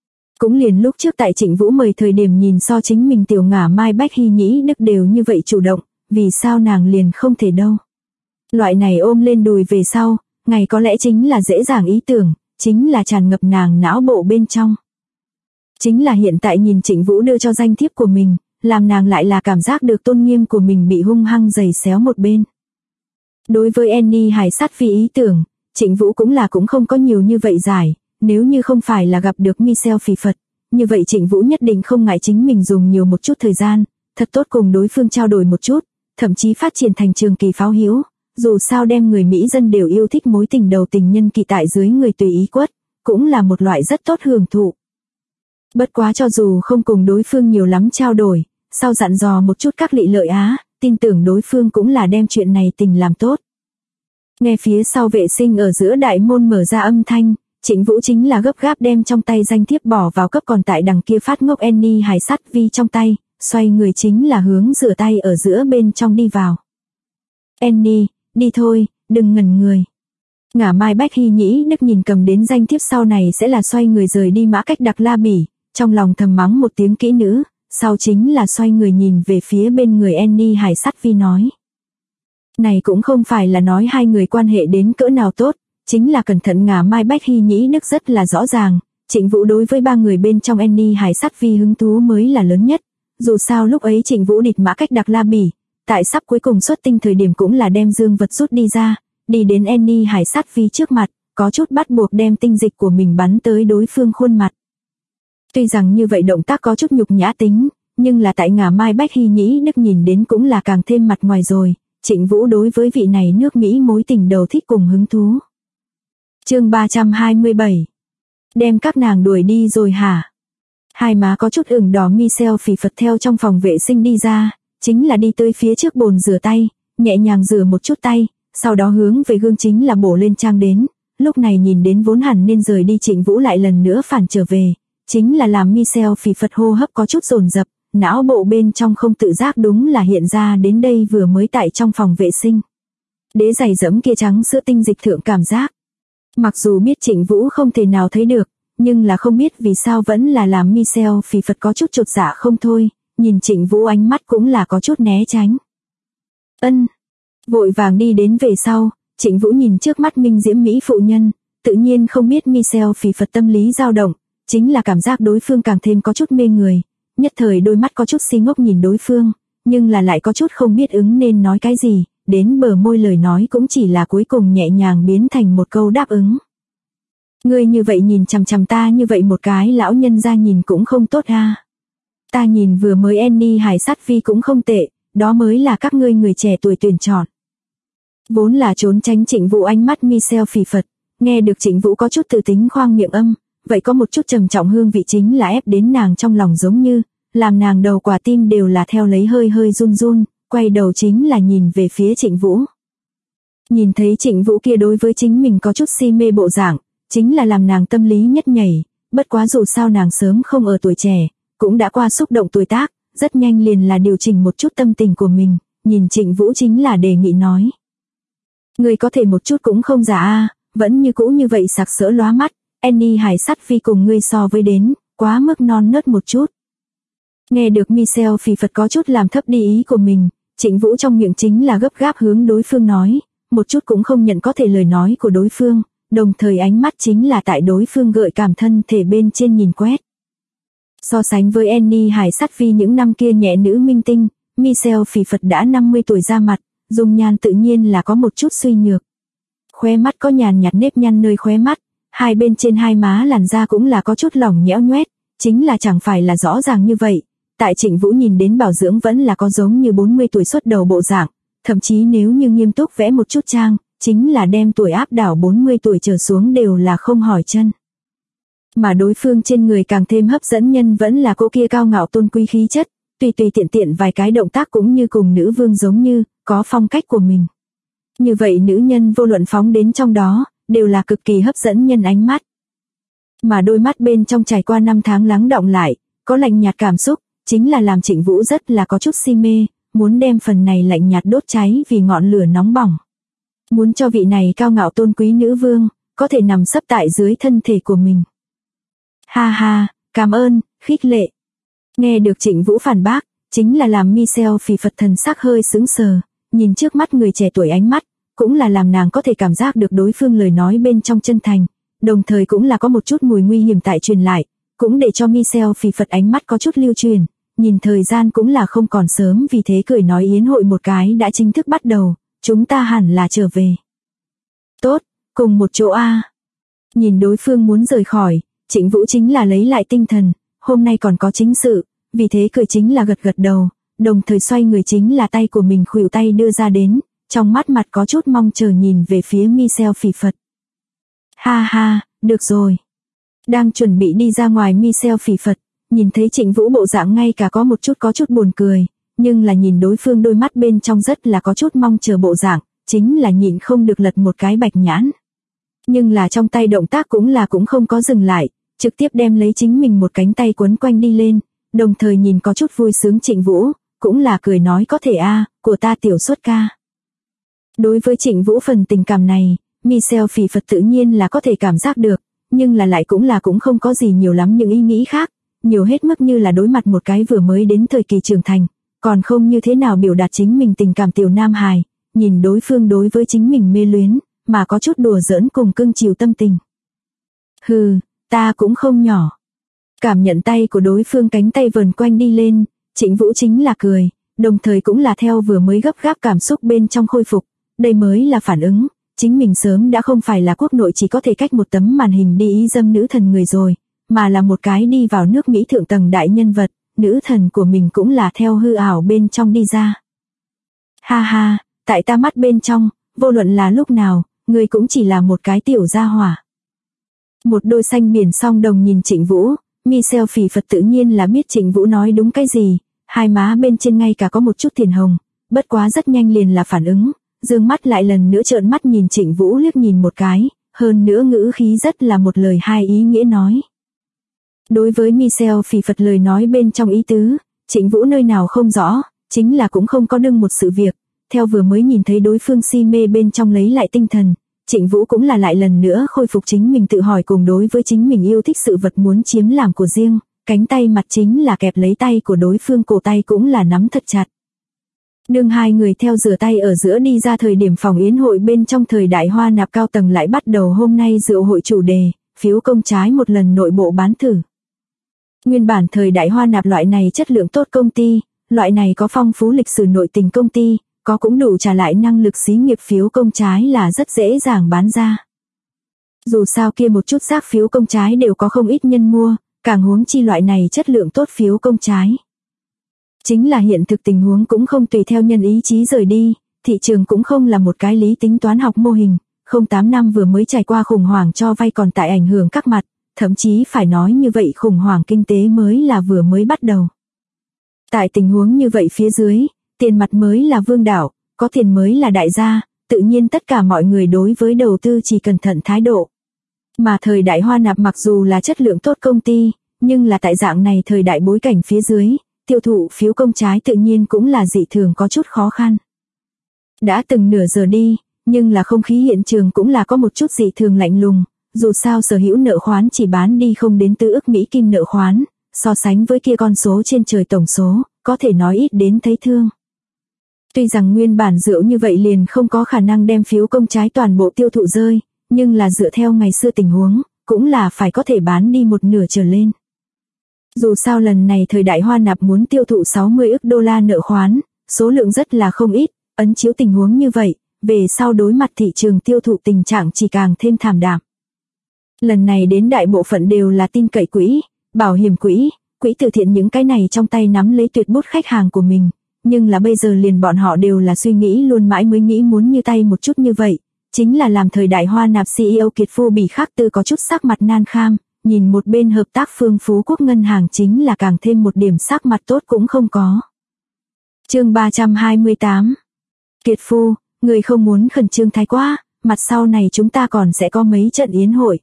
Cũng liền lúc trước tại Trịnh Vũ mời thời điểm nhìn so chính mình tiểu ngả Mai Bách Hy Nhĩ Đức đều như vậy chủ động, vì sao nàng liền không thể đâu. Loại này ôm lên đùi về sau, ngày có lẽ chính là dễ dàng ý tưởng, chính là tràn ngập nàng não bộ bên trong. Chính là hiện tại nhìn Trịnh Vũ đưa cho danh thiếp của mình, làm nàng lại là cảm giác được tôn nghiêm của mình bị hung hăng giày xéo một bên. Đối với Annie Hải sát phi ý tưởng, Trịnh Vũ cũng không có nhiều như vậy giải, nếu như không phải là gặp được Michelle phỉ Phật, như vậy Trịnh Vũ nhất định không ngại chính mình dùng nhiều một chút thời gian, thật tốt cùng đối phương trao đổi một chút, thậm chí phát triển thành trường kỳ pháo hữu, dù sao đem người Mỹ dân đều yêu thích mối tình đầu tình nhân kỳ tại dưới người tùy ý quất, cũng là một loại rất tốt hưởng thụ. Bất quá cho dù không cùng đối phương nhiều lắm trao đổi, sau dặn dò một chút các lị lợi á, tin tưởng đối phương cũng là đem chuyện này tình làm tốt. Nghe phía sau vệ sinh ở giữa đại môn mở ra âm thanh, Trịnh Vũ chính là gấp gáp đem trong tay danh thiếp bỏ vào cấp còn tại đằng kia phát ngốc Annie Hải sát vi trong tay, xoay người chính là hướng rửa tay ở giữa bên trong đi vào. Annie, đi thôi, đừng ngẩn người. Ngả Mai Bách Hy Nhĩ Đức nhìn cầm đến danh thiếp sau này sẽ là xoay người rời đi Mã Cách Đặc La Bỉ, trong lòng thầm mắng một tiếng kỹ nữ, sau chính là xoay người nhìn về phía bên người Annie Hải sát vi nói. Này cũng không phải là nói hai người quan hệ đến cỡ nào tốt, chính là cẩn thận Ngả Mai Bách Hy Nhĩ Đức rất là rõ ràng, Trịnh Vũ đối với ba người bên trong Annie Hải sát vi hứng thú mới là lớn nhất, dù sao lúc ấy Trịnh Vũ địch Mã Cách Đặc La Bỉ, tại sắp cuối cùng xuất tinh thời điểm cũng là đem dương vật rút đi ra, đi đến Annie Hải sát vi trước mặt, có chút bắt buộc đem tinh dịch của mình bắn tới đối phương khuôn mặt. Tuy rằng như vậy động tác có chút nhục nhã tính, nhưng là tại Ngả Mai Bách Hy Nhĩ Đức nhìn đến cũng là càng thêm mặt ngoài rồi, Trịnh Vũ đối với vị này nước Mỹ mối tình đầu thích cùng hứng thú. Chương 327. Đem các nàng đuổi đi rồi hả? Hai má có chút ửng đỏ Michelle phỉ Phật theo trong phòng vệ sinh đi ra, chính là đi tới phía trước bồn rửa tay, nhẹ nhàng rửa một chút tay, sau đó hướng về gương chính là bổ lên trang đến, lúc này nhìn đến vốn hẳn nên rời đi Trịnh Vũ lại lần nữa phản trở về, chính là làm Michelle phỉ Phật hô hấp có chút dồn dập, não bộ bên trong không tự giác đúng là hiện ra đến đây vừa mới tại trong phòng vệ sinh. Đế giày dẫm kia trắng sữa tinh dịch thượng cảm giác. Mặc dù biết Trịnh Vũ không thể nào thấy được, nhưng là không biết vì sao vẫn là làm Michelle phỉ Phật có chút chột dạ không thôi, nhìn Trịnh Vũ ánh mắt cũng là có chút né tránh. Vội vàng đi đến về sau, Trịnh Vũ nhìn trước mắt minh diễm Mỹ phụ nhân, tự nhiên không biết Michelle phỉ Phật tâm lý dao động, chính là cảm giác đối phương càng thêm có chút mê người, nhất thời đôi mắt có chút si ngốc nhìn đối phương, nhưng là lại có chút không biết ứng nên nói cái gì, đến bờ môi lời nói cũng chỉ là cuối cùng nhẹ nhàng biến thành một câu đáp ứng. Ngươi như vậy nhìn chằm chằm ta như vậy một cái lão nhân ra nhìn cũng không tốt ha. Ta nhìn vừa mới Annie Hải sát vi cũng không tệ, đó mới là các ngươi người trẻ tuổi tuyển chọn. Vốn là trốn tránh Trịnh Vũ ánh mắt Michelle phỉ Phật, nghe được Trịnh Vũ có chút tự tính khoang miệng âm, vậy có một chút trầm trọng hương vị chính là ép đến nàng trong lòng giống như, làm nàng đầu quả tim đều là theo lấy hơi hơi run run, quay đầu chính là nhìn về phía Trịnh Vũ. Nhìn thấy Trịnh Vũ kia đối với chính mình có chút si mê bộ dạng, chính là làm nàng tâm lý nhất nhảy, bất quá dù sao nàng sớm không ở tuổi trẻ, cũng đã qua xúc động tuổi tác, rất nhanh liền là điều chỉnh một chút tâm tình của mình, nhìn Trịnh Vũ chính là đề nghị nói. Người có thể một chút cũng không giả a, vẫn như cũ như vậy sặc sỡ lóa mắt, Annie Hải sát vi cùng ngươi so với đến, quá mức non nớt một chút. Nghe được Michelle phỉ Phật có chút làm thấp đi ý của mình, Trịnh Vũ trong miệng chính là gấp gáp hướng đối phương nói, một chút cũng không nhận có thể lời nói của đối phương, đồng thời ánh mắt chính là tại đối phương gợi cảm thân thể bên trên nhìn quét. So sánh với Annie Hải sát vi những năm kia nhẹ nữ minh tinh, Michelle phỉ Phật đã 50 tuổi ra mặt, dung nhan tự nhiên là có một chút suy nhược. Khóe mắt có nhàn nhạt nếp nhăn nơi khóe mắt, hai bên trên hai má làn da cũng là có chút lỏng nhẽo nhoét, chính là chẳng phải là rõ ràng như vậy. Tại Trịnh Vũ nhìn đến bảo dưỡng vẫn là có giống như 40 tuổi xuất đầu bộ dạng, thậm chí nếu như nghiêm túc vẽ một chút trang, chính là đem tuổi áp đảo 40 tuổi trở xuống đều là không hỏi chân. Mà đối phương trên người càng thêm hấp dẫn nhân vẫn là cô kia cao ngạo tôn quý khí chất, tùy tùy tiện tiện vài cái động tác cũng như cùng nữ vương giống như, có phong cách của mình. Như vậy nữ nhân vô luận phóng đến trong đó, đều là cực kỳ hấp dẫn nhân ánh mắt. Mà đôi mắt bên trong trải qua năm tháng lắng đọng lại, có lạnh nhạt cảm xúc, chính là làm Trịnh Vũ rất là có chút si mê, muốn đem phần này lạnh nhạt đốt cháy vì ngọn lửa nóng bỏng. Muốn cho vị này cao ngạo tôn quý nữ vương, có thể nằm sấp tại dưới thân thể của mình. Ha ha, Cảm ơn, khích lệ. Nghe được Trịnh Vũ phản bác, chính là làm Michelle phì phật thần sắc hơi sững sờ, nhìn trước mắt người trẻ tuổi ánh mắt, cũng là làm nàng có thể cảm giác được đối phương lời nói bên trong chân thành, đồng thời cũng là có một chút mùi nguy hiểm tại truyền lại, cũng để cho Michelle phì phật ánh mắt có chút lưu truyền, nhìn thời gian cũng là không còn sớm, vì thế cười nói yến hội một cái đã chính thức bắt đầu, chúng ta hẳn là trở về. Tốt, cùng một chỗ a. Nhìn đối phương muốn rời khỏi, Trịnh Vũ chính là lấy lại tinh thần, hôm nay còn có chính sự, vì thế cười chính là gật gật đầu, đồng thời xoay người chính là tay của mình khuỷu tay đưa ra đến, trong mắt mặt có chút mong chờ nhìn về phía Michelle phì phật. Ha ha, được rồi. Đang chuẩn bị đi ra ngoài Michelle phì phật, nhìn thấy Trịnh Vũ bộ dạng ngay cả có chút buồn cười, nhưng là nhìn đối phương đôi mắt bên trong rất là có chút mong chờ bộ dạng, chính là nhịn không được lật một cái bạch nhãn. Nhưng là trong tay động tác cũng không có dừng lại, trực tiếp đem lấy chính mình một cánh tay quấn quanh đi lên, đồng thời nhìn có chút vui sướng Trịnh Vũ, cũng là cười nói có thể a, của ta tiểu xuất ca. Đối với Trịnh Vũ phần tình cảm này, Michelle phì phật tự nhiên là có thể cảm giác được, nhưng là lại cũng không có gì nhiều lắm những ý nghĩ khác, nhiều hết mức như là đối mặt một cái vừa mới đến thời kỳ trưởng thành, còn không như thế nào biểu đạt chính mình tình cảm tiểu nam hài, nhìn đối phương đối với chính mình mê luyến, mà có chút đùa giỡn cùng cưng chiều tâm tình. Hừ, ta cũng không nhỏ. Cảm nhận tay của đối phương cánh tay vờn quanh đi lên, Trịnh Vũ chính là cười, đồng thời cũng là theo vừa mới gấp gáp cảm xúc bên trong khôi phục, đây mới là phản ứng, chính mình sớm đã không phải là quốc nội chỉ có thể cách một tấm màn hình đi ý dâm nữ thần người rồi, mà là một cái đi vào nước Mỹ thượng tầng đại nhân vật, nữ thần của mình cũng là theo hư ảo bên trong đi ra. Ha ha, tại ta mắt bên trong, vô luận là lúc nào, người cũng chỉ là một cái tiểu gia hỏa. Một đôi xanh biển song đồng nhìn Trịnh Vũ, Michelle phì phật tự nhiên là biết Trịnh Vũ nói đúng cái gì, hai má bên trên ngay cả có một chút tiền hồng, bất quá rất nhanh liền là phản ứng, dương mắt lại lần nữa trợn mắt nhìn Trịnh Vũ liếc nhìn một cái, hơn nữa ngữ khí rất là một lời hai ý nghĩa nói. Đối với Michelle phì phật lời nói bên trong ý tứ, Trịnh Vũ nơi nào không rõ, chính là cũng không có đương một sự việc, theo vừa mới nhìn thấy đối phương si mê bên trong lấy lại tinh thần, Trịnh Vũ cũng là lại lần nữa khôi phục chính mình tự hỏi cùng đối với chính mình yêu thích sự vật muốn chiếm làm của riêng, cánh tay mặt chính là kẹp lấy tay của đối phương, cổ tay cũng là nắm thật chặt. Đương hai người theo rửa tay ở giữa đi ra thời điểm phòng yến hội bên trong thời đại hoa nạp cao tầng lại bắt đầu hôm nay rượu hội chủ đề, phiếu công trái một lần nội bộ bán thử. Nguyên bản thời đại hoa nạp loại này chất lượng tốt công ty, loại này có phong phú lịch sử nội tình công ty, có cũng đủ trả lại năng lực xí nghiệp phiếu công trái là rất dễ dàng bán ra. Dù sao kia một chút rác phiếu công trái đều có không ít nhân mua, càng huống chi loại này chất lượng tốt phiếu công trái. Chính là hiện thực tình huống cũng không tùy theo nhân ý chí rời đi, thị trường cũng không là một cái lý tính toán học mô hình, 08 năm vừa mới trải qua khủng hoảng cho vay còn tại ảnh hưởng các mặt, thậm chí phải nói như vậy khủng hoảng kinh tế mới là vừa mới bắt đầu. Tại tình huống như vậy phía dưới, tiền mặt mới là vương đạo, có tiền mới là đại gia, tự nhiên tất cả mọi người đối với đầu tư chỉ cẩn thận thái độ. Mà thời đại hoa nạp mặc dù là chất lượng tốt công ty, nhưng là tại dạng này thời đại bối cảnh phía dưới, tiêu thụ phiếu công trái tự nhiên cũng là dị thường có chút khó khăn. Đã từng nửa giờ đi, nhưng là không khí hiện trường cũng là có một chút dị thường lạnh lùng, dù sao sở hữu nợ khoán chỉ bán đi không đến 4 ức Mỹ kim nợ khoán, so sánh với kia con số trên trời tổng số, có thể nói ít đến thấy thương. Tuy rằng nguyên bản rượu như vậy liền không có khả năng đem phiếu công trái toàn bộ tiêu thụ rơi, nhưng là dựa theo ngày xưa tình huống, cũng là phải có thể bán đi một nửa trở lên. Dù sao lần này thời đại hoa nạp muốn tiêu thụ 60 ức đô la nợ khoán, số lượng rất là không ít, ấn chiếu tình huống như vậy, về sau đối mặt thị trường tiêu thụ tình trạng chỉ càng thêm thảm đạm. Lần này đến đại bộ phận đều là tin cậy quỹ, bảo hiểm quỹ, quỹ từ thiện những cái này trong tay nắm lấy tuyệt bút khách hàng của mình, nhưng là bây giờ liền bọn họ đều là suy nghĩ luôn mãi mới nghĩ muốn như tay một chút như vậy, chính là làm thời đại hoa nạp CEO Kiệt Phu Bỉ Khắc Tư có chút sắc mặt nan kham, nhìn một bên hợp tác phương Phú Quốc ngân hàng chính là càng thêm một điểm sắc mặt tốt cũng không có. Chương 328. Kiệt Phu, người không muốn khẩn trương thái quá, mặt sau này chúng ta còn sẽ có mấy trận yến hội.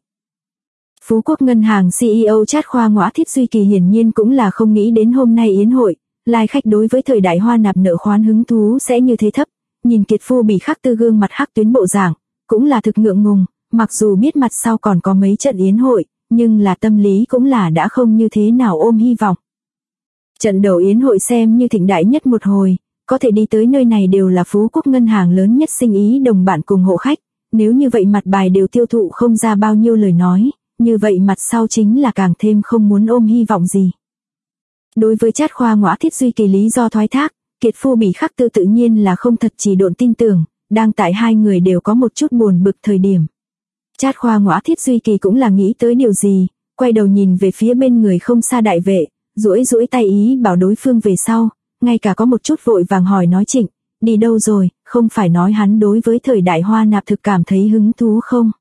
Phú Quốc ngân hàng CEO Trát Khoa Ngõa Thiết Duy Kỳ hiển nhiên cũng là không nghĩ đến hôm nay yến hội, lai khách đối với thời đại hoa nạp nợ khoán hứng thú sẽ như thế thấp, nhìn Kiệt Phu Bỉ Khắc Tư gương mặt hắc tuyến bộ dạng, cũng là thực ngượng ngùng, mặc dù biết mặt sau còn có mấy trận yến hội, nhưng là tâm lý cũng là đã không như thế nào ôm hy vọng. Trận đầu yến hội xem như thịnh đại nhất một hồi, có thể đi tới nơi này đều là Phú Quốc ngân hàng lớn nhất sinh ý đồng bạn cùng hộ khách, nếu như vậy mặt bài đều tiêu thụ không ra bao nhiêu lời nói, như vậy mặt sau chính là càng thêm không muốn ôm hy vọng gì. Đối với Trát Khoa Ngõa Thiết Duy Kỳ lý do thoái thác, Kiệt Phu Bỉ Khắc Tư tự nhiên là không thật chỉ độn tin tưởng, đang tại hai người đều có một chút buồn bực thời điểm. Trát Khoa Ngõa Thiết Duy Kỳ cũng là nghĩ tới điều gì, quay đầu nhìn về phía bên người không xa đại vệ, duỗi tay ý bảo đối phương về sau, ngay cả có một chút vội vàng hỏi nói Trịnh, đi đâu rồi, không phải nói hắn đối với thời đại Hoa Nạp thực cảm thấy hứng thú không?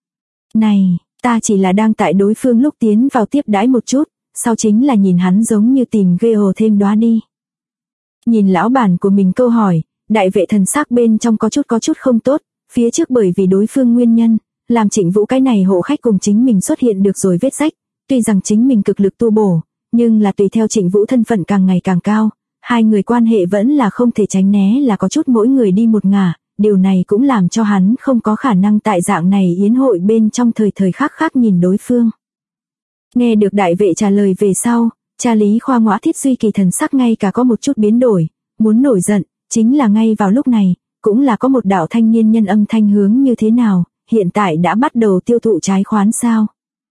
Này, ta chỉ là đang tại đối phương lúc tiến vào tiếp đãi một chút, sau chính là nhìn hắn giống như tìm ghê hồ thêm đóa đi. Nhìn lão bản của mình câu hỏi, đại vệ thần sắc bên trong có chút không tốt, phía trước bởi vì đối phương nguyên nhân, làm Trịnh Vũ cái này hộ khách cùng chính mình xuất hiện được rồi vết rách, tuy rằng chính mình cực lực tu bổ, nhưng là tùy theo Trịnh Vũ thân phận càng ngày càng cao, hai người quan hệ vẫn là không thể tránh né là có chút mỗi người đi một ngả, điều này cũng làm cho hắn không có khả năng tại dạng này yến hội bên trong thời khắc nhìn đối phương. Nghe được đại vệ trả lời về sau, cha Lý Khoa Ngõa Thiết Duy Kỳ thần sắc ngay cả có một chút biến đổi, muốn nổi giận, chính là ngay vào lúc này, cũng là có một đạo thanh niên nhân âm thanh hướng như thế nào, hiện tại đã bắt đầu tiêu thụ trái khoán sao.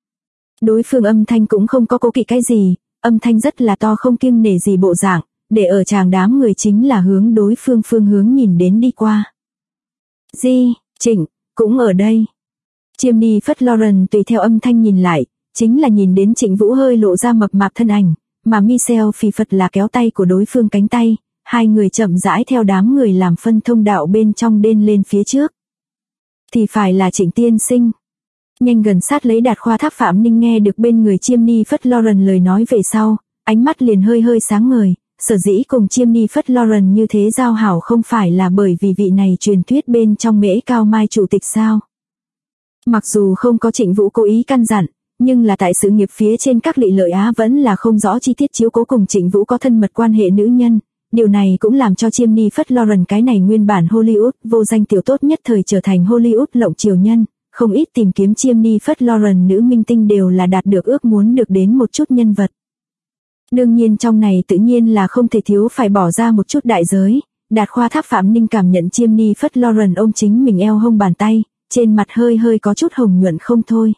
Đối phương âm thanh cũng không có cố kỵ cái gì, âm thanh rất là to không kiêng nể gì bộ dạng, để ở chàng đám người chính là hướng đối phương phương hướng nhìn đến đi qua. Di, Trịnh, cũng ở đây. Chiêm Ni Phất Lauren tùy theo âm thanh nhìn lại, chính là nhìn đến Trịnh Vũ hơi lộ ra mập mạp thân ảnh, mà Michel Phì Phật là kéo tay của đối phương cánh tay, hai người chậm rãi theo đám người làm phân thông đạo bên trong đên lên phía trước. Thì phải là Trịnh tiên sinh. Nhanh gần sát lấy Đạt Khoa Thác Phạm Ninh nghe được bên người Chiêm Ni Phất Lauren lời nói về sau, ánh mắt liền hơi sáng ngời, sở dĩ cùng Chiêm Ni Phất Lauren như thế giao hảo không phải là bởi vì vị này truyền thuyết bên trong Mễ Cao Mai chủ tịch sao. Mặc dù không có Trịnh Vũ cố ý căn dặn, nhưng là tại sự nghiệp phía trên các lị lợi Á vẫn là không rõ chi tiết chiếu cố cùng Trịnh Vũ có thân mật quan hệ nữ nhân. Điều này cũng làm cho Chiêm Ni Phất Lauren cái này nguyên bản Hollywood vô danh tiểu tốt nhất thời trở thành Hollywood lộng triều nhân, không ít tìm kiếm Chiêm Ni Phất Lauren nữ minh tinh đều là đạt được ước muốn được đến một chút nhân vật. Đương nhiên trong này tự nhiên là không thể thiếu phải bỏ ra một chút đại giới, Đạt Khoa Thác Phạm Ninh cảm nhận Chiêm Ni Phất Lauren ôm chính mình eo hông bàn tay, trên mặt hơi có chút hồng nhuận không thôi.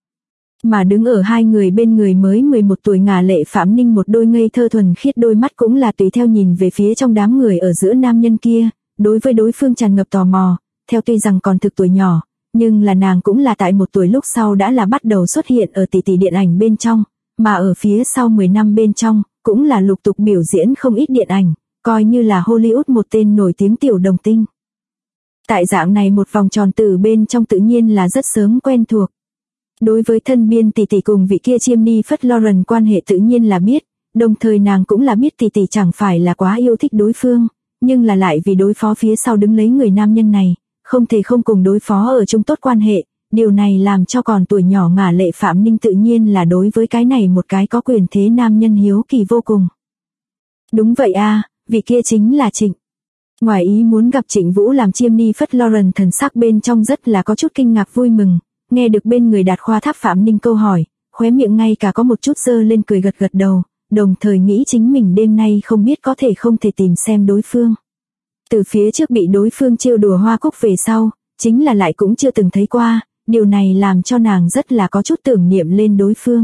Mà đứng ở hai người bên người mới 11 tuổi ngả lệ Phạm Ninh một đôi ngây thơ thuần khiết đôi mắt cũng là tùy theo nhìn về phía trong đám người ở giữa nam nhân kia, đối với đối phương tràn ngập tò mò, theo tuy rằng còn thực tuổi nhỏ, nhưng là nàng cũng là tại một tuổi lúc sau đã là bắt đầu xuất hiện ở tỷ điện ảnh bên trong, mà ở phía sau 10 năm bên trong, cũng là lục tục biểu diễn không ít điện ảnh, coi như là Hollywood một tên nổi tiếng tiểu đồng tinh. Tại dạng này một vòng tròn tử bên trong tự nhiên là rất sớm quen thuộc. Đối với thân biên tỷ cùng vị kia Chiêm Ni Phất Lauren quan hệ tự nhiên là biết, đồng thời nàng cũng là biết tỷ chẳng phải là quá yêu thích đối phương, nhưng là lại vì đối phó phía sau đứng lấy người nam nhân này, không thể không cùng đối phó ở chung tốt quan hệ, điều này làm cho còn tuổi nhỏ ngả lệ Phạm Ninh tự nhiên là đối với cái này một cái có quyền thế nam nhân hiếu kỳ vô cùng. Đúng vậy a, vị kia chính là Trịnh. Ngoài ý muốn gặp Trịnh Vũ làm Chiêm Ni Phất Lauren thần sắc bên trong rất là có chút kinh ngạc vui mừng, nghe được bên người Đạt Khoa Thác Phạm Ninh câu hỏi, khóe miệng ngay cả có một chút dơ lên cười gật đầu, đồng thời nghĩ chính mình đêm nay không biết có thể không thể tìm xem đối phương. Từ phía trước bị đối phương trêu đùa hoa cúc về sau, chính là lại cũng chưa từng thấy qua, điều này làm cho nàng rất là có chút tưởng niệm lên đối phương.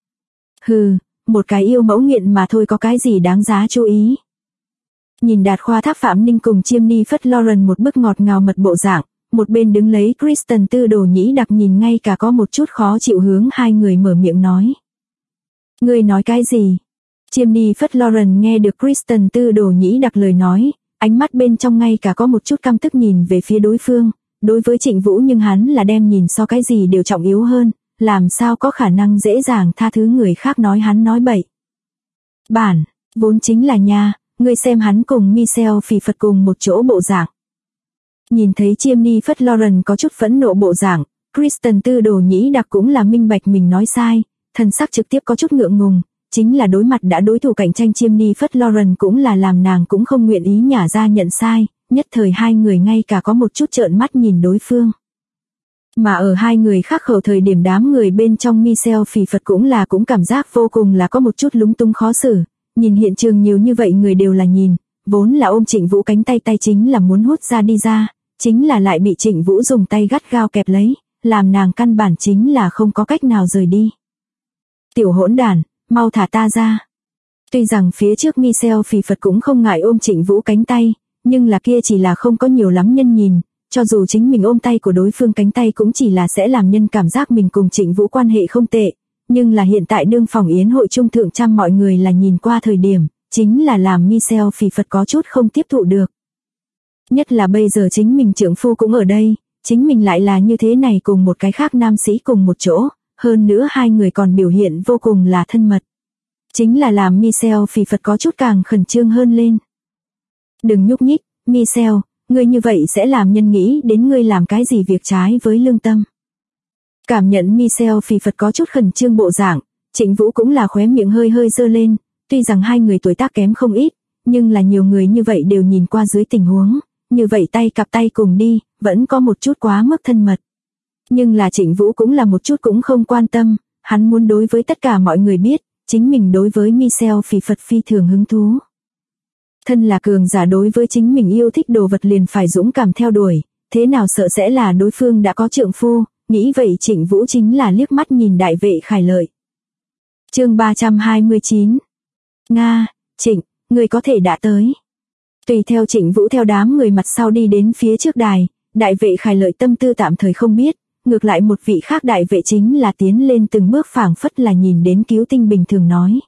Hừ, một cái yêu mẫu nghiện mà thôi có cái gì đáng giá chú ý. Nhìn Đạt Khoa Thác Phạm Ninh cùng Chiêm Ni Phất Lauren một bức ngọt ngào mật bộ dạng, một bên đứng lấy Kristen Tư Đồ Nhĩ Đặc nhìn ngay cả có một chút khó chịu hướng hai người mở miệng nói. Ngươi nói cái gì? Chiêm Ni Phất Lauren nghe được Kristen Tư Đồ Nhĩ Đặc lời nói, ánh mắt bên trong ngay cả có một chút căm tức nhìn về phía đối phương, đối với Trịnh Vũ nhưng hắn là đem nhìn so cái gì đều trọng yếu hơn, làm sao có khả năng dễ dàng tha thứ người khác nói hắn nói bậy. Bản, vốn chính là nha, ngươi xem hắn cùng Michel Phì Phật cùng một chỗ bộ dạng. Nhìn thấy Chiêm Ni Phất Lauren có chút phẫn nộ bộ dạng, Kristen Tư Đồ Nhĩ Đặc cũng là minh bạch mình nói sai, thần sắc trực tiếp có chút ngượng ngùng, chính là đối mặt đã đối thủ cạnh tranh Chiêm Ni Phất Lauren cũng là làm nàng cũng không nguyện ý nhả ra nhận sai, nhất thời hai người ngay cả có một chút trợn mắt nhìn đối phương. Mà ở hai người khác khẩu thời điểm đám người bên trong Michelle Phì Phật cũng cảm giác vô cùng là có một chút lúng túng khó xử, nhìn hiện trường nhiều như vậy người đều là nhìn, vốn là ôm Trịnh Vũ cánh tay chính là muốn hút ra đi ra, chính là lại bị Trịnh Vũ dùng tay gắt gao kẹp lấy, làm nàng căn bản chính là không có cách nào rời đi. Tiểu hỗn đản, mau thả ta ra. Tuy rằng phía trước Michelle Phì Phật cũng không ngại ôm Trịnh Vũ cánh tay, nhưng là kia chỉ là không có nhiều lắm nhân nhìn, cho dù chính mình ôm tay của đối phương cánh tay cũng chỉ là sẽ làm nhân cảm giác mình cùng Trịnh Vũ quan hệ không tệ, nhưng là hiện tại đương phòng yến hội trung thượng trăm mọi người là nhìn qua thời điểm, chính là làm Michelle Phì Phật có chút không tiếp thụ được. Nhất là bây giờ chính mình trượng phu cũng ở đây, chính mình lại là như thế này cùng một cái khác nam sĩ cùng một chỗ, hơn nữa hai người còn biểu hiện vô cùng là thân mật. Chính là làm Michelle Phì Phật có chút càng khẩn trương hơn lên. Đừng nhúc nhích, Michelle, ngươi như vậy sẽ làm nhân nghĩ đến ngươi làm cái gì việc trái với lương tâm. Cảm nhận Michelle Phì Phật có chút khẩn trương bộ dạng, Trịnh Vũ cũng là khóe miệng hơi hơi giơ lên, tuy rằng hai người tuổi tác kém không ít, nhưng là nhiều người như vậy đều nhìn qua dưới tình huống, như vậy tay cặp tay cùng đi, vẫn có một chút quá mức thân mật. Nhưng là Trịnh Vũ cũng là một chút cũng không quan tâm, hắn muốn đối với tất cả mọi người biết, chính mình đối với Michelle Phì Phật phi thường hứng thú. Thân là cường giả đối với chính mình yêu thích đồ vật liền phải dũng cảm theo đuổi, thế nào sợ sẽ là đối phương đã có trượng phu, nghĩ vậy Trịnh Vũ chính là liếc mắt nhìn đại vệ Khải Lợi. Chương 329. Nga, Trịnh, người có thể đã tới. Tùy theo Trịnh Vũ theo đám người mặt sau đi đến phía trước đài, đại vệ Khải Lợi tâm tư tạm thời không biết, ngược lại một vị khác đại vệ chính là tiến lên từng bước phảng phất là nhìn đến cứu tinh bình thường nói.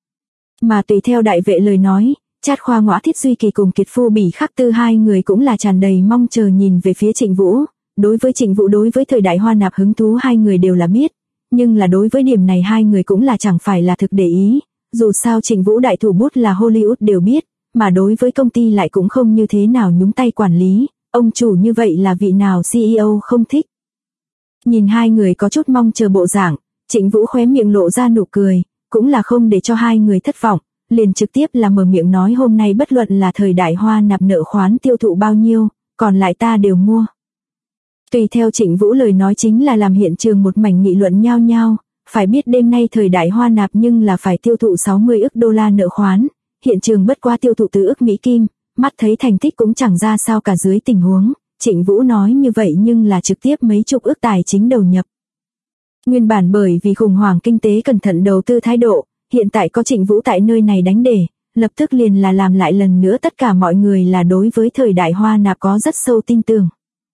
Mà tùy theo đại vệ lời nói, Trát Khoa Ngõa Thiết Duy Kỳ cùng Kiệt Phu Bỉ Khắc Tư hai người cũng là tràn đầy mong chờ nhìn về phía Trịnh Vũ, đối với Trịnh Vũ đối với thời đại Hoa Nạp hứng thú hai người đều là biết, nhưng là đối với điểm này hai người cũng là chẳng phải là thực để ý, dù sao Trịnh Vũ đại thủ bút là Hollywood đều biết, mà đối với công ty lại cũng không như thế nào nhúng tay quản lý, ông chủ như vậy là vị nào CEO không thích. Nhìn hai người có chút mong chờ bộ dạng, Trịnh Vũ khóe miệng lộ ra nụ cười, cũng là không để cho hai người thất vọng, liền trực tiếp là mở miệng nói hôm nay bất luận là thời đại Hoa Nạp nợ khoán tiêu thụ bao nhiêu, còn lại ta đều mua. Tùy theo Trịnh Vũ lời nói chính là làm hiện trường một mảnh nghị luận nhao nhao, phải biết đêm nay thời đại Hoa Nạp nhưng là phải tiêu thụ 60 ức đô la nợ khoán, hiện trường bất qua tiêu thụ 4 ức Mỹ Kim, mắt thấy thành tích cũng chẳng ra sao cả dưới tình huống, Trịnh Vũ nói như vậy nhưng là trực tiếp mấy chục ức tài chính đầu nhập. Nguyên bản bởi vì khủng hoảng kinh tế cẩn thận đầu tư thái độ, hiện tại có Trịnh Vũ tại nơi này đánh đề, lập tức liền là làm lại lần nữa tất cả mọi người là đối với thời đại Hoa Nạp có rất sâu tin tưởng.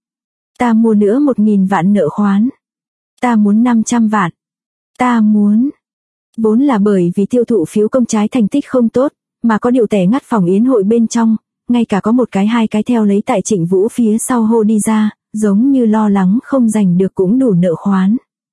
Ta mua nữa 1.000 vạn nợ khoán. Ta muốn 500 vạn. Ta muốn. Vốn là bởi vì tiêu thụ phiếu công trái thành tích không tốt, mà có điều tẻ ngắt phòng yến hội bên trong, ngay cả có một cái hai cái theo lấy tại Trịnh Vũ phía sau hô đi ra, giống như lo lắng không giành được cũng đủ nợ khoán.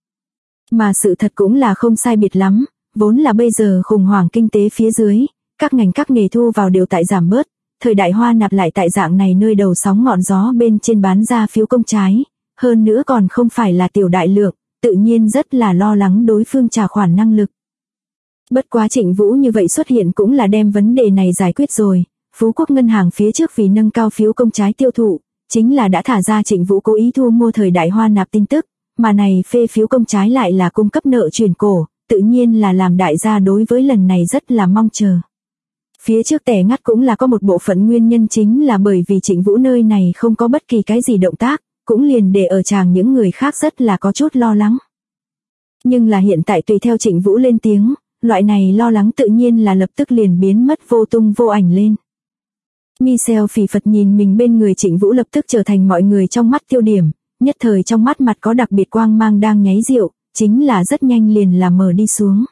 Mà sự thật cũng là không sai biệt lắm, vốn là bây giờ khủng hoảng kinh tế phía dưới, các ngành các nghề thu vào đều tại giảm bớt, thời đại Hoa Nạp lại tại dạng này nơi đầu sóng ngọn gió bên trên bán ra phiếu công trái, hơn nữa còn không phải là tiểu đại lượng, tự nhiên rất là lo lắng đối phương trả khoản năng lực. Bất quá Trịnh Vũ như vậy xuất hiện cũng là đem vấn đề này giải quyết rồi, Phú Quốc ngân hàng phía trước vì nâng cao phiếu công trái tiêu thụ, chính là đã thả ra Trịnh Vũ cố ý thu mua thời đại Hoa Nạp tin tức, mà này phê phiếu công trái lại là cung cấp nợ chuyển cổ, tự nhiên là làm đại gia đối với lần này rất là mong chờ. Phía trước tẻ ngắt cũng là có một bộ phận nguyên nhân chính là bởi vì Trịnh Vũ nơi này không có bất kỳ cái gì động tác, cũng liền để ở chàng những người khác rất là có chút lo lắng. Nhưng là hiện tại tùy theo Trịnh Vũ lên tiếng, loại này lo lắng tự nhiên là lập tức liền biến mất vô tung vô ảnh lên. Michelle Phì Phật nhìn mình bên người Trịnh Vũ lập tức trở thành mọi người trong mắt tiêu điểm, nhất thời trong mắt mặt có đặc biệt quang mang đang nháy rượu, chính là rất nhanh liền là mở đi xuống.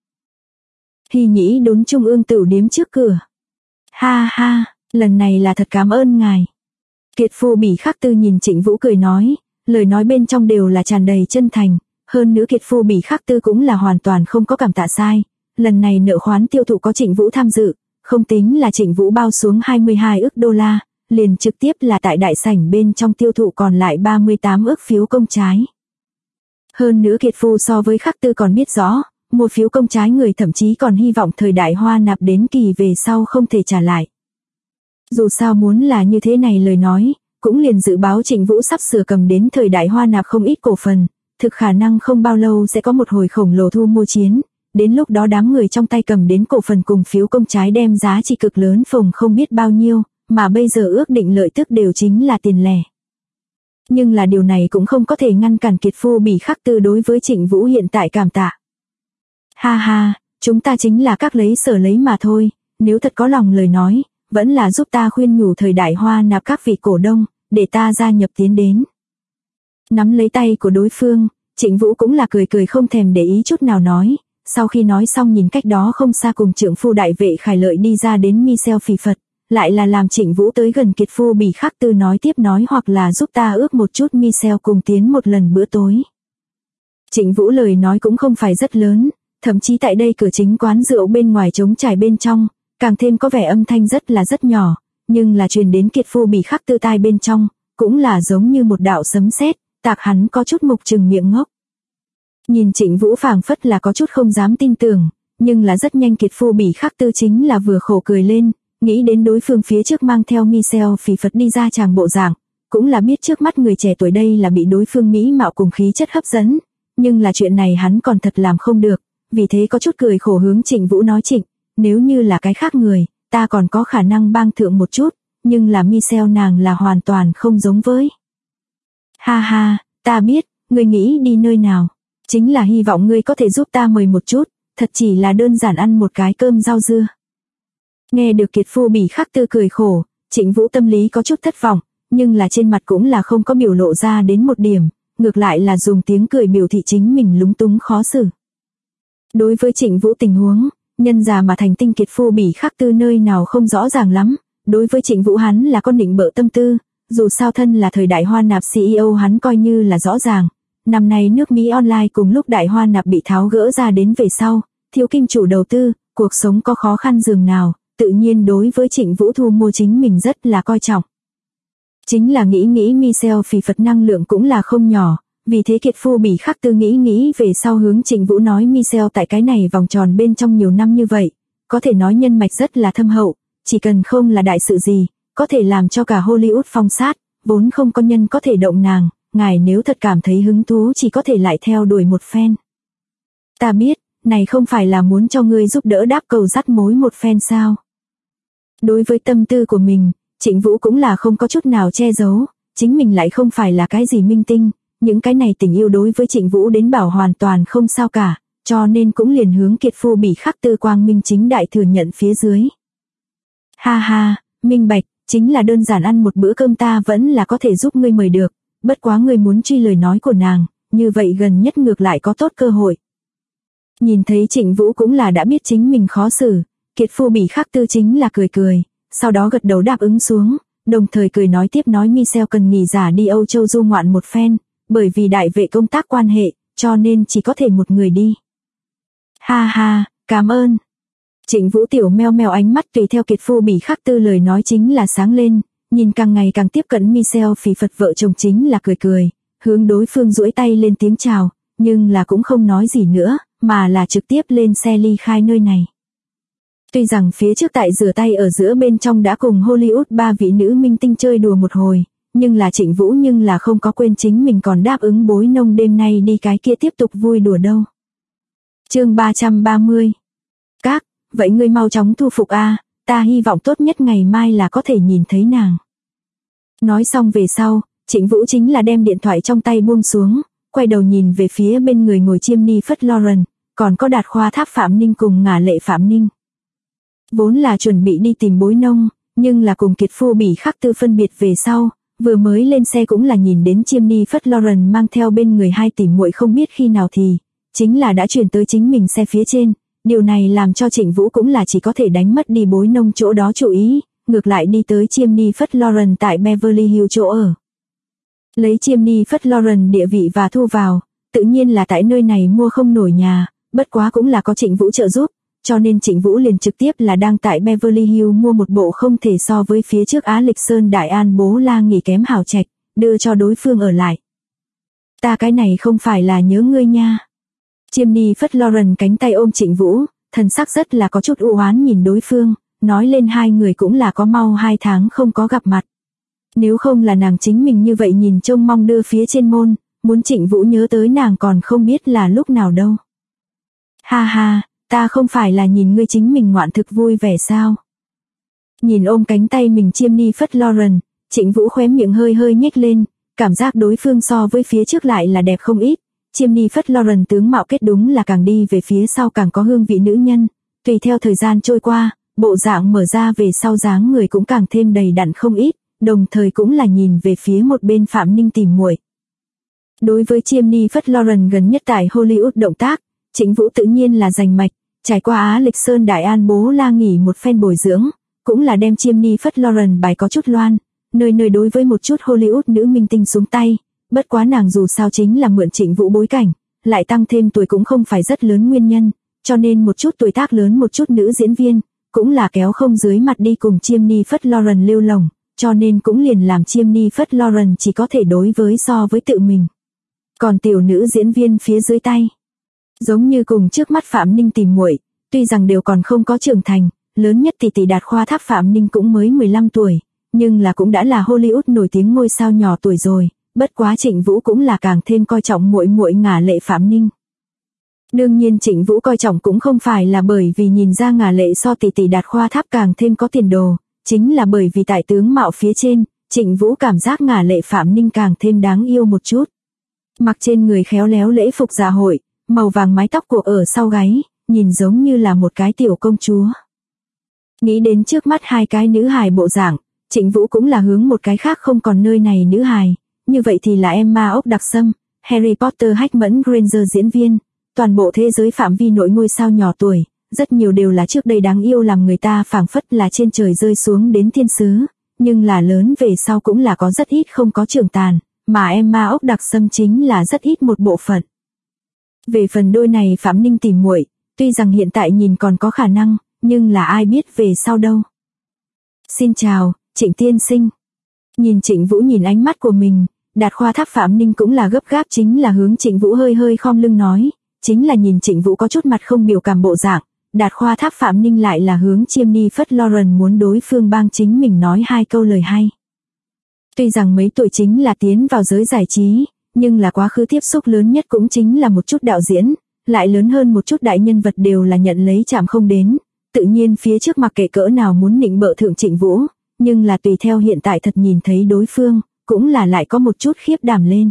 Hy Nhĩ đốn trung ương tửu điếm trước cửa. Ha ha, lần này là thật cảm ơn ngài. Kiệt Phu Bỉ Khắc Tư nhìn Trịnh Vũ cười nói, lời nói bên trong đều là tràn đầy chân thành, hơn nữa Kiệt Phu Bỉ Khắc Tư cũng là hoàn toàn không có cảm tạ sai, lần này nợ khoán tiêu thụ có Trịnh Vũ tham dự, không tính là Trịnh Vũ bao xuống 22 ức đô la, liền trực tiếp là tại đại sảnh bên trong tiêu thụ còn lại 38 ức phiếu công trái. Hơn nữa Kiệt Phu so với Khắc Tư còn biết rõ, mua phiếu công trái người thậm chí còn hy vọng thời đại Hoa Nạp đến kỳ về sau không thể trả lại. Dù sao muốn là như thế này lời nói, cũng liền dự báo Trịnh Vũ sắp sửa cầm đến thời đại Hoa nạp không ít cổ phần, thực khả năng không bao lâu sẽ có một hồi khổng lồ thu mua chiến, đến lúc đó đám người trong tay cầm đến cổ phần cùng phiếu công trái đem giá trị cực lớn phồng không biết bao nhiêu, mà bây giờ ước định lợi tức đều chính là tiền lẻ. Nhưng là điều này cũng không có thể ngăn cản Kiệt Phu Bỉ Khắc Tư đối với Trịnh Vũ hiện tại cảm tạ. Ha ha, chúng ta chính là các lấy sở lấy mà thôi, nếu thật có lòng lời nói, vẫn là giúp ta khuyên nhủ thời đại Hoa nạp các vị cổ đông, để ta gia nhập tiến đến. Nắm lấy tay của đối phương, Trịnh Vũ cũng là cười cười không thèm để ý chút nào nói, sau khi nói xong nhìn cách đó không xa cùng trưởng phu đại vệ Khải Lợi đi ra đến Michel phì phật, lại là làm Trịnh Vũ tới gần Kiệt Phu Bỉ Khắc Tư nói tiếp nói hoặc là giúp ta ước một chút Michel cùng tiến một lần bữa tối. Trịnh Vũ lời nói cũng không phải rất lớn, thậm chí tại đây cửa chính quán rượu bên ngoài trống trải bên trong, càng thêm có vẻ âm thanh rất nhỏ, nhưng là truyền đến Kiệt Phu Bỉ Khắc Tư tai bên trong, cũng là giống như một đạo sấm sét, tạc hắn có chút mục trừng miệng ngốc. Nhìn Trịnh Vũ phảng phất là có chút không dám tin tưởng, nhưng là rất nhanh Kiệt Phu Bỉ Khắc Tư chính là vừa khổ cười lên, nghĩ đến đối phương phía trước mang theo Michel phì phật đi ra chàng bộ dạng, cũng là biết trước mắt người trẻ tuổi đây là bị đối phương mỹ mạo cùng khí chất hấp dẫn, nhưng là chuyện này hắn còn thật làm không được, vì thế có chút cười khổ hướng Trịnh Vũ nói Trịnh, nếu như là cái khác người, ta còn có khả năng bang thượng một chút, nhưng là Michel nàng là hoàn toàn không giống với. Ha ha, ta biết, ngươi nghĩ đi nơi nào, chính là hy vọng ngươi có thể giúp ta mời một chút, thật chỉ là đơn giản ăn một cái cơm rau dưa. Nghe được Kiệt Phu Bỉ Khắc Tư cười khổ, Trịnh Vũ tâm lý có chút thất vọng, nhưng là trên mặt cũng là không có biểu lộ ra đến một điểm, ngược lại là dùng tiếng cười biểu thị chính mình lúng túng khó xử. Đối với Trịnh Vũ tình huống, nhân già mà thành tinh Kiệt Phu Bỉ Khắc Tư nơi nào không rõ ràng lắm, đối với Trịnh Vũ hắn là con nịnh bợ tâm tư, dù sao thân là thời đại Hoa nạp CEO hắn coi như là rõ ràng. Năm nay nước Mỹ online cùng lúc đại Hoa nạp bị tháo gỡ ra đến về sau, thiếu kim chủ đầu tư, cuộc sống có khó khăn dường nào, tự nhiên đối với Trịnh Vũ thu mua chính mình rất là coi trọng. Chính là nghĩ Michel phì phật năng lượng cũng là không nhỏ, vì thế Kiệt Phu Bỉ Khắc Tư nghĩ về sau hướng Trịnh Vũ nói Michel tại cái này vòng tròn bên trong nhiều năm như vậy, có thể nói nhân mạch rất là thâm hậu, chỉ cần không là đại sự gì, có thể làm cho cả Hollywood phong sát, vốn không có nhân có thể động nàng, ngài nếu thật cảm thấy hứng thú chỉ có thể lại theo đuổi một phen. Ta biết, này không phải là muốn cho ngươi giúp đỡ đáp cầu dắt mối một phen sao. Đối với tâm tư của mình, Trịnh Vũ cũng là không có chút nào che giấu, chính mình lại không phải là cái gì minh tinh, những cái này tình yêu đối với Trịnh Vũ đến bảo hoàn toàn không sao cả, cho nên cũng liền hướng Kiệt Phu Bỉ Khắc Tư quang minh chính đại thừa nhận phía dưới. Ha ha, minh bạch, chính là đơn giản ăn một bữa cơm ta vẫn là có thể giúp ngươi mời được, bất quá ngươi muốn truy lời nói của nàng, như vậy gần nhất ngược lại có tốt cơ hội. Nhìn thấy Trịnh Vũ cũng là đã biết chính mình khó xử, Kiệt Phu Bỉ Khắc Tư chính là cười, sau đó gật đầu đáp ứng xuống, đồng thời cười nói tiếp nói Michel cần nghỉ giả đi Âu Châu du ngoạn một phen, bởi vì đại vệ công tác quan hệ, cho nên chỉ có thể một người đi. Ha ha, cảm ơn. Trịnh Vũ tiểu meo ánh mắt tùy theo Kiệt Phu Bỉ Khắc Tư lời nói chính là sáng lên, nhìn càng ngày càng tiếp cận Michel phì phật vợ chồng chính là cười, hướng đối phương duỗi tay lên tiếng chào, nhưng là cũng không nói gì nữa, mà là trực tiếp lên xe ly khai nơi này. Tuy rằng phía trước tại rửa tay ở giữa bên trong đã cùng Hollywood 3 vị nữ minh tinh chơi đùa một hồi, nhưng là Trịnh Vũ nhưng là không có quên chính mình còn đáp ứng bối nông đêm nay đi cái kia tiếp tục vui đùa đâu. Chương 330. Các, vậy ngươi mau chóng thu phục a, ta hy vọng tốt nhất ngày mai là có thể nhìn thấy nàng. Nói xong về sau, Trịnh Vũ chính là đem điện thoại trong tay buông xuống, quay đầu nhìn về phía bên người ngồi chiêm ni phất Lauren, còn có Đạt Khoa Tháp Phạm Ninh cùng Ngả Lệ Phạm Ninh. Vốn là chuẩn bị đi tìm bối nông, nhưng là cùng Kiệt Phu Bỉ Khắc Tư phân biệt về sau, vừa mới lên xe cũng là nhìn đến chiêm ni phất Lauren mang theo bên người hai tỷ muội không biết khi nào thì, chính là đã chuyển tới chính mình xe phía trên, điều này làm cho Trịnh Vũ cũng là chỉ có thể đánh mất đi bối nông chỗ đó chú ý, ngược lại đi tới chiêm ni phất Lauren tại Beverly Hills chỗ ở. Lấy chiêm ni phất Lauren địa vị và thu vào, tự nhiên là tại nơi này mua không nổi nhà, bất quá cũng là có Trịnh Vũ trợ giúp, cho nên Trịnh Vũ liền trực tiếp là đang tại Beverly Hills mua một bộ không thể so với phía trước Á Lịch Sơn Đại An Bố La nghỉ kém hào trạch, đưa cho đối phương ở lại. Ta cái này không phải là nhớ ngươi nha. Chiêm ni phất Lauren cánh tay ôm Trịnh Vũ, thần sắc rất là có chút u oán nhìn đối phương, nói lên hai người cũng là có mau 2 tháng không có gặp mặt. Nếu không là nàng chính mình như vậy nhìn trông mong đưa phía trên môn, muốn Trịnh Vũ nhớ tới nàng còn không biết là lúc nào đâu. Ha ha, ta không phải là nhìn ngươi chính mình ngoạn thực vui vẻ sao? Nhìn ôm cánh tay mình chiêm ni phất Lauren, Trịnh Vũ khóe miệng hơi hơi nhếch lên, cảm giác đối phương so với phía trước lại là đẹp không ít. Chiêm ni phất Lauren tướng mạo kết đúng là càng đi về phía sau càng có hương vị nữ nhân, tùy theo thời gian trôi qua, bộ dạng mở ra về sau dáng người cũng càng thêm đầy đặn không ít, đồng thời cũng là nhìn về phía một bên Phạm Ninh tìm muội. Đối với chiêm ni phất Lauren gần nhất tại Hollywood động tác, Trịnh Vũ tự nhiên là giành mạch, trải qua Á Lịch Sơn Đại An Bố La nghỉ một phen bồi dưỡng, cũng là đem chiêm ni phất Lauren bài có chút loan, nơi nơi đối với một chút Hollywood nữ minh tinh xuống tay, bất quá nàng dù sao chính là mượn Trịnh Vũ bối cảnh, lại tăng thêm tuổi cũng không phải rất lớn nguyên nhân, cho nên một chút tuổi tác lớn một chút nữ diễn viên, cũng là kéo không dưới mặt đi cùng chiêm ni phất Lauren lưu lồng, cho nên cũng liền làm chiêm ni phất Lauren chỉ có thể đối với so với tự mình. Còn tiểu nữ diễn viên phía dưới tay, giống như cùng trước mắt Phạm Ninh tìm muội, tuy rằng đều còn không có trưởng thành, lớn nhất tỷ tỷ Đạt Khoa Tháp Phạm Ninh cũng mới 15 tuổi, nhưng là cũng đã là Hollywood nổi tiếng ngôi sao nhỏ tuổi rồi, bất quá Trịnh Vũ cũng là càng thêm coi trọng muội muội Ngả Lệ Phạm Ninh. Đương nhiên Trịnh Vũ coi trọng cũng không phải là bởi vì nhìn ra Ngả Lệ so tỷ tỷ Đạt Khoa Tháp càng thêm có tiền đồ, chính là bởi vì tại tướng mạo phía trên, Trịnh Vũ cảm giác Ngả Lệ Phạm Ninh càng thêm đáng yêu một chút. Mặc trên người khéo léo lễ phục dạ hội, màu vàng mái tóc cuộc ở sau gáy, nhìn giống như là một cái tiểu công chúa. Nghĩ đến trước mắt hai cái nữ hài bộ dạng, Trịnh Vũ cũng là hướng một cái khác không còn nơi này nữ hài, như vậy thì là Emma ốc đặc sâm, Harry Potter hách mẫn Granger diễn viên, toàn bộ thế giới phạm vi nội ngôi sao nhỏ tuổi, rất nhiều đều là trước đây đáng yêu làm người ta phảng phất là trên trời rơi xuống đến thiên sứ, nhưng là lớn về sau cũng là có rất ít không có trưởng tàn, mà Emma ốc đặc sâm chính là rất ít một bộ phận. Về phần đôi này Phạm Ninh tìm muội, tuy rằng hiện tại nhìn còn có khả năng, nhưng là ai biết về sau đâu. Xin chào, Trịnh tiên sinh. Nhìn Trịnh Vũ nhìn ánh mắt của mình, Đạt Khoa Tháp Phạm Ninh cũng là gấp gáp chính là hướng Trịnh Vũ hơi hơi khom lưng nói, chính là nhìn Trịnh Vũ có chút mặt không biểu cảm bộ dạng, Đạt Khoa Tháp Phạm Ninh lại là hướng chiêm ni phất Lauren muốn đối phương bang chính mình nói hai câu lời hay. Tuy rằng mấy tuổi chính là tiến vào giới giải trí, nhưng là quá khứ tiếp xúc lớn nhất cũng chính là một chút đạo diễn, lại lớn hơn một chút đại nhân vật đều là nhận lấy chạm không đến, tự nhiên phía trước mặc kệ cỡ nào muốn nịnh bợ thượng Trịnh Vũ, nhưng là tùy theo hiện tại thật nhìn thấy đối phương, cũng là lại có một chút khiếp đảm lên.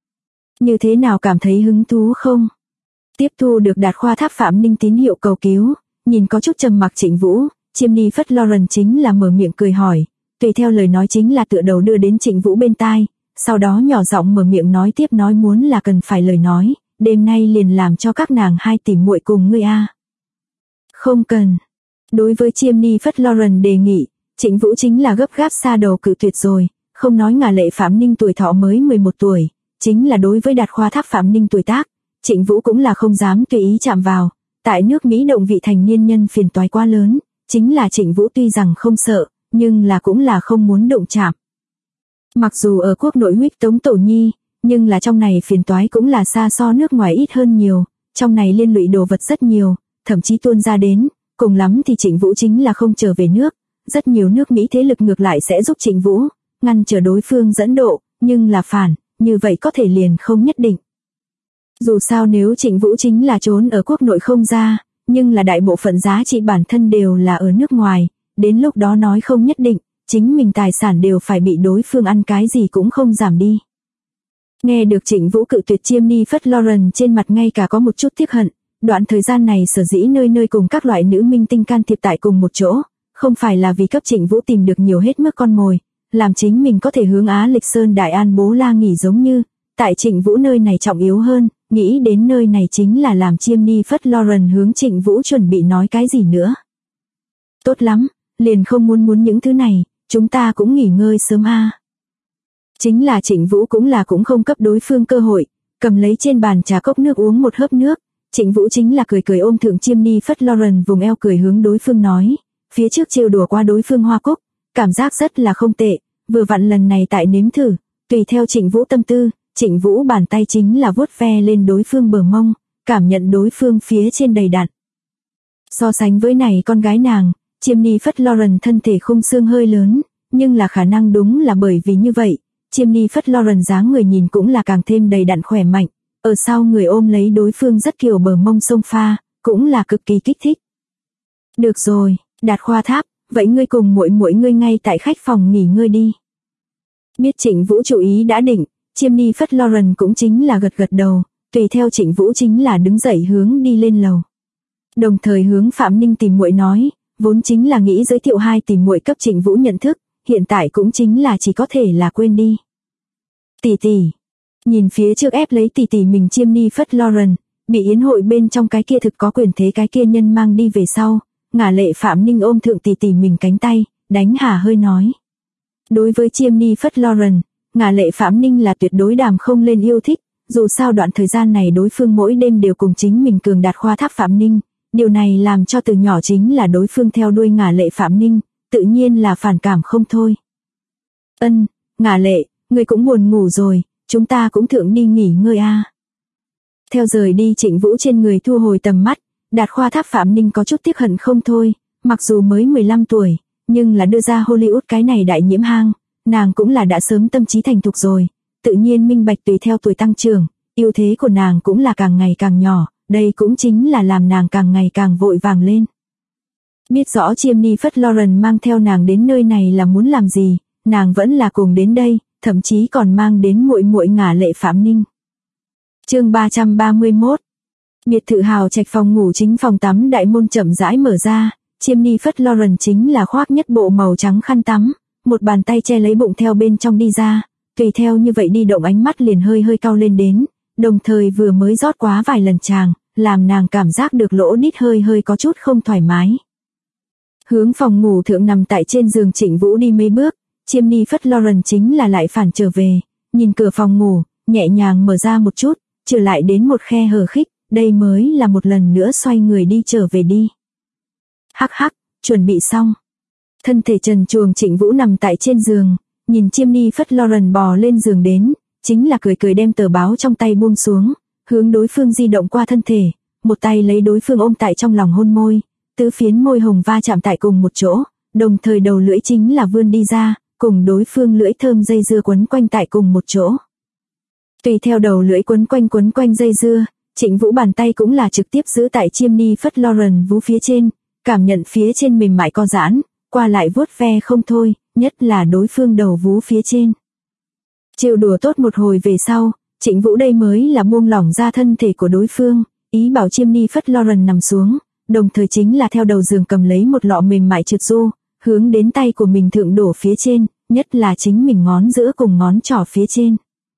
Như thế nào cảm thấy hứng thú không? Tiếp thu được Đạt Khoa Tháp Phạm Ninh tín hiệu cầu cứu, nhìn có chút trầm mặc Trịnh Vũ, chiêm ni phất Lauren chính là mở miệng cười hỏi, tùy theo lời nói chính là tựa đầu đưa đến Trịnh Vũ bên tai, sau đó nhỏ giọng mở miệng nói tiếp nói muốn là cần phải lời nói, đêm nay liền làm cho các nàng hai tìm muội cùng ngươi a. Không cần. Đối với chiêm ni phất Lauren đề nghị, Trịnh Vũ chính là gấp gáp xa đầu cự tuyệt rồi, không nói Ngả Lệ Phạm Ninh tuổi thọ mới 11 tuổi, chính là đối với Đạt Khoa Tháp Phạm Ninh tuổi tác, Trịnh Vũ cũng là không dám tùy ý chạm vào, tại nước Mỹ động vị thành niên nhân phiền toái quá lớn, chính là Trịnh Vũ tuy rằng không sợ, nhưng là cũng là không muốn động chạm. Mặc dù ở quốc nội huyết tống tổ nhi, nhưng là trong này phiền toái cũng là xa so nước ngoài ít hơn nhiều, trong này liên lụy đồ vật rất nhiều, thậm chí tuôn ra đến, cùng lắm thì Trịnh Vũ chính là không trở về nước, rất nhiều nước Mỹ thế lực ngược lại sẽ giúp Trịnh Vũ, ngăn trở đối phương dẫn độ, nhưng là phản, như vậy có thể liền không nhất định. Dù sao nếu Trịnh Vũ chính là trốn ở quốc nội không ra, nhưng là đại bộ phận giá trị bản thân đều là ở nước ngoài, đến lúc đó nói không nhất định, chính mình tài sản đều phải bị đối phương ăn cái gì cũng không giảm đi. Nghe được Trịnh Vũ cự tuyệt chiêm ni phất Lauren trên mặt ngay cả có một chút tiếc hận, đoạn thời gian này sở dĩ nơi nơi cùng các loại nữ minh tinh can thiệp tại cùng một chỗ, không phải là vì cấp Trịnh Vũ tìm được nhiều hết mức con mồi, làm chính mình có thể hướng Á Lịch Sơn Đại An Bố La nghỉ giống như, tại Trịnh Vũ nơi này trọng yếu hơn, nghĩ đến nơi này chính là làm chiêm ni phất Lauren hướng Trịnh Vũ chuẩn bị nói cái gì nữa. Tốt lắm, liền không muốn những thứ này, chúng ta cũng nghỉ ngơi sớm a. Chính là Trịnh Vũ cũng không cấp đối phương cơ hội, cầm lấy trên bàn trà cốc nước uống một hớp nước, Trịnh Vũ chính là cười ôm thượng chiêm ni phất Lauren vùng eo cười hướng đối phương nói, phía trước trêu đùa qua đối phương hoa cúc, cảm giác rất là không tệ, vừa vặn lần này tại nếm thử, tùy theo Trịnh Vũ tâm tư, Trịnh Vũ bàn tay chính là vuốt ve lên đối phương bờ mông, cảm nhận đối phương phía trên đầy đặn. So sánh với này con gái nàng, chiêm ni phất Lauren thân thể khung xương hơi lớn, Nhưng là khả năng đúng là bởi vì như vậy, chiêm ni phất Lauren dáng người nhìn cũng là càng thêm đầy đặn khỏe mạnh, ở sau người ôm lấy đối phương rất kiểu bờ mông sông pha, cũng là cực kỳ kích thích. Được rồi, Đạt Khoa Tháp, vậy ngươi cùng muội muội ngươi ngay tại khách phòng nghỉ ngơi đi. Biết Trịnh Vũ chủ ý đã định, chiêm ni phất Lauren cũng chính là gật gật đầu, tùy theo Trịnh Vũ chính là đứng dậy hướng đi lên lầu. Đồng thời hướng Phạm Ninh tìm muội nói, vốn chính là nghĩ giới thiệu hai tìm muội cấp Trịnh Vũ nhận thức, hiện tại cũng chính là chỉ có thể là quên đi. Tỷ tỷ, nhìn phía trước ép lấy tỷ tỷ mình chiêm ni phất Lauren, bị yến hội bên trong cái kia thực có quyền thế cái kia nhân mang đi về sau, ngả lệ Phạm Ninh ôm thượng tỷ tỷ mình cánh tay, đánh hà hơi nói. Đối với chiêm ni phất Lauren, ngả lệ Phạm Ninh là tuyệt đối đàm không lên yêu thích, dù sao đoạn thời gian này đối phương mỗi đêm đều cùng chính mình cường đạt Khoa Tháp Phạm Ninh, điều này làm cho từ nhỏ chính là đối phương theo đuôi ngả lệ Phạm Ninh, tự nhiên là phản cảm không thôi. Ngả lệ, người cũng buồn ngủ rồi, chúng ta cũng thượng đi nghỉ ngơi a. Theo rời đi Trịnh Vũ trên người thu hồi tầm mắt, Đạt Khoa Tháp Phạm Ninh có chút tiếc hận không thôi, mặc dù mới 15 tuổi, nhưng là đưa ra Hollywood cái này đại nhiễm hang, nàng cũng là đã sớm tâm trí thành thục rồi, tự nhiên minh bạch tùy theo tuổi tăng trưởng, ưu thế của nàng cũng là càng ngày càng nhỏ, đây cũng chính là làm nàng càng ngày càng vội vàng lên. Biết rõ chiêm ni phất Lauren mang theo nàng đến nơi này là muốn làm gì, nàng vẫn là cùng đến đây, thậm chí còn mang đến muội muội ngả lệ Phạm Ninh. Chương 331. Biệt thự hào trạch phòng ngủ chính phòng tắm đại môn chậm rãi mở ra, chiêm ni phất Lauren chính là khoác nhất bộ màu trắng khăn tắm, một bàn tay che lấy bụng theo bên trong đi ra, tùy theo như vậy đi động ánh mắt liền hơi hơi cau lên đến, đồng thời vừa mới rót quá vài lần tràng, làm nàng cảm giác được lỗ đít hơi hơi có chút không thoải mái. Hướng phòng ngủ thượng nằm tại trên giường Trịnh Vũ đi mấy bước, chiêm ni phất Lauren chính là lại phản trở về, nhìn cửa phòng ngủ, nhẹ nhàng mở ra một chút, trở lại đến một khe hở khích, đây mới là một lần nữa xoay người đi trở về đi. Hắc hắc, chuẩn bị xong. Thân thể trần truồng Trịnh Vũ nằm tại trên giường, nhìn chiêm ni phất Lauren bò lên giường đến, chính là cười cười đem tờ báo trong tay buông xuống, hướng đối phương di động qua thân thể, một tay lấy đối phương ôm tại trong lòng hôn môi, tứ phiến môi hồng va chạm tại cùng một chỗ, đồng thời đầu lưỡi chính là vươn đi ra, cùng đối phương lưỡi thơm dây dưa quấn quanh tại cùng một chỗ. Tùy theo đầu lưỡi quấn quanh dây dưa, Trịnh Vũ bàn tay cũng là trực tiếp giữ tại chiêm ni phất Lauren vú phía trên, cảm nhận phía trên mềm mại co giãn, qua lại vuốt ve không thôi, nhất là đối phương đầu vú phía trên. Trêu đùa tốt một hồi về sau, Trịnh Vũ đây mới là buông lỏng ra thân thể của đối phương, ý bảo chiêm ni phất Lauren nằm xuống, đồng thời chính là theo đầu giường cầm lấy một lọ mềm mại trượt du, hướng đến tay của mình thượng đổ phía trên, nhất là chính mình ngón giữa cùng ngón trỏ phía trên.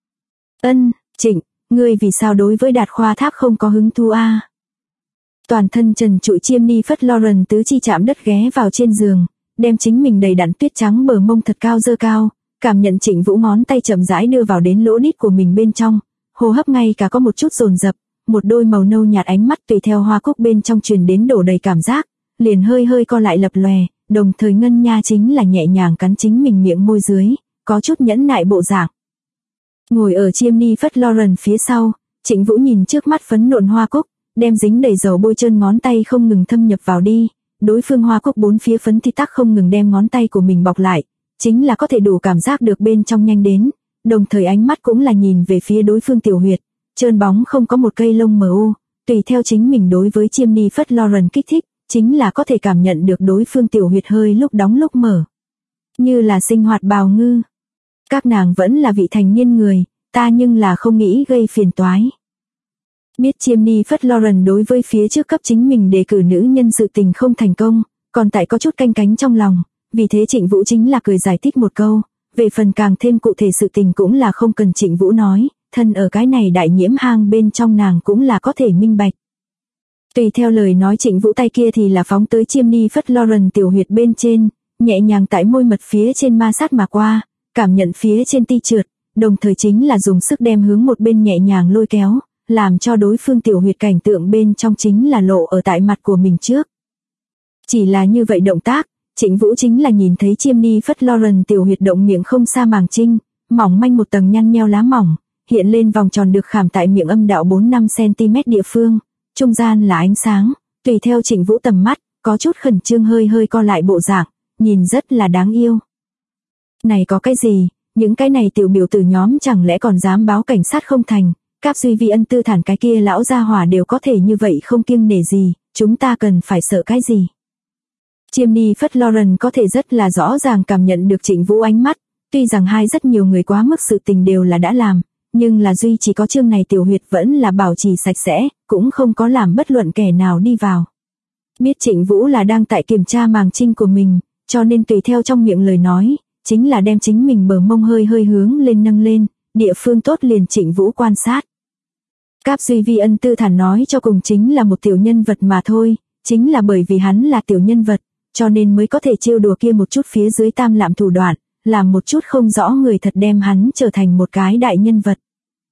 Trịnh, ngươi vì sao đối với Đạt Khoa Tháp không có hứng thú a? Toàn thân trần trụi chiêm ni phất Lauren tứ chi chạm đất ghé vào trên giường, đem chính mình đầy đặn tuyết trắng bờ mông thật cao dơ cao, cảm nhận Trịnh Vũ ngón tay chậm rãi đưa vào đến lỗ đít của mình bên trong, hô hấp ngay cả có một chút dồn dập, một đôi màu nâu nhạt ánh mắt tùy theo hoa cúc bên trong truyền đến đổ đầy cảm giác, liền hơi hơi co lại lập lòe, đồng thời ngân nha chính là nhẹ nhàng cắn chính mình miệng môi dưới, có chút nhẫn nại bộ dạng. Ngồi ở chiêm ni phất Lauren phía sau, Trịnh Vũ nhìn trước mắt phấn nộn hoa cúc, đem dính đầy dầu bôi trơn ngón tay không ngừng thâm nhập vào đi, đối phương hoa cúc bốn phía phấn thì tắc không ngừng đem ngón tay của mình bọc lại, chính là có thể đủ cảm giác được bên trong nhanh đến, đồng thời ánh mắt cũng là nhìn về phía đối phương tiểu huyệt, trơn bóng không có một cây lông mờ u, tùy theo chính mình đối với chiêm ni phất Lauren kích thích, chính là có thể cảm nhận được đối phương tiểu huyệt hơi lúc đóng lúc mở. Như là sinh hoạt bào ngư. Các nàng vẫn là vị thành niên người, ta nhưng là không nghĩ gây phiền toái. Biết chiêm ni phất Lauren đối với phía trước cấp chính mình đề cử nữ nhân sự tình không thành công, còn tại có chút canh cánh trong lòng, vì thế Trịnh Vũ chính là cười giải thích một câu, về phần càng thêm cụ thể sự tình cũng là không cần Trịnh Vũ nói, thân ở cái này đại nhiễm hang bên trong nàng cũng là có thể minh bạch. Tùy theo lời nói Trịnh Vũ tay kia thì là phóng tới chiêm ni phất Lauren tiểu huyệt bên trên, nhẹ nhàng tại môi mật phía trên ma sát mà qua, cảm nhận phía trên ti trượt, đồng thời chính là dùng sức đem hướng một bên nhẹ nhàng lôi kéo, làm cho đối phương tiểu huyệt cảnh tượng bên trong chính là lộ ở tại mặt của mình trước. Chỉ là như vậy động tác, Trịnh Vũ chính là nhìn thấy chiêm ni phất Lauren tiểu huyệt động miệng không xa màng trinh, mỏng manh một tầng nhăn nheo lá mỏng, hiện lên vòng tròn được khảm tại miệng âm đạo 4-5 cm địa phương, trung gian là ánh sáng, tùy theo Trịnh Vũ tầm mắt, có chút khẩn trương hơi hơi co lại bộ dạng, nhìn rất là đáng yêu. Này có cái gì, những cái này tiểu biểu tử nhóm chẳng lẽ còn dám báo cảnh sát không thành, Cáp Duy Vi Ân Tư Thản cái kia lão gia hỏa đều có thể như vậy không kiêng nể gì, chúng ta cần phải sợ cái gì. Chiêm Ni Phất Lauren có thể rất là rõ ràng cảm nhận được Trịnh Vũ ánh mắt, tuy rằng hai rất nhiều người quá mức sự tình đều là đã làm, nhưng là duy chỉ có chương này tiểu huyệt vẫn là bảo trì sạch sẽ, cũng không có làm bất luận kẻ nào đi vào. Biết Trịnh Vũ là đang tại kiểm tra màng trinh của mình, cho nên tùy theo trong miệng lời nói, chính là đem chính mình bờ mông hơi hơi hướng lên nâng lên, địa phương tốt liền Trịnh Vũ quan sát. Cáp Duy Vi Ân Tư Thản nói cho cùng chính là một tiểu nhân vật mà thôi, chính là bởi vì hắn là tiểu nhân vật, cho nên mới có thể trêu đùa kia một chút phía dưới tam lạm thủ đoạn, làm một chút không rõ người thật đem hắn trở thành một cái đại nhân vật.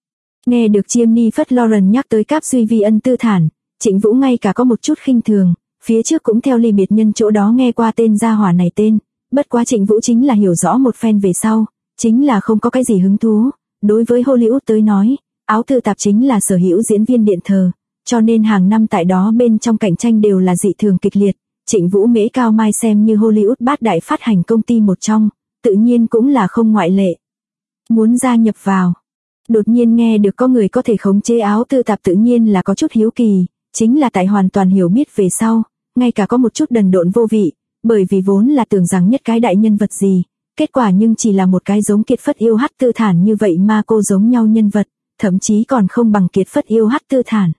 Nghe được Chiêm Ni Phất Lauren nhắc tới Cáp Duy Vi Ân Tư Thản, Trịnh Vũ ngay cả có một chút khinh thường, phía trước cũng theo ly biệt nhân chỗ đó nghe qua tên gia hỏa này tên, bất quá Trịnh Vũ chính là hiểu rõ một phen về sau, chính là không có cái gì hứng thú, đối với Hollywood tới nói, áo thư tạp chính là sở hữu diễn viên điện thờ, cho nên hàng năm tại đó bên trong cạnh tranh đều là dị thường kịch liệt, Trịnh Vũ Mễ Cao Mai xem như Hollywood bát đại phát hành công ty một trong, tự nhiên cũng là không ngoại lệ. Muốn gia nhập vào. Đột nhiên nghe được có người có thể khống chế áo tư tạp tự nhiên là có chút hiếu kỳ, chính là tại hoàn toàn hiểu biết về sau, ngay cả có một chút đần độn vô vị, bởi vì vốn là tưởng rằng nhất cái đại nhân vật gì, kết quả nhưng chỉ là một cái giống Kiệt Phất yêu Hắc Tư Thản như vậy mà cô giống nhau nhân vật, thậm chí còn không bằng Kiệt Phất yêu Hắc Tư Thản.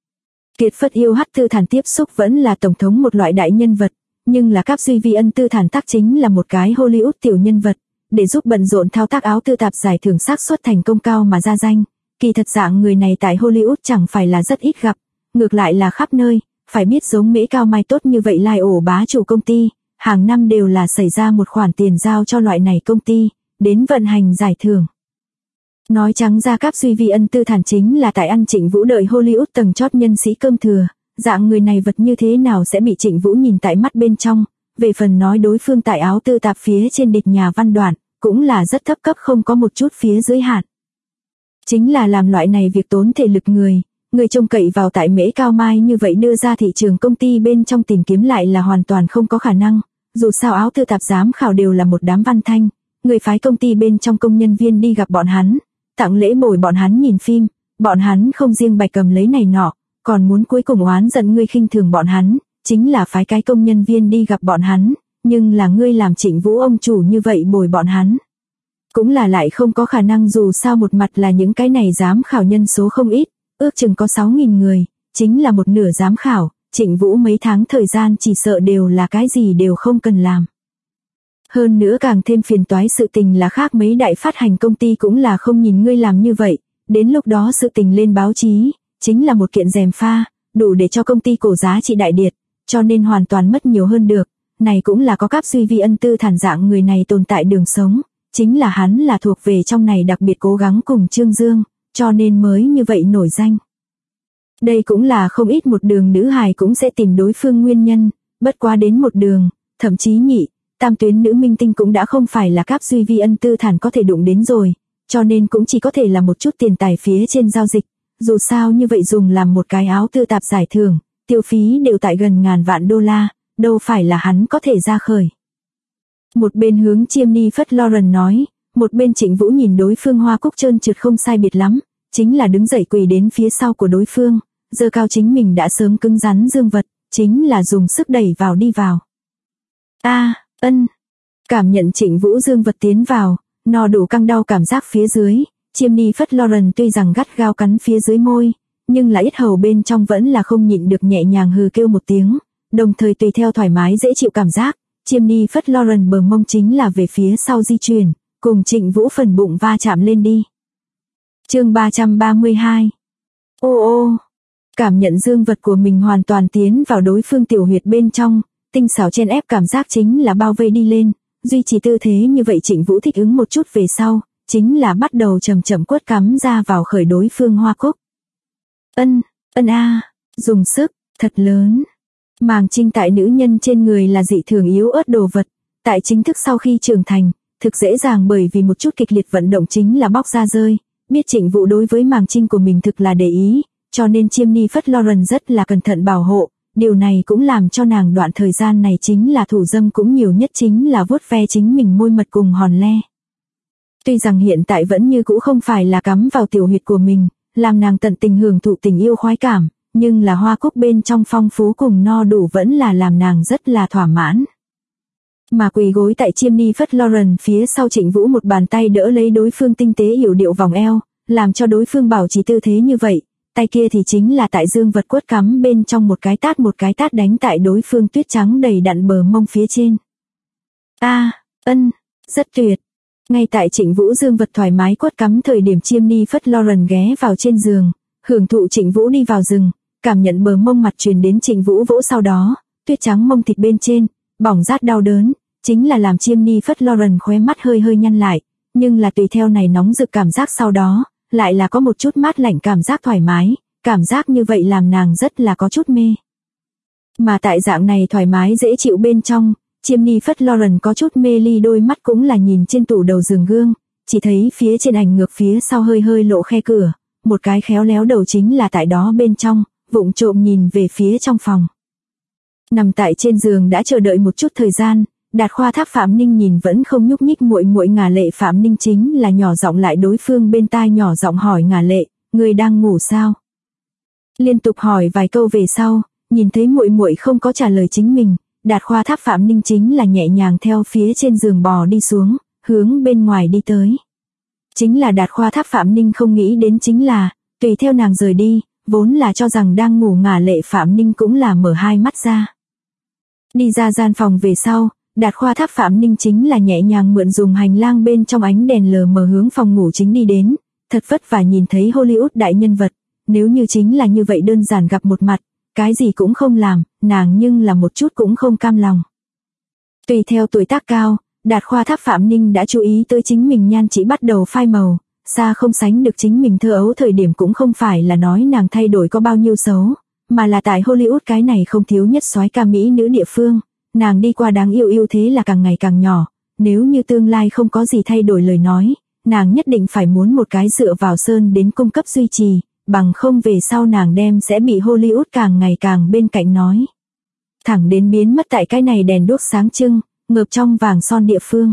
Kiệt Phất yêu Hắc Tư Thản tiếp xúc vẫn là tổng thống một loại đại nhân vật, nhưng là Cáp Duy Vi Ân Tư Thản tác chính là một cái Hollywood tiểu nhân vật, để giúp bận rộn thao tác áo tư tạp giải thưởng xác suất thành công cao mà ra danh, kỳ thật dạng người này tại Hollywood chẳng phải là rất ít gặp, ngược lại là khắp nơi, phải biết giống Mễ Cao Mai tốt như vậy lai ổ bá chủ công ty, hàng năm đều là xảy ra một khoản tiền giao cho loại này công ty, đến vận hành giải thưởng. Nói trắng ra Cáp Duy Vi Ân Tư Thản chính là tại ăn Trịnh Vũ đợi Hollywood tầng chót nhân sĩ cơm thừa, dạng người này vật như thế nào sẽ bị Trịnh Vũ nhìn tại mắt bên trong, về phần nói đối phương tại áo tư tạp phía trên địch nhà văn đoạn, cũng là rất thấp cấp không có một chút phía dưới hạn. Chính là làm loại này việc tốn thể lực người trông cậy vào tại Mễ Cao Mai như vậy đưa ra thị trường công ty bên trong tìm kiếm lại là hoàn toàn không có khả năng, dù sao áo tư tạp giám khảo đều là một đám văn thanh, người phái công ty bên trong công nhân viên đi gặp bọn hắn, tặng lễ bồi bọn hắn nhìn phim, bọn hắn không riêng bạch cầm lấy này nọ, còn muốn cuối cùng oán giận ngươi khinh thường bọn hắn, chính là phái cái công nhân viên đi gặp bọn hắn, nhưng là ngươi làm Trịnh Vũ ông chủ như vậy bồi bọn hắn. Cũng là lại không có khả năng, dù sao một mặt là những cái này giám khảo nhân số không ít, ước chừng có 6.000 người, chính là một nửa giám khảo, Trịnh Vũ mấy tháng thời gian chỉ sợ đều là cái gì đều không cần làm. Hơn nữa càng thêm phiền toái sự tình là khác mấy đại phát hành công ty cũng là không nhìn ngươi làm như vậy, đến lúc đó sự tình lên báo chí, chính là một kiện gièm pha, đủ để cho công ty cổ giá trị đại điệt, cho nên hoàn toàn mất nhiều hơn được, này cũng là có Cáp Duy Vi Ân Tư Thản dạng người này tồn tại đường sống, chính là hắn là thuộc về trong này đặc biệt cố gắng cùng Trương Dương, cho nên mới như vậy nổi danh. Đây cũng là không ít một đường nữ hài cũng sẽ tìm đối phương nguyên nhân, bất quá đến một đường, thậm chí nhị, tam tuyến nữ minh tinh cũng đã không phải là Cáp Duy Vi Ân Tư Thản có thể đụng đến rồi, cho nên cũng chỉ có thể là một chút tiền tài phía trên giao dịch, dù sao như vậy dùng làm một cái áo tư tạp giải thưởng, tiêu phí đều tại gần ngàn vạn đô la, đâu phải là hắn có thể ra khởi. Một bên hướng Chiêm Ni Phất Lauren nói, một bên Trịnh Vũ nhìn đối phương hoa cúc trơn trượt không sai biệt lắm, chính là đứng dậy quỳ đến phía sau của đối phương, giơ cao chính mình đã sớm cứng rắn dương vật, chính là dùng sức đẩy vào đi vào. Ân. Cảm nhận Trịnh Vũ dương vật tiến vào, no đủ căng đau cảm giác phía dưới, Chiêm Ni Phất Lauren tuy rằng gắt gao cắn phía dưới môi, nhưng là yết hầu bên trong vẫn là không nhịn được nhẹ nhàng hừ kêu một tiếng, đồng thời tùy theo thoải mái dễ chịu cảm giác, Chiêm Ni Phất Lauren bờ mông chính là về phía sau di chuyển, cùng Trịnh Vũ phần bụng va chạm lên đi. Chương 332. Ô, cảm nhận dương vật của mình hoàn toàn tiến vào đối phương tiểu huyệt bên trong, tinh xảo chen ép cảm giác chính là bao vây đi lên, duy trì tư thế như vậy Trịnh Vũ thích ứng một chút về sau, chính là bắt đầu chậm chậm quất cắm ra vào khởi đối phương hoa cúc. Dùng sức, thật lớn. Màng trinh tại nữ nhân trên người là dị thường yếu ớt đồ vật, tại chính thức sau khi trưởng thành, thực dễ dàng bởi vì một chút kịch liệt vận động chính là bóc ra rơi, biết Trịnh Vũ đối với màng trinh của mình thực là để ý, cho nên Chiêm Ni Phất Lauren rất là cẩn thận bảo hộ, điều này cũng làm cho nàng đoạn thời gian này chính là thủ dâm cũng nhiều nhất chính là vuốt ve chính mình môi mật cùng hòn le. Tuy rằng hiện tại vẫn như cũ không phải là cắm vào tiểu huyệt của mình, làm nàng tận tình hưởng thụ tình yêu khoái cảm, nhưng là hoa cúc bên trong phong phú cùng no đủ vẫn là làm nàng rất là thỏa mãn. Mà quỳ gối tại chiêm ni phất Lauren phía sau Trịnh Vũ một bàn tay đỡ lấy đối phương tinh tế yểu điệu vòng eo, làm cho đối phương bảo trì tư thế như vậy, tay kia thì chính là tại dương vật quất cắm bên trong một cái tát đánh tại đối phương tuyết trắng đầy đặn bờ mông phía trên. Rất tuyệt. Ngay tại Trịnh Vũ dương vật thoải mái quất cắm thời điểm chiêm ni phất Lauren ghé vào trên giường, hưởng thụ Trịnh Vũ đi vào rừng, cảm nhận bờ mông mặt truyền đến Trịnh Vũ vỗ sau đó, tuyết trắng mông thịt bên trên, bỏng rát đau đớn, chính là làm chiêm ni phất Lauren khóe mắt hơi nhăn lại, nhưng là tùy theo này nóng rực cảm giác sau đó, lại là có một chút mát lạnh cảm giác thoải mái, cảm giác như vậy làm nàng rất là có chút mê. Mà tại dạng này thoải mái dễ chịu bên trong, chiêm ni phất Lauren có chút mê ly đôi mắt cũng là nhìn trên tủ đầu giường gương, chỉ thấy phía trên ảnh ngược phía sau hơi lộ khe cửa, một cái khéo léo đầu chính là tại đó bên trong, vụng trộm nhìn về phía trong phòng. Nằm tại trên giường đã chờ đợi một chút thời gian, Đạt Khoa Thác Phạm Ninh nhìn vẫn không nhúc nhích muội ngả lệ Phạm Ninh chính là nhỏ giọng lại đối phương bên tai nhỏ giọng hỏi ngả lệ, người đang ngủ sao? Liên tục hỏi vài câu về sau, nhìn thấy muội không có trả lời chính mình, Đạt Khoa Thác Phạm Ninh chính là nhẹ nhàng theo phía trên giường bò đi xuống, hướng bên ngoài đi tới. Chính là Đạt Khoa Thác Phạm Ninh không nghĩ đến chính là, tùy theo nàng rời đi, vốn là cho rằng đang ngủ ngả lệ Phạm Ninh cũng là mở hai mắt ra. Đi ra gian phòng về sau, Đạt Khoa Thác Phạm Ninh chính là nhẹ nhàng mượn dùng hành lang bên trong ánh đèn lờ mờ hướng phòng ngủ chính đi đến, thật vất vả nhìn thấy Hollywood đại nhân vật, nếu như chính là như vậy đơn giản gặp một mặt, cái gì cũng không làm, nàng nhưng là một chút cũng không cam lòng. Tùy theo tuổi tác cao, Đạt Khoa Thác Phạm Ninh đã chú ý tới chính mình nhan chỉ bắt đầu phai màu, xa không sánh được chính mình thơ ấu thời điểm cũng không phải là nói nàng thay đổi có bao nhiêu xấu, mà là tại Hollywood cái này không thiếu nhất soái ca mỹ nữ địa phương, nàng đi qua đáng yêu thế là càng ngày càng nhỏ, nếu như tương lai không có gì thay đổi lời nói, nàng nhất định phải muốn một cái dựa vào sơn đến cung cấp duy trì, bằng không về sau nàng đem sẽ bị Hollywood càng ngày càng bên cạnh nói. Thẳng đến biến mất tại cái này đèn đuốc sáng trưng, ngợp trong vàng son địa phương.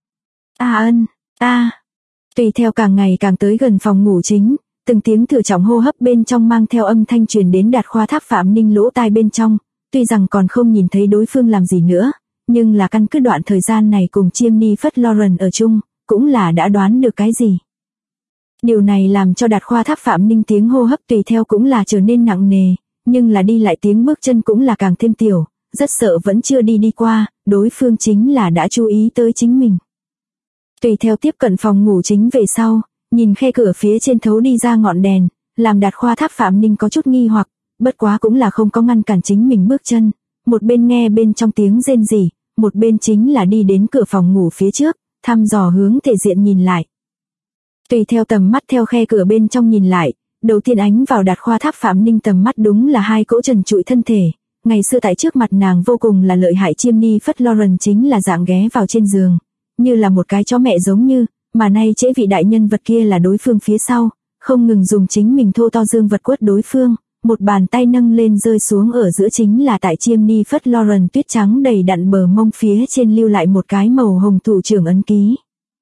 Tùy theo càng ngày càng tới gần phòng ngủ chính, từng tiếng thừa trọng hô hấp bên trong mang theo âm thanh truyền đến Đạt Khoa Thác Phạm Ninh lỗ tai bên trong, tuy rằng còn không nhìn thấy đối phương làm gì nữa, nhưng là căn cứ đoạn thời gian này cùng chiêm ni phất Lauren ở chung, cũng là đã đoán được cái gì. Điều này làm cho Đạt Khoa Thác Phạm Ninh tiếng hô hấp tùy theo cũng là trở nên nặng nề, nhưng là đi lại tiếng bước chân cũng là càng thêm tiểu, rất sợ vẫn chưa đi qua, đối phương chính là đã chú ý tới chính mình. Tùy theo tiếp cận phòng ngủ chính về sau, nhìn khe cửa phía trên thấu đi ra ngọn đèn, làm Đạt Khoa Thác Phạm Ninh có chút nghi hoặc, bất quá cũng là không có ngăn cản chính mình bước chân, một bên nghe bên trong tiếng rên rỉ, một bên chính là đi đến cửa phòng ngủ phía trước, thăm dò hướng thể diện nhìn lại. Tùy theo tầm mắt theo khe cửa bên trong nhìn lại, đầu tiên ánh vào Đạt Khoa Thác Phạm Ninh tầm mắt đúng là hai cỗ trần trụi thân thể, ngày xưa tại trước mặt nàng vô cùng là lợi hại chiêm ni phất Lauren chính là dạng ghé vào trên giường, như là một cái chó mẹ giống như, mà nay trễ vị đại nhân vật kia là đối phương phía sau, không ngừng dùng chính mình thô to dương vật quất đối phương, một bàn tay nâng lên rơi xuống ở giữa chính là tại chiêm ni phất Lauren tuyết trắng đầy đặn bờ mông phía trên lưu lại một cái màu hồng thủ trưởng ấn ký.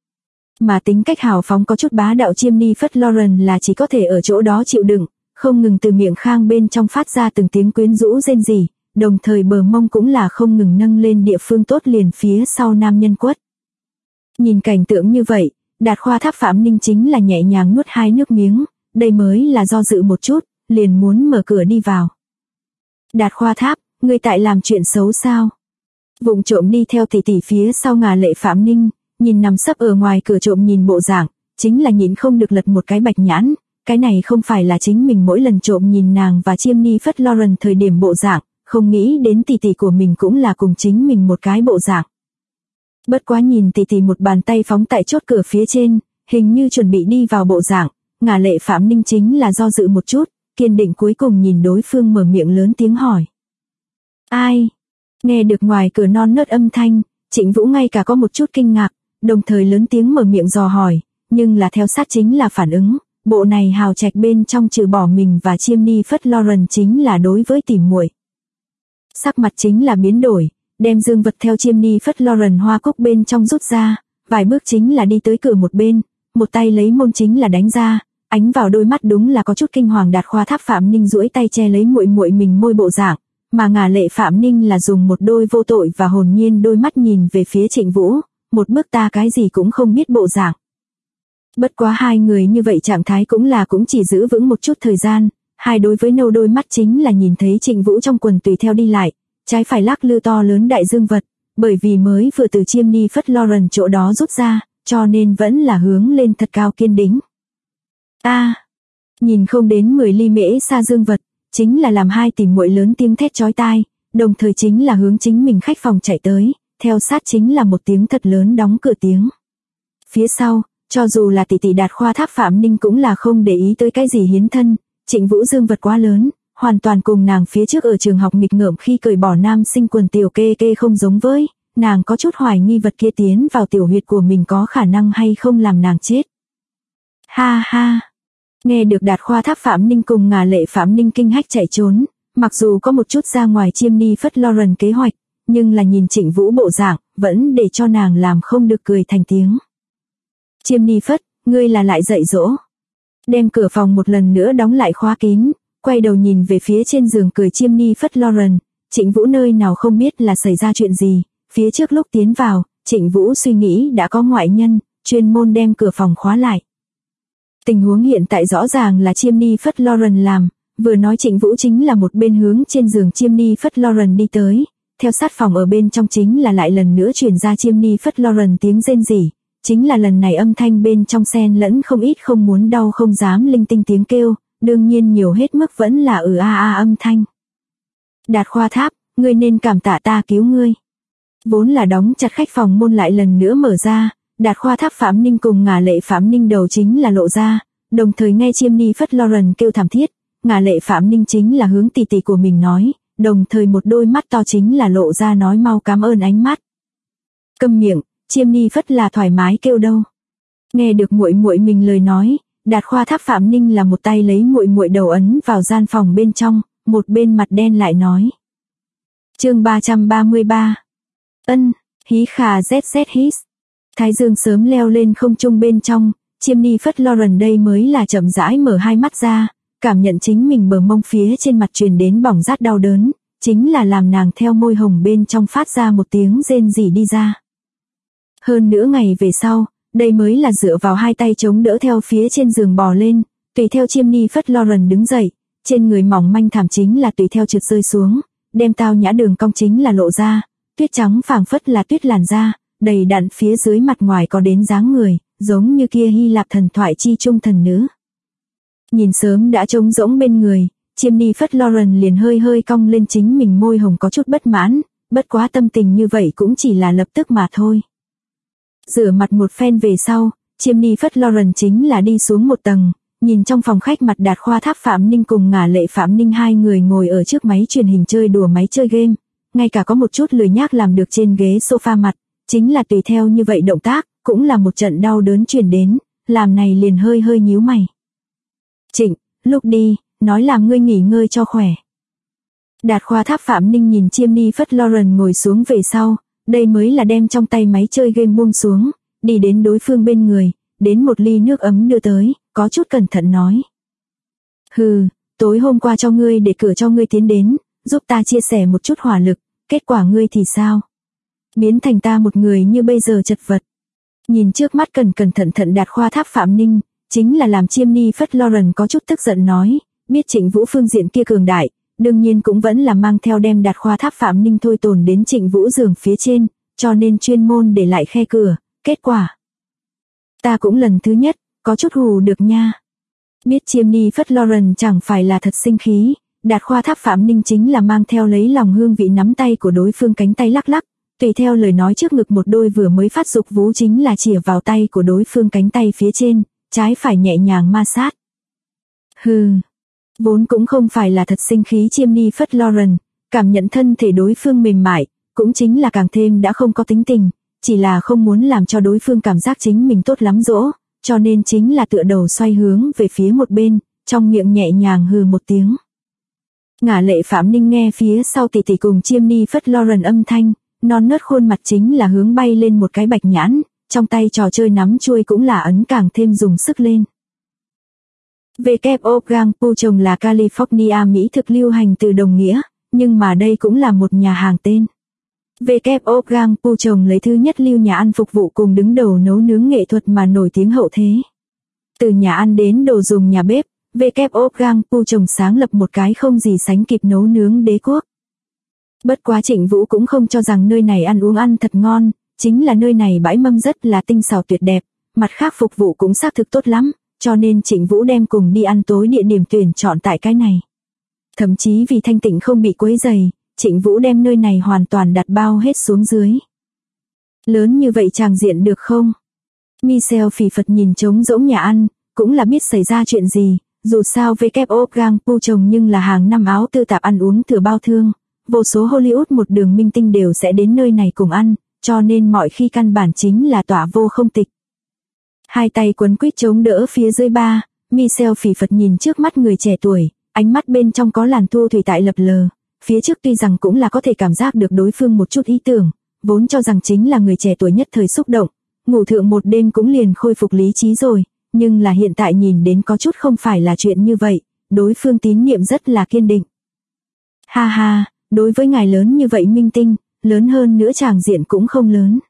Mà tính cách hào phóng có chút bá đạo chiêm ni phất Lauren là chỉ có thể ở chỗ đó chịu đựng, không ngừng từ miệng khang bên trong phát ra từng tiếng quyến rũ rên rỉ, đồng thời bờ mông cũng là không ngừng nâng lên địa phương tốt liền phía sau nam nhân quất. Nhìn cảnh tượng như vậy, Đạt Khoa Thác Phạm Ninh chính là nhẹ nhàng nuốt hai nước miếng, đây mới là do dự một chút, liền muốn mở cửa đi vào. Đạt Khoa Thác, ngươi tại làm chuyện xấu sao? Vụng trộm đi theo tỷ phía sau ngả lệ Phạm Ninh, nhìn nằm sấp ở ngoài cửa trộm nhìn bộ dạng, chính là nhịn không được lật một cái bạch nhãn, cái này không phải là chính mình mỗi lần trộm nhìn nàng và chiêm ni phất Lauren thời điểm bộ dạng, không nghĩ đến tỷ của mình cũng là cùng chính mình một cái bộ dạng. Bất quá nhìn tỷ một bàn tay phóng tại chốt cửa phía trên, hình như chuẩn bị đi vào bộ dạng, ngả lệ Phạm Ninh chính là do dự một chút, kiên định cuối cùng nhìn đối phương mở miệng lớn tiếng hỏi. Ai? Nghe được ngoài cửa non nớt âm thanh, Trịnh Vũ ngay cả có một chút kinh ngạc, đồng thời lớn tiếng mở miệng dò hỏi, nhưng là theo sát chính là phản ứng, bộ này hào trạch bên trong trừ bỏ mình và chiêm ni phất Lauren chính là đối với tỷ muội. Sắc mặt chính là biến đổi, đem dương vật theo chiêm ni phất Lauren hoa cúc bên trong rút ra, vài bước chính là đi tới cửa một bên, một tay lấy môn chính là đánh ra, ánh vào đôi mắt đúng là có chút kinh hoàng. Đạt Khoa Tháp Phạm Ninh duỗi tay che lấy muội muội mình môi bộ dạng, mà Ngả Lệ Phạm Ninh là dùng một đôi vô tội và hồn nhiên đôi mắt nhìn về phía Trịnh Vũ, một bức ta cái gì cũng không biết bộ dạng. Bất quá hai người như vậy trạng thái cũng chỉ giữ vững một chút thời gian, hai đối với nâu đôi mắt chính là nhìn thấy Trịnh Vũ trong quần tùy theo đi lại, trái phải lắc lư to lớn đại dương vật, bởi vì mới vừa từ chiêm ni phất Lauren chỗ đó rút ra, cho nên vẫn là hướng lên thật cao kiên đính. Nhìn không đến 10 ly mễ xa dương vật, chính là làm hai tỷ muội lớn tiếng thét chói tai, đồng thời chính là hướng chính mình khách phòng chạy tới, theo sát chính là một tiếng thật lớn đóng cửa tiếng. Phía sau, cho dù là tỷ tỷ Đạt Khoa Tháp Phạm Ninh cũng là không để ý tới cái gì hiến thân, Trịnh Vũ dương vật quá lớn, hoàn toàn cùng nàng phía trước ở trường học nghịch ngợm khi cởi bỏ nam sinh quần tiểu kê kê không giống với, nàng có chút hoài nghi vật kia tiến vào tiểu huyệt của mình có khả năng hay không làm nàng chết. Ha ha! Nghe được Đạt Khoa Tháp Phạm Ninh cùng Ngả Lệ Phạm Ninh kinh hách chạy trốn, mặc dù có một chút ra ngoài chiêm ni phất Lauren kế hoạch, nhưng là nhìn Trịnh Vũ bộ dạng, vẫn để cho nàng làm không được cười thành tiếng. Chiêm ni phất, ngươi là lại dạy dỗ. Đem cửa phòng một lần nữa đóng lại khóa kín, quay đầu nhìn về phía trên giường cười chiêm ni phất Lauren, Trịnh Vũ nơi nào không biết là xảy ra chuyện gì, phía trước lúc tiến vào, Trịnh Vũ suy nghĩ đã có ngoại nhân, chuyên môn đem cửa phòng khóa lại. Tình huống hiện tại rõ ràng là chiêm ni phất Lauren làm, vừa nói Trịnh Vũ chính là một bên hướng trên giường chiêm ni phất Lauren đi tới, theo sát phòng ở bên trong chính là lại lần nữa truyền ra chiêm ni phất Lauren tiếng rên rỉ, chính là lần này âm thanh bên trong xen lẫn không ít không muốn đau không dám linh tinh tiếng kêu, đương nhiên nhiều hết mức vẫn là âm thanh. Đạt Khoa Tháp, ngươi nên cảm tạ ta cứu ngươi. Vốn là đóng chặt khách phòng môn lại lần nữa mở ra, Đạt Khoa Tháp Phạm Ninh cùng Ngả Lệ Phạm Ninh đầu chính là lộ ra, đồng thời nghe chiêm ni phất Lauren kêu thảm thiết, Ngả Lệ Phạm Ninh chính là hướng tỷ tỷ của mình nói, đồng thời một đôi mắt to chính là lộ ra nói mau cảm ơn ánh mắt. Câm miệng, chiêm ni phất là thoải mái kêu đâu. Nghe được muội muội mình lời nói, Đạt Khoa Tháp Phạm Ninh là một tay lấy muội muội đầu ấn vào gian phòng bên trong, một bên mặt đen lại nói. Chương 333. Hí khà zz hít. Thái dương sớm leo lên không trung bên trong, chiêm ni phất Lauren đây mới là chậm rãi mở hai mắt ra, cảm nhận chính mình bờ mông phía trên mặt truyền đến bỏng rát đau đớn, chính là làm nàng theo môi hồng bên trong phát ra một tiếng rên rỉ đi ra. Hơn nửa ngày về sau, đây mới là dựa vào hai tay chống đỡ theo phía trên giường bò lên, tùy theo chiêm ni phất Lauren đứng dậy, trên người mỏng manh thảm chính là tùy theo trượt rơi xuống, đem tao nhã đường cong chính là lộ ra, tuyết trắng phảng phất là tuyết làn da, đầy đặn phía dưới mặt ngoài có đến dáng người, giống như kia Hy Lạp thần thoại chi trung thần nữ. Nhìn sớm đã trống rỗng bên người, chiêm ni phất Lauren liền hơi hơi cong lên chính mình môi hồng có chút bất mãn, bất quá tâm tình như vậy cũng chỉ là lập tức mà thôi. Rửa mặt một phen về sau, chiêm ni phất Lauren chính là đi xuống một tầng, nhìn trong phòng khách mặt Đạt Khoa Tháp Phạm Ninh cùng Ngả Lệ Phạm Ninh hai người ngồi ở trước máy truyền hình chơi đùa máy chơi game, ngay cả có một chút lười nhác làm được trên ghế sofa mặt, chính là tùy theo như vậy động tác, cũng là một trận đau đớn truyền đến, làm này liền hơi hơi nhíu mày. Trịnh, lúc đi, nói làm ngươi nghỉ ngơi cho khỏe. Đạt Khoa Tháp Phạm Ninh nhìn chiêm ni phất Lauren ngồi xuống về sau, đây mới là đem trong tay máy chơi game buông xuống, đi đến đối phương bên người, đến một ly nước ấm đưa tới, có chút cẩn thận nói. Tối hôm qua cho ngươi để cửa cho ngươi tiến đến, giúp ta chia sẻ một chút hỏa lực, kết quả ngươi thì sao? Biến thành ta một người như bây giờ chật vật. Nhìn trước mắt cẩn thận Đạt Khoa Tháp Phạm Ninh, chính là làm chiêm ni phất Lauren có chút tức giận nói, biết Trịnh Vũ phương diện kia cường đại, đương nhiên cũng vẫn là mang theo đem Đạt Khoa Tháp Phạm Ninh thôi tồn đến Trịnh Vũ giường phía trên, cho nên chuyên môn để lại khe cửa, kết quả. Ta cũng lần thứ nhất, có chút hù được nha. Biết chiêm ni phất Lauren chẳng phải là thật sinh khí, Đạt Khoa Tháp Phạm Ninh chính là mang theo lấy lòng hương vị nắm tay của đối phương cánh tay lắc lắc, tùy theo lời nói trước ngực một đôi vừa mới phát dục vú chính là chìa vào tay của đối phương cánh tay phía trên, trái phải nhẹ nhàng ma sát. Vốn cũng không phải là thật sinh khí chiêm ni phất Lauren, cảm nhận thân thể đối phương mềm mại, cũng chính là càng thêm đã không có tính tình, chỉ là không muốn làm cho đối phương cảm giác chính mình tốt lắm dỗ, cho nên chính là tựa đầu xoay hướng về phía một bên, trong miệng nhẹ nhàng hừ một tiếng. Ngả Lệ Phạm Ninh nghe phía sau tỷ tỷ cùng chiêm ni phất Lauren âm thanh, non nớt khuôn mặt chính là hướng bay lên một cái bạch nhãn, trong tay trò chơi nắm chuôi cũng là ấn càng thêm dùng sức lên. W.O. Gang Pu trồng là California Mỹ thực lưu hành từ đồng nghĩa, nhưng mà đây cũng là một nhà hàng tên. W.O. Gang Pu trồng lấy thứ nhất lưu nhà ăn phục vụ cùng đứng đầu nấu nướng nghệ thuật mà nổi tiếng hậu thế. Từ nhà ăn đến đồ dùng nhà bếp, W.O. Gang Pu trồng sáng lập một cái không gì sánh kịp nấu nướng đế quốc. Bất quá Trịnh Vũ cũng không cho rằng nơi này ăn uống ăn thật ngon, chính là nơi này bãi mâm rất là tinh xảo tuyệt đẹp, mặt khác phục vụ cũng xác thực tốt lắm, cho nên Trịnh Vũ đem cùng đi ăn tối địa điểm tuyển chọn tại cái này. Thậm chí vì thanh tịnh không bị quấy rầy, Trịnh Vũ đem nơi này hoàn toàn đặt bao hết xuống dưới. Lớn như vậy tràng diện được không? Michelle phì phật nhìn trống rỗng nhà ăn, cũng là biết xảy ra chuyện gì, dù sao W.O. Gang Pu trồng nhưng là hàng năm áo tư tạp ăn uống thừa bao thương, vô số Hollywood một đường minh tinh đều sẽ đến nơi này cùng ăn, cho nên mọi khi căn bản chính là tỏa vô không tịch. Hai tay quấn quýt chống đỡ phía dưới ba, Michelle phì phật nhìn trước mắt người trẻ tuổi, ánh mắt bên trong có làn thu thủy tại lập lờ, phía trước tuy rằng cũng là có thể cảm giác được đối phương một chút ý tưởng, vốn cho rằng chính là người trẻ tuổi nhất thời xúc động, ngủ thượng một đêm cũng liền khôi phục lý trí rồi, nhưng là hiện tại nhìn đến có chút không phải là chuyện như vậy, đối phương tín niệm rất là kiên định. Ha ha, đối với ngài lớn như vậy minh tinh, lớn hơn nữa tràng diện cũng không lớn.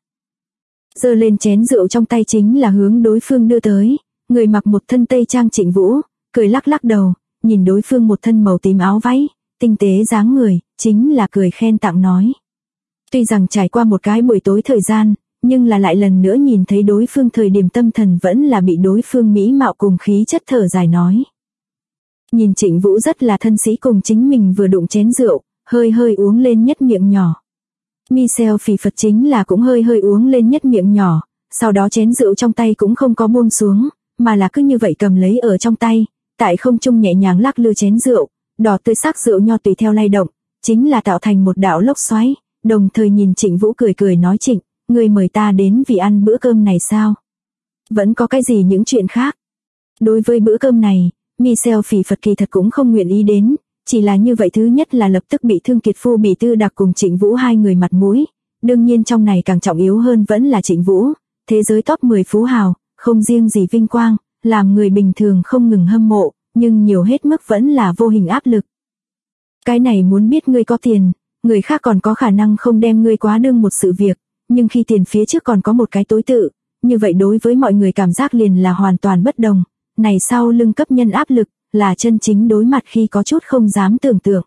Giơ lên chén rượu trong tay chính là hướng đối phương đưa tới, người mặc một thân tây trang Trịnh Vũ, cười lắc lắc đầu, nhìn đối phương một thân màu tím áo váy, tinh tế dáng người, chính là cười khen tặng nói. Tuy rằng trải qua một cái buổi tối thời gian, nhưng là lại lần nữa nhìn thấy đối phương thời điểm tâm thần vẫn là bị đối phương mỹ mạo cùng khí chất thở dài nói. Nhìn Trịnh Vũ rất là thân sĩ cùng chính mình vừa đụng chén rượu, hơi hơi uống lên nhất miệng nhỏ. Michelle phì phật chính là cũng hơi hơi uống lên nhất miệng nhỏ, sau đó chén rượu trong tay cũng không có buông xuống, mà là cứ như vậy cầm lấy ở trong tay, tại không trung nhẹ nhàng lắc lư chén rượu, đỏ tươi sắc rượu nho tùy theo lay động, chính là tạo thành một đạo lốc xoáy, đồng thời nhìn Trịnh Vũ cười cười nói Trịnh, ngươi mời ta đến vì ăn bữa cơm này sao? Vẫn có cái gì những chuyện khác? Đối với bữa cơm này, Michelle phì phật kỳ thật cũng không nguyện ý đến, chỉ là như vậy thứ nhất là lập tức bị Thương Kiệt Phu bị Tư Đặc cùng Trịnh Vũ hai người mặt mũi, đương nhiên trong này càng trọng yếu hơn vẫn là Trịnh Vũ, thế giới top 10 phú hào, không riêng gì vinh quang, làm người bình thường không ngừng hâm mộ, nhưng nhiều hết mức vẫn là vô hình áp lực. Cái này muốn biết ngươi có tiền, người khác còn có khả năng không đem ngươi quá đương một sự việc, nhưng khi tiền phía trước còn có một cái tối tự, như vậy đối với mọi người cảm giác liền là hoàn toàn bất đồng, này sau lưng cấp nhân áp lực, là chân chính đối mặt khi có chút không dám tưởng tượng.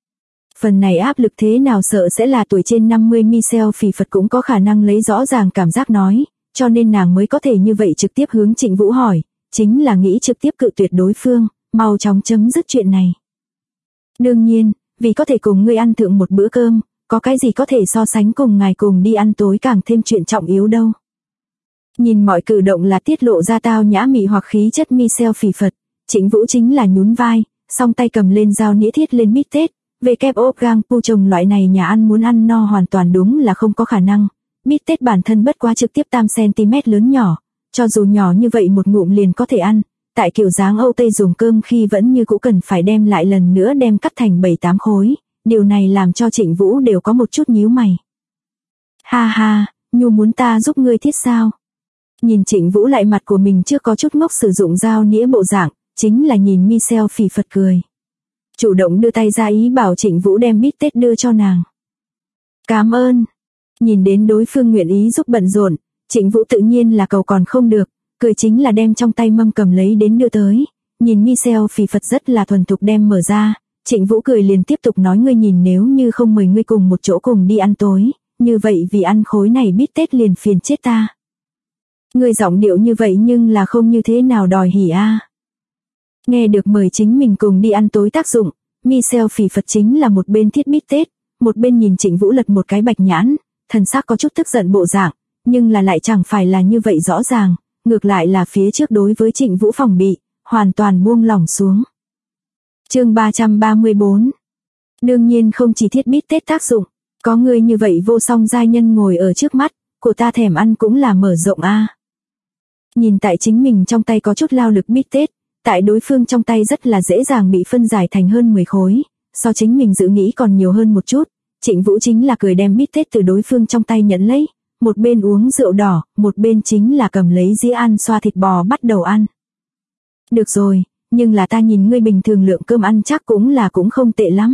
Phần này áp lực thế nào sợ sẽ là tuổi trên 50 Michelle phì phật cũng có khả năng lấy rõ ràng cảm giác nói, cho nên nàng mới có thể như vậy trực tiếp hướng Trịnh Vũ hỏi, chính là nghĩ trực tiếp cự tuyệt đối phương, mau chóng chấm dứt chuyện này. Đương nhiên, vì có thể cùng ngươi ăn thượng một bữa cơm, có cái gì có thể so sánh cùng ngài cùng đi ăn tối càng thêm chuyện trọng yếu đâu. Nhìn mọi cử động là tiết lộ ra tao nhã mị hoặc khí chất Michelle phì phật, Trịnh Vũ chính là nhún vai, song tay cầm lên dao nĩa thiết lên bít tết, W.O. Gang Pu trồng loại này nhà ăn muốn ăn no hoàn toàn đúng là không có khả năng. Bít tết bản thân bất quá trực tiếp tam cm lớn nhỏ, cho dù nhỏ như vậy một ngụm liền có thể ăn, tại kiểu dáng Âu Tây dùng cơm khi vẫn như cũ cần phải đem lại lần nữa đem cắt thành 7-8 khối, điều này làm cho Trịnh Vũ đều có một chút nhíu mày. Ha ha, Nhu muốn ta giúp ngươi thiết sao? Nhìn Trịnh Vũ lại mặt của mình chưa có chút ngốc sử dụng dao nĩa bộ dạng, chính là nhìn Michelle phì phật cười. Chủ động đưa tay ra ý bảo Trịnh Vũ đem bít tết đưa cho nàng. Cảm ơn. Nhìn đến đối phương nguyện ý giúp bận rộn, Trịnh Vũ tự nhiên là cầu còn không được, cười chính là đem trong tay mâm cầm lấy đến đưa tới. Nhìn Michelle phì phật rất là thuần thục đem mở ra, Trịnh Vũ cười liền tiếp tục nói ngươi nhìn nếu như không mời ngươi cùng một chỗ cùng đi ăn tối, như vậy vì ăn khối này bít tết liền phiền chết ta. Ngươi giọng điệu như vậy nhưng là không như thế nào đòi hỉ a. Nghe được mời chính mình cùng đi ăn tối tác dụng, Michelle phì phật chính là một bên thiết bít tết, một bên nhìn Trịnh Vũ lật một cái bạch nhãn, thần sắc có chút tức giận bộ dạng, nhưng là lại chẳng phải là như vậy rõ ràng, ngược lại là phía trước đối với Trịnh Vũ phòng bị, hoàn toàn buông lỏng xuống. Chương 334. Đương nhiên không chỉ thiết bít tết tác dụng, có người như vậy vô song giai nhân ngồi ở trước mắt, của ta thèm ăn cũng là mở rộng a. Nhìn tại chính mình trong tay có chút lao lực bít tết, tại đối phương trong tay rất là dễ dàng bị phân giải thành hơn 10 khối, so chính mình dự nghĩ còn nhiều hơn một chút. Trịnh Vũ chính là cười đem bít tết từ đối phương trong tay nhận lấy, một bên uống rượu đỏ, một bên chính là cầm lấy dĩa ăn xoa thịt bò bắt đầu ăn. Được rồi, nhưng là ta nhìn ngươi bình thường lượng cơm ăn chắc cũng không tệ lắm.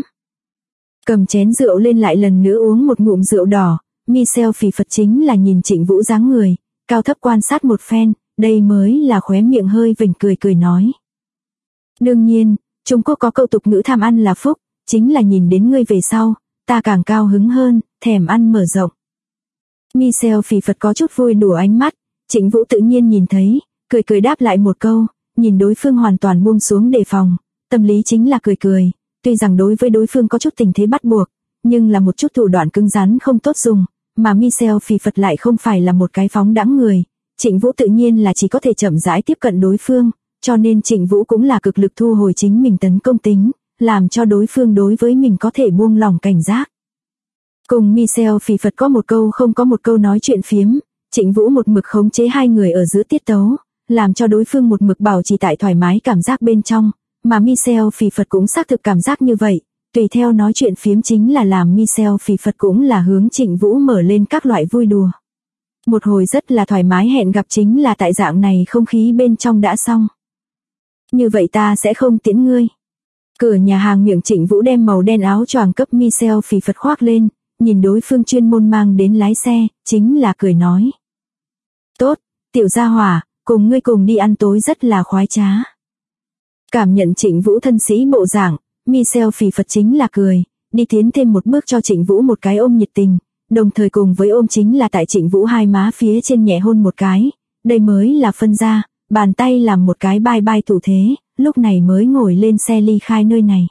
Cầm chén rượu lên lại lần nữa uống một ngụm rượu đỏ, Michelle phì phật chính là nhìn Trịnh Vũ dáng người, cao thấp quan sát một phen, đây mới là khóe miệng hơi vểnh cười nói. Đương nhiên, Trung Quốc có câu tục ngữ tham ăn là phúc, chính là nhìn đến ngươi về sau, ta càng cao hứng hơn, thèm ăn mở rộng. Michelle phì phật có chút vui đùa ánh mắt, Trịnh Vũ tự nhiên nhìn thấy, cười đáp lại một câu, nhìn đối phương hoàn toàn buông xuống đề phòng, tâm lý chính là cười. Tuy rằng đối với đối phương có chút tình thế bắt buộc, nhưng là một chút thủ đoạn cứng rắn không tốt dùng, mà Michelle phì phật lại không phải là một cái phóng đãng người. Trịnh Vũ tự nhiên là chỉ có thể chậm rãi tiếp cận đối phương, cho nên Trịnh Vũ cũng là cực lực thu hồi chính mình tấn công tính, làm cho đối phương đối với mình có thể buông lỏng cảnh giác. Cùng Michelle phì phật có một câu không có một câu nói chuyện phiếm, Trịnh Vũ một mực khống chế hai người ở giữa tiết tấu, làm cho đối phương một mực bảo trì tại thoải mái cảm giác bên trong, mà Michelle phì phật cũng xác thực cảm giác như vậy, tùy theo nói chuyện phiếm chính là làm Michelle phì phật cũng là hướng Trịnh Vũ mở lên các loại vui đùa. Một hồi rất là thoải mái hẹn gặp chính là tại dạng này không khí bên trong đã xong. Như vậy ta sẽ không tiễn ngươi. Cửa nhà hàng miệng Trịnh Vũ đem màu đen áo choàng cấp Michelle phì phật khoác lên, nhìn đối phương chuyên môn mang đến lái xe, chính là cười nói. Tốt, tiểu gia hỏa, cùng ngươi cùng đi ăn tối rất là khoái trá. Cảm nhận Trịnh Vũ thân sĩ bộ dạng, Michelle phì phật chính là cười, đi tiến thêm một bước cho Trịnh Vũ một cái ôm nhiệt tình, đồng thời cùng với ôm chính là tại Trịnh Vũ hai má phía trên nhẹ hôn một cái, đây mới là phân ra, bàn tay làm một cái bye bye thủ thế, lúc này mới ngồi lên xe ly khai nơi này.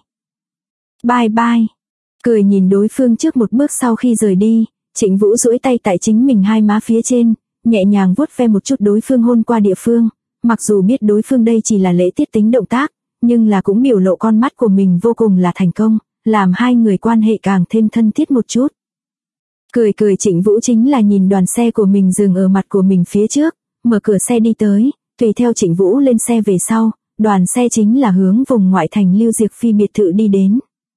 Bye bye. Cười nhìn đối phương trước một bước sau khi rời đi, Trịnh Vũ duỗi tay tại chính mình hai má phía trên, nhẹ nhàng vuốt ve một chút đối phương hôn qua địa phương, mặc dù biết đối phương đây chỉ là lễ tiết tính động tác, nhưng là cũng biểu lộ con mắt của mình vô cùng là thành công, làm hai người quan hệ càng thêm thân thiết một chút. Cười Trịnh Vũ chính là nhìn đoàn xe của mình dừng ở mặt của mình phía trước, mở cửa xe đi tới, tùy theo Trịnh Vũ lên xe về sau, đoàn xe chính là hướng vùng ngoại thành Lưu Diệc Phi biệt thự đi đến.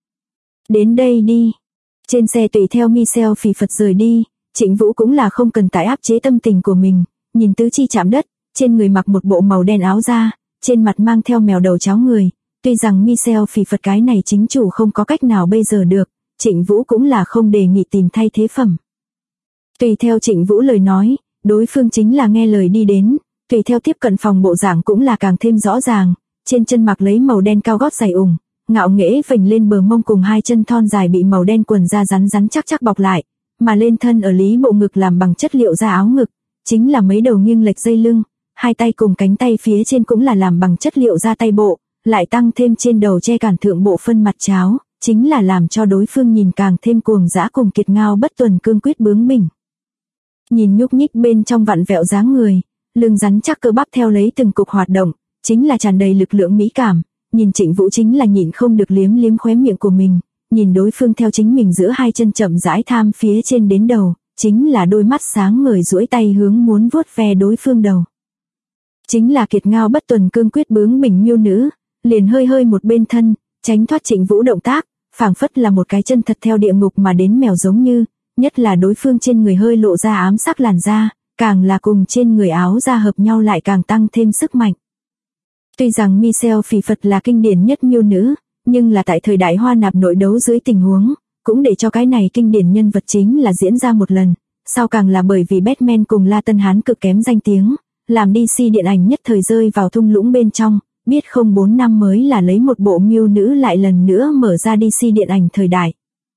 Đến đây đi. Trên xe tùy theo Michelle phì phật rời đi, Trịnh Vũ cũng là không cần tái áp chế tâm tình của mình, nhìn tứ chi chạm đất, trên người mặc một bộ màu đen áo da, trên mặt mang theo mèo đầu cháo người, tuy rằng Michelle phì phật cái này chính chủ không có cách nào bây giờ được, Trịnh Vũ cũng là không đề nghị tìm thay thế phẩm. Tùy theo Trịnh Vũ lời nói, đối phương chính là nghe lời đi đến, tùy theo tiếp cận phòng bộ dạng cũng là càng thêm rõ ràng, trên chân mặc lấy màu đen cao gót giày ủng, ngạo nghễ vểnh lên bờ mông cùng hai chân thon dài bị màu đen quần da rắn chắc bọc lại, mà lên thân ở lý bộ ngực làm bằng chất liệu da áo ngực, chính là mấy đầu nghiêng lệch dây lưng, hai tay cùng cánh tay phía trên cũng là làm bằng chất liệu da tay bộ, lại tăng thêm trên đầu che cản thượng bộ phân mặt cháo, chính là làm cho đối phương nhìn càng thêm cuồng dã cùng kiệt ngao bất tuần cương quyết bướng bỉnh. Nhìn nhúc nhích bên trong vặn vẹo dáng người, lưng rắn chắc cơ bắp theo lấy từng cục hoạt động, chính là tràn đầy lực lượng mỹ cảm, nhìn Trịnh Vũ chính là nhịn không được liếm khóe miệng của mình, nhìn đối phương theo chính mình giữa hai chân chậm rãi tham phía trên đến đầu, chính là đôi mắt sáng ngời duỗi tay hướng muốn vuốt ve đối phương đầu. Chính là kiệt ngao bất tuần cương quyết bướng bỉnh miêu nữ, liền hơi một bên thân, tránh thoát Trịnh Vũ động tác, phảng phất là một cái chân thật theo địa ngục mà đến mèo giống như, nhất là đối phương trên người hơi lộ ra ám sắc làn da, càng là cùng trên người áo da hợp nhau lại càng tăng thêm sức mạnh. Tuy rằng Michelle phì phật là kinh điển nhất miêu nữ, nhưng là tại thời đại hoa nạp nội đấu dưới tình huống, cũng để cho cái này kinh điển nhân vật chính là diễn ra một lần, sau càng là bởi vì Batman cùng La Tân Hán cực kém danh tiếng, làm DC điện ảnh nhất thời rơi vào thung lũng bên trong, biết không 4 năm mới là lấy một bộ miêu nữ lại lần nữa mở ra DC điện ảnh thời đại.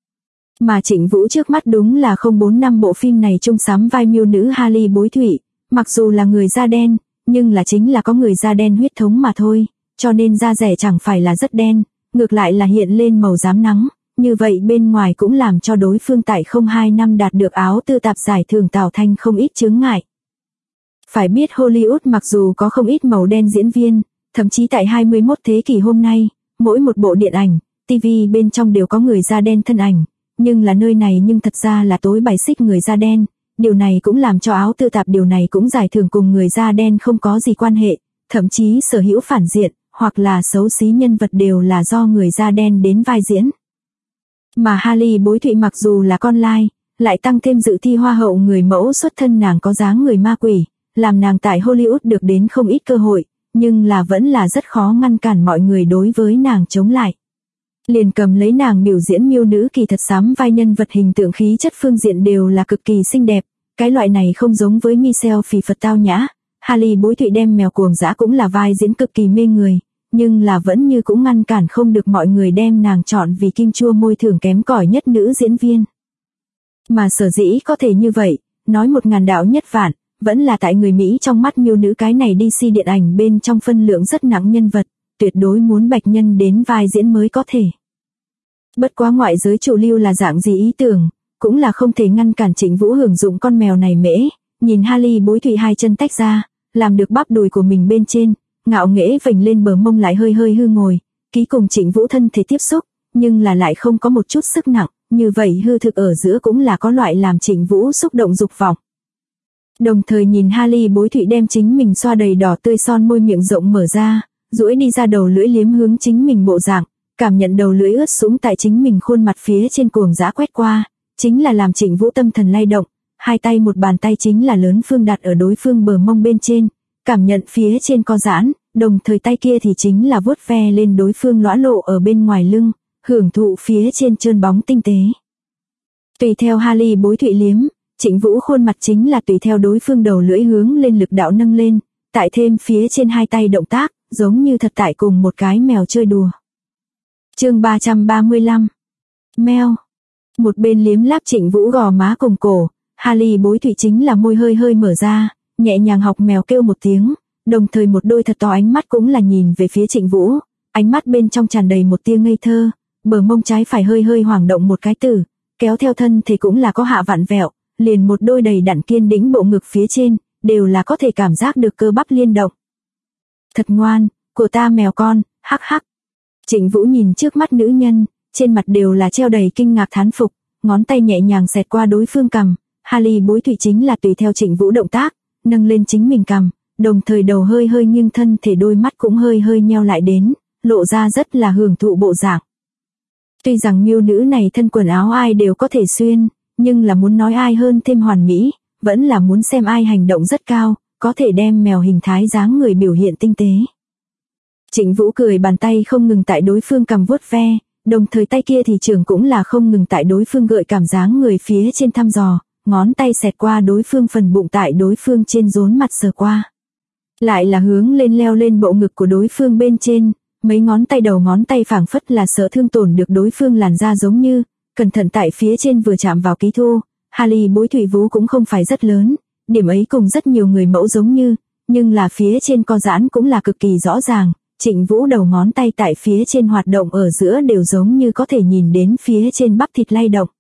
Mà Trịnh Vũ trước mắt đúng là không 4 năm bộ phim này chung sắm vai miêu nữ Harley Bối Thụy, mặc dù là người da đen, nhưng là chính là có người da đen huyết thống mà thôi, cho nên da rẻ chẳng phải là rất đen, ngược lại là hiện lên màu rám nắng, như vậy bên ngoài cũng làm cho đối phương tại 02 năm đạt được áo tư tạp giải thưởng tạo thành không ít chướng ngại. Phải biết Hollywood mặc dù có không ít màu đen diễn viên, thậm chí tại 21 thế kỷ hôm nay, mỗi một bộ điện ảnh, TV bên trong đều có người da đen thân ảnh, nhưng là nơi này nhưng thật ra là tối bài xích người da đen, điều này cũng làm cho áo tư tạp điều này cũng giải thưởng cùng người da đen không có gì quan hệ, thậm chí sở hữu phản diện, hoặc là xấu xí nhân vật đều là do người da đen đến vai diễn. Mà Hailey Bối Thụy mặc dù là con lai, lại tăng thêm dự thi hoa hậu người mẫu xuất thân nàng có dáng người ma quỷ, làm nàng tại Hollywood được đến không ít cơ hội, nhưng là vẫn là rất khó ngăn cản mọi người đối với nàng chống lại. Liền cầm lấy nàng biểu diễn miêu nữ kỳ thật sắm vai nhân vật hình tượng khí chất phương diện đều là cực kỳ xinh đẹp, cái loại này không giống với Michelle phì phật tao nhã. Hailey Bối Thụy đem mèo cuồng dã cũng là vai diễn cực kỳ mê người, nhưng là vẫn như cũng ngăn cản không được mọi người đem nàng chọn vì kim chua môi thưởng kém cỏi nhất nữ diễn viên. Mà sở dĩ có thể như vậy, nói 1000 đạo nhất vạn, vẫn là tại người Mỹ trong mắt miêu nữ cái này DC điện ảnh bên trong phân lượng rất nặng nhân vật, tuyệt đối muốn bạch nhân đến vai diễn mới có thể. Bất quá ngoại giới chủ lưu là dạng gì ý tưởng, cũng là không thể ngăn cản Trịnh Vũ hưởng dụng con mèo này mễ, nhìn Hailey Bối Thụy hai chân tách ra, làm được bắp đùi của mình bên trên, ngạo nghễ vểnh lên bờ mông lại hơi hơi hư ngồi, ký cùng Trịnh Vũ thân thể tiếp xúc, nhưng là lại không có một chút sức nặng, như vậy hư thực ở giữa cũng là có loại làm Trịnh Vũ xúc động dục vọng. Đồng thời nhìn Hailey Bối Thụy đem chính mình xoa đầy đỏ tươi son môi miệng rộng mở ra, duỗi đi ra đầu lưỡi liếm hướng chính mình bộ dạng, cảm nhận đầu lưỡi ướt sũng tại chính mình khuôn mặt phía trên cuồng dã quét qua, chính là làm Trịnh Vũ tâm thần lay động, hai tay một bàn tay chính là lớn phương đặt ở đối phương bờ mông bên trên, cảm nhận phía trên co giãn, đồng thời tay kia thì chính là vuốt ve lên đối phương lõa lộ ở bên ngoài lưng, hưởng thụ phía trên trơn bóng tinh tế. Tùy theo Hailey Bối Thụy liếm, Trịnh Vũ khuôn mặt chính là tùy theo đối phương đầu lưỡi hướng lên lực đạo nâng lên, tại thêm phía trên hai tay động tác, giống như thật tại cùng một cái mèo chơi đùa. Chương 335. Mèo. Một bên liếm láp Trịnh Vũ gò má cùng cổ, Hailey Bối Thụy chính là môi hơi hơi mở ra, nhẹ nhàng học mèo kêu một tiếng, đồng thời một đôi thật to ánh mắt cũng là nhìn về phía Trịnh Vũ, ánh mắt bên trong tràn đầy một tia ngây thơ, bờ mông trái phải hơi hơi hoảng động một cái tử, kéo theo thân thì cũng là có hạ vặn vẹo, liền một đôi đầy đặn kiên đĩnh bộ ngực phía trên, đều là có thể cảm giác được cơ bắp liên động. Thật ngoan, của ta mèo con, hắc hắc. Trịnh Vũ nhìn trước mắt nữ nhân, trên mặt đều là treo đầy kinh ngạc thán phục, ngón tay nhẹ nhàng xẹt qua đối phương cằm, Hailey Bối Thụy chính là tùy theo Trịnh Vũ động tác, nâng lên chính mình cằm, đồng thời đầu hơi hơi nghiêng thân thể đôi mắt cũng hơi hơi nheo lại đến, lộ ra rất là hưởng thụ bộ dạng. Tuy rằng miêu nữ này thân quần áo ai đều có thể xuyên, nhưng là muốn nói ai hơn thêm hoàn mỹ, vẫn là muốn xem ai hành động rất cao, có thể đem mèo hình thái dáng người biểu hiện tinh tế. Trịnh Vũ cười bàn tay không ngừng tại đối phương cầm vuốt ve, đồng thời tay kia thì trưởng cũng là không ngừng tại đối phương gợi cảm dáng người phía trên thăm dò, ngón tay xẹt qua đối phương phần bụng tại đối phương trên rốn mặt sờ qua. Lại là hướng lên leo lên bộ ngực của đối phương bên trên, mấy ngón tay đầu ngón tay phảng phất là sợ thương tổn được đối phương làn da giống như, cẩn thận tại phía trên vừa chạm vào ký thu, Hailey Bối Thụy vú cũng không phải rất lớn, điểm ấy cùng rất nhiều người mẫu giống như, nhưng là phía trên co giãn cũng là cực kỳ rõ ràng, Trịnh Vũ đầu ngón tay tại phía trên hoạt động ở giữa đều giống như có thể nhìn đến phía trên bắp thịt lay động.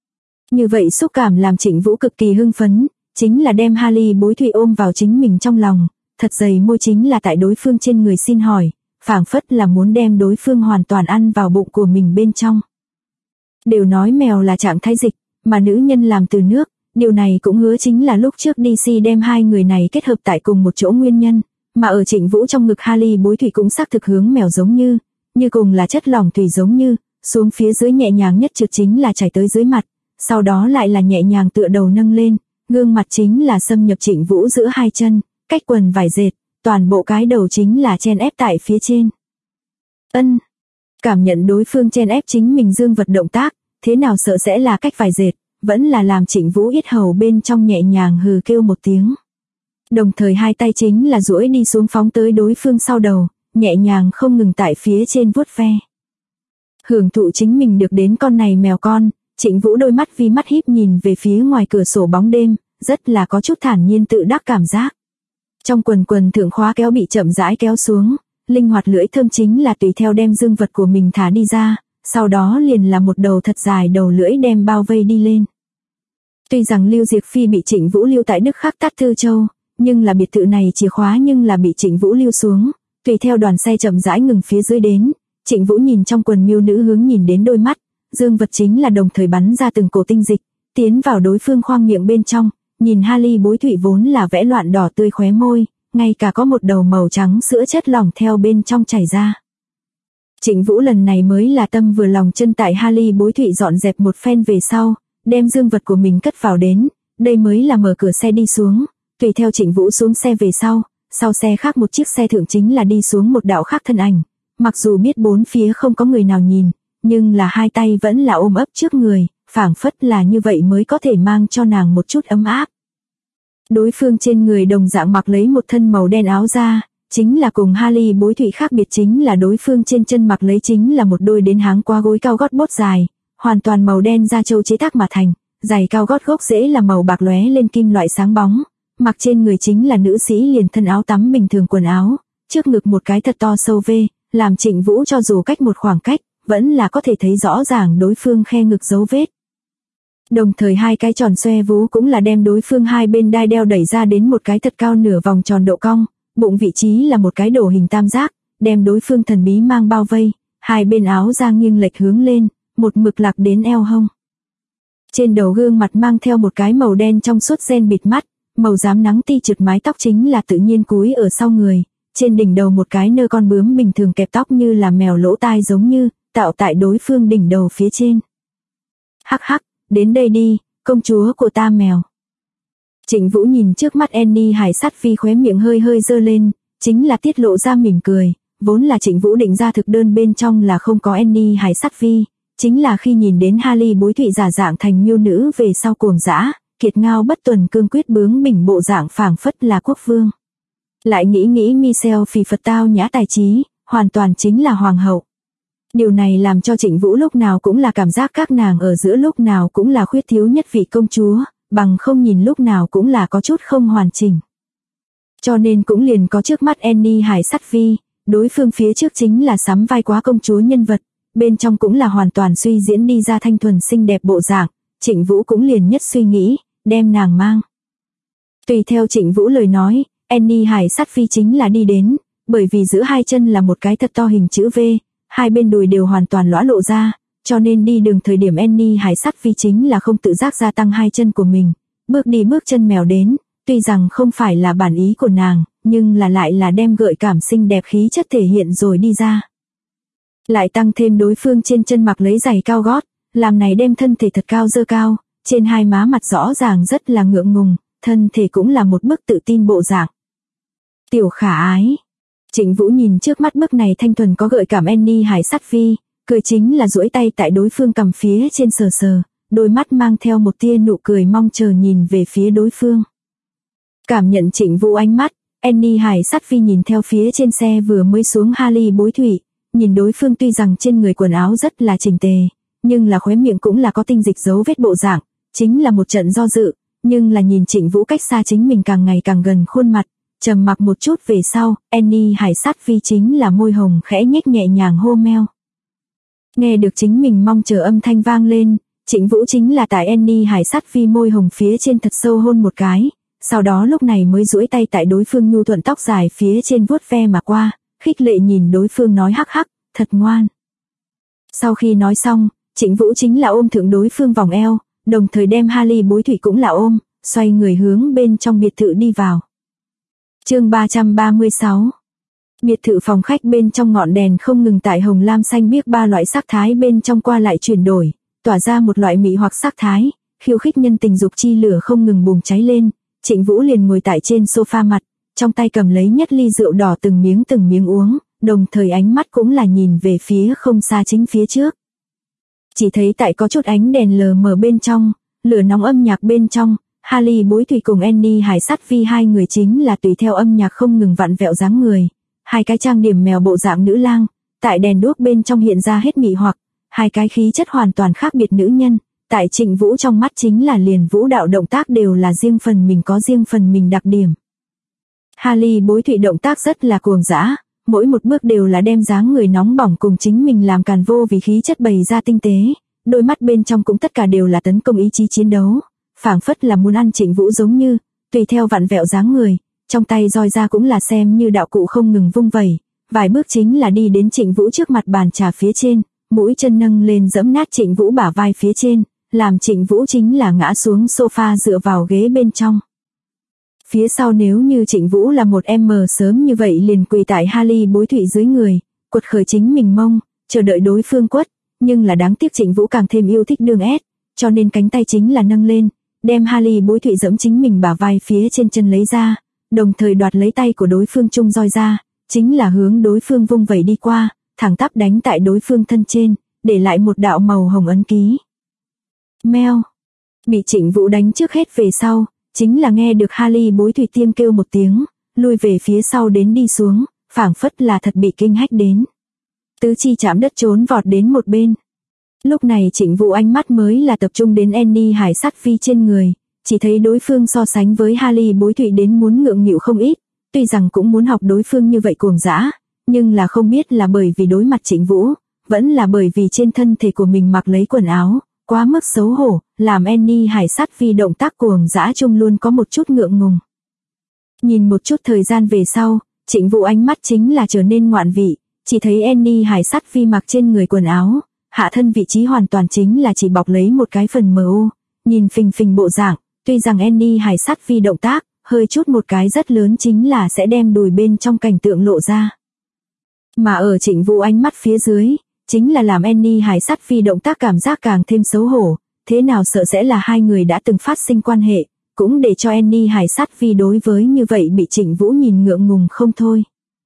Như vậy xúc cảm làm Trịnh Vũ cực kỳ hưng phấn, chính là đem Hailey Bối Thụy ôm vào chính mình trong lòng, thật dày môi chính là tại đối phương trên người xin hỏi, phảng phất là muốn đem đối phương hoàn toàn ăn vào bụng của mình bên trong. Đều nói mèo là trạng thái dịch, mà nữ nhân làm từ nước, điều này cũng hứa chính là lúc trước DC đem hai người này kết hợp tại cùng một chỗ nguyên nhân, mà ở Trịnh Vũ trong ngực Hailey Bối Thụy cũng xác thực hướng mèo giống như cùng là chất lỏng thủy giống như, xuống phía dưới nhẹ nhàng nhất trượt chính là chảy tới dưới mặt, sau đó lại là nhẹ nhàng tựa đầu nâng lên, gương mặt chính là xâm nhập Trịnh Vũ giữa hai chân, cách quần vải dệt, toàn bộ cái đầu chính là chen ép tại phía trên. Ân, cảm nhận đối phương chen ép chính mình dương vật động tác, thế nào sợ sẽ là cách vải dệt, vẫn là làm Trịnh Vũ yết hầu bên trong nhẹ nhàng hừ kêu một tiếng. Đồng thời hai tay chính là duỗi đi xuống phóng tới đối phương sau đầu, nhẹ nhàng không ngừng tại phía trên vuốt ve. Hưởng thụ chính mình được đến con này mèo con, Trịnh Vũ đôi mắt vi mắt híp nhìn về phía ngoài cửa sổ bóng đêm, rất là có chút thản nhiên tự đắc cảm giác. Trong quần thượng khóa kéo bị chậm rãi kéo xuống, linh hoạt lưỡi thơm chính là tùy theo đem dương vật của mình thả đi ra, sau đó liền là một đầu thật dài đầu lưỡi đem bao vây đi lên. Tuy rằng Lưu Diệc Phi bị Trịnh Vũ lưu tại Đức Khắc Tát Thư Châu, nhưng là biệt thự này chìa khóa nhưng là bị Trịnh Vũ lưu xuống, tùy theo đoàn xe chậm rãi ngừng phía dưới đến, Trịnh Vũ nhìn trong quần miêu nữ hướng nhìn đến đôi mắt, dương vật chính là đồng thời bắn ra từng cổ tinh dịch, tiến vào đối phương khoang miệng bên trong, nhìn Hailey Bối Thụy vốn là vẽ loạn đỏ tươi khóe môi, ngay cả có một đầu màu trắng sữa chất lỏng theo bên trong chảy ra. Trịnh Vũ lần này mới là tâm vừa lòng chân tại Harley Bối Thụy dọn dẹp một phen về sau, đem dương vật của mình cất vào đến, đây mới là mở cửa xe đi xuống, tùy theo Trịnh Vũ xuống xe về sau xe khác một chiếc xe thượng chính là đi xuống một đạo khác thân ảnh, mặc dù biết bốn phía không có người nào nhìn, nhưng là hai tay vẫn là ôm ấp trước người, phảng phất là như vậy mới có thể mang cho nàng một chút ấm áp. Đối phương trên người đồng dạng mặc lấy một thân màu đen áo da, chính là cùng Harley Bối Thụy khác biệt chính là đối phương trên chân mặc lấy chính là một đôi đến háng qua gối cao gót bốt dài, hoàn toàn màu đen da trâu chế tác mà thành, giày cao gót gốc rễ là màu bạc lóe lên kim loại sáng bóng, mặc trên người chính là nữ sĩ liền thân áo tắm bình thường quần áo, trước ngực một cái thật to sâu V, làm Trịnh Vũ cho dù cách một khoảng cách, vẫn là có thể thấy rõ ràng đối phương khe ngực dấu vết. Đồng thời hai cái tròn xoe vú cũng là đem đối phương hai bên đai đeo đẩy ra đến một cái thật cao nửa vòng tròn độ cong, bụng vị trí là một cái đổ hình tam giác, đem đối phương thần bí mang bao vây, hai bên áo da nghiêng lệch hướng lên, một mực lạc đến eo hông. Trên đầu gương mặt mang theo một cái màu đen trong suốt ren bịt mắt, màu rám nắng ti trượt mái tóc chính là tự nhiên cúi ở sau người, trên đỉnh đầu một cái nơ con bướm bình thường kẹp tóc như là mèo lỗ tai giống như, tạo tại đối phương đỉnh đầu phía trên. Hắc hắc, đến đây đi, công chúa của ta mèo. Trịnh Vũ nhìn trước mắt Annie Hải Sát Phi khóe miệng hơi hơi dơ lên, chính là tiết lộ ra mỉm cười, vốn là Trịnh Vũ định ra thực đơn bên trong là không có Annie Hải Sát Phi, chính là khi nhìn đến Harley Bối Thụy giả dạng thành miêu nữ về sau cuồng dã, kiệt ngao bất tuần cương quyết bướng bỉnh bộ dạng phảng phất là quốc vương. Lại nghĩ Michelle phì Phật tao nhã tài trí, hoàn toàn chính là hoàng hậu. Điều này làm cho Trịnh Vũ lúc nào cũng là cảm giác các nàng ở giữa lúc nào cũng là khuyết thiếu nhất vị công chúa, bằng không nhìn lúc nào cũng là có chút không hoàn chỉnh. Cho nên cũng liền có trước mắt Annie Hải Sát Phi, đối phương phía trước chính là sắm vai quá công chúa nhân vật, bên trong cũng là hoàn toàn suy diễn đi ra thanh thuần xinh đẹp bộ dạng, Trịnh Vũ cũng liền nhất suy nghĩ, đem nàng mang. Tùy theo Trịnh Vũ lời nói, Annie Hải Sát Phi chính là đi đến, bởi vì giữa hai chân là một cái thật to hình chữ V, hai bên đùi đều hoàn toàn lõa lộ ra, cho nên đi đường thời điểm Annie Hải Sát Phi chính là không tự giác gia tăng hai chân của mình, bước đi bước chân mèo đến, tuy rằng không phải là bản ý của nàng, nhưng là lại là đem gợi cảm xinh đẹp khí chất thể hiện rồi đi ra. Lại tăng thêm đối phương trên chân mặc lấy giày cao gót, làm này đem thân thể thật cao dơ cao, trên hai má mặt rõ ràng rất là ngượng ngùng, thân thể cũng là một bức tự tin bộ dạng. Tiểu khả ái. Trịnh Vũ nhìn trước mắt bức này thanh thuần có gợi cảm Annie Hải Sát Phi, cười chính là duỗi tay tại đối phương cầm phía trên sờ sờ, đôi mắt mang theo một tia nụ cười mong chờ nhìn về phía đối phương. Cảm nhận Trịnh Vũ ánh mắt, Annie Hải Sát Phi nhìn theo phía trên xe vừa mới xuống Harley Bối Thụy, nhìn đối phương tuy rằng trên người quần áo rất là chỉnh tề, nhưng là khóe miệng cũng là có tinh dịch dấu vết bộ dạng, chính là một trận do dự, nhưng là nhìn Trịnh Vũ cách xa chính mình càng ngày càng gần khuôn mặt, trầm mặc một chút về sau, Annie Hải Sát Phi chính là môi hồng khẽ nhếch nhẹ nhàng hô meo. Nghe được chính mình mong chờ âm thanh vang lên, Trịnh Vũ chính là tại Annie Hải Sát Phi môi hồng phía trên thật sâu hôn một cái, sau đó lúc này mới duỗi tay tại đối phương nhu thuận tóc dài phía trên vuốt ve mà qua, khích lệ nhìn đối phương nói hắc hắc, thật ngoan. Sau khi nói xong, Trịnh Vũ chính là ôm thượng đối phương vòng eo, đồng thời đem Harley Bối Thụy cũng là ôm, xoay người hướng bên trong biệt thự đi vào. Chương 336. Biệt thự phòng khách bên trong ngọn đèn không ngừng tại hồng lam xanh biếc ba loại sắc thái bên trong qua lại chuyển đổi, tỏa ra một loại mị hoặc sắc thái, khiêu khích nhân tình dục chi lửa không ngừng bùng cháy lên. Trịnh Vũ liền ngồi tại trên sofa mặt, trong tay cầm lấy nhất ly rượu đỏ từng miếng uống, đồng thời ánh mắt cũng là nhìn về phía không xa chính phía trước. Chỉ thấy tại có chút ánh đèn lờ mờ bên trong, lửa nóng âm nhạc bên trong, Harley Bối Thụy cùng Annie Hải Sát Phi hai người chính là tùy theo âm nhạc không ngừng vặn vẹo dáng người, hai cái trang điểm mèo bộ dạng nữ lang, tại đèn đuốc bên trong hiện ra hết mị hoặc, hai cái khí chất hoàn toàn khác biệt nữ nhân, tại Trịnh Vũ trong mắt chính là liền vũ đạo động tác đều là riêng phần mình có riêng phần mình đặc điểm. Harley Bối Thụy động tác rất là cuồng dã, mỗi một bước đều là đem dáng người nóng bỏng cùng chính mình làm càn vô vì khí chất bày ra tinh tế, đôi mắt bên trong cũng tất cả đều là tấn công ý chí chiến đấu, phảng phất là muốn ăn Trịnh Vũ giống như, tùy theo vặn vẹo dáng người, trong tay roi ra cũng là xem như đạo cụ không ngừng vung vẩy, vài bước chính là đi đến Trịnh Vũ trước mặt bàn trà phía trên, mũi chân nâng lên giẫm nát Trịnh Vũ bả vai phía trên, làm Trịnh Vũ chính là ngã xuống sofa dựa vào ghế bên trong. Phía sau nếu như Trịnh Vũ là một em sớm như vậy liền quỳ tại Harley Bối Thụy dưới người, quật khởi chính mình mông, chờ đợi đối phương quất, nhưng là đáng tiếc Trịnh Vũ càng thêm yêu thích đương ép, cho nên cánh tay chính là nâng lên, đem Harley bối thụy dẫm chính mình bả vai phía trên chân lấy ra, đồng thời đoạt lấy tay của đối phương chung roi ra, chính là hướng đối phương vung vẩy đi qua, thẳng tắp đánh tại đối phương thân trên, để lại một đạo màu hồng ấn ký. Meo. Bị Trịnh Vũ đánh trước hết về sau, chính là nghe được Harley bối thụy tiêm kêu một tiếng, lui về phía sau đến đi xuống, phảng phất là thật bị kinh hách đến. Tứ chi chạm đất trốn vọt đến một bên. Lúc này Trịnh Vũ ánh mắt mới là tập trung đến Annie Hải Sát Phi trên người, chỉ thấy đối phương so sánh với Harley bối thụy đến muốn ngượng nghịu không ít, tuy rằng cũng muốn học đối phương như vậy cuồng dã, nhưng là không biết là bởi vì đối mặt Trịnh Vũ, vẫn là bởi vì trên thân thể của mình mặc lấy quần áo, quá mức xấu hổ, làm Annie Hải Sát Phi động tác cuồng dã chung luôn có một chút ngượng ngùng. Nhìn một chút thời gian về sau, Trịnh Vũ ánh mắt chính là trở nên ngoạn vị, chỉ thấy Annie Hải Sát Phi mặc trên người quần áo, hạ thân vị trí hoàn toàn chính là chỉ bọc lấy một cái phần mờ u, nhìn phình phình bộ dạng, tuy rằng Annie Hải Sát Phi động tác, hơi chút một cái rất lớn chính là sẽ đem đùi bên trong cảnh tượng lộ ra. Mà ở Trịnh Vũ ánh mắt phía dưới, chính là làm Annie Hải Sát Phi động tác cảm giác càng thêm xấu hổ, thế nào sợ sẽ là hai người đã từng phát sinh quan hệ, cũng để cho Annie Hải Sát Phi đối với như vậy bị Trịnh Vũ nhìn ngượng ngùng không thôi.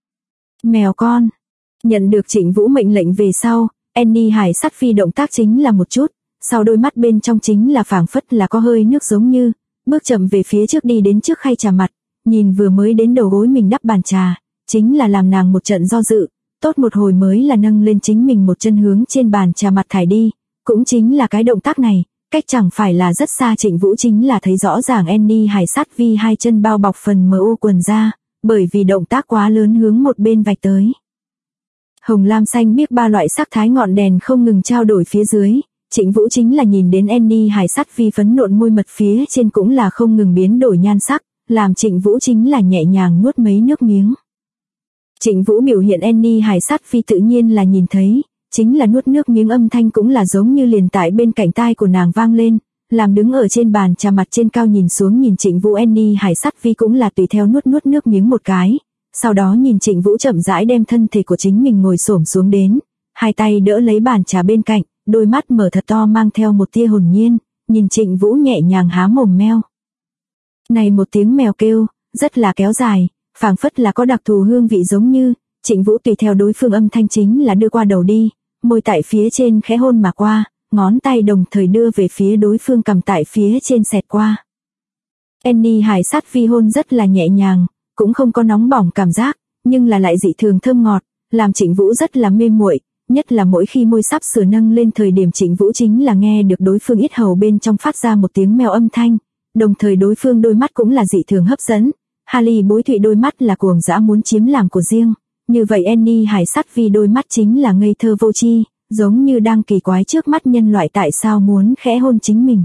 Mèo con. Nhận được Trịnh Vũ mệnh lệnh về sau, Annie Hải Sát Phi động tác chính là một chút, sau đôi mắt bên trong chính là phảng phất là có hơi nước giống như, bước chậm về phía trước đi đến trước khay trà mặt, nhìn vừa mới đến đầu gối mình đắp bàn trà, chính là làm nàng một trận do dự, tốt một hồi mới là nâng lên chính mình một chân hướng trên bàn trà mặt thải đi, cũng chính là cái động tác này, cách chẳng phải là rất xa Trịnh Vũ chính là thấy rõ ràng Annie Hải Sát Phi hai chân bao bọc phần MU quần ra, bởi vì động tác quá lớn hướng một bên vạch tới. Hồng lam xanh biếc ba loại sắc thái ngọn đèn không ngừng trao đổi phía dưới, Trịnh Vũ chính là nhìn đến Annie Hải Sát Phi phấn nộn môi mật phía trên cũng là không ngừng biến đổi nhan sắc, làm Trịnh Vũ chính là nhẹ nhàng nuốt mấy nước miếng. Trịnh Vũ biểu hiện Annie Hải Sát Phi tự nhiên là nhìn thấy, chính là nuốt nước miếng âm thanh cũng là giống như liền tại bên cạnh tai của nàng vang lên, làm đứng ở trên bàn trà mặt trên cao nhìn xuống nhìn Trịnh Vũ Annie Hải Sát Phi cũng là tùy theo nuốt nước miếng một cái, sau đó nhìn Trịnh Vũ chậm rãi đem thân thể của chính mình ngồi xổm xuống đến, hai tay đỡ lấy bàn trà bên cạnh, đôi mắt mở thật to mang theo một tia hồn nhiên, nhìn Trịnh Vũ nhẹ nhàng há mồm meo. Này một tiếng mèo kêu, rất là kéo dài, phảng phất là có đặc thù hương vị giống như, Trịnh Vũ tùy theo đối phương âm thanh chính là đưa qua đầu đi, môi tại phía trên khẽ hôn mà qua, ngón tay đồng thời đưa về phía đối phương cầm tại phía trên xẹt qua. Annie Hải Sát Phi hôn rất là nhẹ nhàng, cũng không có nóng bỏng cảm giác, nhưng là lại dị thường thơm ngọt, làm Trịnh Vũ rất là mê muội, nhất là mỗi khi môi sắp sửa nâng lên thời điểm Trịnh Vũ chính là nghe được đối phương yết hầu bên trong phát ra một tiếng mèo âm thanh, đồng thời đối phương đôi mắt cũng là dị thường hấp dẫn. Harley bối thụy đôi mắt là cuồng dã muốn chiếm làm của riêng, như vậy Annie Hải Sát Phi đôi mắt chính là ngây thơ vô tri, giống như đang kỳ quái trước mắt nhân loại tại sao muốn khẽ hôn chính mình.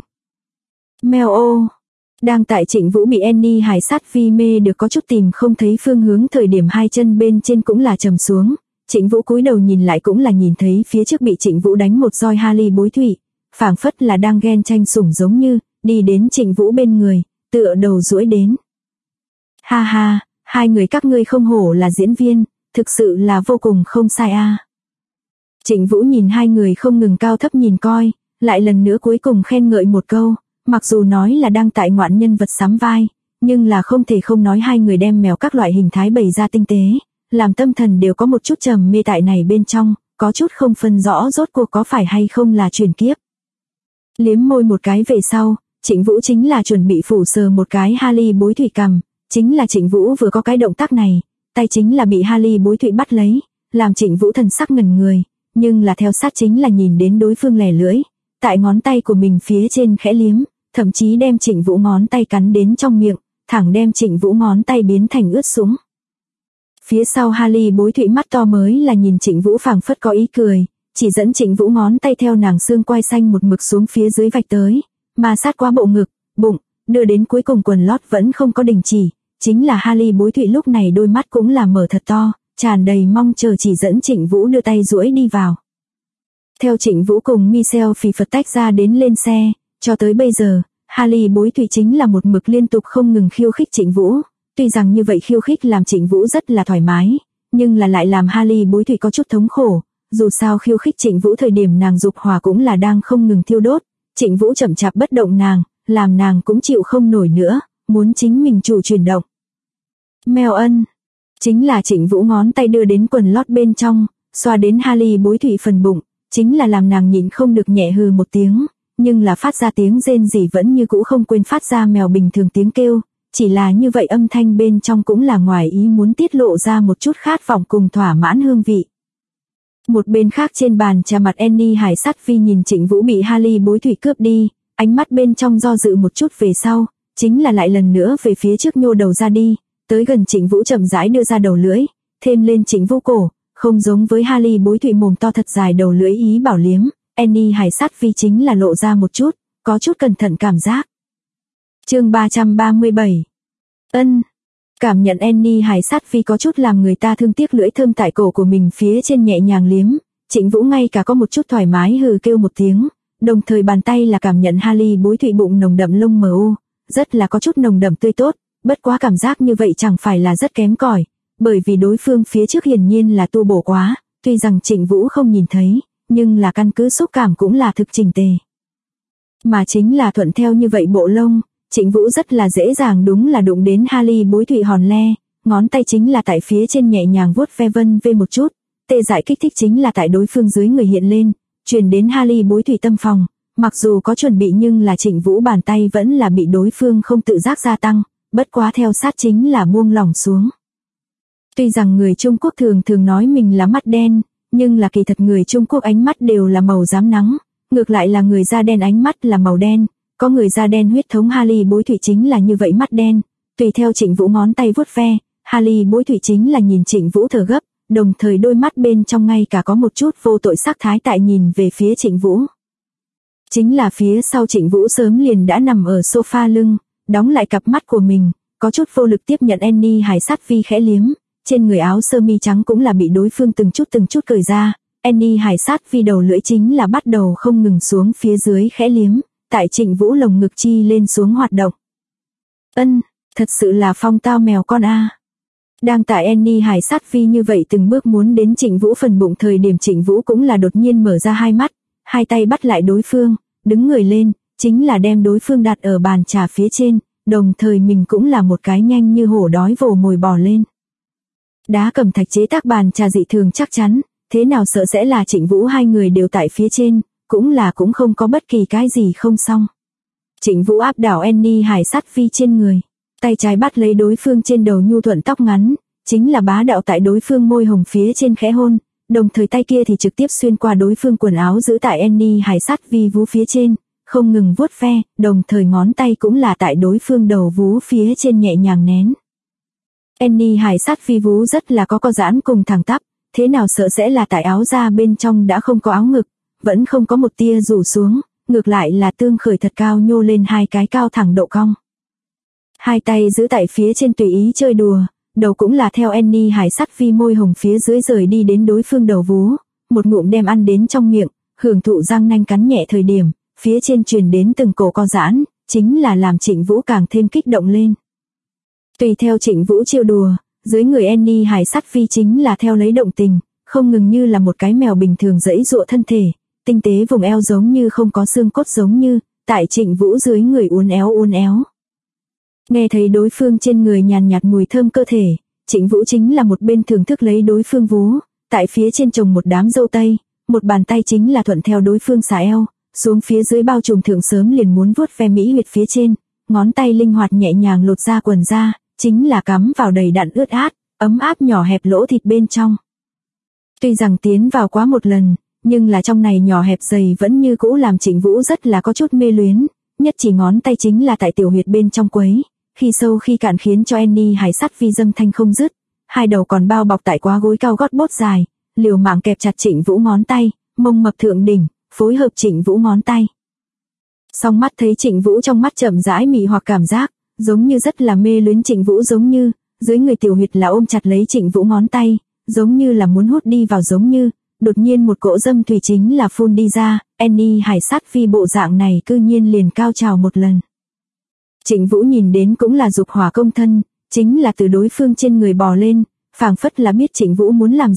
Mèo ô. Đang tại Trịnh Vũ bị Annie Hải Sát Phi mê được có chút tìm không thấy phương hướng thời điểm hai chân bên trên cũng là trầm xuống, Trịnh Vũ cúi đầu nhìn lại cũng là nhìn thấy phía trước bị Trịnh Vũ đánh một roi Harley bối thụy, phảng phất là đang ghen tranh sủng giống như, đi đến Trịnh Vũ bên người, tựa đầu duỗi đến. Ha ha, hai người các ngươi không hổ là diễn viên, thực sự là vô cùng không sai a. Trịnh Vũ nhìn hai người không ngừng cao thấp nhìn coi, lại lần nữa cuối cùng khen ngợi một câu, mặc dù nói là đang tại ngoạn nhân vật sắm vai, nhưng là không thể không nói hai người đem mèo các loại hình thái bày ra tinh tế, làm tâm thần đều có một chút trầm mê tại này bên trong, có chút không phân rõ rốt cuộc có phải hay không là truyền kiếp. Liếm môi một cái về sau, Trịnh Vũ chính là chuẩn bị phủ sờ một cái Harley bối thụy cằm, chính là Trịnh Vũ vừa có cái động tác này, tay chính là bị Harley bối thụy bắt lấy, làm Trịnh Vũ thần sắc ngẩn người, nhưng là theo sát chính là nhìn đến đối phương lẻ lưỡi, tại ngón tay của mình phía trên khẽ liếm, thậm chí đem Trịnh Vũ ngón tay cắn đến trong miệng, thẳng đem Trịnh Vũ ngón tay biến thành ướt sũng. Phía sau Harley bối thụy mắt to mới là nhìn Trịnh Vũ phảng phất có ý cười, chỉ dẫn Trịnh Vũ ngón tay theo nàng xương quai xanh một mực xuống phía dưới vạch tới, mà sát qua bộ ngực, bụng, đưa đến cuối cùng quần lót vẫn không có đình chỉ, chính là Harley bối thụy lúc này đôi mắt cũng là mở thật to, tràn đầy mong chờ chỉ dẫn Trịnh Vũ đưa tay duỗi đi vào. Theo Trịnh Vũ cùng Michelle phì phật tách ra đến lên xe, cho tới bây giờ, Harley bối thụy chính là một mực liên tục không ngừng khiêu khích Trịnh Vũ, tuy rằng như vậy khiêu khích làm Trịnh Vũ rất là thoải mái, nhưng là lại làm Harley bối thụy có chút thống khổ, dù sao khiêu khích Trịnh Vũ thời điểm nàng dục hỏa cũng là đang không ngừng thiêu đốt, Trịnh Vũ chậm chạp bất động nàng, làm nàng cũng chịu không nổi nữa, muốn chính mình chủ chuyển động. Mèo ân, chính là Trịnh Vũ ngón tay đưa đến quần lót bên trong, xoa đến Harley bối thủy phần bụng, chính là làm nàng nhịn không được nhẹ hừ một tiếng, nhưng là phát ra tiếng rên rỉ vẫn như cũ không quên phát ra mèo bình thường tiếng kêu, chỉ là như vậy âm thanh bên trong cũng là ngoài ý muốn tiết lộ ra một chút khát vọng cùng thỏa mãn hương vị. Một bên khác trên bàn trà mặt Annie Hải Sát Phi nhìn Trịnh Vũ bị Harley bối thủy cướp đi, ánh mắt bên trong do dự một chút về sau, chính là lại lần nữa về phía trước nhô đầu ra đi, tới gần Trịnh Vũ chậm rãi đưa ra đầu lưỡi, thêm lên Trịnh Vũ cổ, không giống với Harley bối thủy mồm to thật dài đầu lưỡi ý bảo liếm, Annie Hải Sát Phi chính là lộ ra một chút, có chút cẩn thận cảm giác. Chương 337. Ân. Cảm nhận Annie Hải Sát Phi có chút làm người ta thương tiếc lưỡi thơm tại cổ của mình phía trên nhẹ nhàng liếm, Trịnh Vũ ngay cả có một chút thoải mái hừ kêu một tiếng, đồng thời bàn tay là cảm nhận Harley bối thủy bụng nồng đậm lông mờ u, rất là có chút nồng đậm tươi tốt, bất quá cảm giác như vậy chẳng phải là rất kém cỏi, bởi vì đối phương phía trước hiển nhiên là tu bổ quá, tuy rằng Trịnh Vũ không nhìn thấy, nhưng là căn cứ xúc cảm cũng là thực chỉnh tề. Mà chính là thuận theo như vậy bộ lông, Trịnh Vũ rất là dễ dàng đúng là đụng đến Harley bối thủy hòn le, ngón tay chính là tại phía trên nhẹ nhàng vuốt ve vân về một chút, tê dại kích thích chính là tại đối phương dưới người hiện lên, truyền đến Harley bối thủy tâm phòng, mặc dù có chuẩn bị nhưng là Trịnh Vũ bàn tay vẫn là bị đối phương không tự giác gia tăng, bất quá theo sát chính là buông lỏng xuống. Tuy rằng người Trung Quốc thường thường nói mình là mắt đen, nhưng là kỳ thật người Trung Quốc ánh mắt đều là màu rám nắng, ngược lại là người da đen ánh mắt là màu đen, có người da đen huyết thống Harley bối thủy chính là như vậy mắt đen, tùy theo Trịnh Vũ ngón tay vuốt ve, Harley bối thủy chính là nhìn Trịnh Vũ thở gấp, đồng thời đôi mắt bên trong ngay cả có một chút vô tội sắc thái tại nhìn về phía Trịnh Vũ. Chính là phía sau Trịnh Vũ sớm liền đã nằm ở sofa lưng, đóng lại cặp mắt của mình, có chút vô lực tiếp nhận Annie Hải Sát Phi khẽ liếm, trên người áo sơ mi trắng cũng là bị đối phương từng chút cởi ra, Annie Hải Sát Phi đầu lưỡi chính là bắt đầu không ngừng xuống phía dưới khẽ liếm, tại Trịnh Vũ lồng ngực chi lên xuống hoạt động. Ân, thật sự là phong tao mèo con a. Đang tại Annie Hải Sát Phi như vậy từng bước muốn đến Trịnh Vũ phần bụng thời điểm Trịnh Vũ cũng là đột nhiên mở ra hai mắt, hai tay bắt lại đối phương, đứng người lên, chính là đem đối phương đặt ở bàn trà phía trên, đồng thời mình cũng là một cái nhanh như hổ đói vồ mồi bò lên. Đá cẩm thạch chế tác bàn trà dị thường chắc chắn, thế nào sợ sẽ là Trịnh Vũ hai người đều tại phía trên, cũng không có bất kỳ cái gì không xong. Trịnh Vũ áp đảo Annie Hải Sát Phi trên người, tay trái bắt lấy đối phương trên đầu nhu thuận tóc ngắn, chính là bá đạo tại đối phương môi hồng phía trên khẽ hôn, đồng thời tay kia thì trực tiếp xuyên qua đối phương quần áo giữ tại Annie Hải Sát Phi vú phía trên, không ngừng vuốt ve, đồng thời ngón tay cũng là tại đối phương đầu vú phía trên nhẹ nhàng nén. Annie Hải Sát Phi vú rất là có giãn cùng thẳng tắp, thế nào sợ sẽ là tại áo da bên trong đã không có áo ngực, vẫn không có một tia rủ xuống, ngược lại là tương khởi thật cao nhô lên hai cái cao thẳng độ cong. Hai tay giữ tại phía trên tùy ý chơi đùa, đầu cũng là theo Annie Hải Sát Phi môi hồng phía dưới rời đi đến đối phương đầu vú, một ngụm đem ăn đến trong miệng, hưởng thụ răng nanh cắn nhẹ thời điểm, phía trên truyền đến từng cổ co giãn, chính là làm Trịnh Vũ càng thêm kích động lên. Tùy theo Trịnh Vũ trêu đùa, dưới người Annie Hải Sát Phi chính là theo lấy động tình, không ngừng như là một cái mèo bình thường giãy giụa thân thể, tinh tế vùng eo giống như không có xương cốt giống như, tại Trịnh Vũ dưới người uốn éo. Nghe thấy đối phương trên người nhàn nhạt mùi thơm cơ thể, Trịnh Vũ chính là một bên thưởng thức lấy đối phương vú, tại phía trên trồng một đám dâu tây, một bàn tay chính là thuận theo đối phương xà eo, xuống phía dưới bao trùm thượng sớm liền muốn vuốt ve mỹ huyệt phía trên, ngón tay linh hoạt nhẹ nhàng lột ra quần ra, chính là cắm vào đầy đặn ướt át, ấm áp nhỏ hẹp lỗ thịt bên trong. Tuy rằng tiến vào quá một lần, nhưng là trong này nhỏ hẹp dày vẫn như cũ làm Trịnh Vũ rất là có chút mê luyến, nhất chỉ ngón tay chính là tại tiểu huyệt bên trong quấy, khi sâu khi cạn khiến cho Annie Hải Sát Phi dâm thanh không dứt, hai đầu còn bao bọc tại quá gối cao gót bốt dài, liều mạng kẹp chặt Trịnh Vũ ngón tay, mông mập thượng đỉnh, phối hợp Trịnh Vũ ngón tay. Song mắt thấy Trịnh Vũ trong mắt chậm rãi mị hoặc cảm giác, giống như rất là mê luyến Trịnh Vũ giống như, dưới người tiểu huyệt là ôm chặt lấy Trịnh Vũ ngón tay, giống như là muốn hút đi vào giống như, đột nhiên một cỗ dâm thủy chính là phun đi ra, Annie Hải Sát Phi bộ dạng này cư nhiên liền cao trào một lần. Trịnh Vũ nhìn đến cũng là dục hỏa công thân, chính là từ đối phương trên người bò lên, phảng phất là biết Trịnh Vũ muốn làm gì,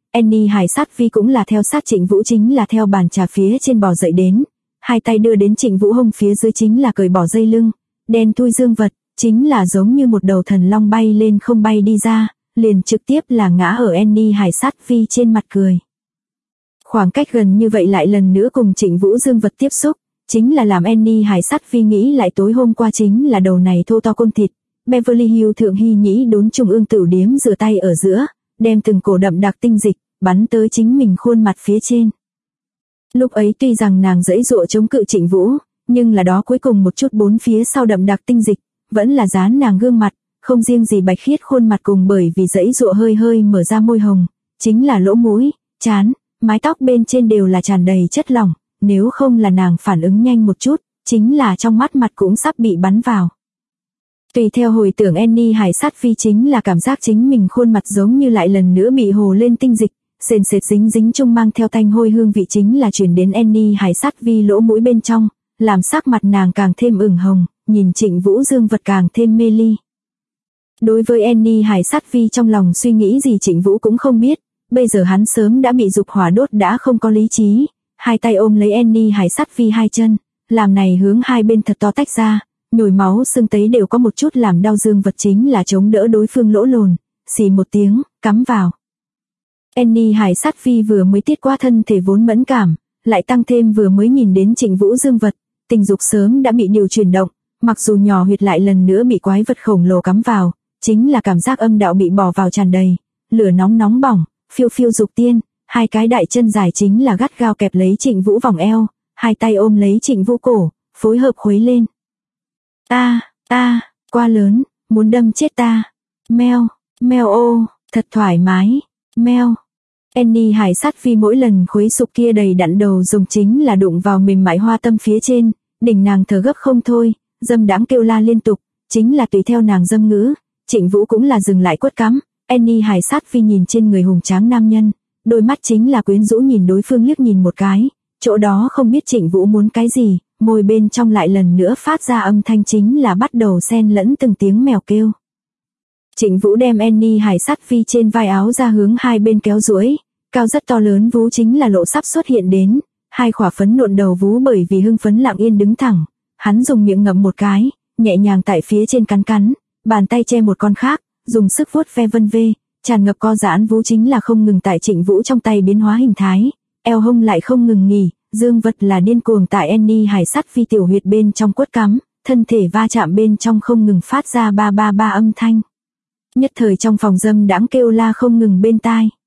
Annie Hải Sát Phi cũng là theo sát Trịnh Vũ, chính là theo bàn trà phía trên bò dậy đến, hai tay đưa đến Trịnh Vũ hông phía dưới chính là cởi bỏ dây lưng, đen thui dương vật, chính là giống như một đầu thần long bay lên không bay đi ra, liền trực tiếp là ngã ở Annie Hải Sát Phi trên mặt cười. Khoảng cách gần như vậy lại lần nữa cùng Trịnh Vũ dương vật tiếp xúc, chính là làm Annie Hải Sát Phi nghĩ lại tối hôm qua chính là đầu này thô to côn thịt. Beverly Hills thượng hy nhĩ đốn trung ương tửu điếm rửa tay ở giữa, đem từng cổ đậm đặc tinh dịch, bắn tới chính mình khuôn mặt phía trên. Lúc ấy tuy rằng nàng giãy giụa chống cự Trịnh Vũ, nhưng là đó cuối cùng một chút bốn phía sau đậm đặc tinh dịch, vẫn là dán nàng gương mặt, không riêng gì bạch khiết khuôn mặt cùng bởi vì giãy giụa hơi hơi mở ra môi hồng, chính là lỗ mũi, trán, mái tóc bên trên đều là tràn đầy chất lỏng, nếu không là nàng phản ứng nhanh một chút, chính là trong mắt mặt cũng sắp bị bắn vào. Tùy theo hồi tưởng Annie Hải Sát Phi chính là cảm giác chính mình khuôn mặt giống như lại lần nữa bị hồ lên tinh dịch, sền sệt dính dính chung mang theo tanh hôi hương vị chính là chuyển đến Annie Hải Sát Phi lỗ mũi bên trong, làm sắc mặt nàng càng thêm ửng hồng, nhìn Trịnh Vũ dương vật càng thêm mê ly. Đối với Annie Hải Sát Phi trong lòng suy nghĩ gì Trịnh Vũ cũng không biết, bây giờ hắn sớm đã bị dục hỏa đốt đã không có lý trí, hai tay ôm lấy Annie Hải Sát Phi hai chân, làm này hướng hai bên thật to tách ra, nhồi máu xương tấy đều có một chút làm đau dương vật chính là chống đỡ đối phương lỗ lồn, xì một tiếng, cắm vào. Annie Hải Sát Phi vừa mới tiết qua thân thể vốn mẫn cảm, lại tăng thêm vừa mới nhìn đến Trịnh Vũ dương vật, tình dục sớm đã bị điều chuyển động, mặc dù nhỏ huyệt lại lần nữa bị quái vật khổng lồ cắm vào, chính là cảm giác âm đạo bị bỏ vào tràn đầy, lửa nóng nóng bỏng, phiêu phiêu dục tiên, hai cái đại chân dài chính là gắt gao kẹp lấy Trịnh Vũ vòng eo, hai tay ôm lấy Trịnh Vũ cổ, phối hợp khuấy lên. Quá lớn, muốn đâm chết ta. Meo ô, thật thoải mái. Meo. Annie Hải Sát Phi mỗi lần khuấy sụp kia đầy đặn đầu dùng chính là đụng vào mềm mại hoa tâm phía trên, đỉnh nàng thở gấp không thôi, dâm đãng kêu la liên tục, chính là tùy theo nàng dâm ngữ, Trịnh Vũ cũng là dừng lại quất cắm. Annie Hải Sát Phi nhìn trên người hùng tráng nam nhân, đôi mắt chính là quyến rũ nhìn đối phương liếc nhìn một cái, chỗ đó không biết Trịnh Vũ muốn cái gì, môi bên trong lại lần nữa phát ra âm thanh chính là bắt đầu xen lẫn từng tiếng mèo kêu. Trịnh Vũ đem Annie Hải Sát Phi trên vai áo ra hướng hai bên kéo duỗi, cao rất to lớn vú chính là lộ sắp xuất hiện đến, hai khỏa phấn nộn đầu vú bởi vì hưng phấn lặng yên đứng thẳng, hắn dùng miệng ngậm một cái, nhẹ nhàng tại phía trên cắn cắn, bàn tay che một con khác, dùng sức vuốt ve vân vê, tràn ngập co giãn vú chính là không ngừng tại Trịnh Vũ trong tay biến hóa hình thái, eo hông lại không ngừng nghỉ, dương vật là điên cuồng tại Annie Hải Sát Phi tiểu huyệt bên trong quất cắm, thân thể va chạm bên trong không ngừng phát ra ba ba ba âm thanh. Nhất thời trong phòng dâm đãng kêu la không ngừng bên tai.